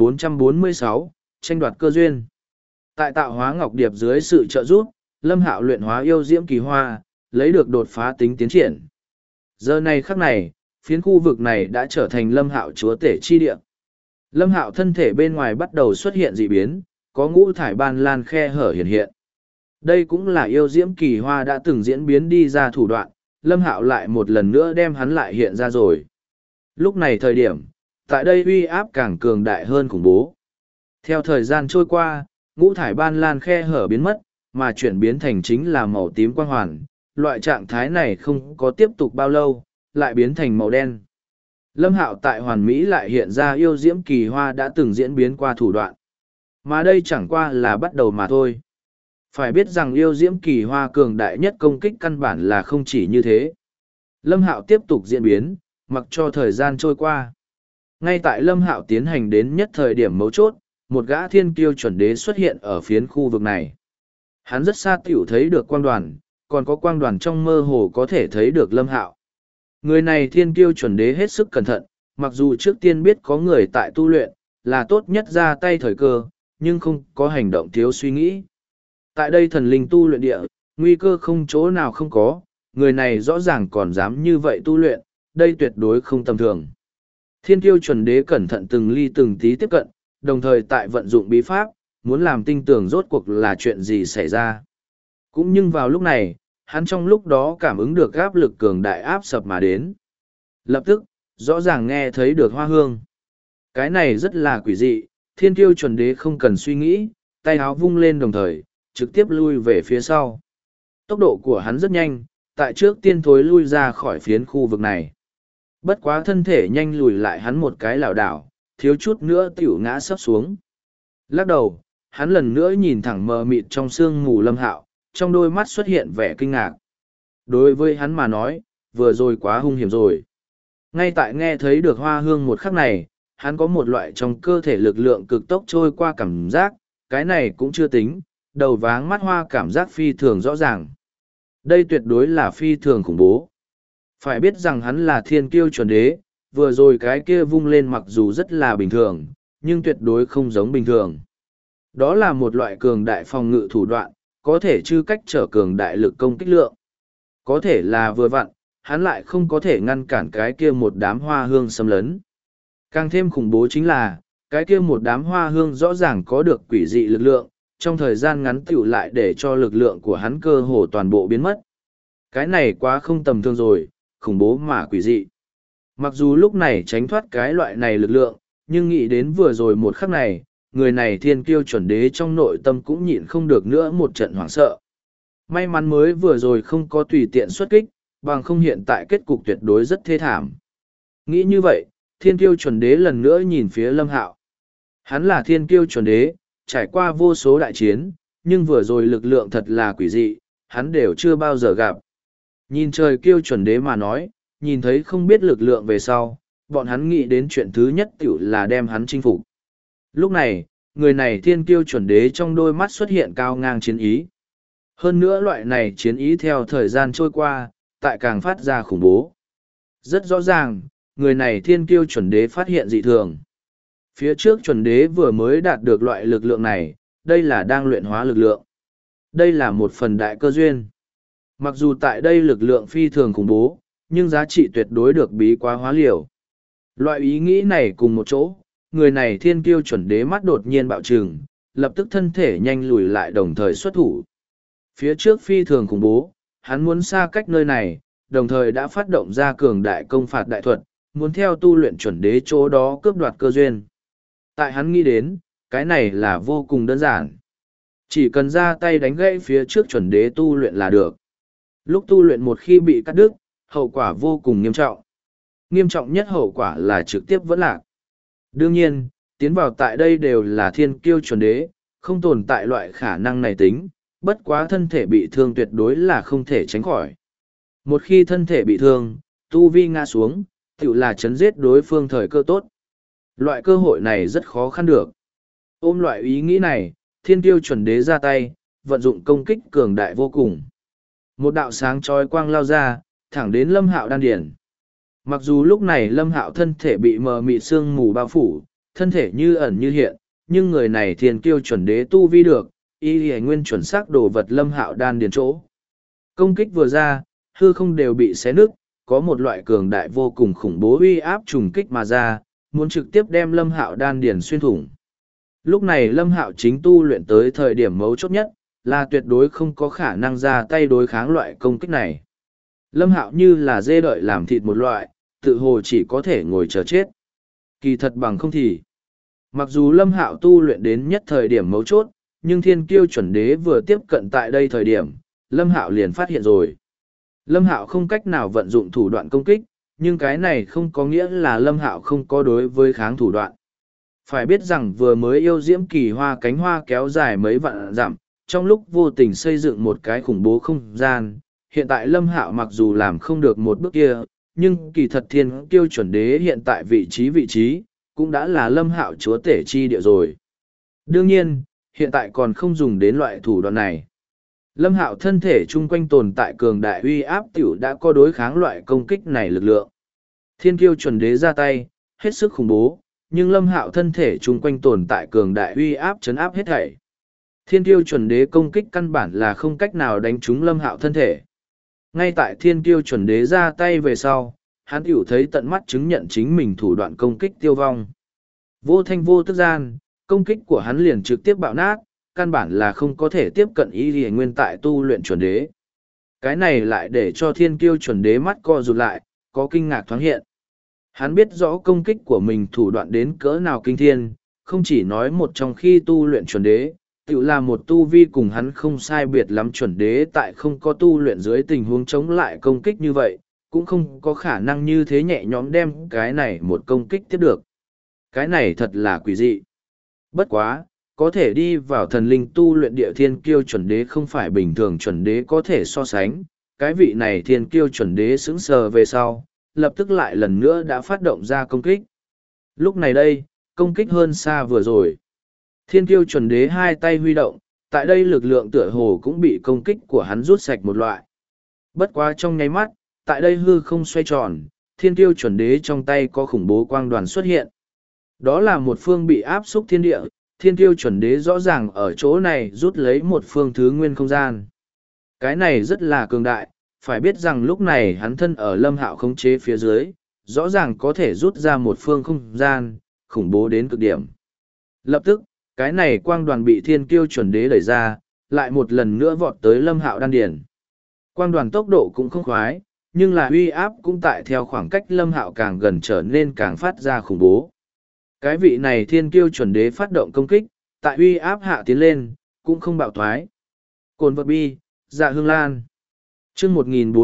1446, tranh đoạt cơ duyên. Tại tạo hóa ngọc điệp dưới sự trợ giúp, Lâm Hạo luyện hóa yêu diễm kỳ hoa, lấy được đột phá tính tiến triển. Giờ này khắc này, phiến khu vực này đã trở thành Lâm Hạo chúa tể chi địa. Lâm Hạo thân thể bên ngoài bắt đầu xuất hiện dị biến, có ngũ thải ban lan khe hở hiện hiện. Đây cũng là yêu diễm kỳ hoa đã từng diễn biến đi ra thủ đoạn, Lâm Hạo lại một lần nữa đem hắn lại hiện ra rồi. Lúc này thời điểm, tại đây uy áp càng cường đại hơn khủng bố. Theo thời gian trôi qua, ngũ thải ban lan khe hở biến mất, mà chuyển biến thành chính là màu tím quang hoàn. Loại trạng thái này không có tiếp tục bao lâu, lại biến thành màu đen. Lâm Hạo tại hoàn mỹ lại hiện ra yêu diễm kỳ hoa đã từng diễn biến qua thủ đoạn. Mà đây chẳng qua là bắt đầu mà thôi. Phải biết rằng yêu diễm kỳ hoa cường đại nhất công kích căn bản là không chỉ như thế. Lâm Hạo tiếp tục diễn biến, mặc cho thời gian trôi qua. Ngay tại Lâm Hạo tiến hành đến nhất thời điểm mấu chốt, một gã thiên kiêu chuẩn đế xuất hiện ở phiến khu vực này. Hắn rất xa tiểu thấy được quang đoàn, còn có quang đoàn trong mơ hồ có thể thấy được Lâm Hạo. Người này thiên kiêu chuẩn đế hết sức cẩn thận, mặc dù trước tiên biết có người tại tu luyện, là tốt nhất ra tay thời cơ, nhưng không có hành động thiếu suy nghĩ. Tại đây thần linh tu luyện địa, nguy cơ không chỗ nào không có, người này rõ ràng còn dám như vậy tu luyện, đây tuyệt đối không tầm thường. Thiên kiêu chuẩn đế cẩn thận từng ly từng tí tiếp cận, đồng thời tại vận dụng bí pháp, muốn làm tinh tường rốt cuộc là chuyện gì xảy ra. Cũng nhưng vào lúc này, hắn trong lúc đó cảm ứng được áp lực cường đại áp sập mà đến. Lập tức, rõ ràng nghe thấy được hoa hương. Cái này rất là quỷ dị, thiên kiêu chuẩn đế không cần suy nghĩ, tay áo vung lên đồng thời, trực tiếp lui về phía sau. Tốc độ của hắn rất nhanh, tại trước tiên thối lui ra khỏi phiến khu vực này. Bất quá thân thể nhanh lùi lại hắn một cái lảo đảo, thiếu chút nữa tiểu ngã sắp xuống. Lắc đầu, hắn lần nữa nhìn thẳng mờ mịt trong sương mù Lâm Hạo, trong đôi mắt xuất hiện vẻ kinh ngạc. Đối với hắn mà nói, vừa rồi quá hung hiểm rồi. Ngay tại nghe thấy được hoa hương một khắc này, hắn có một loại trong cơ thể lực lượng cực tốc trôi qua cảm giác, cái này cũng chưa tính, đầu váng mắt hoa cảm giác phi thường rõ ràng. Đây tuyệt đối là phi thường khủng bố. Phải biết rằng hắn là thiên kiêu chuẩn đế, vừa rồi cái kia vung lên mặc dù rất là bình thường, nhưng tuyệt đối không giống bình thường. Đó là một loại cường đại phòng ngự thủ đoạn, có thể chư cách trở cường đại lực công kích lượng. Có thể là vừa vặn, hắn lại không có thể ngăn cản cái kia một đám hoa hương xâm lấn. Càng thêm khủng bố chính là, cái kia một đám hoa hương rõ ràng có được quỷ dị lực lượng, trong thời gian ngắn tựu lại để cho lực lượng của hắn cơ hồ toàn bộ biến mất. Cái này quá không tầm thường rồi, khủng bố mà quỷ dị. Mặc dù lúc này tránh thoát cái loại này lực lượng, nhưng nghĩ đến vừa rồi một khắc này, người này thiên kiêu chuẩn đế trong nội tâm cũng nhịn không được nữa một trận hoảng sợ. May mắn mới vừa rồi không có tùy tiện xuất kích, bằng không hiện tại kết cục tuyệt đối rất thê thảm. Nghĩ như vậy, thiên kiêu chuẩn đế lần nữa nhìn phía Lâm Hạo. Hắn là thiên kiêu chuẩn đế, trải qua vô số đại chiến, nhưng vừa rồi lực lượng thật là quỷ dị, hắn đều chưa bao giờ gặp. Nhìn trời kiêu chuẩn đế mà nói, nhìn thấy không biết lực lượng về sau, bọn hắn nghĩ đến chuyện thứ nhất tiểu là đem hắn chinh phục. Lúc này, người này thiên kiêu chuẩn đế trong đôi mắt xuất hiện cao ngang chiến ý. Hơn nữa loại này chiến ý theo thời gian trôi qua, tại càng phát ra khủng bố. Rất rõ ràng, người này thiên kiêu chuẩn đế phát hiện dị thường. Phía trước chuẩn đế vừa mới đạt được loại lực lượng này, đây là đang luyện hóa lực lượng. Đây là một phần đại cơ duyên. Mặc dù tại đây lực lượng phi thường khủng bố, nhưng giá trị tuyệt đối được bí quá hóa liều. Loại ý nghĩ này cùng một chỗ, người này thiên kiêu chuẩn đế mắt đột nhiên bạo trừng, lập tức thân thể nhanh lùi lại đồng thời xuất thủ. Phía trước phi thường khủng bố, hắn muốn xa cách nơi này, đồng thời đã phát động ra cường đại công phạt đại thuật, muốn theo tu luyện chuẩn đế chỗ đó cướp đoạt cơ duyên. Tại hắn nghĩ đến, cái này là vô cùng đơn giản. Chỉ cần ra tay đánh gãy phía trước chuẩn đế tu luyện là được. Lúc tu luyện một khi bị cắt đứt, hậu quả vô cùng nghiêm trọng. Nghiêm trọng nhất hậu quả là trực tiếp vẫn lạc. Đương nhiên, tiến vào tại đây đều là thiên kiêu chuẩn đế, không tồn tại loại khả năng này tính, bất quá thân thể bị thương tuyệt đối là không thể tránh khỏi. Một khi thân thể bị thương, tu vi ngã xuống, tự là chấn giết đối phương thời cơ tốt. Loại cơ hội này rất khó khăn được. Ôm loại ý nghĩ này, thiên kiêu chuẩn đế ra tay, vận dụng công kích cường đại vô cùng. Một đạo sáng chói quang lao ra, thẳng đến Lâm Hạo đan điển. Mặc dù lúc này Lâm Hạo thân thể bị mờ mịt sương mù bao phủ, thân thể như ẩn như hiện, nhưng người này thiên kiêu chuẩn đế tu vi được, y nguyên chuẩn xác đồ vật Lâm Hạo đan điển chỗ. Công kích vừa ra, hư không đều bị xé nứt, có một loại cường đại vô cùng khủng bố uy áp trùng kích mà ra, muốn trực tiếp đem Lâm Hạo đan điển xuyên thủng. Lúc này Lâm Hạo chính tu luyện tới thời điểm mấu chốt nhất, là tuyệt đối không có khả năng ra tay đối kháng loại công kích này. Lâm Hạo như là dê đợi làm thịt một loại, tự hồ chỉ có thể ngồi chờ chết. Kỳ thật bằng không thì. Mặc dù Lâm Hạo tu luyện đến nhất thời điểm mấu chốt, nhưng thiên kiêu chuẩn đế vừa tiếp cận tại đây thời điểm, Lâm Hạo liền phát hiện rồi. Lâm Hạo không cách nào vận dụng thủ đoạn công kích, nhưng cái này không có nghĩa là Lâm Hạo không có đối với kháng thủ đoạn. Phải biết rằng vừa mới yêu diễm kỳ hoa cánh hoa kéo dài mấy vạn dặm, trong lúc vô tình xây dựng một cái khủng bố không gian, hiện tại Lâm Hạo mặc dù làm không được một bước kia, nhưng kỳ thật thiên kiêu chuẩn đế hiện tại vị trí, cũng đã là Lâm Hạo chúa tể chi địa rồi. Đương nhiên, hiện tại còn không dùng đến loại thủ đoạn này. Lâm Hạo thân thể chung quanh tồn tại cường đại uy áp tiểu đã có đối kháng loại công kích này lực lượng. Thiên kiêu chuẩn đế ra tay, hết sức khủng bố, nhưng Lâm Hạo thân thể chung quanh tồn tại cường đại uy áp chấn áp hết thảy. Thiên kiêu chuẩn đế công kích căn bản là không cách nào đánh trúng Lâm Hạo thân thể. Ngay tại thiên kiêu chuẩn đế ra tay về sau, hắn tiểu thấy tận mắt chứng nhận chính mình thủ đoạn công kích tiêu vong. Vô thanh vô tức gian, công kích của hắn liền trực tiếp bạo nát, căn bản là không có thể tiếp cận ý gì nguyên tại tu luyện chuẩn đế. Cái này lại để cho thiên kiêu chuẩn đế mắt co rụt lại, có kinh ngạc thoáng hiện. Hắn biết rõ công kích của mình thủ đoạn đến cỡ nào kinh thiên, không chỉ nói một trong khi tu luyện chuẩn đế, tự là một tu vi cùng hắn không sai biệt lắm chuẩn đế tại không có tu luyện dưới tình huống chống lại công kích như vậy, cũng không có khả năng như thế nhẹ nhõm đem cái này một công kích tiếp được. Cái này thật là quỷ dị. Bất quá, có thể đi vào thần linh tu luyện địa thiên kiêu chuẩn đế không phải bình thường chuẩn đế có thể so sánh, cái vị này thiên kiêu chuẩn đế sững sờ về sau, lập tức lại lần nữa đã phát động ra công kích. Lúc này đây, công kích hơn xa vừa rồi. Thiên kiêu chuẩn đế hai tay huy động, tại đây lực lượng tựa hồ cũng bị công kích của hắn rút sạch một loại. Bất quá trong nháy mắt, tại đây hư không xoay tròn, thiên kiêu chuẩn đế trong tay có khủng bố quang đoàn xuất hiện. Đó là một phương bị áp xúc thiên địa, thiên kiêu chuẩn đế rõ ràng ở chỗ này rút lấy một phương thứ nguyên không gian. Cái này rất là cường đại, phải biết rằng lúc này hắn thân ở Lâm Hạo khống chế phía dưới, rõ ràng có thể rút ra một phương không gian, khủng bố đến cực điểm. Lập tức, cái này quang đoàn bị thiên kiêu chuẩn đế đẩy ra, lại một lần nữa vọt tới Lâm Hạo đan điển. Quang đoàn tốc độ cũng không khoái, nhưng là uy áp cũng tại theo khoảng cách Lâm Hạo càng gần trở nên càng phát ra khủng bố. Cái vị này thiên kiêu chuẩn đế phát động công kích, tại uy áp hạ tiến lên, cũng không bạo thoái. Cồn vật bi, dạ hương lan. Chương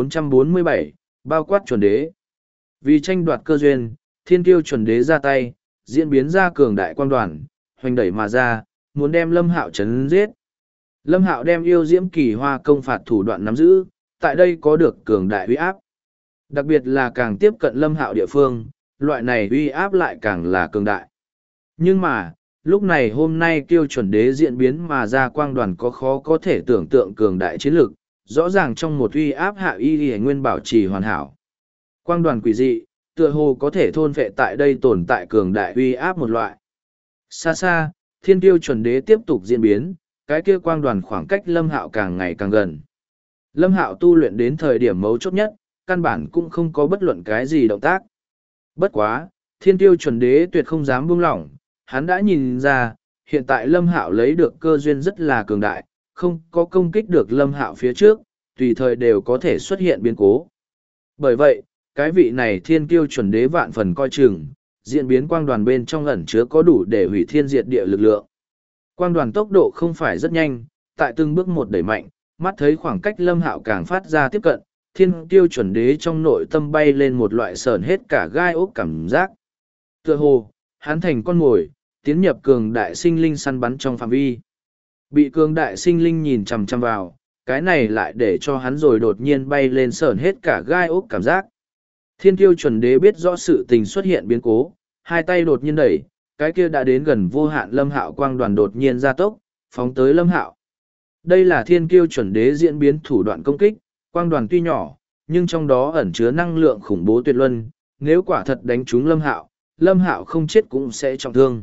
1447, bao quát chuẩn đế. Vì tranh đoạt cơ duyên, thiên kiêu chuẩn đế ra tay, diễn biến ra cường đại quang đoàn, hoành đẩy mà ra, muốn đem Lâm Hạo chấn giết. Lâm Hạo đem yêu diễm kỳ hoa công phạt thủ đoạn nắm giữ, tại đây có được cường đại uy áp. Đặc biệt là càng tiếp cận Lâm Hạo địa phương, loại này uy áp lại càng là cường đại. Nhưng mà, lúc này hôm nay Kiêu Chuẩn Đế diễn biến mà ra quang đoàn có khó có thể tưởng tượng cường đại chiến lực, rõ ràng trong một uy áp hạ y nguyên bảo trì hoàn hảo. Quang đoàn quỷ dị, tựa hồ có thể thôn phệ tại đây tồn tại cường đại uy áp một loại. Xa xa, Thiên Kiêu Chuẩn Đế tiếp tục diễn biến, cái kia quang đoàn khoảng cách Lâm Hạo càng ngày càng gần. Lâm Hạo tu luyện đến thời điểm mấu chốt nhất, căn bản cũng không có bất luận cái gì động tác. Bất quá, Thiên Kiêu Chuẩn Đế tuyệt không dám buông lỏng, hắn đã nhìn ra, hiện tại Lâm Hạo lấy được cơ duyên rất là cường đại, không có công kích được Lâm Hạo phía trước, tùy thời đều có thể xuất hiện biến cố. Bởi vậy, cái vị này Thiên Kiêu Chuẩn Đế vạn phần coi chừng, diễn biến quang đoàn bên trong ẩn chứa có đủ để hủy thiên diệt địa lực lượng. Quang đoàn tốc độ không phải rất nhanh, tại từng bước một đẩy mạnh, mắt thấy khoảng cách Lâm Hạo càng phát ra tiếp cận, Thiên Kiêu Chuẩn Đế trong nội tâm bay lên một loại sờn hết cả gai ốc cảm giác. Tựa hồ, hắn thành con mồi, tiến nhập cường đại sinh linh săn bắn trong phạm vi. Bị cường đại sinh linh nhìn chằm chằm vào, cái này lại để cho hắn rồi đột nhiên bay lên sờn hết cả gai ốc cảm giác. Thiên Kiêu Chuẩn Đế biết rõ sự tình xuất hiện biến cố, hai tay đột nhiên đẩy, cái kia đã đến gần vô hạn Lâm Hạo quang đoàn đột nhiên gia tốc, phóng tới Lâm Hạo. Đây là Thiên Kiêu Chuẩn Đế diễn biến thủ đoạn công kích, quang đoàn tuy nhỏ, nhưng trong đó ẩn chứa năng lượng khủng bố tuyệt luân, nếu quả thật đánh trúng Lâm Hạo không chết cũng sẽ trọng thương.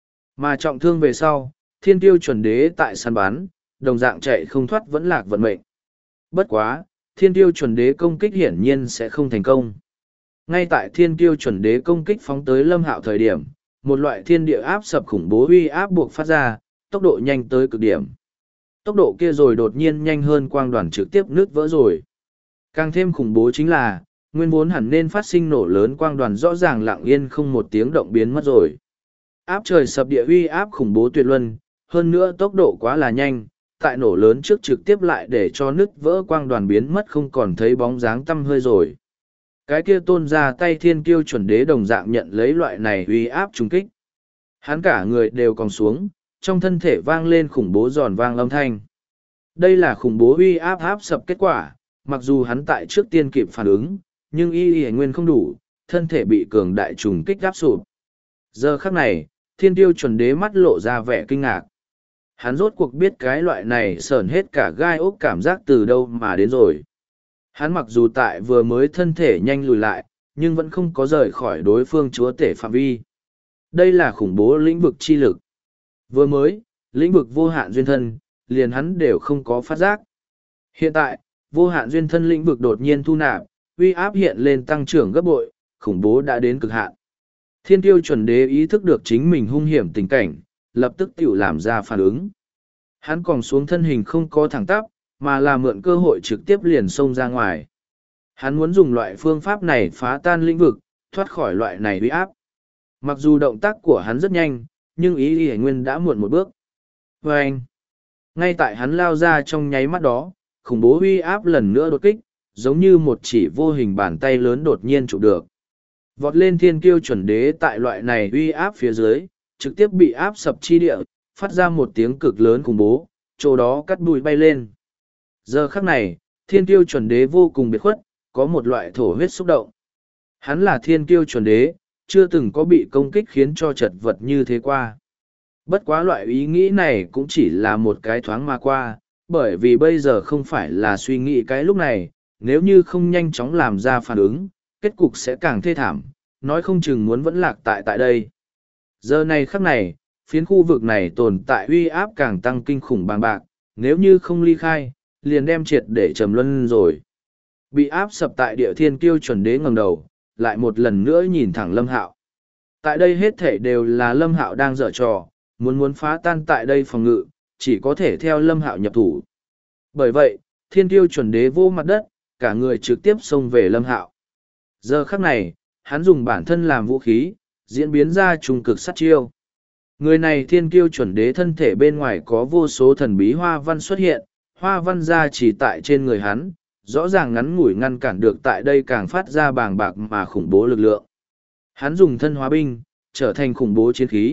Mà trọng thương về sau, Thiên Kiêu Chuẩn Đế tại săn bắn, đồng dạng chạy không thoát vẫn lạc vận mệnh. Bất quá, Thiên Kiêu Chuẩn Đế công kích hiển nhiên sẽ không thành công. Ngay tại Thiên Kiêu Chuẩn Đế công kích phóng tới Lâm Hạo thời điểm, một loại thiên địa áp sập khủng bố uy áp buộc phát ra, tốc độ nhanh tới cực điểm. Tốc độ kia rồi đột nhiên nhanh hơn quang đoàn trực tiếp nứt vỡ rồi. Càng thêm khủng bố chính là, nguyên vốn hẳn nên phát sinh nổ lớn quang đoàn rõ ràng lặng yên không một tiếng động biến mất rồi. Áp trời sập địa uy áp khủng bố tuyệt luân, hơn nữa tốc độ quá là nhanh, tại nổ lớn trước trực tiếp lại để cho nứt vỡ quang đoàn biến mất không còn thấy bóng dáng tăm hơi rồi. Cái kia tôn ra tay Thiên Kiêu Chuẩn Đế đồng dạng nhận lấy loại này uy áp trùng kích. Hắn cả người đều còng xuống, trong thân thể vang lên khủng bố giòn vang âm thanh. Đây là khủng bố uy áp áp sập kết quả, mặc dù hắn tại trước tiên kịp phản ứng, nhưng y nguyên không đủ, thân thể bị cường đại trùng kích áp sụp. Giờ khắc này, Thiên Kiêu Chuẩn Đế mắt lộ ra vẻ kinh ngạc. Hắn rốt cuộc biết cái loại này sởn hết cả gai ốc cảm giác từ đâu mà đến rồi. Hắn mặc dù tại vừa mới thân thể nhanh lùi lại, nhưng vẫn không có rời khỏi đối phương chúa tể phạm vi. Đây là khủng bố lĩnh vực chi lực. Vừa mới, lĩnh vực vô hạn duyên thân, liền hắn đều không có phát giác. Hiện tại, vô hạn duyên thân lĩnh vực đột nhiên thu nạp, uy áp hiện lên tăng trưởng gấp bội, khủng bố đã đến cực hạn. Thiên Kiêu Chuẩn Đế ý thức được chính mình hung hiểm tình cảnh, lập tức tự làm ra phản ứng. Hắn còn xuống thân hình không có thẳng tắp, mà là mượn cơ hội trực tiếp liền xông ra ngoài. Hắn muốn dùng loại phương pháp này phá tan lĩnh vực, thoát khỏi loại này uy áp. Mặc dù động tác của hắn rất nhanh, nhưng ý y nguyên đã muộn một bước. Và anh, ngay tại hắn lao ra trong nháy mắt đó, khủng bố uy áp lần nữa đột kích, giống như một chỉ vô hình bàn tay lớn đột nhiên chụp được. Vọt lên Thiên Kiêu Chuẩn Đế tại loại này uy áp phía dưới, trực tiếp bị áp sập chi địa, phát ra một tiếng cực lớn khủng bố, chỗ đó cắt bụi bay lên. Giờ khắc này, Thiên Kiêu Chuẩn Đế vô cùng biệt khuất, có một loại thổ huyết xúc động. Hắn là Thiên Kiêu Chuẩn Đế, chưa từng có bị công kích khiến cho chật vật như thế qua. Bất quá loại ý nghĩ này cũng chỉ là một cái thoáng mà qua, bởi vì bây giờ không phải là suy nghĩ cái lúc này, nếu như không nhanh chóng làm ra phản ứng, kết cục sẽ càng thê thảm, nói không chừng muốn vẫn lạc tại đây. Giờ này khắc này, phiến khu vực này tồn tại uy áp càng tăng kinh khủng bàng bạc, nếu như không ly khai, liền đem triệt để trầm luân rồi. Bị áp sập tại địa Thiên Kiêu Chuẩn Đế ngẩng đầu, lại một lần nữa nhìn thẳng Lâm Hạo. Tại đây hết thể đều là Lâm Hạo đang giở trò, muốn phá tan tại đây phòng ngự, chỉ có thể theo Lâm Hạo nhập thủ. Bởi vậy, Thiên Kiêu Chuẩn Đế vô mặt đất, cả người trực tiếp xông về Lâm Hạo. Giờ khắc này, hắn dùng bản thân làm vũ khí, diễn biến ra trung cực sát chiêu. Người này Thiên Kiêu Chuẩn Đế thân thể bên ngoài có vô số thần bí hoa văn xuất hiện, hoa văn ra chỉ tại trên người hắn, rõ ràng ngắn ngủi ngăn cản được tại đây càng phát ra bàng bạc mà khủng bố lực lượng. Hắn dùng thân hóa binh, trở thành khủng bố chiến khí,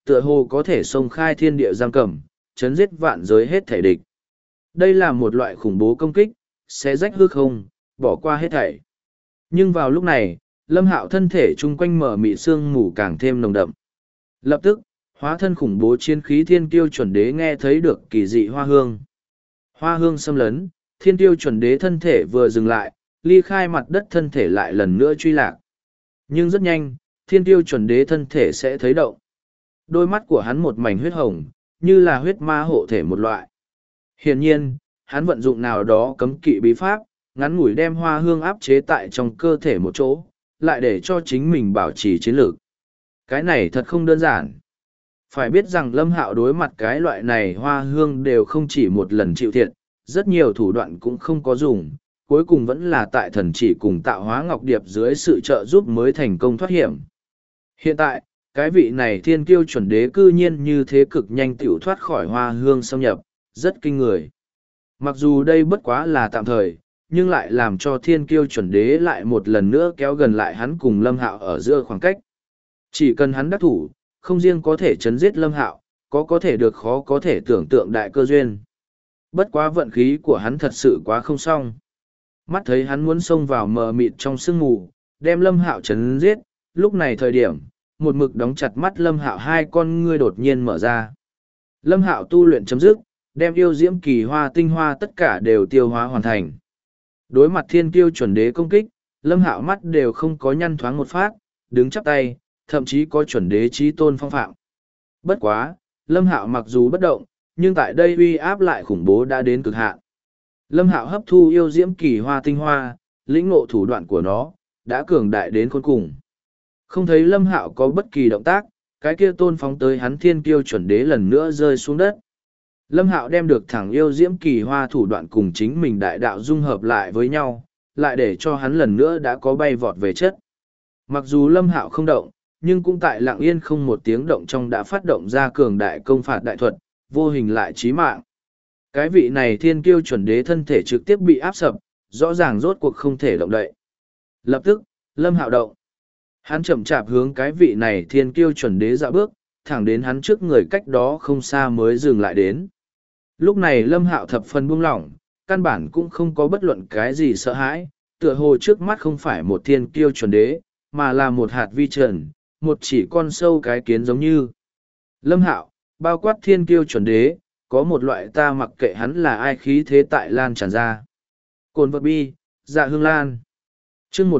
tựa hồ có thể xông khai thiên địa giam cầm, chấn giết vạn giới hết thể địch. Đây là một loại khủng bố công kích, sẽ rách hư không, bỏ qua hết thảy. Nhưng vào lúc này, Lâm Hạo thân thể chung quanh mở mị sương mù càng thêm nồng đậm. Lập tức, hóa thân khủng bố chiến khí thiên kiêu chuẩn đế nghe thấy được kỳ dị hoa hương. Hoa hương xâm lấn, thiên kiêu chuẩn đế thân thể vừa dừng lại, ly khai mặt đất thân thể lại lần nữa truy lạc. Nhưng rất nhanh, thiên kiêu chuẩn đế thân thể sẽ thấy động. Đôi mắt của hắn một mảnh huyết hồng, như là huyết ma hộ thể một loại. Hiển nhiên, hắn vận dụng nào đó cấm kỵ bí pháp, ngắn ngủi đem hoa hương áp chế tại trong cơ thể một chỗ, lại để cho chính mình bảo trì chiến lược. Cái này thật không đơn giản. Phải biết rằng Lâm Hạo đối mặt cái loại này hoa hương đều không chỉ một lần chịu thiệt, rất nhiều thủ đoạn cũng không có dùng, cuối cùng vẫn là tại thần chỉ cùng tạo hóa ngọc điệp dưới sự trợ giúp mới thành công thoát hiểm. Hiện tại, cái vị này thiên kiêu chuẩn đế cư nhiên như thế cực nhanh tiểu thoát khỏi hoa hương xâm nhập, rất kinh người. Mặc dù đây bất quá là tạm thời, nhưng lại làm cho thiên kiêu chuẩn đế lại một lần nữa kéo gần lại hắn cùng Lâm Hạo ở giữa khoảng cách. Chỉ cần hắn đắc thủ, không riêng có thể chấn giết Lâm Hạo, có thể được khó có thể tưởng tượng đại cơ duyên. Bất quá vận khí của hắn thật sự quá không xong. Mắt thấy hắn muốn xông vào mờ mịt trong sương mù, đem Lâm Hạo chấn giết, lúc này thời điểm, một mực đóng chặt mắt Lâm Hạo hai con ngươi đột nhiên mở ra. Lâm Hạo tu luyện chấm dứt, đem yêu diễm kỳ hoa tinh hoa tất cả đều tiêu hóa hoàn thành. Đối mặt thiên kiêu chuẩn đế công kích, Lâm Hạo mắt đều không có nhăn thoáng một phát, đứng chắp tay, thậm chí có chuẩn đế chí tôn phong phạm. Bất quá, Lâm Hạo mặc dù bất động, nhưng tại đây uy áp lại khủng bố đã đến cực hạn. Lâm Hạo hấp thu yêu diễm kỳ hoa tinh hoa, lĩnh ngộ thủ đoạn của nó, đã cường đại đến khôn cùng. Không thấy Lâm Hạo có bất kỳ động tác, cái kia tôn phóng tới hắn thiên kiêu chuẩn đế lần nữa rơi xuống đất. Lâm Hạo đem được thẳng yêu diễm kỳ hoa thủ đoạn cùng chính mình đại đạo dung hợp lại với nhau, lại để cho hắn lần nữa đã có bay vọt về chất. Mặc dù Lâm Hạo không động, nhưng cũng tại lặng yên không một tiếng động trong đã phát động ra cường đại công phạt đại thuật, vô hình lại chí mạng. Cái vị này thiên kiêu chuẩn đế thân thể trực tiếp bị áp sập, rõ ràng rốt cuộc không thể động đậy. Lập tức, Lâm Hạo động. Hắn chậm chạp hướng cái vị này thiên kiêu chuẩn đế dạo bước, thẳng đến hắn trước người cách đó không xa mới dừng lại đến. Lúc này Lâm Hạo thập phần buông lỏng, căn bản cũng không có bất luận cái gì sợ hãi, tựa hồ trước mắt không phải một thiên kiêu chuẩn đế, mà là một hạt vi trần, một chỉ con sâu cái kiến giống như. Lâm Hạo, bao quát thiên kiêu chuẩn đế, có một loại ta mặc kệ hắn là ai khí thế tại lan tràn ra. Cồn vật bi, dạ hương lan. Chương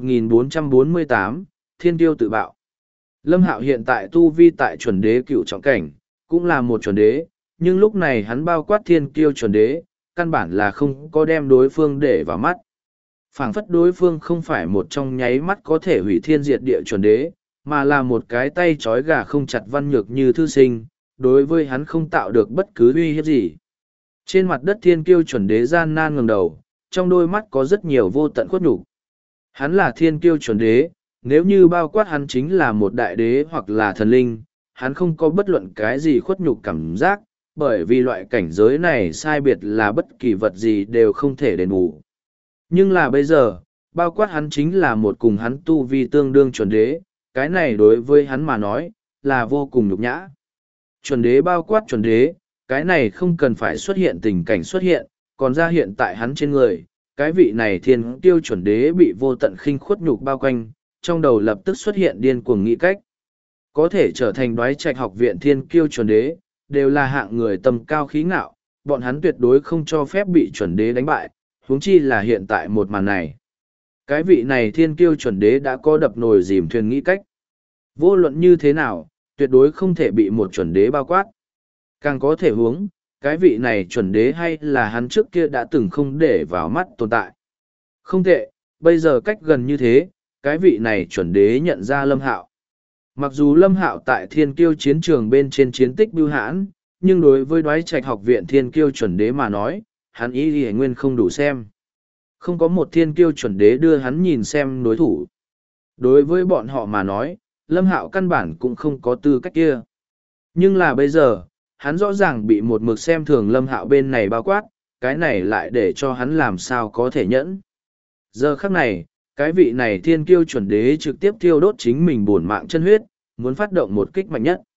1448, Thiên Kiêu tự bạo. Lâm Hạo hiện tại tu vi tại chuẩn đế cựu trọng cảnh, cũng là một chuẩn đế, nhưng lúc này hắn bao quát thiên kiêu chuẩn đế, căn bản là không có đem đối phương để vào mắt. Phảng phất đối phương không phải một trong nháy mắt có thể hủy thiên diệt địa chuẩn đế, mà là một cái tay trói gà không chặt văn nhược như thư sinh, đối với hắn không tạo được bất cứ uy hiếp gì. Trên mặt đất thiên kiêu chuẩn đế gian nan ngẩng đầu, trong đôi mắt có rất nhiều vô tận khuất nhục. Hắn là thiên kiêu chuẩn đế, nếu như bao quát hắn chính là một đại đế hoặc là thần linh, hắn không có bất luận cái gì khuất nhục cảm giác, bởi vì loại cảnh giới này sai biệt là bất kỳ vật gì đều không thể đền bù. Nhưng là bây giờ, bao quát hắn chính là một cùng hắn tu vi tương đương chuẩn đế, cái này đối với hắn mà nói, là vô cùng nhục nhã. Chuẩn đế bao quát chuẩn đế, cái này không cần phải xuất hiện tình cảnh xuất hiện, còn ra hiện tại hắn trên người, cái vị này thiên tiêu chuẩn đế bị vô tận khinh khuất nhục bao quanh, trong đầu lập tức xuất hiện điên cuồng nghĩ cách. Có thể trở thành đoái trạch học viện thiên kiêu chuẩn đế, đều là hạng người tầm cao khí ngạo, bọn hắn tuyệt đối không cho phép bị chuẩn đế đánh bại, huống chi là hiện tại một màn này. Cái vị này thiên kiêu chuẩn đế đã có đập nồi dìm thuyền nghĩ cách. Vô luận như thế nào, tuyệt đối không thể bị một chuẩn đế bao quát. Càng có thể huống, cái vị này chuẩn đế hay là hắn trước kia đã từng không để vào mắt tồn tại. Không tệ, bây giờ cách gần như thế, cái vị này chuẩn đế nhận ra Lâm Hạo. Mặc dù Lâm Hạo tại thiên kiêu chiến trường bên trên chiến tích bưu hãn, nhưng đối với đoái trạch học viện thiên kiêu chuẩn đế mà nói, hắn ý thì nguyên không đủ xem. Không có một thiên kiêu chuẩn đế đưa hắn nhìn xem đối thủ. Đối với bọn họ mà nói, Lâm Hạo căn bản cũng không có tư cách kia. Nhưng là bây giờ, hắn rõ ràng bị một mực xem thường Lâm Hạo bên này bao quát, cái này lại để cho hắn làm sao có thể nhẫn. Giờ khắc này, cái vị này thiên kiêu chuẩn đế trực tiếp thiêu đốt chính mình bổn mạng chân huyết, muốn phát động một kích mạnh nhất.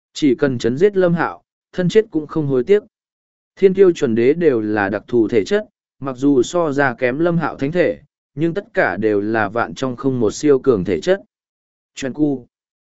Chỉ cần chấn giết Lâm Hạo, thân chết cũng không hối tiếc. Thiên kiêu chuẩn đế đều là đặc thù thể chất, mặc dù so ra kém Lâm Hạo thánh thể, nhưng tất cả đều là vạn trong không một siêu cường thể chất. Chuyện cu.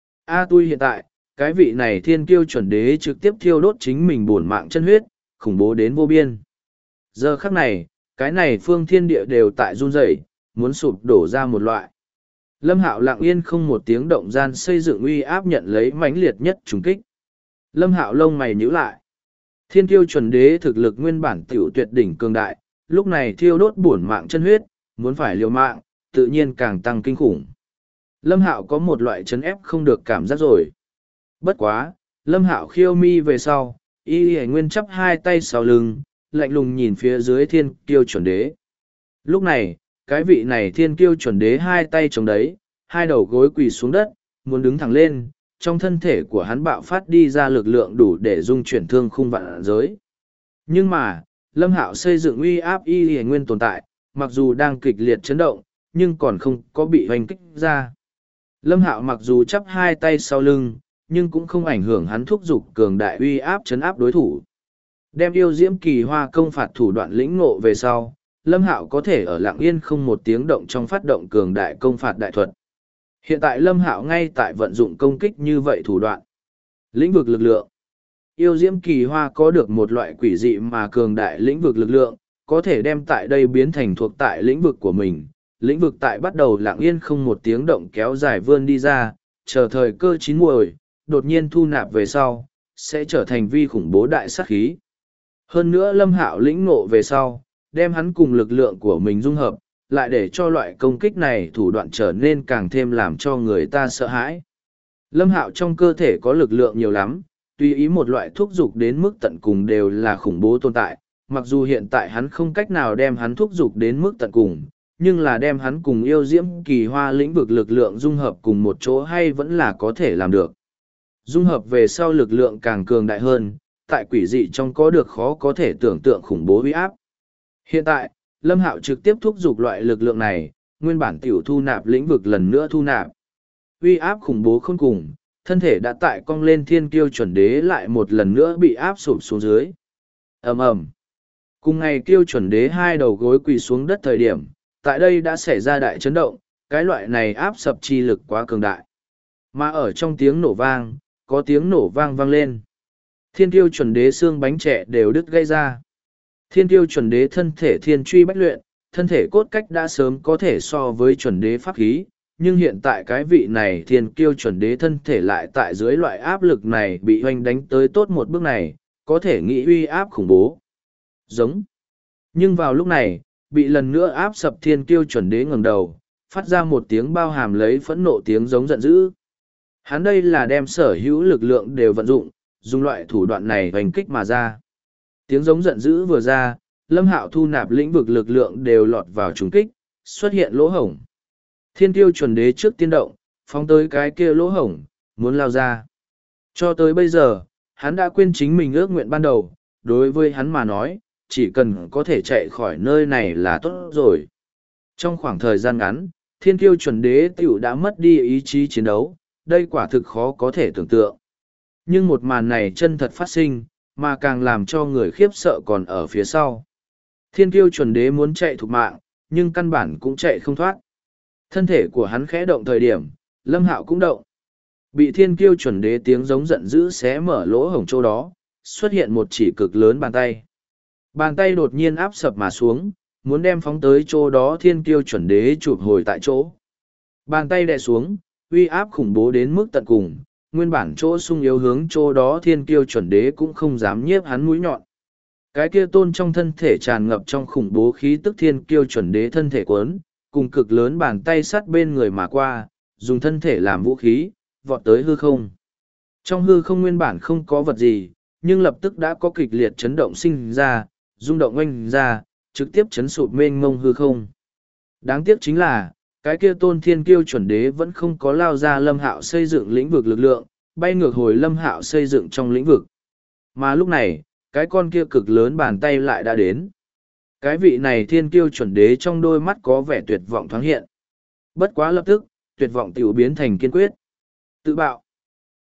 Tui hiện tại, cái vị này thiên kiêu chuẩn đế trực tiếp thiêu đốt chính mình bổn mạng chân huyết, khủng bố đến vô biên. Giờ khắc này, cái này phương thiên địa đều tại run rẩy, muốn sụp đổ ra một loại. Lâm Hạo lặng yên không một tiếng động gian xây dựng uy áp nhận lấy mãnh liệt nhất trùng kích. Lâm Hạo lông mày nhíu lại. Thiên kiêu chuẩn đế thực lực nguyên bản tiểu tuyệt đỉnh cường đại, lúc này thiêu đốt bổn mạng chân huyết, muốn phải liều mạng, tự nhiên càng tăng kinh khủng. Lâm Hạo có một loại chấn ép không được cảm giác rồi. Bất quá, Lâm Hạo khiêu mi về sau, y nguyên chắp hai tay sau lưng, lạnh lùng nhìn phía dưới thiên kiêu chuẩn đế. Lúc này, cái vị này thiên kiêu chuẩn đế hai tay chống đấy, hai đầu gối quỳ xuống đất, muốn đứng thẳng lên, trong thân thể của hắn bạo phát đi ra lực lượng đủ để dung chuyển thương khung vạn giới. Nhưng mà, Lâm Hạo xây dựng uy áp y nguyên tồn tại, mặc dù đang kịch liệt chấn động, nhưng còn không có bị hoành kích ra. Lâm Hạo mặc dù chắp hai tay sau lưng, nhưng cũng không ảnh hưởng hắn thúc giục cường đại uy áp chấn áp đối thủ. Đem yêu diễm kỳ hoa công phạt thủ đoạn lĩnh ngộ về sau, Lâm Hạo có thể ở lặng yên không một tiếng động trong phát động cường đại công phạt đại thuật. Hiện tại Lâm Hạo ngay tại vận dụng công kích như vậy thủ đoạn. Lĩnh vực lực lượng. Yêu diễm kỳ hoa có được một loại quỷ dị mà cường đại lĩnh vực lực lượng, có thể đem tại đây biến thành thuộc tại lĩnh vực của mình. Lĩnh vực tại bắt đầu lặng yên không một tiếng động kéo dài vươn đi ra, chờ thời cơ chín muồi, đột nhiên thu nạp về sau, sẽ trở thành vi khủng bố đại sát khí. Hơn nữa Lâm Hạo lĩnh ngộ về sau, đem hắn cùng lực lượng của mình dung hợp, lại để cho loại công kích này thủ đoạn trở nên càng thêm làm cho người ta sợ hãi. Lâm Hạo trong cơ thể có lực lượng nhiều lắm, tùy ý một loại thúc dục đến mức tận cùng đều là khủng bố tồn tại, mặc dù hiện tại hắn không cách nào đem hắn thúc dục đến mức tận cùng, nhưng là đem hắn cùng yêu diễm kỳ hoa lĩnh vực lực lượng dung hợp cùng một chỗ hay vẫn là có thể làm được. Dung hợp về sau lực lượng càng cường đại hơn, tại quỷ dị trong có được khó có thể tưởng tượng khủng bố uy áp. Hiện tại, Lâm Hạo trực tiếp thúc giục loại lực lượng này, nguyên bản tiểu thu nạp lĩnh vực lần nữa thu nạp. Uy áp khủng bố không cùng, thân thể đã tại cong lên thiên kiêu chuẩn đế lại một lần nữa bị áp sụp xuống dưới. Ầm ầm. Cùng ngày kiêu chuẩn đế hai đầu gối quỳ xuống đất thời điểm, tại đây đã xảy ra đại chấn động, cái loại này áp sập chi lực quá cường đại. Mà ở trong tiếng nổ vang, có tiếng nổ vang vang lên. Thiên kiêu chuẩn đế xương bánh trẻ đều đứt gây ra. Thiên kiêu chuẩn đế thân thể thiên truy bách luyện, thân thể cốt cách đã sớm có thể so với chuẩn đế pháp khí, nhưng hiện tại cái vị này thiên kiêu chuẩn đế thân thể lại tại dưới loại áp lực này bị hoành đánh tới tốt một bước này, có thể nghĩ uy áp khủng bố. Giống. Nhưng vào lúc này, bị lần nữa áp sập thiên kiêu chuẩn đế ngẩng đầu, phát ra một tiếng bao hàm lấy phẫn nộ tiếng giống giận dữ. Hắn đây là đem sở hữu lực lượng đều vận dụng, dùng loại thủ đoạn này hoành kích mà ra. Tiếng giống giận dữ vừa ra, Lâm Hạo thu nạp lĩnh vực lực lượng đều lọt vào trùng kích, xuất hiện lỗ hổng. Thiên kiêu chuẩn đế trước tiên động, phóng tới cái kia lỗ hổng, muốn lao ra. Cho tới bây giờ, hắn đã quên chính mình ước nguyện ban đầu, đối với hắn mà nói, chỉ cần có thể chạy khỏi nơi này là tốt rồi. Trong khoảng thời gian ngắn, thiên kiêu chuẩn đế tiểu đã mất đi ý chí chiến đấu, đây quả thực khó có thể tưởng tượng. Nhưng một màn này chân thật phát sinh, mà càng làm cho người khiếp sợ còn ở phía sau. Thiên kiêu chuẩn đế muốn chạy thục mạng, nhưng căn bản cũng chạy không thoát. Thân thể của hắn khẽ động thời điểm, Lâm Hạo cũng động. Bị thiên kiêu chuẩn đế tiếng giống giận dữ xé mở lỗ hổng chỗ đó, xuất hiện một chỉ cực lớn bàn tay. Bàn tay đột nhiên áp sập mà xuống, muốn đem phóng tới chỗ đó thiên kiêu chuẩn đế chụp hồi tại chỗ. Bàn tay đè xuống, uy áp khủng bố đến mức tận cùng, nguyên bản chỗ sung yếu hướng chỗ đó thiên kiêu chuẩn đế cũng không dám nhiếp hắn mũi nhọn. Cái kia tôn trong thân thể tràn ngập trong khủng bố khí tức thiên kiêu chuẩn đế thân thể quấn, cùng cực lớn bàn tay sắt bên người mà qua, dùng thân thể làm vũ khí, vọt tới hư không. Trong hư không nguyên bản không có vật gì, nhưng lập tức đã có kịch liệt chấn động sinh ra, rung động oanh ra, trực tiếp chấn sụp mênh mông hư không. Đáng tiếc chính là, cái kia tôn thiên kiêu chuẩn đế vẫn không có lao ra Lâm Hạo xây dựng lĩnh vực lực lượng, bay ngược hồi Lâm Hạo xây dựng trong lĩnh vực. Mà lúc này, cái con kia cực lớn bàn tay lại đã đến. Cái vị này thiên kiêu chuẩn đế trong đôi mắt có vẻ tuyệt vọng thoáng hiện. Bất quá lập tức, tuyệt vọng tiểu biến thành kiên quyết. Tự bạo.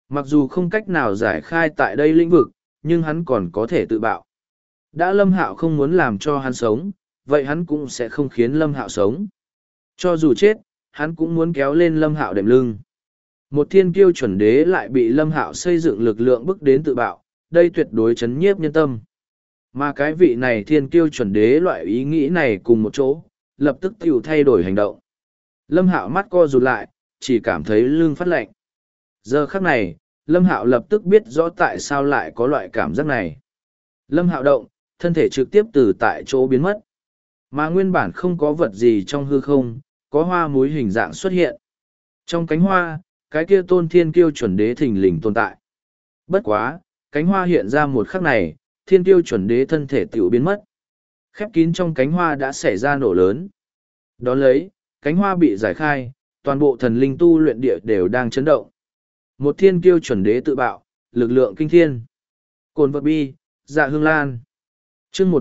Mặc dù không cách nào giải khai tại đây lĩnh vực, nhưng hắn còn có thể tự bạo. Đã Lâm Hạo không muốn làm cho hắn sống, vậy hắn cũng sẽ không khiến Lâm Hạo sống. Cho dù chết, hắn cũng muốn kéo lên Lâm Hạo đệm lưng. Một thiên kiêu chuẩn đế lại bị Lâm Hạo xây dựng lực lượng bức đến tự bạo, đây tuyệt đối chấn nhiếp nhân tâm. Mà cái vị này thiên kiêu chuẩn đế loại ý nghĩ này cùng một chỗ, lập tức tiểu thay đổi hành động. Lâm Hạo mắt co rụt lại, chỉ cảm thấy lưng phát lạnh. Giờ khắc này, Lâm Hạo lập tức biết rõ tại sao lại có loại cảm giác này. Lâm Hạo động, thân thể trực tiếp từ tại chỗ biến mất. Mà nguyên bản không có vật gì trong hư không, có hoa muối hình dạng xuất hiện. Trong cánh hoa, cái kia tôn thiên kiêu chuẩn đế thình lình tồn tại. Bất quá, cánh hoa hiện ra một khắc này, thiên kiêu chuẩn đế thân thể tiểu biến mất. Khép kín trong cánh hoa đã xảy ra nổ lớn. Đón lấy, cánh hoa bị giải khai, toàn bộ thần linh tu luyện địa đều đang chấn động. Một thiên kiêu chuẩn đế tự bạo, lực lượng kinh thiên. Cồn vật bi, dạ hương lan. chương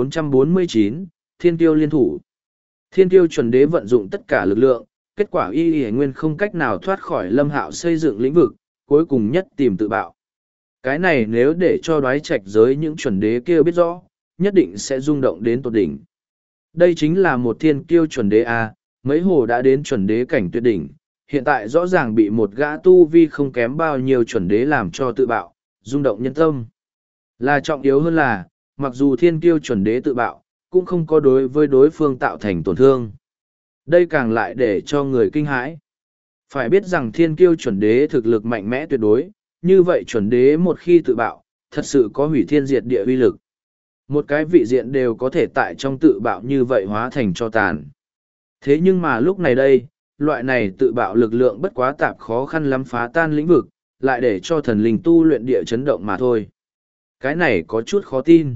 1449, thiên kiêu liên thủ. Thiên kiêu chuẩn đế vận dụng tất cả lực lượng, kết quả y nguyên không cách nào thoát khỏi Lâm Hạo xây dựng lĩnh vực, cuối cùng nhất tìm tự bạo. Cái này nếu để cho đoái trạch giới những chuẩn đế kia biết rõ, nhất định sẽ rung động đến tột đỉnh. Đây chính là một thiên kiêu chuẩn đế A, mấy hồ đã đến chuẩn đế cảnh tuyệt đỉnh, hiện tại rõ ràng bị một gã tu vi không kém bao nhiêu chuẩn đế làm cho tự bạo, rung động nhân tâm. Là trọng yếu hơn là, mặc dù thiên kiêu chuẩn đế tự bạo, cũng không có đối với đối phương tạo thành tổn thương. Đây càng lại để cho người kinh hãi. Phải biết rằng thiên kiêu chuẩn đế thực lực mạnh mẽ tuyệt đối, như vậy chuẩn đế một khi tự bạo, thật sự có hủy thiên diệt địa uy lực. Một cái vị diện đều có thể tại trong tự bạo như vậy hóa thành cho tàn. Thế nhưng mà lúc này đây, loại này tự bạo lực lượng bất quá tạp khó khăn lắm phá tan lĩnh vực, lại để cho thần linh tu luyện địa chấn động mà thôi. Cái này có chút khó tin.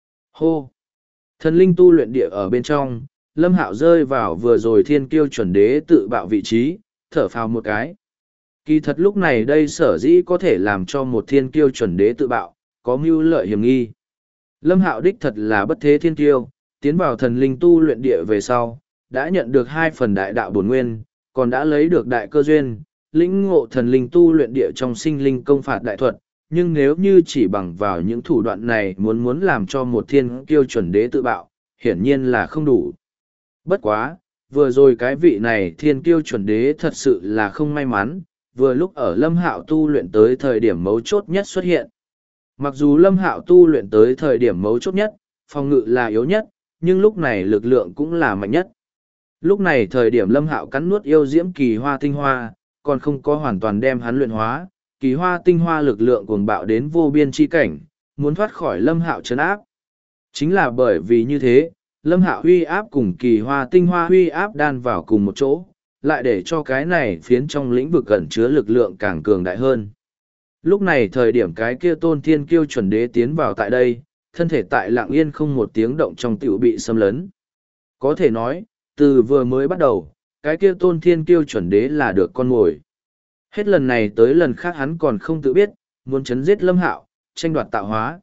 Hô! Thần linh tu luyện địa ở bên trong, Lâm Hạo rơi vào vừa rồi thiên kiêu chuẩn đế tự bạo vị trí, thở phào một cái. Kỳ thật lúc này đây sở dĩ có thể làm cho một thiên kiêu chuẩn đế tự bạo, có mưu lợi hiểm nghi. Lâm Hạo đích thật là bất thế thiên kiêu, tiến vào thần linh tu luyện địa về sau, đã nhận được 2 phần đại đạo bổn nguyên, còn đã lấy được đại cơ duyên, lĩnh ngộ thần linh tu luyện địa trong sinh linh công phạt đại thuật, nhưng nếu như chỉ bằng vào những thủ đoạn này muốn làm cho một thiên kiêu chuẩn đế tự bạo, hiển nhiên là không đủ. Bất quá, vừa rồi cái vị này thiên kiêu chuẩn đế thật sự là không may mắn, vừa lúc ở Lâm Hạo tu luyện tới thời điểm mấu chốt nhất xuất hiện. Mặc dù Lâm Hạo tu luyện tới thời điểm mấu chốt nhất, phòng ngự là yếu nhất, nhưng lúc này lực lượng cũng là mạnh nhất. Lúc này thời điểm Lâm Hạo cắn nuốt yêu diễm kỳ hoa tinh hoa, còn không có hoàn toàn đem hắn luyện hóa, kỳ hoa tinh hoa lực lượng cuồng bạo đến vô biên chi cảnh, muốn thoát khỏi Lâm Hạo trấn áp. Chính là bởi vì như thế, Lâm Hạo huy áp cùng kỳ hoa tinh hoa huy áp đan vào cùng một chỗ, lại để cho cái này phiến trong lĩnh vực ẩn chứa lực lượng càng cường đại hơn. Lúc này thời điểm cái kia tôn thiên kiêu chuẩn đế tiến vào tại đây, thân thể tại lặng yên không một tiếng động trong tiểu bị xâm lấn. Có thể nói, từ vừa mới bắt đầu, cái kia tôn thiên kiêu chuẩn đế là được con mồi. Hết lần này tới lần khác hắn còn không tự biết, muốn chấn giết Lâm Hạo, tranh đoạt tạo hóa.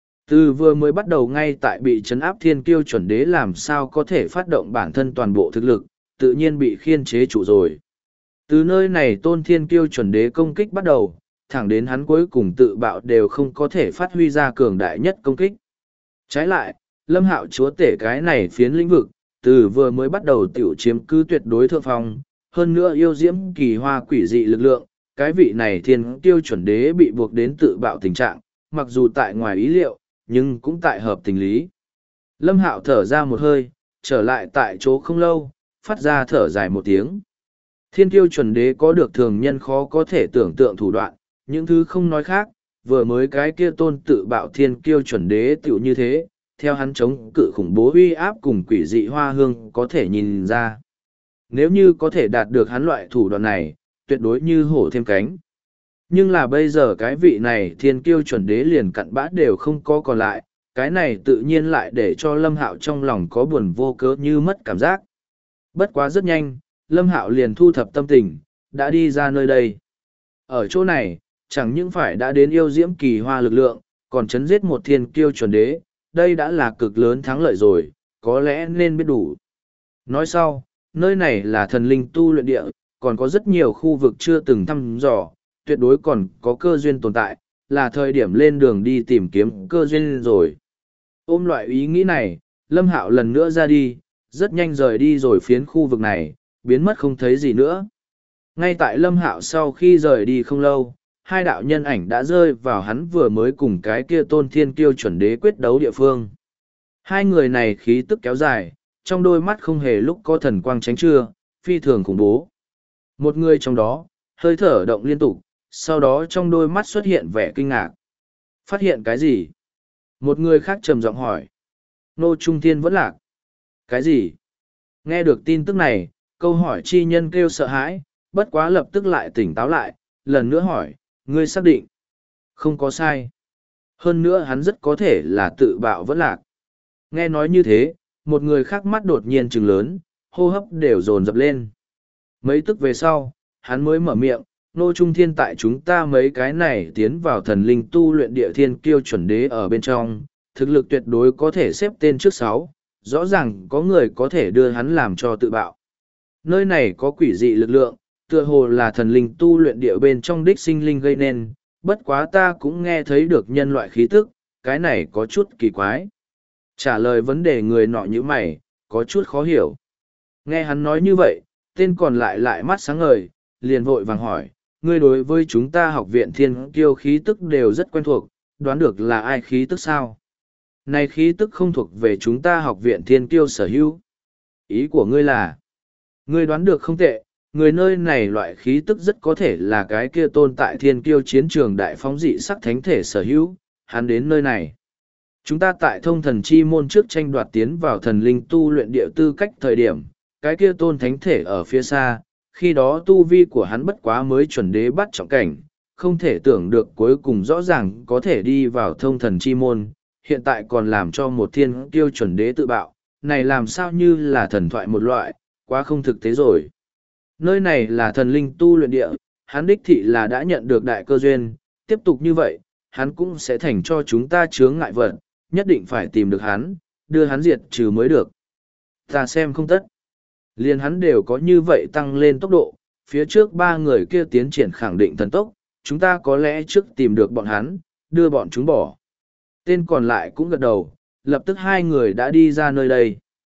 Từ vừa mới bắt đầu ngay tại bị chấn áp thiên kiêu chuẩn đế làm sao có thể phát động bản thân toàn bộ thực lực, tự nhiên bị khiên chế trụ rồi. Từ nơi này tôn thiên kiêu chuẩn đế công kích bắt đầu, thẳng đến hắn cuối cùng tự bạo đều không có thể phát huy ra cường đại nhất công kích. Trái lại, Lâm Hạo chúa tể cái này phiến lĩnh vực, từ vừa mới bắt đầu tiểu chiếm cứ tuyệt đối thượng phong, hơn nữa yêu diễm kỳ hoa quỷ dị lực lượng, cái vị này thiên kiêu chuẩn đế bị buộc đến tự bạo tình trạng, mặc dù tại ngoài ý liệu, nhưng cũng tại hợp tình lý. Lâm Hạo thở ra một hơi, trở lại tại chỗ không lâu, phát ra thở dài một tiếng. Thiên kiêu chuẩn đế có được thường nhân khó có thể tưởng tượng thủ đoạn, những thứ không nói khác, vừa mới cái kia tôn tự bạo thiên kiêu chuẩn đế tiểu như thế, theo hắn chống cự khủng bố uy áp cùng quỷ dị hoa hương có thể nhìn ra. Nếu như có thể đạt được hắn loại thủ đoạn này, tuyệt đối như hổ thêm cánh. Nhưng là bây giờ cái vị này thiên kiêu chuẩn đế liền cặn bã đều không có còn lại, cái này tự nhiên lại để cho Lâm Hạo trong lòng có buồn vô cớ như mất cảm giác. Bất quá rất nhanh, Lâm Hạo liền thu thập tâm tình, đã đi ra nơi đây. Ở chỗ này, chẳng những phải đã đến yêu diễm kỳ hoa lực lượng, còn chấn giết một thiên kiêu chuẩn đế, đây đã là cực lớn thắng lợi rồi, có lẽ nên biết đủ. Nói sau, nơi này là thần linh tu luyện địa, còn có rất nhiều khu vực chưa từng thăm dò, tuyệt đối còn có cơ duyên tồn tại, là thời điểm lên đường đi tìm kiếm cơ duyên rồi. Ôm loại ý nghĩ này, Lâm Hạo lần nữa ra đi, rất nhanh rời đi rồi phiến khu vực này, biến mất không thấy gì nữa. Ngay tại Lâm Hạo sau khi rời đi không lâu, hai đạo nhân ảnh đã rơi vào hắn vừa mới cùng cái kia Tôn Thiên Kiêu chuẩn đế quyết đấu địa phương. Hai người này khí tức kéo dài, trong đôi mắt không hề lúc có thần quang tránh trưa, phi thường khủng bố. Một người trong đó, hơi thở động liên tục, sau đó trong đôi mắt xuất hiện vẻ kinh ngạc. Phát hiện cái gì? Một người khác trầm giọng hỏi. Nô Trung Thiên vẫn lạc. Cái gì? Nghe được tin tức này, câu hỏi chi nhân kêu sợ hãi, bất quá lập tức lại tỉnh táo lại, lần nữa hỏi, ngươi xác định? Không có sai. Hơn nữa hắn rất có thể là tự bạo vẫn lạc. Nghe nói như thế, một người khác mắt đột nhiên trừng lớn, hô hấp đều dồn dập lên. Mấy tức về sau, hắn mới mở miệng, Nô Trung Thiên tại chúng ta mấy cái này tiến vào thần linh tu luyện địa thiên kiêu chuẩn đế ở bên trong, thực lực tuyệt đối có thể xếp tên trước 6, rõ ràng có người có thể đưa hắn làm cho tự bạo. Nơi này có quỷ dị lực lượng, tựa hồ là thần linh tu luyện địa bên trong đích sinh linh gây nên, bất quá ta cũng nghe thấy được nhân loại khí tức, cái này có chút kỳ quái. Trả lời vấn đề người nọ như mày, có chút khó hiểu. Nghe hắn nói như vậy, tên còn lại mắt sáng ngời, liền vội vàng hỏi, ngươi đối với chúng ta học viện thiên kiêu khí tức đều rất quen thuộc, đoán được là ai khí tức sao? Này khí tức không thuộc về chúng ta học viện thiên kiêu sở hữu. Ý của ngươi là, ngươi đoán được không tệ, người nơi này loại khí tức rất có thể là cái kia tồn tại thiên kiêu chiến trường đại phóng dị sắc thánh thể sở hữu, hắn đến nơi này. Chúng ta tại thông thần chi môn trước tranh đoạt tiến vào thần linh tu luyện địa tư cách thời điểm, cái kia tôn thánh thể ở phía xa, khi đó tu vi của hắn bất quá mới chuẩn đế bắt trọng cảnh, không thể tưởng được cuối cùng rõ ràng có thể đi vào thông thần chi môn, hiện tại còn làm cho một thiên kiêu chuẩn đế tự bạo, này làm sao như là thần thoại một loại, quá không thực tế rồi. Nơi này là thần linh tu luyện địa, hắn đích thị là đã nhận được đại cơ duyên, tiếp tục như vậy, hắn cũng sẽ thành cho chúng ta chướng ngại vật, nhất định phải tìm được hắn, đưa hắn diệt trừ mới được. Ta xem không tất. Liên hắn đều có như vậy tăng lên tốc độ, phía trước 3 người kia tiến triển khẳng định thần tốc, chúng ta có lẽ trước tìm được bọn hắn, đưa bọn chúng bỏ. Tên còn lại cũng gật đầu, lập tức 2 người đã đi ra nơi đây.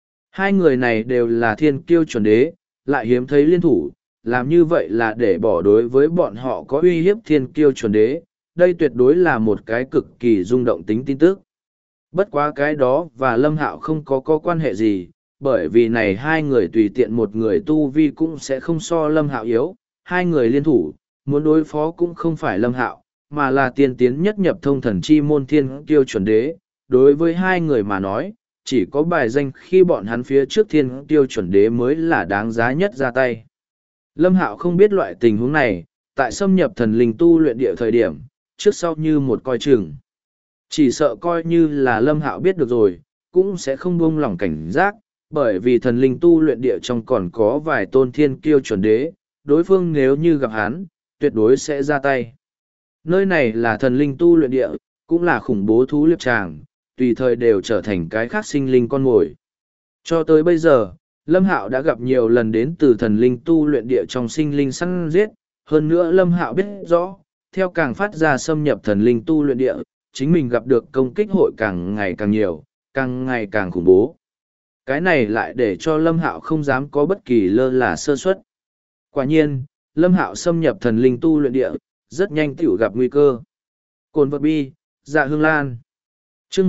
2 người này đều là thiên kiêu chuẩn đế, lại hiếm thấy liên thủ, làm như vậy là để bỏ đối với bọn họ có uy hiếp thiên kiêu chuẩn đế, đây tuyệt đối là một cái cực kỳ rung động tính tin tức. Bất quá cái đó và Lâm Hạo không có quan hệ gì, bởi vì này 2 người tùy tiện một người tu vi cũng sẽ không so Lâm Hạo yếu, 2 người liên thủ, muốn đối phó cũng không phải Lâm Hạo, mà là tiên tiến nhất nhập thông thần chi môn thiên kiêu chuẩn đế, đối với 2 người mà nói, chỉ có bài danh khi bọn hắn phía trước thiên kiêu chuẩn đế mới là đáng giá nhất ra tay. Lâm Hạo không biết loại tình huống này, tại xâm nhập thần linh tu luyện địa thời điểm, trước sau như một coi chừng. Chỉ sợ coi như là Lâm Hạo biết được rồi, cũng sẽ không buông lỏng cảnh giác, bởi vì thần linh tu luyện địa trong còn có vài tôn thiên kiêu chuẩn đế, đối phương nếu như gặp hắn, tuyệt đối sẽ ra tay. Nơi này là thần linh tu luyện địa, cũng là khủng bố thú liệp tràng, tùy thời đều trở thành cái khác sinh linh con mồi. Cho tới bây giờ, Lâm Hạo đã gặp nhiều lần đến từ thần linh tu luyện địa trong sinh linh săn giết, hơn nữa Lâm Hạo biết rõ, theo càng phát ra xâm nhập thần linh tu luyện địa, chính mình gặp được công kích hội càng ngày càng nhiều, càng ngày càng khủng bố. Cái này lại để cho Lâm Hạo không dám có bất kỳ lơ là sơ suất. Quả nhiên, Lâm Hạo xâm nhập thần linh tu luyện địa, rất nhanh tiểu gặp nguy cơ. Cồn vật bi, dạ hương lan. Chương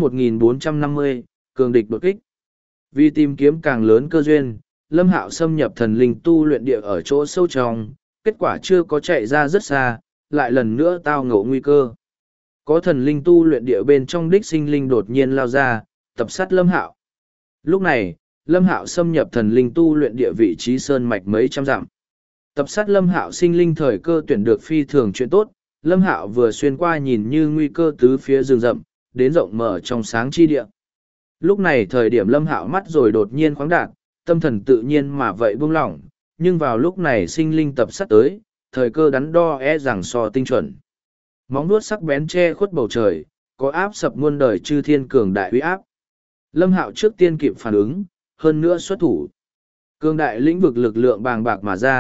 1450, cường địch đột kích. Vì tìm kiếm càng lớn cơ duyên, Lâm Hạo xâm nhập thần linh tu luyện địa ở chỗ sâu trong, kết quả chưa có chạy ra rất xa, lại lần nữa tao ngộ nguy cơ. Có thần linh tu luyện địa bên trong đích sinh linh đột nhiên lao ra, tập sát Lâm Hạo. Lúc này, Lâm Hạo xâm nhập thần linh tu luyện địa vị trí sơn mạch mấy trăm dặm. Tập sát Lâm Hạo sinh linh thời cơ tuyển được phi thường chuyện tốt, Lâm Hạo vừa xuyên qua nhìn như nguy cơ tứ phía rừng rậm, đến rộng mở trong sáng chi địa. Lúc này thời điểm Lâm Hạo mắt rồi đột nhiên khoáng đạt, tâm thần tự nhiên mà vậy buông lỏng, nhưng vào lúc này sinh linh tập sát tới, thời cơ đắn đo rằng so tinh chuẩn. Móng vuốt sắc bén che khuất bầu trời, có áp sập muôn đời chư thiên cường đại uy áp. Lâm Hạo trước tiên kịp phản ứng, hơn nữa xuất thủ. Cường đại lĩnh vực lực lượng bàng bạc mà ra,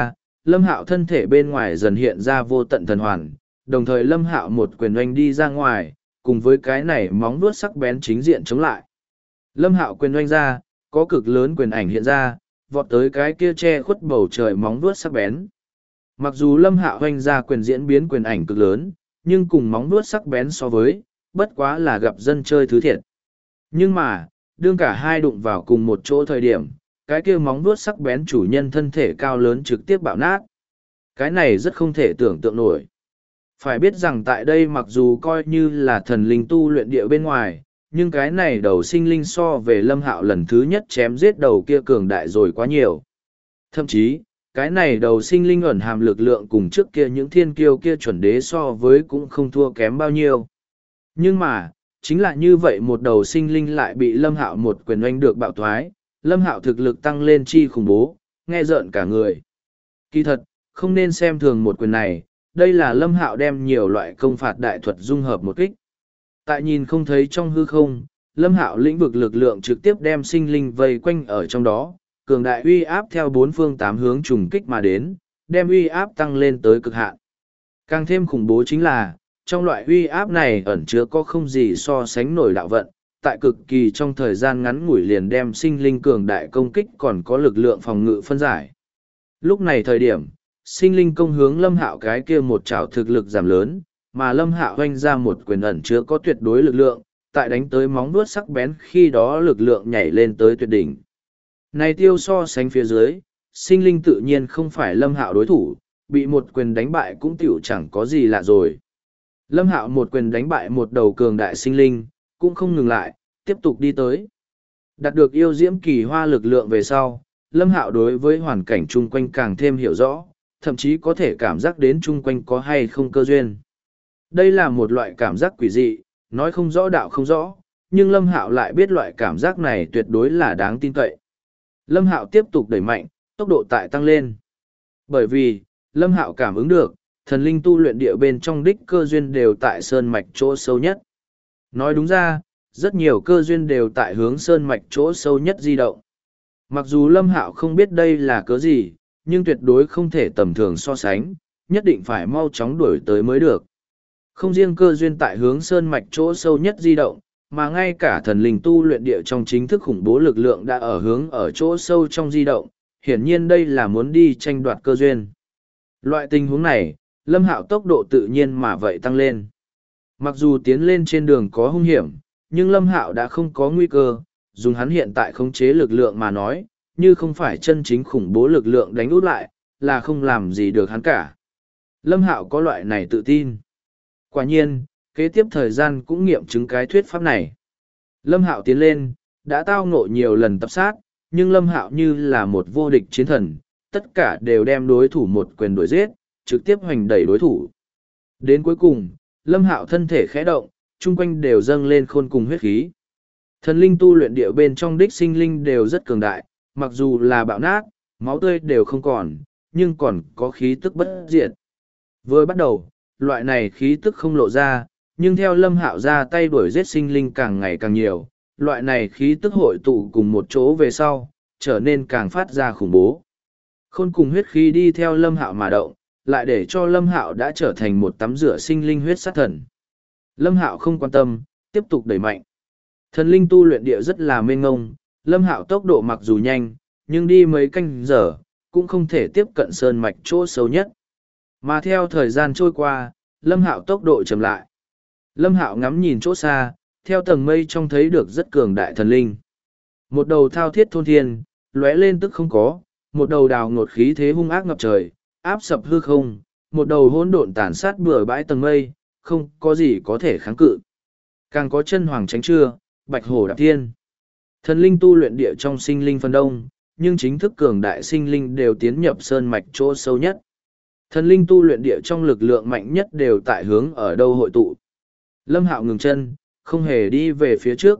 Lâm Hạo thân thể bên ngoài dần hiện ra vô tận thần hoàn, đồng thời Lâm Hạo một quyền oanh đi ra ngoài, cùng với cái này móng vuốt sắc bén chính diện chống lại. Lâm Hạo quyền oanh ra, có cực lớn quyền ảnh hiện ra, vọt tới cái kia che khuất bầu trời móng vuốt sắc bén. Mặc dù Lâm Hạo oanh ra quyền diễn biến quyền ảnh cực lớn, nhưng cùng móng vuốt sắc bén so với, bất quá là gặp dân chơi thứ thiệt. Nhưng mà, đương cả hai đụng vào cùng một chỗ thời điểm, cái kia móng vuốt sắc bén chủ nhân thân thể cao lớn trực tiếp bạo nát. Cái này rất không thể tưởng tượng nổi. Phải biết rằng tại đây mặc dù coi như là thần linh tu luyện địa bên ngoài, nhưng cái này đầu sinh linh so về Lâm Hạo lần thứ nhất chém giết đầu kia cường đại rồi quá nhiều. Thậm chí, cái này đầu sinh linh ẩn hàm lực lượng cùng trước kia những thiên kiêu kia chuẩn đế so với cũng không thua kém bao nhiêu. Nhưng mà, chính là như vậy một đầu sinh linh lại bị Lâm Hạo một quyền oanh được bạo thoái, Lâm Hạo thực lực tăng lên chi khủng bố, nghe rợn cả người. Kỳ thật, không nên xem thường một quyền này, đây là Lâm Hạo đem nhiều loại công phạt đại thuật dung hợp một kích. Tại nhìn không thấy trong hư không, Lâm Hạo lĩnh vực lực lượng trực tiếp đem sinh linh vây quanh ở trong đó, cường đại uy áp theo bốn phương tám hướng trùng kích mà đến, đem uy áp tăng lên tới cực hạn. Càng thêm khủng bố chính là, trong loại uy áp này ẩn chứa có không gì so sánh nổi đạo vận, tại cực kỳ trong thời gian ngắn ngủi liền đem sinh linh cường đại công kích còn có lực lượng phòng ngự phân giải. Lúc này thời điểm, sinh linh công hướng Lâm Hạo cái kia một trảo thực lực giảm lớn, mà Lâm Hạo hoanh ra một quyền ẩn chứa có tuyệt đối lực lượng, tại đánh tới móng vuốt sắc bén khi đó lực lượng nhảy lên tới tuyệt đỉnh. Này tiêu so sánh phía dưới, sinh linh tự nhiên không phải Lâm Hạo đối thủ, bị một quyền đánh bại cũng tiểu chẳng có gì lạ rồi. Lâm Hạo một quyền đánh bại một đầu cường đại sinh linh, cũng không ngừng lại, tiếp tục đi tới. Đạt được yêu diễm kỳ hoa lực lượng về sau, Lâm Hạo đối với hoàn cảnh chung quanh càng thêm hiểu rõ, thậm chí có thể cảm giác đến chung quanh có hay không cơ duyên. Đây là một loại cảm giác quỷ dị, nói không rõ đạo không rõ, nhưng Lâm Hạo lại biết loại cảm giác này tuyệt đối là đáng tin cậy. Lâm Hạo tiếp tục đẩy mạnh, tốc độ tại tăng lên. Bởi vì, Lâm Hạo cảm ứng được, thần linh tu luyện địa bên trong đích cơ duyên đều tại sơn mạch chỗ sâu nhất. Nói đúng ra, rất nhiều cơ duyên đều tại hướng sơn mạch chỗ sâu nhất di động. Mặc dù Lâm Hạo không biết đây là cớ gì, nhưng tuyệt đối không thể tầm thường so sánh, nhất định phải mau chóng đuổi tới mới được. Không riêng cơ duyên tại hướng sơn mạch chỗ sâu nhất di động, mà ngay cả thần linh tu luyện địa trong chính thức khủng bố lực lượng đã ở hướng ở chỗ sâu trong di động, hiển nhiên đây là muốn đi tranh đoạt cơ duyên. Loại tình huống này, Lâm Hạo tốc độ tự nhiên mà vậy tăng lên. Mặc dù tiến lên trên đường có hung hiểm, nhưng Lâm Hạo đã không có nguy cơ, dùng hắn hiện tại khống chế lực lượng mà nói, như không phải chân chính khủng bố lực lượng đánh út lại, là không làm gì được hắn cả. Lâm Hạo có loại này tự tin. Quả nhiên, kế tiếp thời gian cũng nghiệm chứng cái thuyết pháp này. Lâm Hạo tiến lên, đã tao ngộ nhiều lần tập sát, nhưng Lâm Hạo như là một vô địch chiến thần, tất cả đều đem đối thủ một quyền đuổi giết, trực tiếp hoành đẩy đối thủ. Đến cuối cùng, Lâm Hạo thân thể khẽ động, chung quanh đều dâng lên khôn cùng huyết khí. Thần linh tu luyện địa bên trong đích sinh linh đều rất cường đại, mặc dù là bạo nát, máu tươi đều không còn, nhưng còn có khí tức bất diệt. Vừa bắt đầu, loại này khí tức không lộ ra, nhưng theo Lâm Hạo ra tay đuổi giết sinh linh càng ngày càng nhiều, loại này khí tức hội tụ cùng một chỗ về sau, trở nên càng phát ra khủng bố. Khôn cùng huyết khí đi theo Lâm Hạo mà động, lại để cho Lâm Hạo đã trở thành một tắm rửa sinh linh huyết sát thần. Lâm Hạo không quan tâm, tiếp tục đẩy mạnh. Thần linh tu luyện địa rất là mênh ngông, Lâm Hạo tốc độ mặc dù nhanh, nhưng đi mấy canh giờ, cũng không thể tiếp cận sơn mạch chỗ sâu nhất. Mà theo thời gian trôi qua, Lâm Hạo tốc độ chậm lại. Lâm Hạo ngắm nhìn chỗ xa, theo tầng mây trông thấy được rất cường đại thần linh. Một đầu thao thiết thôn thiên, lóe lên tức không có, một đầu đào ngột khí thế hung ác ngập trời, áp sập hư không, một đầu hỗn độn tàn sát bừa bãi tầng mây, không có gì có thể kháng cự. Càng có chân hoàng tránh trưa, bạch hổ đạp thiên. Thần linh tu luyện địa trong sinh linh phân đông, nhưng chính thức cường đại sinh linh đều tiến nhập sơn mạch chỗ sâu nhất. Thần linh tu luyện địa trong lực lượng mạnh nhất đều tại hướng ở đâu hội tụ. Lâm Hạo ngừng chân, không hề đi về phía trước.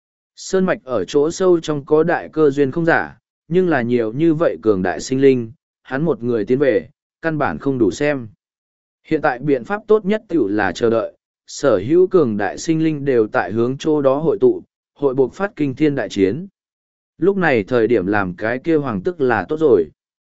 Sơn mạch ở chỗ sâu trong có đại cơ duyên không giả, nhưng là nhiều như vậy cường đại sinh linh, hắn một người tiến về, căn bản không đủ xem. Hiện tại biện pháp tốt nhất tiểu là chờ đợi, sở hữu cường đại sinh linh đều tại hướng chỗ đó hội tụ, hội buộc phát kinh thiên đại chiến. Lúc này thời điểm làm cái kia hoàng tức là tốt rồi.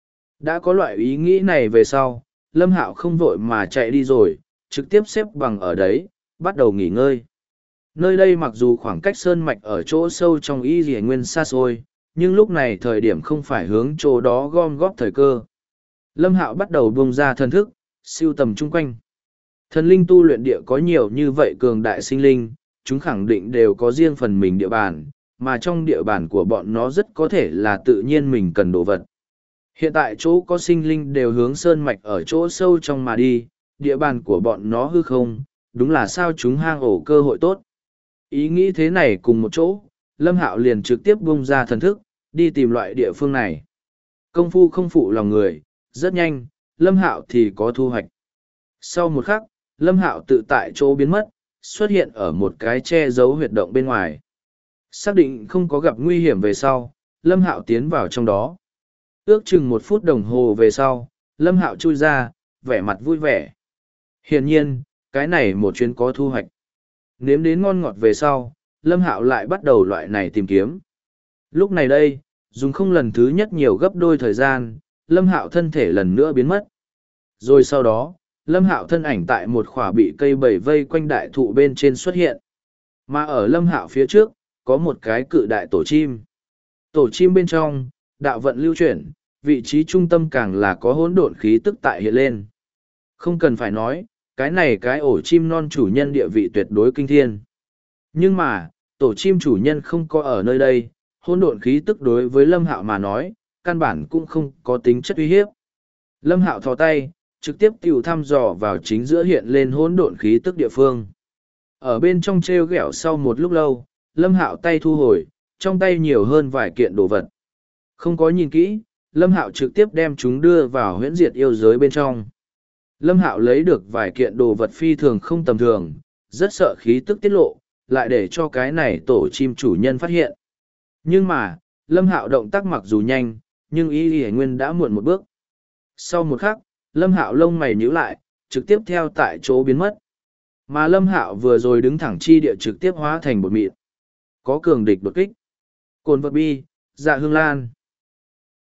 Đã có loại ý nghĩ này về sau, Lâm Hạo không vội mà chạy đi rồi, trực tiếp xếp bằng ở đấy, bắt đầu nghỉ ngơi. Nơi đây mặc dù khoảng cách sơn mạch ở chỗ sâu trong y rìa nguyên xa xôi, nhưng lúc này thời điểm không phải hướng chỗ đó gom góp thời cơ. Lâm Hạo bắt đầu buông ra thần thức, siêu tầm chung quanh. Thần linh tu luyện địa có nhiều như vậy cường đại sinh linh, chúng khẳng định đều có riêng phần mình địa bàn, mà trong địa bàn của bọn nó rất có thể là tự nhiên mình cần đồ vật. Hiện tại chỗ có sinh linh đều hướng sơn mạch ở chỗ sâu trong mà đi, địa bàn của bọn nó hư không, đúng là sao chúng hang ổ cơ hội tốt. Ý nghĩ thế này cùng một chỗ, Lâm Hạo liền trực tiếp bung ra thần thức, đi tìm loại địa phương này. Công phu không phụ lòng người, rất nhanh, Lâm Hạo thì có thu hoạch. Sau một khắc, Lâm Hạo tự tại chỗ biến mất, xuất hiện ở một cái che giấu huyệt động bên ngoài. Xác định không có gặp nguy hiểm về sau, Lâm Hạo tiến vào trong đó. Ước chừng 1 phút đồng hồ về sau, Lâm Hạo chui ra, vẻ mặt vui vẻ. Hiển nhiên, cái này một chuyến có thu hoạch. Nếm đến ngon ngọt về sau, Lâm Hạo lại bắt đầu loại này tìm kiếm. Lúc này đây, dùng không lần thứ nhất nhiều gấp đôi thời gian, Lâm Hạo thân thể lần nữa biến mất. Rồi sau đó, Lâm Hạo thân ảnh tại một khỏa bị cây bầy vây quanh đại thụ bên trên xuất hiện. Mà ở Lâm Hạo phía trước, có một cái cự đại tổ chim. Tổ chim bên trong, đạo vận lưu chuyển, vị trí trung tâm càng là có hỗn độn khí tức tại hiện lên. Không cần phải nói, cái này cái ổ chim non chủ nhân địa vị tuyệt đối kinh thiên. Nhưng mà, tổ chim chủ nhân không có ở nơi đây, hỗn độn khí tức đối với Lâm Hạo mà nói, căn bản cũng không có tính chất uy hiếp. Lâm Hạo thò tay, trực tiếp tiểu thăm dò vào chính giữa hiện lên hỗn độn khí tức địa phương. Ở bên trong treo gẹo sau một lúc lâu, Lâm Hạo tay thu hồi, trong tay nhiều hơn vài kiện đồ vật. Không có nhìn kỹ, Lâm Hạo trực tiếp đem chúng đưa vào huyễn diệt yêu giới bên trong. Lâm Hạo lấy được vài kiện đồ vật phi thường không tầm thường, rất sợ khí tức tiết lộ, lại để cho cái này tổ chim chủ nhân phát hiện. Nhưng mà, Lâm Hạo động tác mặc dù nhanh, nhưng Y Y Nguyên đã muộn một bước. Sau một khắc, Lâm Hạo lông mày nhíu lại, trực tiếp theo tại chỗ biến mất. Mà Lâm Hạo vừa rồi đứng thẳng chi địa trực tiếp hóa thành bột mịn. Có cường địch đột kích. Cồn vật bi, dạ hương lan.